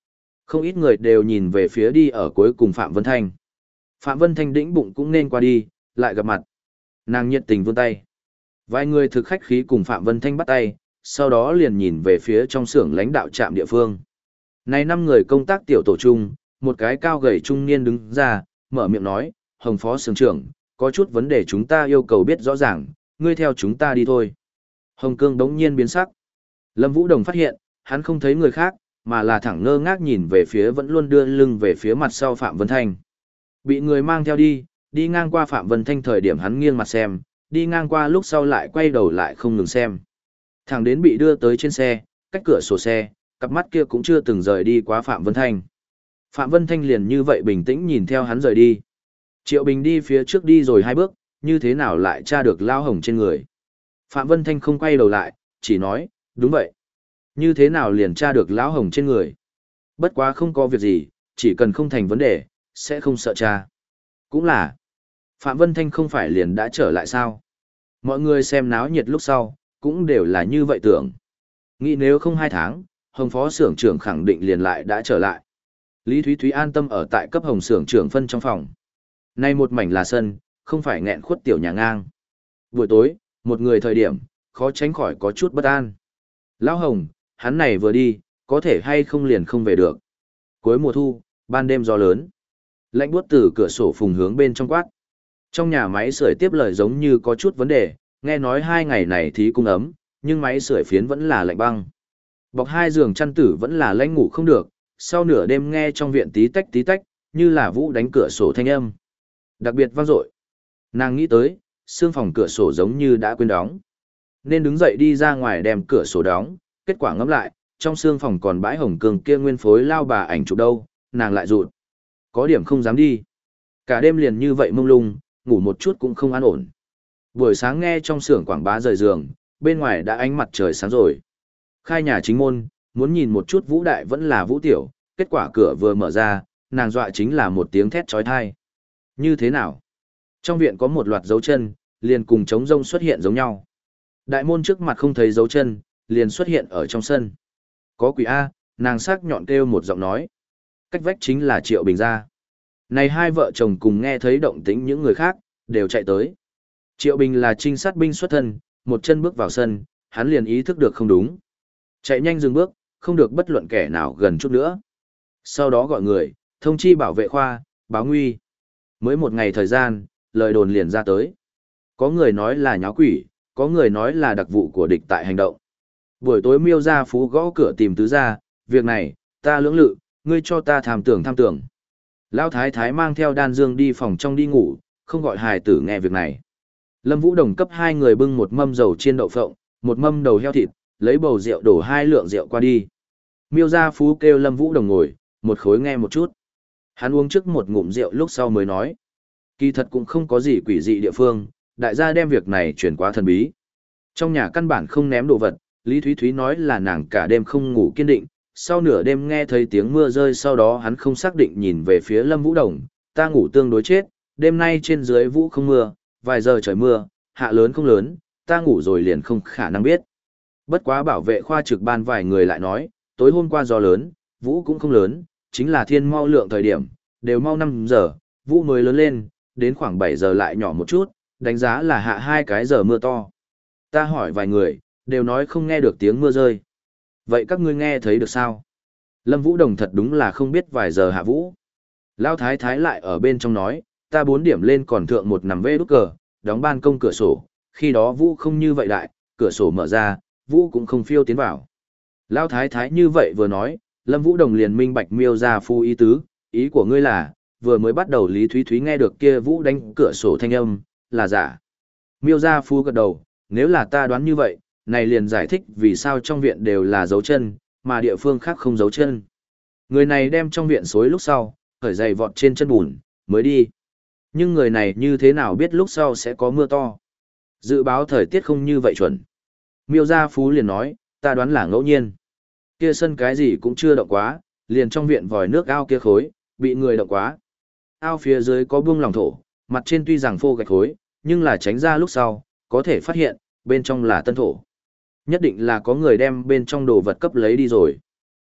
A: Không ít người đều nhìn về phía đi ở cuối cùng Phạm Vân Thanh. Phạm Vân Thanh đĩnh bụng cũng nên qua đi, lại gặp mặt. Nàng nhiệt tình vươn tay. Vài người thực khách khí cùng Phạm Vân Thanh bắt tay, sau đó liền nhìn về phía trong xưởng lãnh đạo trạm địa phương. Này năm người công tác tiểu tổ chung, một cái cao gầy trung niên đứng ra, mở miệng nói, Hồng Phó Xưởng trưởng, có chút vấn đề chúng ta yêu cầu biết rõ ràng, ngươi theo chúng ta đi thôi. Hồng Cương đống nhiên biến sắc. Lâm Vũ Đồng phát hiện, hắn không thấy người khác, mà là thẳng ngơ ngác nhìn về phía vẫn luôn đưa lưng về phía mặt sau Phạm Vân Thanh. Bị người mang theo đi, đi ngang qua Phạm Vân Thanh thời điểm hắn nghiêng mặt xem, đi ngang qua lúc sau lại quay đầu lại không ngừng xem. Thẳng đến bị đưa tới trên xe, cách cửa sổ xe, cặp mắt kia cũng chưa từng rời đi qua Phạm Vân Thanh. Phạm Vân Thanh liền như vậy bình tĩnh nhìn theo hắn rời đi. Triệu Bình đi phía trước đi rồi hai bước, như thế nào lại tra được lao hồng trên người. Phạm Vân Thanh không quay đầu lại, chỉ nói, đúng vậy. Như thế nào liền tra được lão hồng trên người. Bất quá không có việc gì, chỉ cần không thành vấn đề, sẽ không sợ tra. Cũng là, Phạm Vân Thanh không phải liền đã trở lại sao. Mọi người xem náo nhiệt lúc sau, cũng đều là như vậy tưởng. Nghĩ nếu không hai tháng, Hồng Phó xưởng trưởng khẳng định liền lại đã trở lại. Lý Thúy Thúy an tâm ở tại cấp Hồng xưởng trưởng phân trong phòng. Nay một mảnh là sân, không phải nghẹn khuất tiểu nhà ngang. Buổi tối, một người thời điểm, khó tránh khỏi có chút bất an. Lão Hồng, hắn này vừa đi, có thể hay không liền không về được. Cuối mùa thu, ban đêm gió lớn. Lạnh buốt từ cửa sổ phùng hướng bên trong quát. Trong nhà máy sưởi tiếp lời giống như có chút vấn đề, nghe nói hai ngày này thì cung ấm, nhưng máy sưởi phiến vẫn là lạnh băng. Bọc hai giường chăn tử vẫn là lạnh ngủ không được, sau nửa đêm nghe trong viện tí tách tí tách, như là Vũ đánh cửa sổ thanh âm. Đặc biệt vang dội. Nàng nghĩ tới, xương phòng cửa sổ giống như đã quên đóng. Nên đứng dậy đi ra ngoài đem cửa sổ đóng, kết quả ngẫm lại, trong xương phòng còn bãi hồng cường kia nguyên phối lao bà ảnh chụp đâu, nàng lại rụt. Có điểm không dám đi. Cả đêm liền như vậy mông lung, ngủ một chút cũng không an ổn. Buổi sáng nghe trong xưởng quảng bá rời giường, bên ngoài đã ánh mặt trời sáng rồi. Khai nhà chính môn, muốn nhìn một chút Vũ Đại vẫn là Vũ Tiểu, kết quả cửa vừa mở ra, nàng dọa chính là một tiếng thét chói tai. Như thế nào? Trong viện có một loạt dấu chân, liền cùng trống rông xuất hiện giống nhau. Đại môn trước mặt không thấy dấu chân, liền xuất hiện ở trong sân. Có quỷ A, nàng sắc nhọn kêu một giọng nói. Cách vách chính là Triệu Bình gia. Này hai vợ chồng cùng nghe thấy động tĩnh những người khác, đều chạy tới. Triệu Bình là trinh sát binh xuất thân, một chân bước vào sân, hắn liền ý thức được không đúng. Chạy nhanh dừng bước, không được bất luận kẻ nào gần chút nữa. Sau đó gọi người, thông chi bảo vệ khoa, báo nguy. Mới một ngày thời gian, lời đồn liền ra tới. Có người nói là nháo quỷ, có người nói là đặc vụ của địch tại hành động. Buổi tối Miêu Gia Phú gõ cửa tìm tứ gia, việc này, ta lưỡng lự, ngươi cho ta tham tưởng tham tưởng. Lão Thái Thái mang theo Đan Dương đi phòng trong đi ngủ, không gọi hài tử nghe việc này. Lâm Vũ Đồng cấp hai người bưng một mâm dầu chiên đậu phộng, một mâm đầu heo thịt, lấy bầu rượu đổ hai lượng rượu qua đi. Miêu Gia Phú kêu Lâm Vũ Đồng ngồi, một khối nghe một chút. Hắn uống trước một ngụm rượu lúc sau mới nói. Kỳ thật cũng không có gì quỷ dị địa phương, đại gia đem việc này chuyển quá thần bí. Trong nhà căn bản không ném đồ vật, Lý Thúy Thúy nói là nàng cả đêm không ngủ kiên định, sau nửa đêm nghe thấy tiếng mưa rơi sau đó hắn không xác định nhìn về phía Lâm Vũ Đồng, ta ngủ tương đối chết, đêm nay trên dưới vũ không mưa, vài giờ trời mưa, hạ lớn không lớn, ta ngủ rồi liền không khả năng biết. Bất quá bảo vệ khoa trực ban vài người lại nói, tối hôm qua gió lớn, vũ cũng không lớn, chính là thiên mau lượng thời điểm, đều mau năm giờ, vũ mới lớn lên, đến khoảng bảy giờ lại nhỏ một chút, đánh giá là hạ hai cái giờ mưa to. Ta hỏi vài người, đều nói không nghe được tiếng mưa rơi. Vậy các ngươi nghe thấy được sao? Lâm Vũ Đồng thật đúng là không biết vài giờ hạ vũ. Lão Thái Thái lại ở bên trong nói, ta bốn điểm lên còn thượng một nằm vê đút cờ, đóng ban công cửa sổ, khi đó vũ không như vậy đại, cửa sổ mở ra, vũ cũng không phiêu tiến vào. Lão Thái Thái như vậy vừa nói, Lâm Vũ Đồng liền minh bạch Miêu Gia Phu ý tứ, ý của ngươi là, vừa mới bắt đầu Lý Thúy Thúy nghe được kia vũ đánh cửa sổ thanh âm, là giả. Miêu Gia Phu gật đầu, nếu là ta đoán như vậy, này liền giải thích vì sao trong viện đều là dấu chân, mà địa phương khác không dấu chân. Người này đem trong viện xối lúc sau, khởi giày vọt trên chân bùn, mới đi. Nhưng người này như thế nào biết lúc sau sẽ có mưa to? Dự báo thời tiết không như vậy chuẩn. Miêu Gia Phú liền nói, ta đoán là ngẫu nhiên. Kia sân cái gì cũng chưa động quá, liền trong viện vòi nước ao kia khối, bị người động quá. Ao phía dưới có buông lòng thổ, mặt trên tuy rằng phô gạch khối, nhưng là tránh ra lúc sau, có thể phát hiện, bên trong là tân thổ. Nhất định là có người đem bên trong đồ vật cấp lấy đi rồi.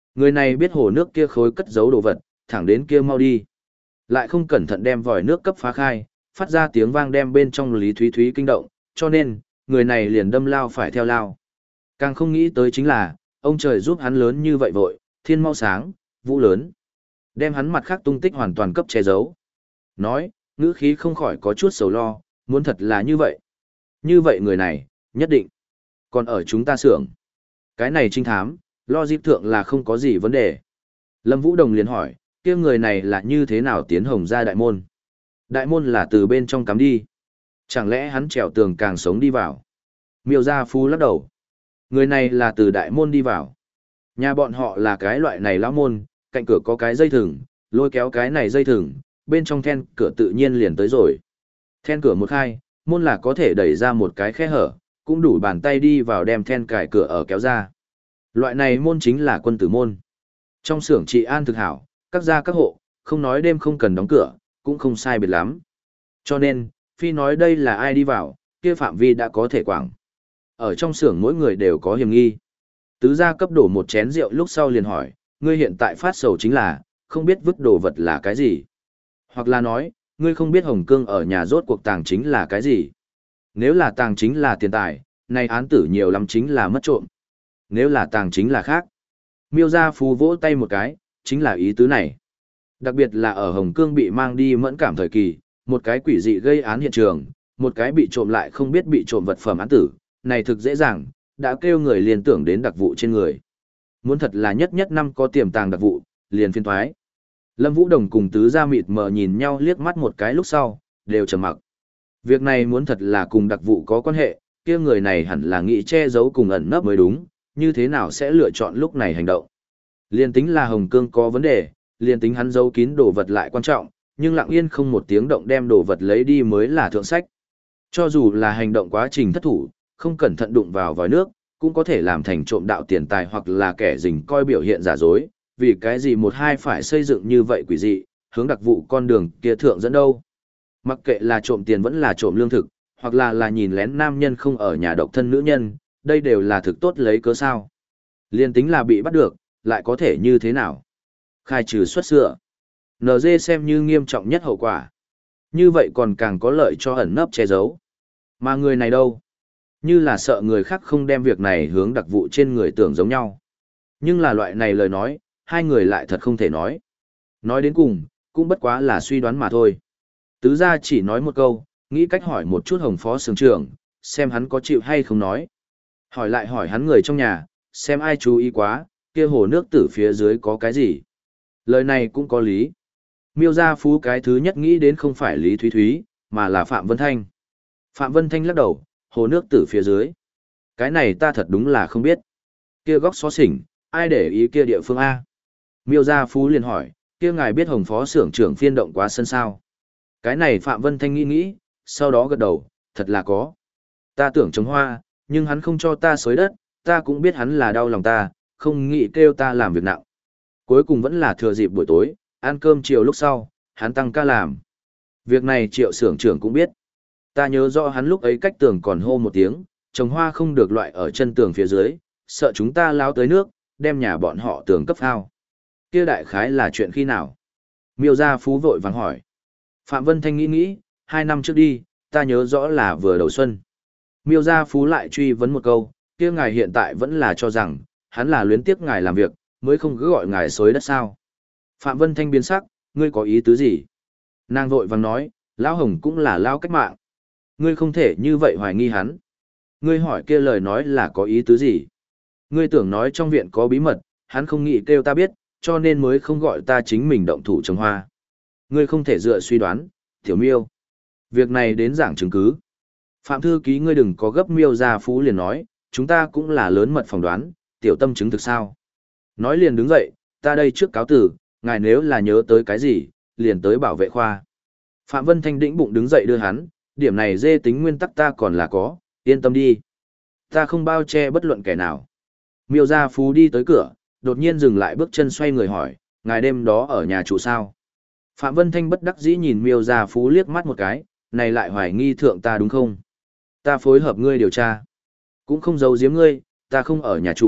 A: Người này biết hồ nước kia khối cất giấu đồ vật, thẳng đến kia mau đi. Lại không cẩn thận đem vòi nước cấp phá khai, phát ra tiếng vang đem bên trong Lý Thúy Thúy kinh động, cho nên, người này liền đâm lao phải theo lao. Càng không nghĩ tới chính là, ông trời giúp hắn lớn như vậy vội, thiên mau sáng, vũ lớn. Đem hắn mặt khác tung tích hoàn toàn cấp che giấu. Nói, ngữ khí không khỏi có chút sầu lo, muốn thật là như vậy. Như vậy người này, nhất định. Còn ở chúng ta xưởng. Cái này trinh thám, lo dịp thượng là không có gì vấn đề. Lâm Vũ Đồng liền hỏi, kia người này là như thế nào tiến hồng ra đại môn? Đại môn là từ bên trong cắm đi. Chẳng lẽ hắn trèo tường càng sống đi vào? Miêu Gia Phu lắc đầu. Người này là từ đại môn đi vào. Nhà bọn họ là cái loại này lão môn, cạnh cửa có cái dây thừng, lôi kéo cái này dây thừng, bên trong then cửa tự nhiên liền tới rồi. Then cửa một khai, môn là có thể đẩy ra một cái khe hở, cũng đủ bàn tay đi vào đem then cài cửa ở kéo ra. Loại này môn chính là quân tử môn. Trong xưởng trị an thực hảo, các gia các hộ, không nói đêm không cần đóng cửa, cũng không sai biệt lắm. Cho nên, phi nói đây là ai đi vào, kia phạm vi đã có thể quảng. Ở trong xưởng mỗi người đều có hiểm nghi. Tứ gia cấp đổ một chén rượu lúc sau liền hỏi, ngươi hiện tại phát sầu chính là, không biết vứt đồ vật là cái gì. Hoặc là nói, ngươi không biết Hồng Cương ở nhà rốt cuộc tàng chính là cái gì. Nếu là tàng chính là tiền tài, nay án tử nhiều lắm chính là mất trộm. Nếu là tàng chính là khác. Miêu Gia Phú vỗ tay một cái, chính là ý tứ này. Đặc biệt là ở Hồng Cương bị mang đi mẫn cảm thời kỳ, một cái quỷ dị gây án hiện trường, một cái bị trộm lại không biết bị trộm vật phẩm án tử, này thực dễ dàng, đã kêu người liên tưởng đến đặc vụ trên người. Muốn thật là nhất nhất năm có tiềm tàng đặc vụ, liền phiên thoái. Lâm Vũ Đồng cùng tứ gia mịt mờ nhìn nhau liếc mắt một cái lúc sau, đều trầm mặc. Việc này muốn thật là cùng đặc vụ có quan hệ, kia người này hẳn là nghĩ che giấu cùng ẩn nấp mới đúng, như thế nào sẽ lựa chọn lúc này hành động. Liên tính là Hồng Cương có vấn đề, liên tính hắn giấu kín đồ vật lại quan trọng, nhưng lặng yên không một tiếng động đem đồ vật lấy đi mới là thượng sách. Cho dù là hành động quá trình thất thủ, không cẩn thận đụng vào vòi nước, cũng có thể làm thành trộm đạo tiền tài hoặc là kẻ rình coi biểu hiện giả dối, vì cái gì một hai phải xây dựng như vậy quỷ dị, hướng đặc vụ con đường kia thượng dẫn đâu. Mặc kệ là trộm tiền vẫn là trộm lương thực, hoặc là là nhìn lén nam nhân không ở nhà độc thân nữ nhân, đây đều là thực tốt lấy cớ sao. Liên tính là bị bắt được, lại có thể như thế nào? Khai trừ xuất xưa. en giê xem như nghiêm trọng nhất hậu quả. Như vậy còn càng có lợi cho ẩn nấp che giấu. Mà người này đâu? Như là sợ người khác không đem việc này hướng đặc vụ trên người tưởng giống nhau. Nhưng là loại này lời nói, hai người lại thật không thể nói. Nói đến cùng, cũng bất quá là suy đoán mà thôi. Tứ gia chỉ nói một câu, nghĩ cách hỏi một chút Hồng phó xưởng trưởng, xem hắn có chịu hay không nói. Hỏi lại hỏi hắn người trong nhà, xem ai chú ý quá, kia hồ nước tử phía dưới có cái gì. Lời này cũng có lý. Miêu Gia Phú cái thứ nhất nghĩ đến không phải Lý Thúy Thúy, mà là Phạm Vân Thanh. Phạm Vân Thanh lắc đầu, hồ nước tử phía dưới. Cái này ta thật đúng là không biết. Kia góc xó xỉnh, ai để ý kia địa phương A. Miêu Gia Phú liền hỏi, kia ngài biết Hồng phó xưởng trưởng phiên động quá sân sao. Cái này Phạm Vân Thanh nghĩ nghĩ, sau đó gật đầu, thật là có. Ta tưởng trồng hoa, nhưng hắn không cho ta xới đất, ta cũng biết hắn là đau lòng ta, không nghĩ kêu ta làm việc nặng. Cuối cùng vẫn là thừa dịp buổi tối, ăn cơm chiều lúc sau, hắn tăng ca làm. Việc này Triệu xưởng trưởng cũng biết. Ta nhớ rõ hắn lúc ấy cách tường còn hô một tiếng, trồng hoa không được loại ở chân tường phía dưới, sợ chúng ta lao tới nước, đem nhà bọn họ tường cấp phao. Kia đại khái là chuyện khi nào? Miêu Gia Phú vội vàng hỏi. Phạm Vân Thanh nghĩ nghĩ, hai năm trước đi, ta nhớ rõ là vừa đầu xuân. Miêu Gia Phú lại truy vấn một câu, kia ngài hiện tại vẫn là cho rằng, hắn là luyến tiếc ngài làm việc, mới không cứ gọi ngài xối đất sao. Phạm Vân Thanh biến sắc, ngươi có ý tứ gì? Nàng vội vàng nói, Lão Hồng cũng là Lão cách mạng. Ngươi không thể như vậy hoài nghi hắn. Ngươi hỏi kia lời nói là có ý tứ gì? Ngươi tưởng nói trong viện có bí mật, hắn không nghĩ kêu ta biết, cho nên mới không gọi ta chính mình động thủ trồng hoa. Ngươi không thể dựa suy đoán, Tiểu Miêu. Việc này đến giảng chứng cứ. Phạm thư ký ngươi đừng có gấp. Miêu Gia Phú liền nói, chúng ta cũng là lớn mật phỏng đoán, tiểu tâm chứng thực sao. Nói liền đứng dậy, ta đây trước cáo tử, ngài nếu là nhớ tới cái gì, liền tới bảo vệ khoa. Phạm Vân Thanh đĩnh bụng đứng dậy đưa hắn, điểm này dê tính nguyên tắc ta còn là có, yên tâm đi. Ta không bao che bất luận kẻ nào. Miêu Gia Phú đi tới cửa, đột nhiên dừng lại bước chân xoay người hỏi, ngài đêm đó ở nhà trụ sao? Phạm Vân Thanh bất đắc dĩ nhìn Miêu Gia Phú liếc mắt một cái, này lại hoài nghi thượng ta đúng không? Ta phối hợp ngươi điều tra. Cũng không giấu giếm ngươi, ta không ở nhà trụ,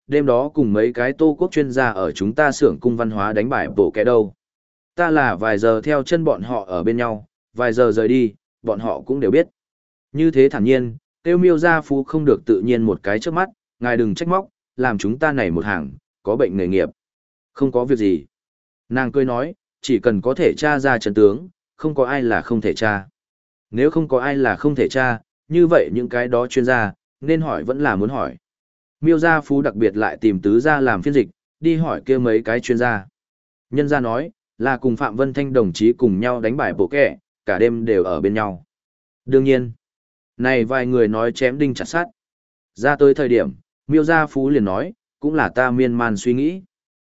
A: đêm đó cùng mấy cái Tô Quốc chuyên gia ở chúng ta xưởng cung văn hóa đánh bài bộ kẻ đâu. Ta là vài giờ theo chân bọn họ ở bên nhau, vài giờ rời đi, bọn họ cũng đều biết. Như thế thản nhiên, tiêu miêu gia phú không được tự nhiên một cái trước mắt, ngài đừng trách móc, làm chúng ta này một hàng, có bệnh nghề nghiệp. Không có việc gì. Nàng cười nói, chỉ cần có thể tra ra chân tướng, không có ai là không thể tra. Nếu không có ai là không thể tra, như vậy những cái đó chuyên gia, nên hỏi vẫn là muốn hỏi. Miêu gia phú đặc biệt lại tìm tứ gia làm phiên dịch, đi hỏi kia mấy cái chuyên gia. Nhân gia nói, là cùng Phạm Vân Thanh đồng chí cùng nhau đánh bài bộ kẻ, cả đêm đều ở bên nhau. Đương nhiên, này vài người nói chém đinh chặt sắt. Ra tới thời điểm, Miêu gia phú liền nói, cũng là ta miên man suy nghĩ.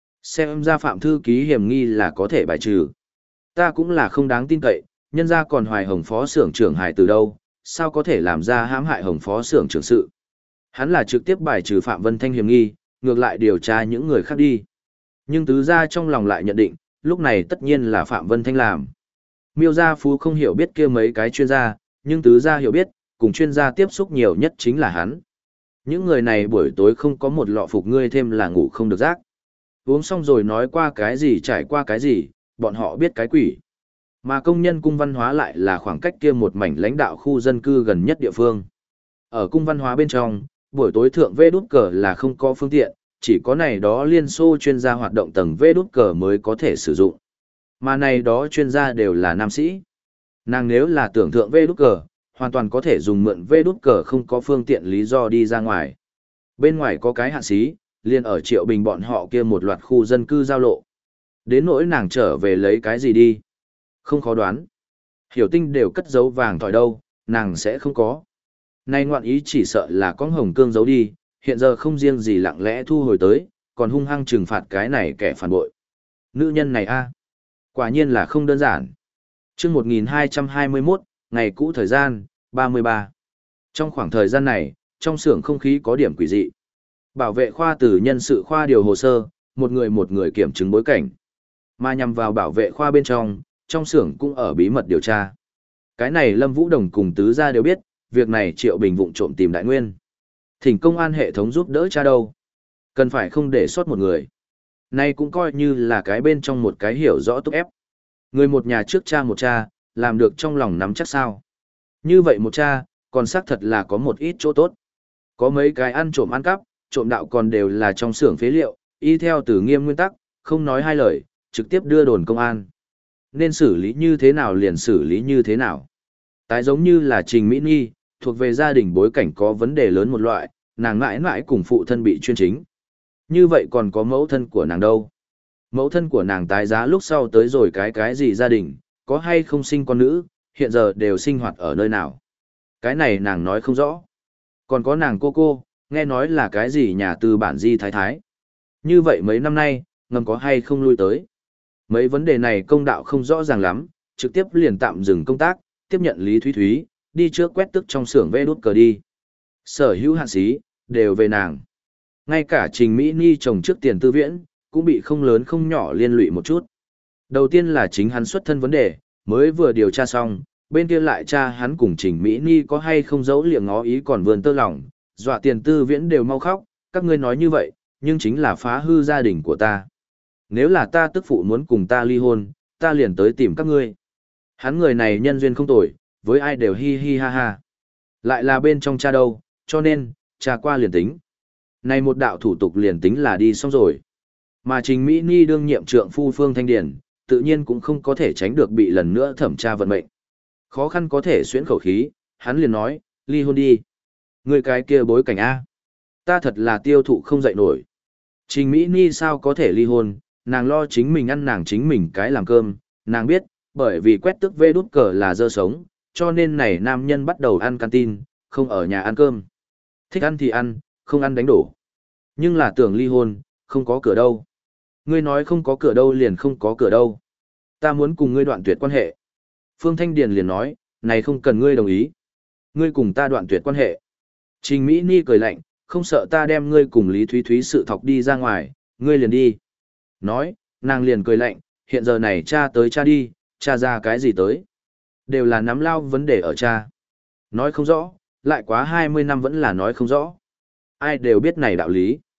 A: Xem ra Phạm thư ký hiểm nghi là có thể bài trừ. Ta cũng là không đáng tin cậy, nhân gia còn hoài hồng phó xưởng trưởng hài từ đâu, sao có thể làm ra hãm hại hồng phó xưởng trưởng sự. Hắn là trực tiếp bài trừ Phạm Vân Thanh hiểm nghi, ngược lại điều tra những người khác đi. Nhưng tứ gia trong lòng lại nhận định, lúc này tất nhiên là Phạm Vân Thanh làm. Miêu gia phú không hiểu biết kia mấy cái chuyên gia, nhưng tứ gia hiểu biết, cùng chuyên gia tiếp xúc nhiều nhất chính là hắn. Những người này buổi tối không có một lọ phục ngươi thêm là ngủ không được giấc. Uống xong rồi nói qua cái gì trải qua cái gì, bọn họ biết cái quỷ. Mà công nhân cung văn hóa lại là khoảng cách kia một mảnh lãnh đạo khu dân cư gần nhất địa phương. Ở cung văn hóa bên trong, buổi tối thượng vê đút cờ là không có phương tiện, chỉ có này đó liên xô chuyên gia hoạt động tầng vê đút cờ mới có thể sử dụng. Mà này đó chuyên gia đều là nam sĩ. Nàng nếu là tưởng thượng vê đút cờ, hoàn toàn có thể dùng mượn vê đút cờ không có phương tiện lý do đi ra ngoài. Bên ngoài có cái hạn xí, liền ở Triệu Bình bọn họ kia một loạt khu dân cư giao lộ. Đến nỗi nàng trở về lấy cái gì đi? Không khó đoán. Hiểu Tinh đều cất giấu vàng thỏi đâu, nàng sẽ không có. Nay ngoạn ý chỉ sợ là con hồng cương giấu đi, hiện giờ không riêng gì lặng lẽ thu hồi tới, còn hung hăng trừng phạt cái này kẻ phản bội. Nữ nhân này a, quả nhiên là không đơn giản. Chương một nghìn hai trăm hai mươi mốt, ngày cũ thời gian, ba mươi ba. Trong khoảng thời gian này, trong xưởng không khí có điểm quỷ dị. Bảo vệ khoa từ nhân sự khoa điều hồ sơ, một người một người kiểm chứng bối cảnh. Mà nhằm vào bảo vệ khoa bên trong, trong xưởng cũng ở bí mật điều tra. Cái này Lâm Vũ Đồng cùng tứ gia đều biết, việc này Triệu Bình vụng trộm tìm đại nguyên. Thỉnh công an hệ thống giúp đỡ cha đâu. Cần phải không để sót một người. Nay cũng coi như là cái bên trong một cái hiểu rõ túc ép. Người một nhà trước cha một cha, làm được trong lòng nắm chắc sao. Như vậy một cha, còn xác thật là có một ít chỗ tốt. Có mấy cái ăn trộm ăn cắp, trộm đạo còn đều là trong xưởng phế liệu, y theo từ nghiêm nguyên tắc, không nói hai lời, trực tiếp đưa đồn công an. Nên xử lý như thế nào liền xử lý như thế nào. Tái giống như là Trình Mỹ Nhi, thuộc về gia đình bối cảnh có vấn đề lớn một loại, nàng mãi mãi cùng phụ thân bị chuyên chính. Như vậy còn có mẫu thân của nàng đâu? Mẫu thân của nàng tái giá lúc sau tới rồi cái cái gì gia đình, có hay không sinh con nữ, hiện giờ đều sinh hoạt ở nơi nào. Cái này nàng nói không rõ. Còn có nàng cô cô, nghe nói là cái gì nhà tư bản di thái thái. Như vậy mấy năm nay, ngầm có hay không lui tới. Mấy vấn đề này công đạo không rõ ràng lắm, trực tiếp liền tạm dừng công tác, tiếp nhận Lý Thúy Thúy, đi trước quét tức trong xưởng vê đút cờ đi. Sở hữu hạn xí, đều về nàng. Ngay cả Trình Mỹ Ni chồng trước tiền tư viễn, cũng bị không lớn không nhỏ liên lụy một chút. Đầu tiên là chính hắn xuất thân vấn đề, mới vừa điều tra xong, bên kia lại tra hắn cùng Trình Mỹ Ni có hay không giấu liệng ngó ý còn vươn tơ lòng, dọa tiền tư viễn đều mau khóc, các ngươi nói như vậy, nhưng chính là phá hư gia đình của ta. Nếu là ta tức phụ muốn cùng ta ly hôn, ta liền tới tìm các ngươi. Hắn người này nhân duyên không tồi, với ai đều hi hi ha ha. Lại là bên trong cha đâu, cho nên, cha qua liền tính. Này một đạo thủ tục liền tính là đi xong rồi. Mà Trình Mỹ Ni đương nhiệm trượng phu Phương Thanh Điền, tự nhiên cũng không có thể tránh được bị lần nữa thẩm tra vận mệnh. Khó khăn có thể xuyễn khẩu khí, hắn liền nói, ly hôn đi. Người cái kia bối cảnh A. Ta thật là tiêu thụ không dậy nổi. Trình Mỹ Ni sao có thể ly hôn, nàng lo chính mình ăn nàng chính mình cái làm cơm, nàng biết, bởi vì quét tức vê đút cờ là dơ sống, cho nên này nam nhân bắt đầu ăn canteen, không ở nhà ăn cơm. Thích ăn thì ăn, không ăn đánh đổ. Nhưng là tưởng ly hôn, không có cửa đâu. Ngươi nói không có cửa đâu liền không có cửa đâu. Ta muốn cùng ngươi đoạn tuyệt quan hệ. Phương Thanh Điền liền nói, này không cần ngươi đồng ý. Ngươi cùng ta đoạn tuyệt quan hệ. Trình Mỹ Ni cười lạnh, không sợ ta đem ngươi cùng Lý Thúy Thúy sự thọc đi ra ngoài, ngươi liền đi. Nói, nàng liền cười lạnh, hiện giờ này cha tới cha đi, cha ra cái gì tới. Đều là nắm lao vấn đề ở cha. Nói không rõ, lại quá hai mươi năm vẫn là nói không rõ. Ai đều biết này đạo lý.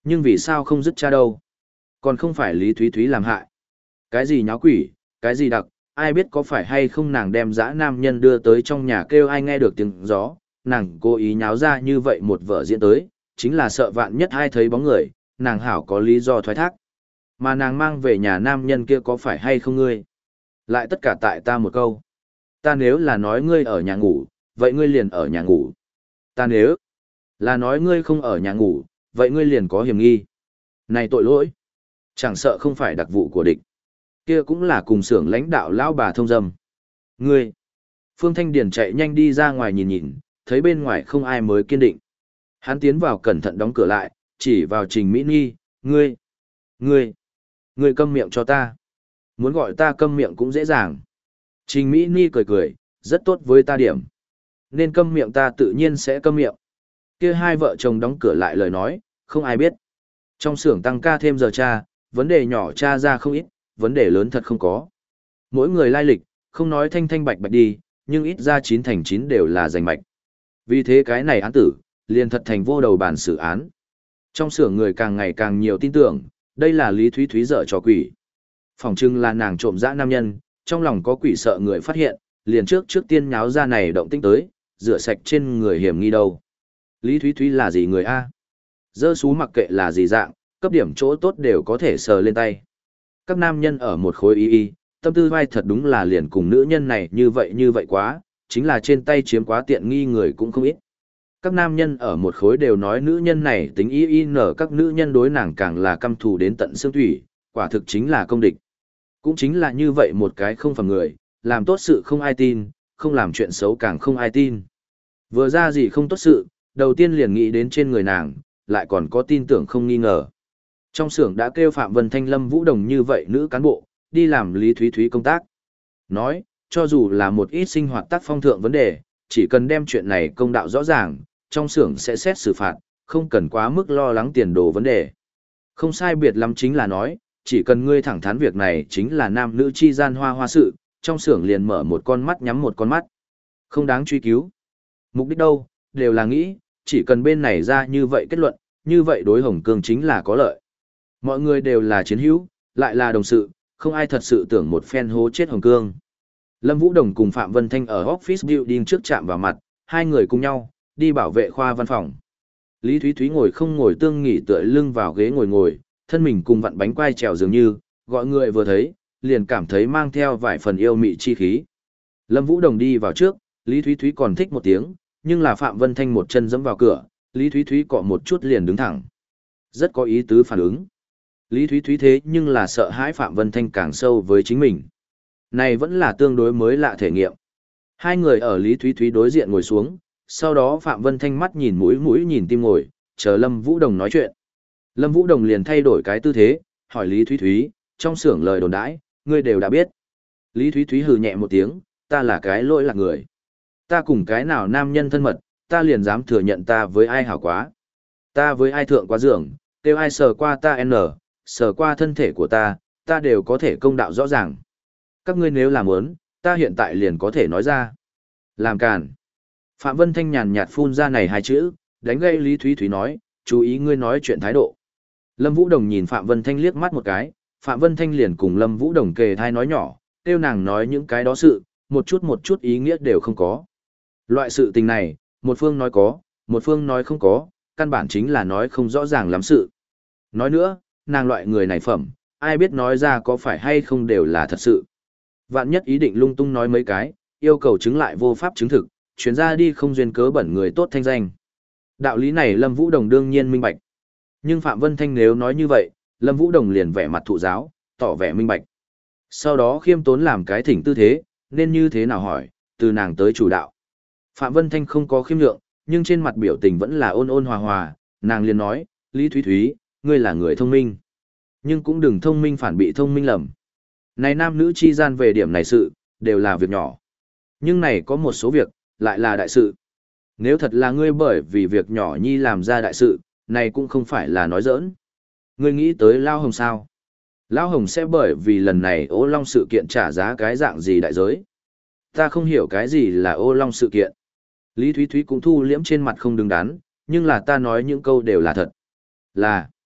A: Nhưng vì sao không dứt cha đâu? Còn không phải Lý Thúy Thúy làm hại. Cái gì nháo quỷ, cái gì đặc, ai biết có phải hay không nàng đem dã nam nhân đưa tới trong nhà kêu ai nghe được tiếng gió, nàng cố ý nháo ra như vậy một vở diễn tới, chính là sợ vạn nhất ai thấy bóng người, nàng hảo có lý do thoái thác. Mà nàng mang về nhà nam nhân kia có phải hay không ngươi? Lại tất cả tại ta một câu. Ta nếu là nói ngươi ở nhà ngủ, vậy ngươi liền ở nhà ngủ. Ta nếu là nói ngươi không ở nhà ngủ, vậy ngươi liền có hiểm nghi. Này tội lỗi, chẳng sợ không phải đặc vụ của địch. Kia cũng là cùng xưởng lãnh đạo lão bà thông dâm. Ngươi, Phương Thanh Điền chạy nhanh đi ra ngoài nhìn nhìn, thấy bên ngoài không ai mới kiên định. Hắn tiến vào cẩn thận đóng cửa lại, chỉ vào Trình Mỹ Nhi, ngươi, ngươi, ngươi câm miệng cho ta. Muốn gọi ta câm miệng cũng dễ dàng. Trình Mỹ Nhi cười cười, rất tốt với ta điểm. Nên câm miệng ta tự nhiên sẽ câm miệng. Kia hai vợ chồng đóng cửa lại lời nói, không ai biết. Trong xưởng tăng ca thêm giờ tra, vấn đề nhỏ tra ra không ít, vấn đề lớn thật không có. Mỗi người lai lịch, không nói thanh thanh bạch bạch đi, nhưng ít ra chín thành chín đều là giành mạch. Vì thế cái này án tử, liền thật thành vô đầu bản xử án. Trong xưởng người càng ngày càng nhiều tin tưởng, đây là Lý Thúy Thúy dở trò quỷ. Phỏng chừng là nàng trộm dã nam nhân, trong lòng có quỷ sợ người phát hiện, liền trước trước tiên nháo ra này động tĩnh tới, rửa sạch trên người hiểm nghi đâu. Lý Thúy Thúy là gì người A? Dơ xú mặc kệ là gì dạng, cấp điểm chỗ tốt đều có thể sờ lên tay. Các nam nhân ở một khối y y, tâm tư vai thật đúng là liền cùng nữ nhân này như vậy như vậy quá, chính là trên tay chiếm quá tiện nghi người cũng không ít. Các nam nhân ở một khối đều nói nữ nhân này tính y y nở, các nữ nhân đối nàng càng là căm thù đến tận xương thủy, quả thực chính là công địch. Cũng chính là như vậy một cái không phẩm người, làm tốt sự không ai tin, không làm chuyện xấu càng không ai tin. Vừa ra gì không tốt sự, đầu tiên liền nghĩ đến trên người nàng, lại còn có tin tưởng không nghi ngờ. Trong xưởng đã kêu Phạm Vân Thanh Lâm Vũ Đồng như vậy nữ cán bộ, đi làm Lý Thúy Thúy công tác. Nói, cho dù là một ít sinh hoạt tác phong thượng vấn đề, chỉ cần đem chuyện này công đạo rõ ràng, trong xưởng sẽ xét xử phạt, không cần quá mức lo lắng tiền đồ vấn đề. Không sai biệt lắm chính là nói, chỉ cần ngươi thẳng thắn việc này chính là nam nữ chi gian hoa hoa sự, trong xưởng liền mở một con mắt nhắm một con mắt. Không đáng truy cứu. Mục đích đâu, đều là nghĩ, chỉ cần bên này ra như vậy kết luận, như vậy đối Hồng Cương chính là có lợi. Mọi người đều là chiến hữu, lại là đồng sự, không ai thật sự tưởng một phen hố chết Hồng Cương. Lâm Vũ Đồng cùng Phạm Vân Thanh ở office building trước chạm vào mặt, hai người cùng nhau, đi bảo vệ khoa văn phòng. Lý Thúy Thúy ngồi không ngồi tương nghỉ tựa lưng vào ghế ngồi ngồi, thân mình cùng vặn bánh quai trèo dường như, gọi người vừa thấy, liền cảm thấy mang theo vài phần yêu mị chi khí. Lâm Vũ Đồng đi vào trước, Lý Thúy Thúy còn thích một tiếng, nhưng là Phạm Vân Thanh một chân giẫm vào cửa, Lý Thúy Thúy cọ một chút liền đứng thẳng. Rất có ý tứ phản ứng. Lý Thúy Thúy thế nhưng là sợ hãi Phạm Vân Thanh càng sâu với chính mình. Này vẫn là tương đối mới lạ thể nghiệm. Hai người ở Lý Thúy Thúy đối diện ngồi xuống, sau đó Phạm Vân Thanh mắt nhìn mũi mũi nhìn tim ngồi, chờ Lâm Vũ Đồng nói chuyện. Lâm Vũ Đồng liền thay đổi cái tư thế, hỏi Lý Thúy Thúy, trong xưởng lời đồn đãi, ngươi đều đã biết. Lý Thúy Thúy hừ nhẹ một tiếng, ta là cái lỗi lạc người. Ta cùng cái nào nam nhân thân mật, ta liền dám thừa nhận ta với ai hảo quá. Ta với ai thượng quá giường, kêu ai sờ qua ta n, sờ qua thân thể của ta, ta đều có thể công đạo rõ ràng. Các ngươi nếu làm muốn, ta hiện tại liền có thể nói ra. Làm càn. Phạm Vân Thanh nhàn nhạt phun ra này hai chữ, đánh gây Lý Thúy Thúy nói, chú ý ngươi nói chuyện thái độ. Lâm Vũ Đồng nhìn Phạm Vân Thanh liếc mắt một cái, Phạm Vân Thanh liền cùng Lâm Vũ Đồng kề thai nói nhỏ, kêu nàng nói những cái đó sự, một chút một chút ý nghĩa đều không có. Loại sự tình này, một phương nói có, một phương nói không có, căn bản chính là nói không rõ ràng lắm sự. Nói nữa, nàng loại người này phẩm, ai biết nói ra có phải hay không đều là thật sự. Vạn nhất ý định lung tung nói mấy cái, yêu cầu chứng lại vô pháp chứng thực, chuyến ra đi không duyên cớ bẩn người tốt thanh danh. Đạo lý này Lâm Vũ Đồng đương nhiên minh bạch. Nhưng Phạm Vân Thanh nếu nói như vậy, Lâm Vũ Đồng liền vẻ mặt thụ giáo, tỏ vẻ minh bạch. Sau đó khiêm tốn làm cái thỉnh tư thế, nên như thế nào hỏi, từ nàng tới chủ đạo. Phạm Vân Thanh không có khiêm nhượng, nhưng trên mặt biểu tình vẫn là ôn ôn hòa hòa, nàng liền nói, Lý Thúy Thúy, ngươi là người thông minh. Nhưng cũng đừng thông minh phản bị thông minh lầm. Này nam nữ chi gian về điểm này sự, đều là việc nhỏ. Nhưng này có một số việc, lại là đại sự. Nếu thật là ngươi bởi vì việc nhỏ nhi làm ra đại sự, này cũng không phải là nói giỡn. Ngươi nghĩ tới Lao Hồng sao? Lao Hồng sẽ bởi vì lần này ô long sự kiện trả giá cái dạng gì đại giới? Ta không hiểu cái gì là ô long sự kiện. Lý Thúy Thúy cũng thu liễm trên mặt không đứng đắn, nhưng là ta nói những câu đều là thật. Là,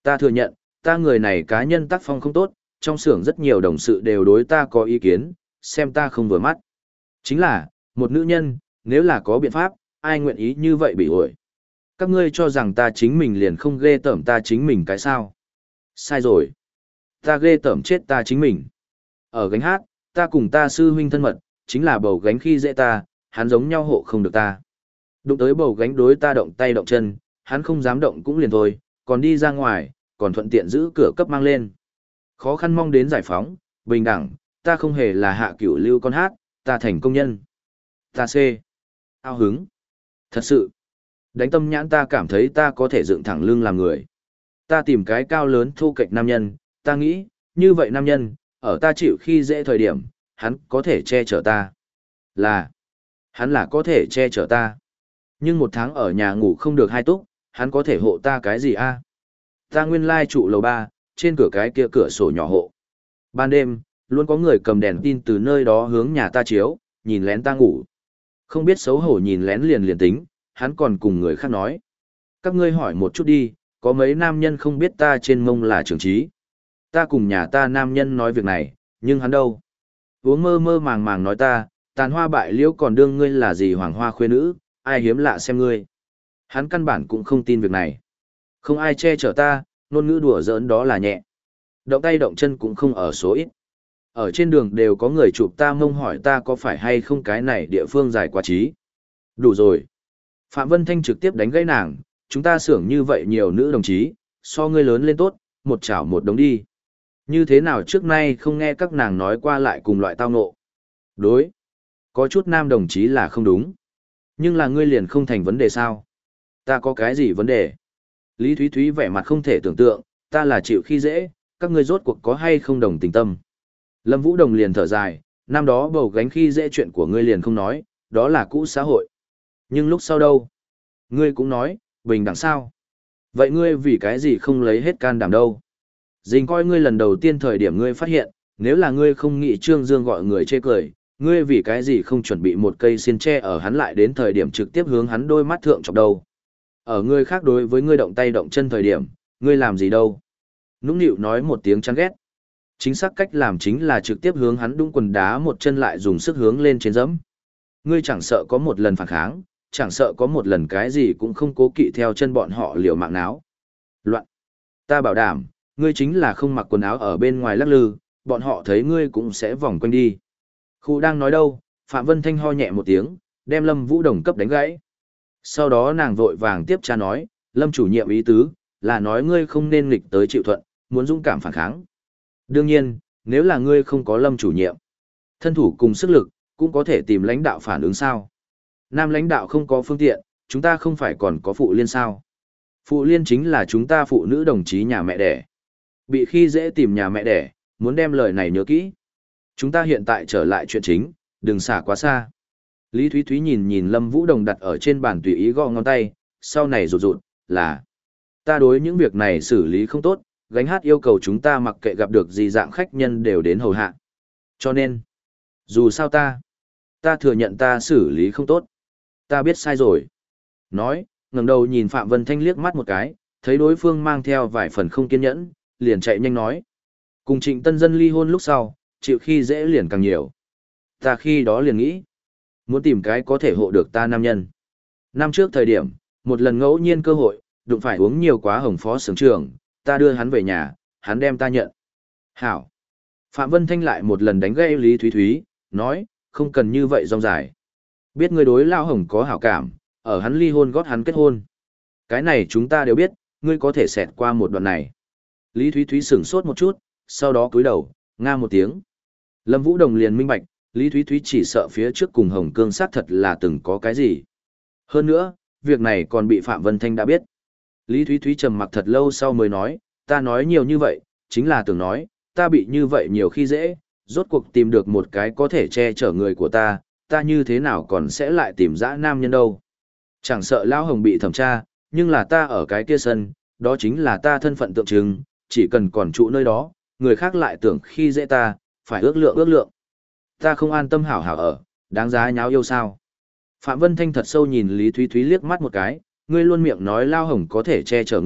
A: Ta thừa nhận, ta người này cá nhân tác phong không tốt, trong xưởng rất nhiều đồng sự đều đối ta có ý kiến, xem ta không vừa mắt. Chính là, một nữ nhân, nếu là có biện pháp, ai nguyện ý như vậy bị ổi. Các ngươi cho rằng ta chính mình liền không ghê tởm ta chính mình cái sao? Sai rồi. Ta ghê tởm chết ta chính mình. Ở gánh hát, ta cùng ta sư huynh thân mật, chính là bầu gánh khi dễ ta, hắn giống nhau hộ không được ta. Đụng tới bầu gánh đối ta động tay động chân, hắn không dám động cũng liền thôi, còn đi ra ngoài, còn thuận tiện giữ cửa cấp mang lên. Khó khăn mong đến giải phóng, bình đẳng, ta không hề là hạ cửu lưu con hát, ta thành công nhân. Ta C. Ao hứng. Thật sự. Đánh tâm nhãn ta cảm thấy ta có thể dựng thẳng lưng làm người. Ta tìm cái cao lớn thu kệch nam nhân, ta nghĩ, như vậy nam nhân, ở ta chịu khi dễ thời điểm, hắn có thể che chở ta. Là. Hắn là có thể che chở ta. Nhưng một tháng ở nhà ngủ không được hai túc, hắn có thể hộ ta cái gì a? Ta nguyên lai trụ lầu ba, trên cửa cái kia cửa sổ nhỏ hộ. Ban đêm, luôn có người cầm đèn tin từ nơi đó hướng nhà ta chiếu, nhìn lén ta ngủ. Không biết xấu hổ nhìn lén liền liền tính, hắn còn cùng người khác nói. Các ngươi hỏi một chút đi, có mấy nam nhân không biết ta trên mông là trưởng trí. Ta cùng nhà ta nam nhân nói việc này, nhưng hắn đâu? Uống mơ mơ màng màng nói ta, tàn hoa bại liễu còn đương ngươi là gì hoàng hoa khuê nữ, ai hiếm lạ xem ngươi. Hắn căn bản cũng không tin việc này. Không ai che chở ta, ngôn ngữ đùa giỡn đó là nhẹ. Động tay động chân cũng không ở số ít. Ở trên đường đều có người chụp ta mông hỏi ta có phải hay không cái này địa phương dài quá trí. Đủ rồi. Phạm Vân Thanh trực tiếp đánh gãy nàng, chúng ta xưởng như vậy nhiều nữ đồng chí, so ngươi lớn lên tốt, một chảo một đống đi. Như thế nào trước nay không nghe các nàng nói qua lại cùng loại tao ngộ. Đối. Có chút nam đồng chí là không đúng. Nhưng là ngươi liền không thành vấn đề sao? Ta có cái gì vấn đề? Lý Thúy Thúy vẻ mặt không thể tưởng tượng, ta là chịu khi dễ, các ngươi rốt cuộc có hay không đồng tình tâm. Lâm Vũ Đồng liền thở dài, năm đó bầu gánh khi dễ chuyện của ngươi liền không nói, đó là cũ xã hội. Nhưng lúc sau đâu? Ngươi cũng nói, bình đẳng sao? Vậy ngươi vì cái gì không lấy hết can đảm đâu? Dình coi ngươi lần đầu tiên thời điểm ngươi phát hiện, nếu là ngươi không nghĩ Trương Dương gọi người chê cười, ngươi vì cái gì không chuẩn bị một cây xiên tre ở hắn lại đến thời điểm trực tiếp hướng hắn đôi mắt thượng chọc đầu. Ở ngươi khác đối với ngươi động tay động chân thời điểm, ngươi làm gì đâu? Nũng nịu nói một tiếng chán ghét. Chính xác cách làm chính là trực tiếp hướng hắn đung quần đá một chân lại dùng sức hướng lên trên dẫm. Ngươi chẳng sợ có một lần phản kháng, chẳng sợ có một lần cái gì cũng không cố kỵ theo chân bọn họ liều mạng náo. Loạn. Ta bảo đảm, ngươi chính là không mặc quần áo ở bên ngoài lắc lư, bọn họ thấy ngươi cũng sẽ vòng quanh đi. Khu đang nói đâu, Phạm Vân Thanh ho nhẹ một tiếng, đem Lâm Vũ Đồng cấp đánh gãy. Sau đó nàng vội vàng tiếp tra nói, Lâm chủ nhiệm ý tứ, là nói ngươi không nên nghịch tới chịu thuận, muốn dũng cảm phản kháng. Đương nhiên, nếu là ngươi không có Lâm chủ nhiệm, thân thủ cùng sức lực, cũng có thể tìm lãnh đạo phản ứng sao. Nam lãnh đạo không có phương tiện, chúng ta không phải còn có phụ liên sao. Phụ liên chính là chúng ta phụ nữ đồng chí nhà mẹ đẻ. Bị khi dễ tìm nhà mẹ đẻ, muốn đem lời này nhớ kỹ. Chúng ta hiện tại trở lại chuyện chính, đừng xả quá xa. Lý Thúy Thúy nhìn nhìn Lâm Vũ Đồng đặt ở trên bàn tùy ý gõ ngón tay, sau này rụt rụt, là ta đối những việc này xử lý không tốt, gánh hát yêu cầu chúng ta mặc kệ gặp được gì dạng khách nhân đều đến hầu hạ. Cho nên, dù sao ta, ta thừa nhận ta xử lý không tốt. Ta biết sai rồi. Nói, ngẩng đầu nhìn Phạm Vân Thanh liếc mắt một cái, thấy đối phương mang theo vài phần không kiên nhẫn, liền chạy nhanh nói. Cùng Trịnh Tân Dân ly hôn lúc sau, chịu khi dễ liền càng nhiều. Ta khi đó liền nghĩ, muốn tìm cái có thể hộ được ta nam nhân. Năm trước thời điểm, một lần ngẫu nhiên cơ hội, đụng phải uống nhiều quá hồng phó xưởng trưởng, ta đưa hắn về nhà, hắn đem ta nhận. Hảo. Phạm Vân Thanh lại một lần đánh gây Lý Thúy Thúy, nói, không cần như vậy rong dài. Biết ngươi đối Lao Hồng có hảo cảm, ở hắn ly hôn gót hắn kết hôn. Cái này chúng ta đều biết, ngươi có thể xẹt qua một đoạn này. Lý Thúy Thúy sửng sốt một chút, sau đó cúi đầu, nga một tiếng. Lâm Vũ Đồng liền minh bạch, Lý Thúy Thúy chỉ sợ phía trước cùng Hồng Cương xác thật là từng có cái gì. Hơn nữa, việc này còn bị Phạm Vân Thanh đã biết. Lý Thúy Thúy trầm mặc thật lâu sau mới nói, ta nói nhiều như vậy, chính là tưởng nói, ta bị như vậy nhiều khi dễ, rốt cuộc tìm được một cái có thể che chở người của ta, ta như thế nào còn sẽ lại tìm dã nam nhân đâu. Chẳng sợ Lão Hồng bị thẩm tra, nhưng là ta ở cái kia sân, đó chính là ta thân phận tượng trưng, chỉ cần còn trụ nơi đó, người khác lại tưởng khi dễ ta, phải ước lượng ước lượng. Ta không an tâm hảo hảo ở, đáng giá nháo yêu sao. Phạm Vân Thanh thật sâu nhìn Lý Thúy Thúy liếc mắt một cái, ngươi luôn miệng nói Lao Hồng có thể che chở ngươi,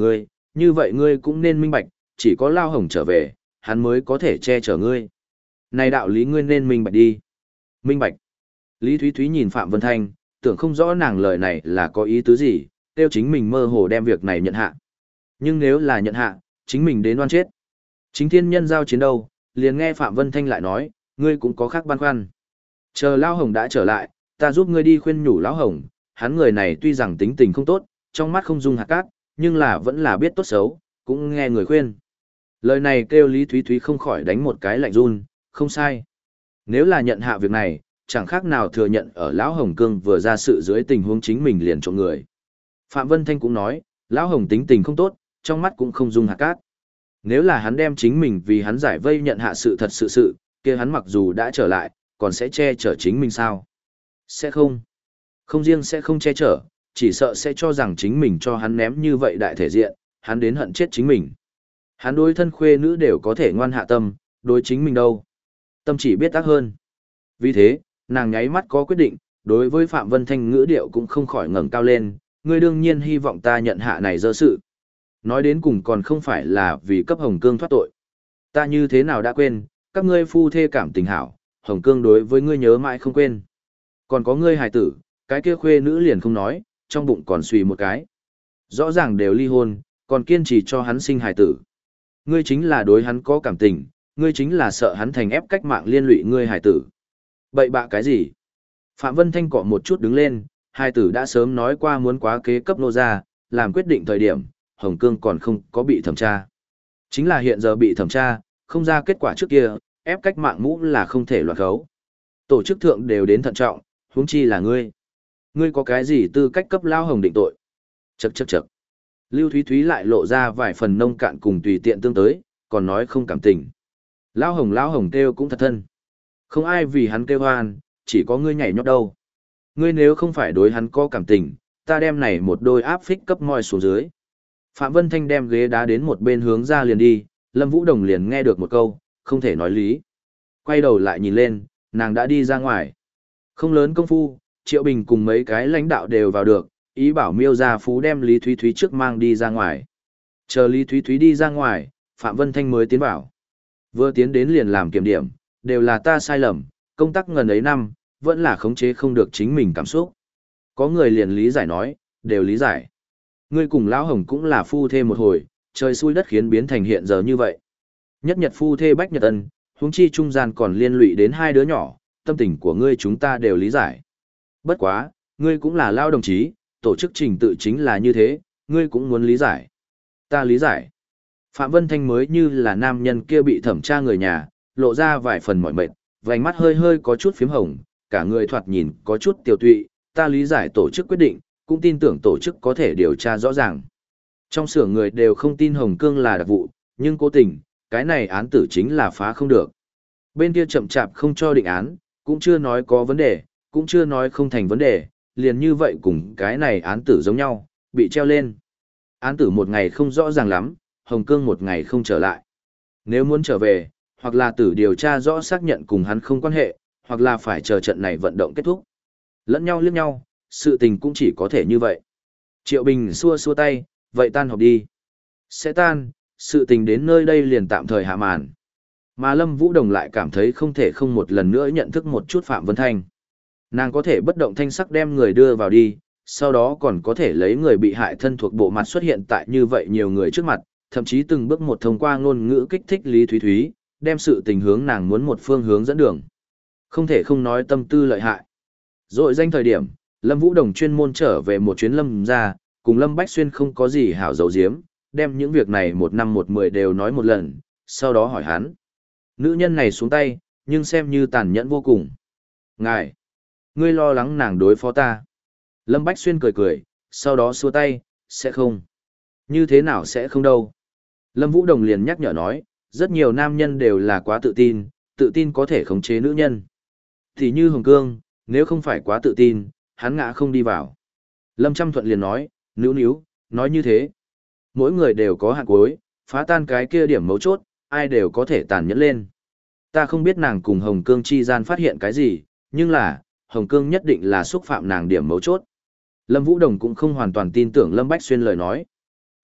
A: như vậy ngươi cũng nên minh bạch, chỉ có Lao Hồng trở về, hắn mới có thể che chở ngươi. Này đạo lý ngươi nên minh bạch đi. Minh bạch. Lý Thúy Thúy nhìn Phạm Vân Thanh, tưởng không rõ nàng lời này là có ý tứ gì, tiêu chính mình mơ hồ đem việc này nhận hạ. Nhưng nếu là nhận hạ, chính mình đến oan chết. Chính thiên nhân giao chiến đâu, liền nghe Phạm Vân Thanh lại nói, ngươi cũng có khác băn khoăn. Chờ Lão Hồng đã trở lại, ta giúp ngươi đi khuyên nhủ Lão Hồng, hắn người này tuy rằng tính tình không tốt, trong mắt không dung hạt cát, nhưng là vẫn là biết tốt xấu, cũng nghe người khuyên. Lời này kêu Lý Thúy Thúy không khỏi đánh một cái lạnh run, không sai. Nếu là nhận hạ việc này, chẳng khác nào thừa nhận ở Lão Hồng Cương vừa ra sự dưới tình huống chính mình liền trộm người. Phạm Vân Thanh cũng nói, Lão Hồng tính tình không tốt, trong mắt cũng không dung hạt cát. Nếu là hắn đem chính mình vì hắn giải vây nhận hạ sự thật sự sự, kia hắn mặc dù đã trở lại, còn sẽ che chở chính mình sao? Sẽ không. Không riêng sẽ không che chở, chỉ sợ sẽ cho rằng chính mình cho hắn ném như vậy đại thể diện, hắn đến hận chết chính mình. Hắn đối thân khuê nữ đều có thể ngoan hạ tâm, đối chính mình đâu. Tâm chỉ biết ác hơn. Vì thế, nàng nháy mắt có quyết định, đối với Phạm Vân Thanh ngữ điệu cũng không khỏi ngẩng cao lên, ngươi đương nhiên hy vọng ta nhận hạ này dơ sự. Nói đến cùng còn không phải là vì cấp Hồng Cương thoát tội. Ta như thế nào đã quên, các ngươi phu thê cảm tình hảo, Hồng Cương đối với ngươi nhớ mãi không quên. Còn có ngươi hài tử, cái kia khuê nữ liền không nói, trong bụng còn suy một cái. Rõ ràng đều ly hôn, còn kiên trì cho hắn sinh hài tử. Ngươi chính là đối hắn có cảm tình, ngươi chính là sợ hắn thành ép cách mạng liên lụy ngươi hài tử. Bậy bạ cái gì? Phạm Vân Thanh cọ một chút đứng lên, hài tử đã sớm nói qua muốn quá kế cấp nô gia, làm quyết định thời điểm, Hồng Cương còn không có bị thẩm tra. Chính là hiện giờ bị thẩm tra, không ra kết quả trước kia, ép cách mạng mũ là không thể loạt khấu. Tổ chức thượng đều đến thận trọng, huống chi là ngươi. Ngươi có cái gì tư cách cấp Lao Hồng định tội? Chậc chậc chậc. Lưu Thúy Thúy lại lộ ra vài phần nông cạn cùng tùy tiện tương tới, còn nói không cảm tình. Lao Hồng Lao Hồng kêu cũng thật thân. Không ai vì hắn kêu hoan, chỉ có ngươi nhảy nhót đâu. Ngươi nếu không phải đối hắn có cảm tình, ta đem này một đôi áp phích cấp moi xuống dưới. Phạm Vân Thanh đem ghế đá đến một bên hướng ra liền đi, Lâm Vũ Đồng liền nghe được một câu, không thể nói lý. Quay đầu lại nhìn lên, nàng đã đi ra ngoài. Không lớn công phu, Triệu Bình cùng mấy cái lãnh đạo đều vào được, ý bảo Miêu Gia Phú đem Lý Thúy Thúy trước mang đi ra ngoài. Chờ Lý Thúy Thúy đi ra ngoài, Phạm Vân Thanh mới tiến vào. Vừa tiến đến liền làm kiểm điểm, đều là ta sai lầm, công tác ngần ấy năm, vẫn là khống chế không được chính mình cảm xúc. Có người liền lý giải nói, đều lý giải. Ngươi cùng Lão Hồng cũng là phu thê một hồi, trời xui đất khiến biến thành hiện giờ như vậy. Nhất nhật phu thê bách nhật ân, huống chi trung gian còn liên lụy đến hai đứa nhỏ, tâm tình của ngươi chúng ta đều lý giải. Bất quá, ngươi cũng là lao đồng chí, tổ chức trình tự chính là như thế, ngươi cũng muốn lý giải. Ta lý giải. Phạm Vân Thanh mới như là nam nhân kia bị thẩm tra người nhà, lộ ra vài phần mỏi mệt, vành mắt hơi hơi có chút phím hồng, cả người thoạt nhìn có chút tiêu tụy, ta lý giải tổ chức quyết định, cũng tin tưởng tổ chức có thể điều tra rõ ràng. Trong xưởng người đều không tin Hồng Cương là đặc vụ, nhưng cố tình, cái này án tử chính là phá không được. Bên kia chậm chạp không cho định án, cũng chưa nói có vấn đề, cũng chưa nói không thành vấn đề, liền như vậy cùng cái này án tử giống nhau, bị treo lên. Án tử một ngày không rõ ràng lắm, Hồng Cương một ngày không trở lại. Nếu muốn trở về, hoặc là tử điều tra rõ xác nhận cùng hắn không quan hệ, hoặc là phải chờ trận này vận động kết thúc. Lẫn nhau liếc nhau, sự tình cũng chỉ có thể như vậy. Triệu Bình xua xua tay, vậy tan họp đi. Sẽ tan, sự tình đến nơi đây liền tạm thời hạ màn. Mà Lâm Vũ Đồng lại cảm thấy không thể không một lần nữa nhận thức một chút Phạm Vân Thanh. Nàng có thể bất động thanh sắc đem người đưa vào đi, sau đó còn có thể lấy người bị hại thân thuộc bộ mặt xuất hiện tại như vậy nhiều người trước mặt, thậm chí từng bước một thông qua ngôn ngữ kích thích Lý Thúy Thúy, đem sự tình hướng nàng muốn một phương hướng dẫn đường. Không thể không nói tâm tư lợi hại. Rồi danh thời điểm, Lâm Vũ Đồng chuyên môn trở về một chuyến Lâm ra, cùng Lâm Bách Xuyên không có gì hảo dấu diếm, đem những việc này một năm một mười đều nói một lần, sau đó hỏi hắn. Nữ nhân này xuống tay, nhưng xem như tàn nhẫn vô cùng. Ngài, ngươi lo lắng nàng đối phó ta. Lâm Bách Xuyên cười cười, sau đó xua tay, sẽ không. Như thế nào sẽ không đâu. Lâm Vũ Đồng liền nhắc nhở nói, rất nhiều nam nhân đều là quá tự tin, tự tin có thể khống chế nữ nhân. Thì như Hồng Cương, nếu không phải quá tự tin, hắn ngã không đi vào. Lâm Trăm Thuận liền nói, níu níu, nói như thế. Mỗi người đều có hạn cuối, phá tan cái kia điểm mấu chốt, ai đều có thể tàn nhẫn lên. Ta không biết nàng cùng Hồng Cương chi gian phát hiện cái gì, nhưng là, Hồng Cương nhất định là xúc phạm nàng điểm mấu chốt. Lâm Vũ Đồng cũng không hoàn toàn tin tưởng Lâm Bách Xuyên lời nói.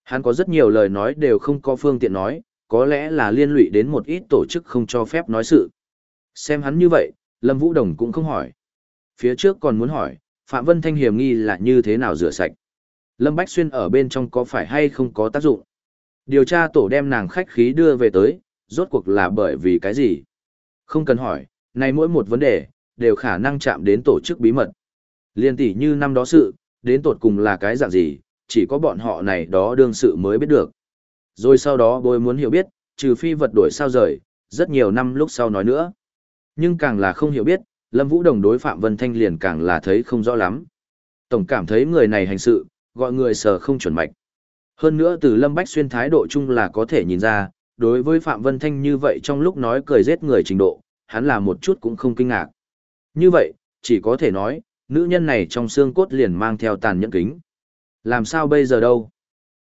A: Hắn có rất nhiều lời nói đều không có phương tiện nói, có lẽ là liên lụy đến một ít tổ chức không cho phép nói sự. Xem hắn như vậy, Lâm Vũ Đồng cũng không hỏi. Phía trước còn muốn hỏi, Phạm Vân Thanh hiểm nghi là như thế nào rửa sạch. Lâm Bách Xuyên ở bên trong có phải hay không có tác dụng. Điều tra tổ đem nàng khách khí đưa về tới, rốt cuộc là bởi vì cái gì? Không cần hỏi, này mỗi một vấn đề, đều khả năng chạm đến tổ chức bí mật. Liên tỷ như năm đó sự, đến tột cùng là cái dạng gì, chỉ có bọn họ này đó đương sự mới biết được. Rồi sau đó bối muốn hiểu biết, trừ phi vật đổi sao rời, rất nhiều năm lúc sau nói nữa. Nhưng càng là không hiểu biết, Lâm Vũ Đồng đối Phạm Vân Thanh liền càng là thấy không rõ lắm. Tổng cảm thấy người này hành sự, gọi người sờ không chuẩn mạch. Hơn nữa từ Lâm Bách Xuyên thái độ chung là có thể nhìn ra, đối với Phạm Vân Thanh như vậy trong lúc nói cười giết người trình độ, hắn là một chút cũng không kinh ngạc. Như vậy, chỉ có thể nói, nữ nhân này trong xương cốt liền mang theo tàn nhẫn kính. Làm sao bây giờ đâu?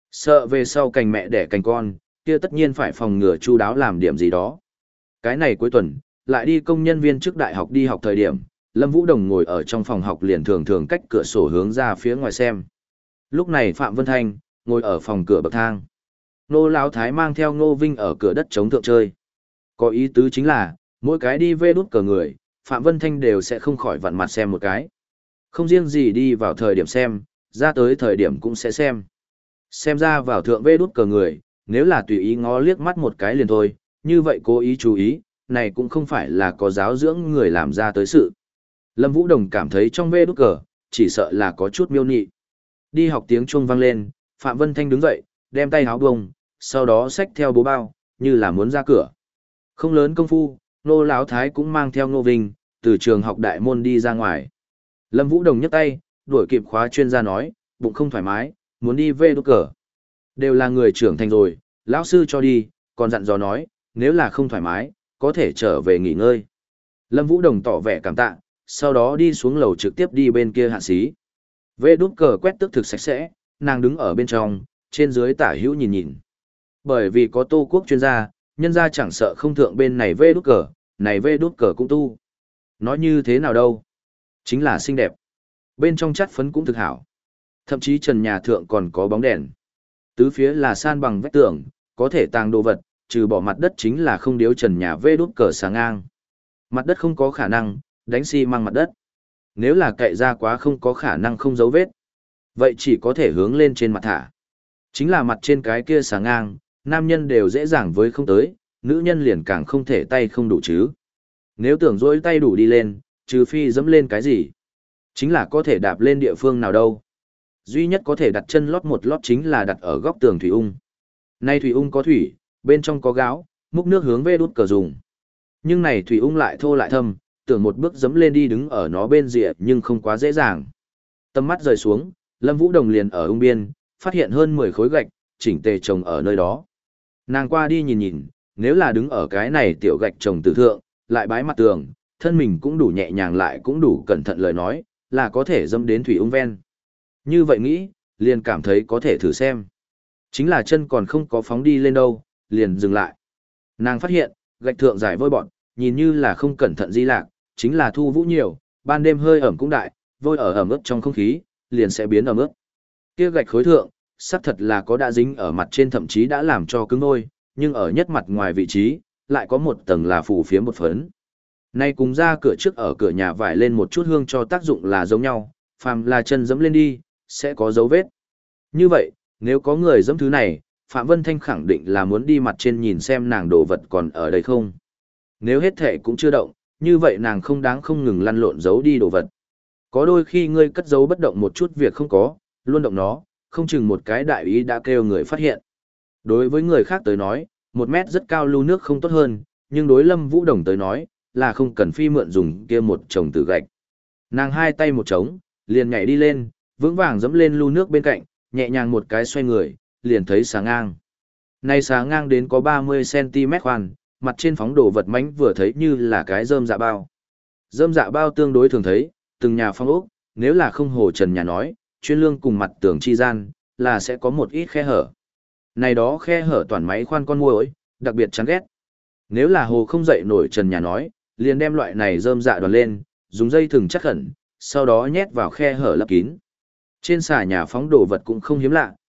A: Sợ về sau cành mẹ đẻ cành con, kia tất nhiên phải phòng ngừa chu đáo làm điểm gì đó. Cái này cuối tuần, lại đi công nhân viên trước đại học đi học thời điểm, Lâm Vũ Đồng ngồi ở trong phòng học liền thường thường cách cửa sổ hướng ra phía ngoài xem. Lúc này Phạm Vân Thanh, ngồi ở phòng cửa bậc thang. Nô Lão Thái mang theo Ngô Vinh ở cửa đất chống thượng chơi. Có ý tứ chính là, mỗi cái đi vê đút cờ người, Phạm Vân Thanh đều sẽ không khỏi vặn mặt xem một cái. Không riêng gì đi vào thời điểm xem, ra tới thời điểm cũng sẽ xem. Xem ra vào thượng vê đút cờ người, nếu là tùy ý ngó liếc mắt một cái liền thôi, như vậy cố ý chú ý, này cũng không phải là có giáo dưỡng người làm ra tới sự. Lâm Vũ Đồng cảm thấy trong vê đút cờ, chỉ sợ là có chút miêu nị. Đi học tiếng chuông vang lên, Phạm Vân Thanh đứng dậy, đem tay áo bông, sau đó xách theo bố bao, như là muốn ra cửa. Không lớn công phu, Nô Lão Thái cũng mang theo Ngô Vinh, từ trường học đại môn đi ra ngoài. Lâm Vũ Đồng nhấc tay, đuổi kịp khóa chuyên gia nói, bụng không thoải mái, muốn đi về đốt cờ. Đều là người trưởng thành rồi, lão sư cho đi, còn dặn dò nói, nếu là không thoải mái, có thể trở về nghỉ ngơi. Lâm Vũ Đồng tỏ vẻ cảm tạ, sau đó đi xuống lầu trực tiếp đi bên kia hạ xí. Về đốt cờ quét tức thực sạch sẽ, nàng đứng ở bên trong, trên dưới tả hữu nhìn nhìn. Bởi vì có Tô Quốc chuyên gia, nhân gia chẳng sợ không thượng bên này về đốt cờ, này về đốt cờ cũng tu. Nói như thế nào đâu? Chính là xinh đẹp. Bên trong chất phấn cũng thực hảo. Thậm chí trần nhà thượng còn có bóng đèn. Tứ phía là san bằng vách tường, có thể tàng đồ vật, trừ bỏ mặt đất chính là không điếu trần nhà vê đút cờ sáng ngang. Mặt đất không có khả năng, đánh xi măng mặt đất. Nếu là cậy ra quá không có khả năng không dấu vết. Vậy chỉ có thể hướng lên trên mặt thả. Chính là mặt trên cái kia sáng ngang, nam nhân đều dễ dàng với không tới, nữ nhân liền càng không thể tay không đủ chứ. Nếu tưởng dỗi tay đủ đi lên, trừ phi dẫm lên cái gì. Chính là có thể đạp lên địa phương nào đâu. Duy nhất có thể đặt chân lót một lót chính là đặt ở góc tường thủy ung. Nay thủy ung có thủy, bên trong có gáo, múc nước hướng về đút cờ dùng. Nhưng này thủy ung lại thô lại thâm, tưởng một bước dẫm lên đi đứng ở nó bên rìa nhưng không quá dễ dàng. Tầm mắt rời xuống, Lâm Vũ Đồng liền ở ung biên, phát hiện hơn mười khối gạch, chỉnh tề trồng ở nơi đó. Nàng qua đi nhìn nhìn, nếu là đứng ở cái này tiểu gạch trồng tử thượng, lại bái mặt tường, thân mình cũng đủ nhẹ nhàng lại cũng đủ cẩn thận lời nói, là có thể dâm đến thủy ung ven. Như vậy nghĩ, liền cảm thấy có thể thử xem. Chính là chân còn không có phóng đi lên đâu, liền dừng lại. Nàng phát hiện, gạch thượng giải vôi bọn, nhìn như là không cẩn thận di lạc, chính là thu vũ nhiều, ban đêm hơi ẩm cũng đại, vôi ở ẩm ướt trong không khí, liền sẽ biến ẩm ướt. Kia gạch khối thượng, xác thật là có đã dính ở mặt trên thậm chí đã làm cho cứng vôi, nhưng ở nhất mặt ngoài vị trí, lại có một tầng là phủ phiếm một phấn. Nay cùng ra cửa trước ở cửa nhà vải lên một chút hương cho tác dụng là giống nhau, phàm là chân dẫm lên đi, sẽ có dấu vết. Như vậy, nếu có người dẫm thứ này, Phạm Vân Thanh khẳng định là muốn đi mặt trên nhìn xem nàng đồ vật còn ở đây không. Nếu hết thể cũng chưa động, như vậy nàng không đáng không ngừng lăn lộn giấu đi đồ vật. Có đôi khi ngươi cất giấu bất động một chút việc không có, luôn động nó, không chừng một cái đại ý đã kêu người phát hiện. Đối với người khác tới nói, một mét rất cao lưu nước không tốt hơn, nhưng đối Lâm Vũ Đồng tới nói, là không cần phi mượn dùng kia một chồng tử gạch. Nàng hai tay một trống, liền nhảy đi lên, vững vàng dẫm lên lưu nước bên cạnh, nhẹ nhàng một cái xoay người, liền thấy sáng ngang. Này sáng ngang đến có ba mươi xăng ti mét khoan, mặt trên phóng đồ vật mánh vừa thấy như là cái rơm dạ bao. Rơm dạ bao tương đối thường thấy, từng nhà phong ốc, nếu là không hồ trần nhà nói, chuyên lương cùng mặt tường chi gian, là sẽ có một ít khe hở. Này đó khe hở toàn máy khoan con muỗi, đặc biệt chán ghét. Nếu là hồ không dậy nổi trần nhà nói, liền đem loại này rơm dạ đoàn lên, dùng dây thừng chắc khẩn, sau đó nhét vào khe hở lấp kín. Trên xà nhà phóng đồ vật cũng không hiếm lạ,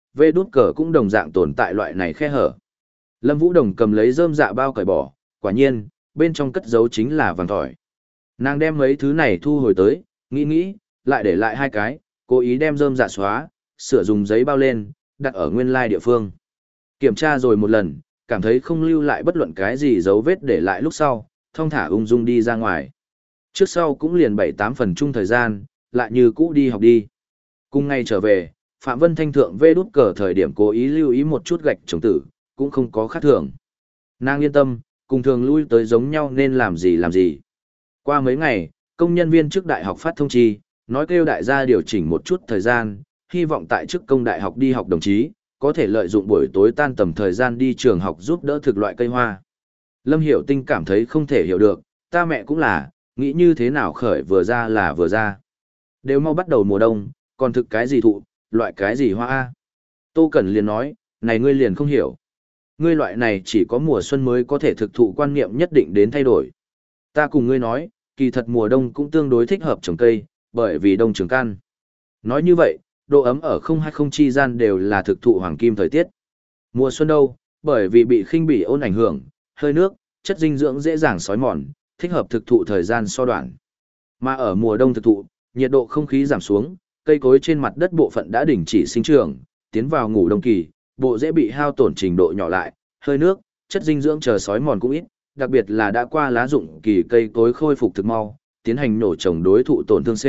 A: vê đút cờ cũng đồng dạng tồn tại loại này khe hở. Lâm Vũ Đồng cầm lấy rơm dạ bao cởi bỏ, quả nhiên, bên trong cất giấu chính là vàng tỏi. Nàng đem mấy thứ này thu hồi tới, nghĩ nghĩ, lại để lại hai cái, cố ý đem rơm dạ xóa, sửa dùng giấy bao lên, đặt ở nguyên lai địa phương. Kiểm tra rồi một lần, cảm thấy không lưu lại bất luận cái gì dấu vết để lại lúc sau, thong thả ung dung đi ra ngoài. Trước sau cũng liền bảy tám phần chung thời gian, lại như cũ đi học đi. Cùng ngày trở về, Phạm Vân Thanh thượng vê đút cờ thời điểm cố ý lưu ý một chút gạch trồng tử, cũng không có khác thường. Nàng yên tâm, cùng thường lui tới giống nhau nên làm gì làm gì. Qua mấy ngày, công nhân viên trước đại học phát thông chi, nói kêu đại gia điều chỉnh một chút thời gian, hy vọng tại chức công đại học đi học đồng chí, có thể lợi dụng buổi tối tan tầm thời gian đi trường học giúp đỡ thực loại cây hoa. Lâm Hiểu Tinh cảm thấy không thể hiểu được, ta mẹ cũng là, nghĩ như thế nào khởi vừa ra là vừa ra. Đều mau bắt đầu mùa đông, còn thực cái gì thụ, loại cái gì hoa a. Tô Cẩn liền nói, này ngươi liền không hiểu. Ngươi loại này chỉ có mùa xuân mới có thể thực thụ quan niệm nhất định đến thay đổi. Ta cùng ngươi nói, kỳ thật mùa đông cũng tương đối thích hợp trồng cây, bởi vì đông trường căn. Nói như vậy, độ ấm ở không hay không chi gian đều là thực thụ hoàng kim thời tiết. Mùa xuân đâu, bởi vì bị khinh bỉ ôn ảnh hưởng, hơi nước, chất dinh dưỡng dễ dàng xói mòn, thích hợp thực thụ thời gian so đoạn. Mà ở mùa đông thực thụ, nhiệt độ không khí giảm xuống, cây cối trên mặt đất bộ phận đã đình chỉ sinh trưởng, tiến vào ngủ đông kỳ, bộ dễ bị hao tổn trình độ nhỏ lại, hơi nước, chất dinh dưỡng chờ xói mòn cũng ít, đặc biệt là đã qua lá dụng kỳ cây cối khôi phục thực mau, tiến hành nổ trồng đối thụ tổn thương C.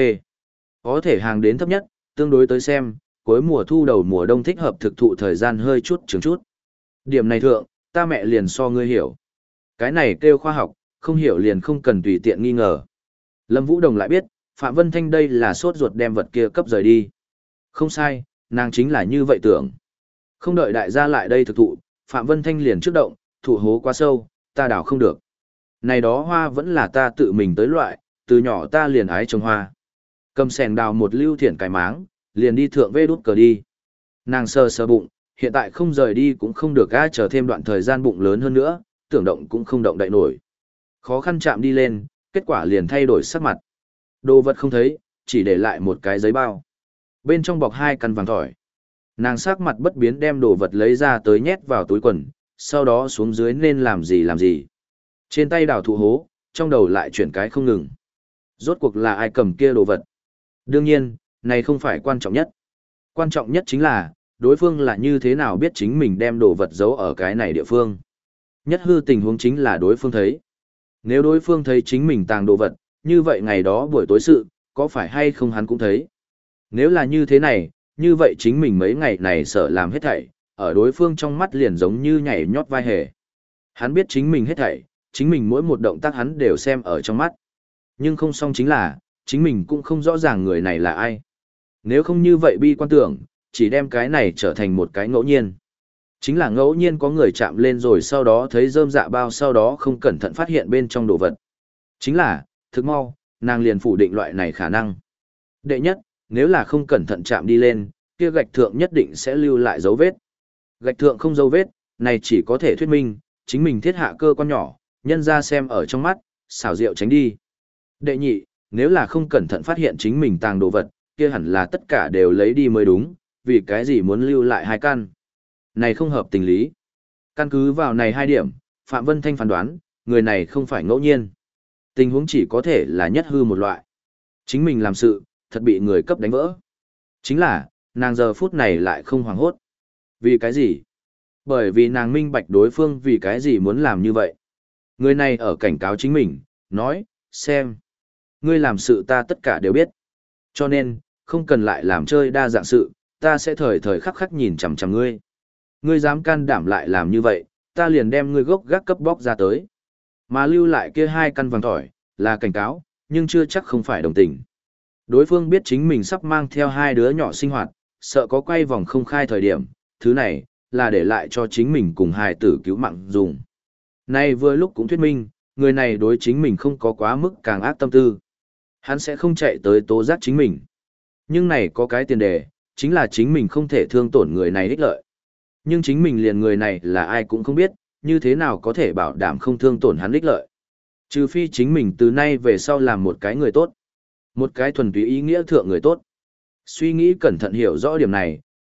A: Có thể hàng đến thấp nhất, tương đối tới xem, cuối mùa thu đầu mùa đông thích hợp thực thụ thời gian hơi chút chứng chút. Điểm này thượng, ta mẹ liền so ngươi hiểu. Cái này kêu khoa học, không hiểu liền không cần tùy tiện nghi ngờ. Lâm Vũ Đồng lại biết, Phạm Vân Thanh đây là sốt ruột đem vật kia cấp rời đi. Không sai, nàng chính là như vậy tưởng. Không đợi đại gia lại đây thực thụ, Phạm Vân Thanh liền trước động, thụ hố quá sâu, ta đào không được. Này đó hoa vẫn là ta tự mình tới loại, từ nhỏ ta liền ái trồng hoa. Cầm sẻng đào một lưu thiển cái máng, liền đi thượng vê đút cờ đi. Nàng sờ sờ bụng, hiện tại không rời đi cũng không được ai chờ thêm đoạn thời gian bụng lớn hơn nữa, tưởng động cũng không động đậy nổi. Khó khăn chạm đi lên, kết quả liền thay đổi sắc mặt. Đồ vật không thấy, chỉ để lại một cái giấy bao. Bên trong bọc hai căn vàng tỏi. Nàng sắc mặt bất biến đem đồ vật lấy ra tới nhét vào túi quần, sau đó xuống dưới nên làm gì làm gì. Trên tay đào thụ hố, trong đầu lại chuyển cái không ngừng. Rốt cuộc là ai cầm kia đồ vật? Đương nhiên, này không phải quan trọng nhất. Quan trọng nhất chính là, đối phương là như thế nào biết chính mình đem đồ vật giấu ở cái này địa phương. Nhất hư tình huống chính là đối phương thấy. Nếu đối phương thấy chính mình tàng đồ vật, như vậy ngày đó buổi tối sự, có phải hay không hắn cũng thấy. Nếu là như thế này, như vậy chính mình mấy ngày này sợ làm hết thảy, ở đối phương trong mắt liền giống như nhảy nhót vai hề. Hắn biết chính mình hết thảy, chính mình mỗi một động tác hắn đều xem ở trong mắt. Nhưng không xong chính là, chính mình cũng không rõ ràng người này là ai. Nếu không như vậy bi quan tưởng, chỉ đem cái này trở thành một cái ngẫu nhiên. Chính là ngẫu nhiên có người chạm lên rồi sau đó thấy rơm dạ bao sau đó không cẩn thận phát hiện bên trong đồ vật. Chính là, thực mau, nàng liền phủ định loại này khả năng. Đệ nhất, nếu là không cẩn thận chạm đi lên, kia gạch thượng nhất định sẽ lưu lại dấu vết. Gạch thượng không dấu vết, này chỉ có thể thuyết minh, chính mình thiết hạ cơ quan nhỏ, nhân ra xem ở trong mắt, xảo diệu tránh đi. Đệ nhị, nếu là không cẩn thận phát hiện chính mình tàng đồ vật, kia hẳn là tất cả đều lấy đi mới đúng, vì cái gì muốn lưu lại hai căn. Này không hợp tình lý. Căn cứ vào này hai điểm, Phạm Vân Thanh phán đoán, người này không phải ngẫu nhiên. Tình huống chỉ có thể là nhất hư một loại. Chính mình làm sự, thật bị người cấp đánh vỡ. Chính là, nàng giờ phút này lại không hoảng hốt. Vì cái gì? Bởi vì nàng minh bạch đối phương vì cái gì muốn làm như vậy. Người này ở cảnh cáo chính mình, nói, xem. Ngươi làm sự ta tất cả đều biết. Cho nên, không cần lại làm chơi đa dạng sự, ta sẽ thời thời khắc khắc nhìn chằm chằm ngươi. Ngươi dám can đảm lại làm như vậy, ta liền đem ngươi gốc gác cấp bóc ra tới. Mà lưu lại kia hai căn vàng tỏi, là cảnh cáo, nhưng chưa chắc không phải đồng tình. Đối phương biết chính mình sắp mang theo hai đứa nhỏ sinh hoạt, sợ có quay vòng không khai thời điểm, thứ này, là để lại cho chính mình cùng hài tử cứu mạng dùng. Nay vừa lúc cũng thuyết minh, người này đối chính mình không có quá mức càng ác tâm tư. Hắn sẽ không chạy tới tố giác chính mình. Nhưng này có cái tiền đề, chính là chính mình không thể thương tổn người này ích lợi. Nhưng chính mình liền người này là ai cũng không biết, như thế nào có thể bảo đảm không thương tổn hắn ích lợi. Trừ phi chính mình từ nay về sau làm một cái người tốt. Một cái thuần túy ý nghĩa thượng người tốt. Suy nghĩ cẩn thận hiểu rõ điểm này,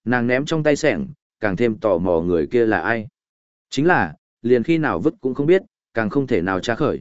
A: Nàng ném trong tay sẻng, càng thêm tò mò người kia là ai. Chính là, liền khi nào vứt cũng không biết, càng không thể nào tra khởi.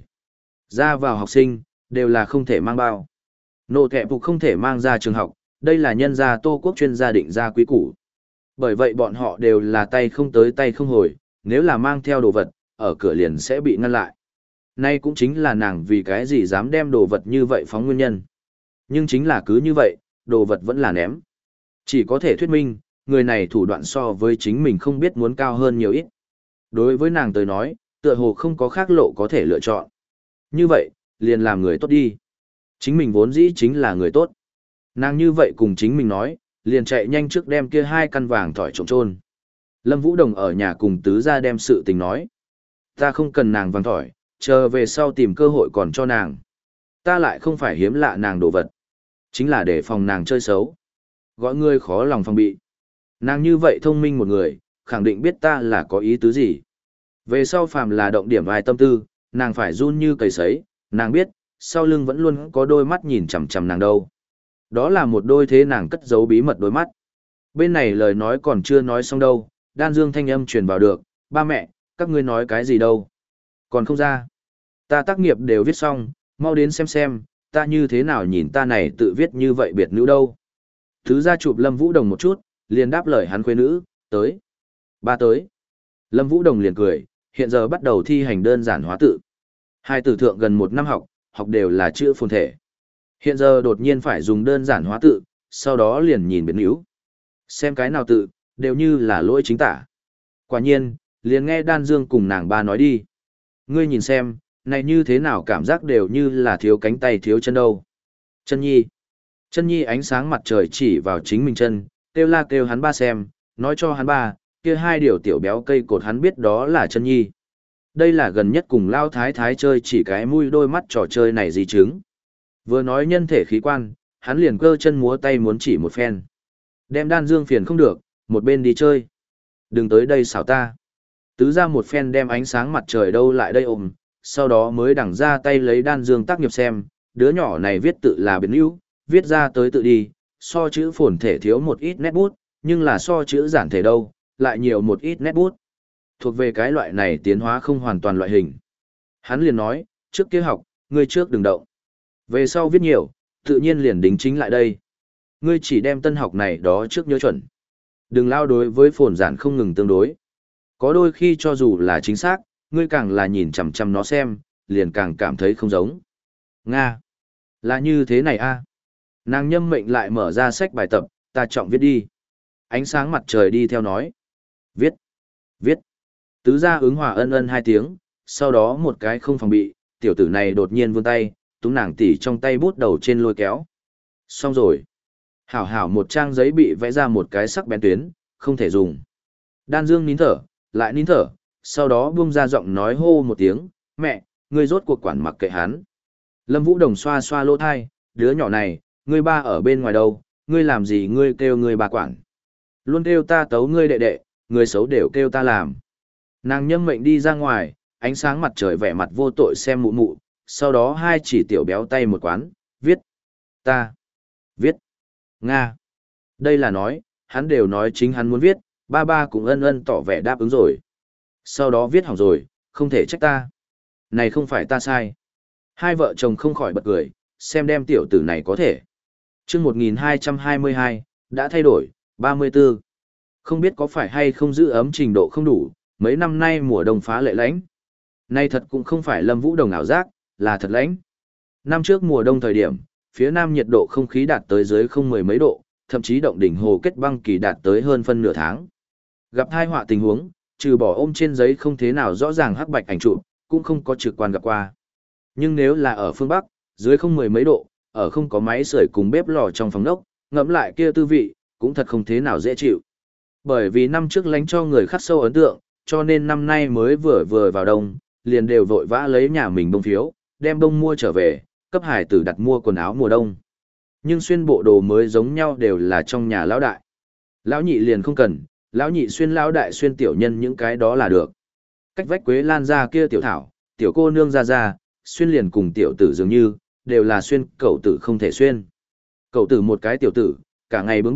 A: Ra vào học sinh, đều là không thể mang bao. Nộ kẹp phục không thể mang ra trường học, đây là nhân gia Tô Quốc chuyên gia định ra quý củ. Bởi vậy bọn họ đều là tay không tới tay không hồi, nếu là mang theo đồ vật, ở cửa liền sẽ bị ngăn lại. Nay cũng chính là nàng vì cái gì dám đem đồ vật như vậy phóng nguyên nhân. Nhưng chính là cứ như vậy, đồ vật vẫn là ném. Chỉ có thể thuyết minh, người này thủ đoạn so với chính mình không biết muốn cao hơn nhiều ít. Đối với nàng tới nói, tựa hồ không có khác lộ có thể lựa chọn. Như vậy, liền làm người tốt đi. Chính mình vốn dĩ chính là người tốt. Nàng như vậy cùng chính mình nói, liền chạy nhanh trước đem kia hai căn vàng thỏi trộm trôn. Lâm Vũ Đồng ở nhà cùng tứ gia đem sự tình nói. Ta không cần nàng vàng thỏi, chờ về sau tìm cơ hội còn cho nàng. Ta lại không phải hiếm lạ nàng đồ vật. Chính là để phòng nàng chơi xấu. Gọi ngươi khó lòng phòng bị. Nàng như vậy thông minh một người, khẳng định biết ta là có ý tứ gì. Về sau phàm là động điểm vài tâm tư, nàng phải run như cầy sấy, nàng biết, sau lưng vẫn luôn có đôi mắt nhìn chằm chằm nàng đâu. Đó là một đôi thế nàng cất giấu bí mật đôi mắt. Bên này lời nói còn chưa nói xong đâu, đan dương thanh âm truyền vào được, ba mẹ, các ngươi nói cái gì đâu. Còn không ra. Ta tác nghiệp đều viết xong, mau đến xem xem, ta như thế nào nhìn ta này tự viết như vậy biệt nữ đâu. Thứ ra chụp Lâm Vũ Đồng một chút, liền đáp lời hắn khuê nữ, tới. Ba tới. Lâm Vũ Đồng liền cười, hiện giờ bắt đầu thi hành đơn giản hóa tự. Hai tử thượng gần một năm học, học đều là chữ phồn thể. Hiện giờ đột nhiên phải dùng đơn giản hóa tự, sau đó liền nhìn biến yếu. Xem cái nào tự, đều như là lỗi chính tả. Quả nhiên, liền nghe Đan Dương cùng nàng ba nói đi. Ngươi nhìn xem, này như thế nào cảm giác đều như là thiếu cánh tay thiếu chân đâu. Chân nhi. Chân nhi ánh sáng mặt trời chỉ vào chính mình chân, kêu la kêu hắn ba xem, nói cho hắn ba, kia hai điều tiểu béo cây cột hắn biết đó là chân nhi. Đây là gần nhất cùng lao thái thái chơi chỉ cái mũi đôi mắt trò chơi này gì chứng. Vừa nói nhân thể khí quan, hắn liền cơ chân múa tay muốn chỉ một phen. Đem Đan Dương phiền không được, một bên đi chơi. Đừng tới đây xảo ta. Tứ ra một phen đem ánh sáng mặt trời đâu lại đây ôm, sau đó mới đẳng ra tay lấy Đan Dương tác nghiệp xem, đứa nhỏ này viết tự là biến yếu, viết ra tới tự đi, so chữ phồn thể thiếu một ít nét bút, nhưng là so chữ giản thể đâu, lại nhiều một ít nét bút. Thuộc về cái loại này tiến hóa không hoàn toàn loại hình. Hắn liền nói, trước kia học, ngươi trước đừng động. Về sau viết nhiều, tự nhiên liền đính chính lại đây. Ngươi chỉ đem tân học này đó trước nhớ chuẩn. Đừng lao đối với phồn giản không ngừng tương đối. Có đôi khi cho dù là chính xác, ngươi càng là nhìn chằm chằm nó xem, liền càng cảm thấy không giống. Nga. Là như thế này a. Nàng nhâm mệnh lại mở ra sách bài tập, ta trọng viết đi. Ánh sáng mặt trời đi theo nói. Viết. Viết. Tứ gia ứng hòa ân ân hai tiếng, sau đó một cái không phòng bị, tiểu tử này đột nhiên vươn tay, túm nàng tỉ trong tay bút đầu trên lôi kéo. Xong rồi. Hảo hảo một trang giấy bị vẽ ra một cái sắc bén tuyến, không thể dùng. Đan Dương nín thở, lại nín thở, sau đó buông ra giọng nói hô một tiếng, mẹ, ngươi rốt cuộc quản mặc kệ hắn. Lâm Vũ Đồng xoa xoa lỗ thai, đứa nhỏ này, ngươi ba ở bên ngoài đâu, ngươi làm gì ngươi kêu ngươi ba quản. Luôn kêu ta tấu ngươi đệ đệ, người xấu đều kêu ta làm. Nàng nhâm mệnh đi ra ngoài, ánh sáng mặt trời vẻ mặt vô tội xem mụ mụ, sau đó hai chỉ tiểu béo tay một quán, viết. Ta. Viết. Nga. Đây là nói, hắn đều nói chính hắn muốn viết, ba ba cũng ân ân tỏ vẻ đáp ứng rồi. Sau đó viết hỏng rồi, không thể trách ta. Này không phải ta sai. Hai vợ chồng không khỏi bật cười, xem đem tiểu tử này có thể. Trước một nghìn hai trăm hai mươi hai, đã thay đổi, ba mươi tư. Không biết có phải hay không giữ ấm trình độ không đủ, mấy năm nay mùa đông phá lệ lãnh. Nay thật cũng không phải Lâm Vũ Đồng ảo giác, là thật lãnh. Năm trước mùa đông thời điểm, phía nam nhiệt độ không khí đạt tới dưới không mười mấy độ, thậm chí động đỉnh hồ kết băng kỳ đạt tới hơn phân nửa tháng. Gặp hai họa tình huống, trừ bỏ ôm trên giấy không thế nào rõ ràng hắc bạch ảnh chụp, cũng không có trực quan gặp qua. Nhưng nếu là ở phương Bắc, dưới không mười mấy độ, ở không có máy sưởi cùng bếp lò trong phòng nốc, ngẫm lại kia tư vị, cũng thật không thế nào dễ chịu. Bởi vì năm trước lánh cho người khắc sâu ấn tượng, cho nên năm nay mới vừa vừa vào đông, liền đều vội vã lấy nhà mình bông phiếu, đem bông mua trở về, cấp hải tử đặt mua quần áo mùa đông. Nhưng xuyên bộ đồ mới giống nhau đều là trong nhà lão đại. Lão nhị liền không cần, lão nhị xuyên lão đại xuyên tiểu nhân những cái đó là được. Cách vách Quế Lan ra kia tiểu thảo, tiểu cô nương ra ra, xuyên liền cùng tiểu tử dường như, đều là xuyên cậu tử không thể xuyên. Cậu tử một cái tiểu tử, cả ngày bướng bỉnh,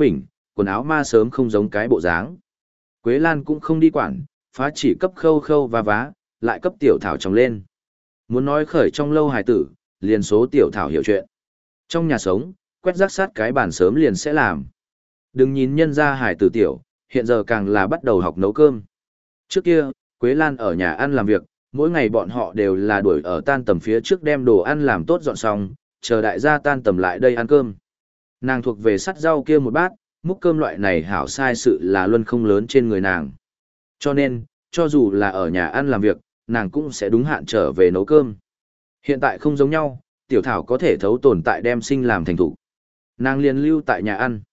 A: quần áo ma sớm không giống cái bộ dáng. Quế Lan cũng không đi quản, phá chỉ cấp khâu khâu và vá, lại cấp tiểu thảo trồng lên. Muốn nói khởi trong lâu hài tử, liền số tiểu thảo hiểu chuyện. Trong nhà sống, quét rác sát cái bàn sớm liền sẽ làm. Đừng nhìn nhân ra hài tử tiểu, hiện giờ càng là bắt đầu học nấu cơm. Trước kia, Quế Lan ở nhà ăn làm việc, mỗi ngày bọn họ đều là đuổi ở tan tầm phía trước đem đồ ăn làm tốt dọn xong, chờ đại gia tan tầm lại đây ăn cơm. Nàng thuộc về sắt rau kia một bát, múc cơm loại này hảo sai sự là luân không lớn trên người nàng. Cho nên, cho dù là ở nhà ăn làm việc, nàng cũng sẽ đúng hạn trở về nấu cơm. Hiện tại không giống nhau, tiểu thảo có thể thấu tồn tại đem sinh làm thành thủ. Nàng liền lưu tại nhà ăn.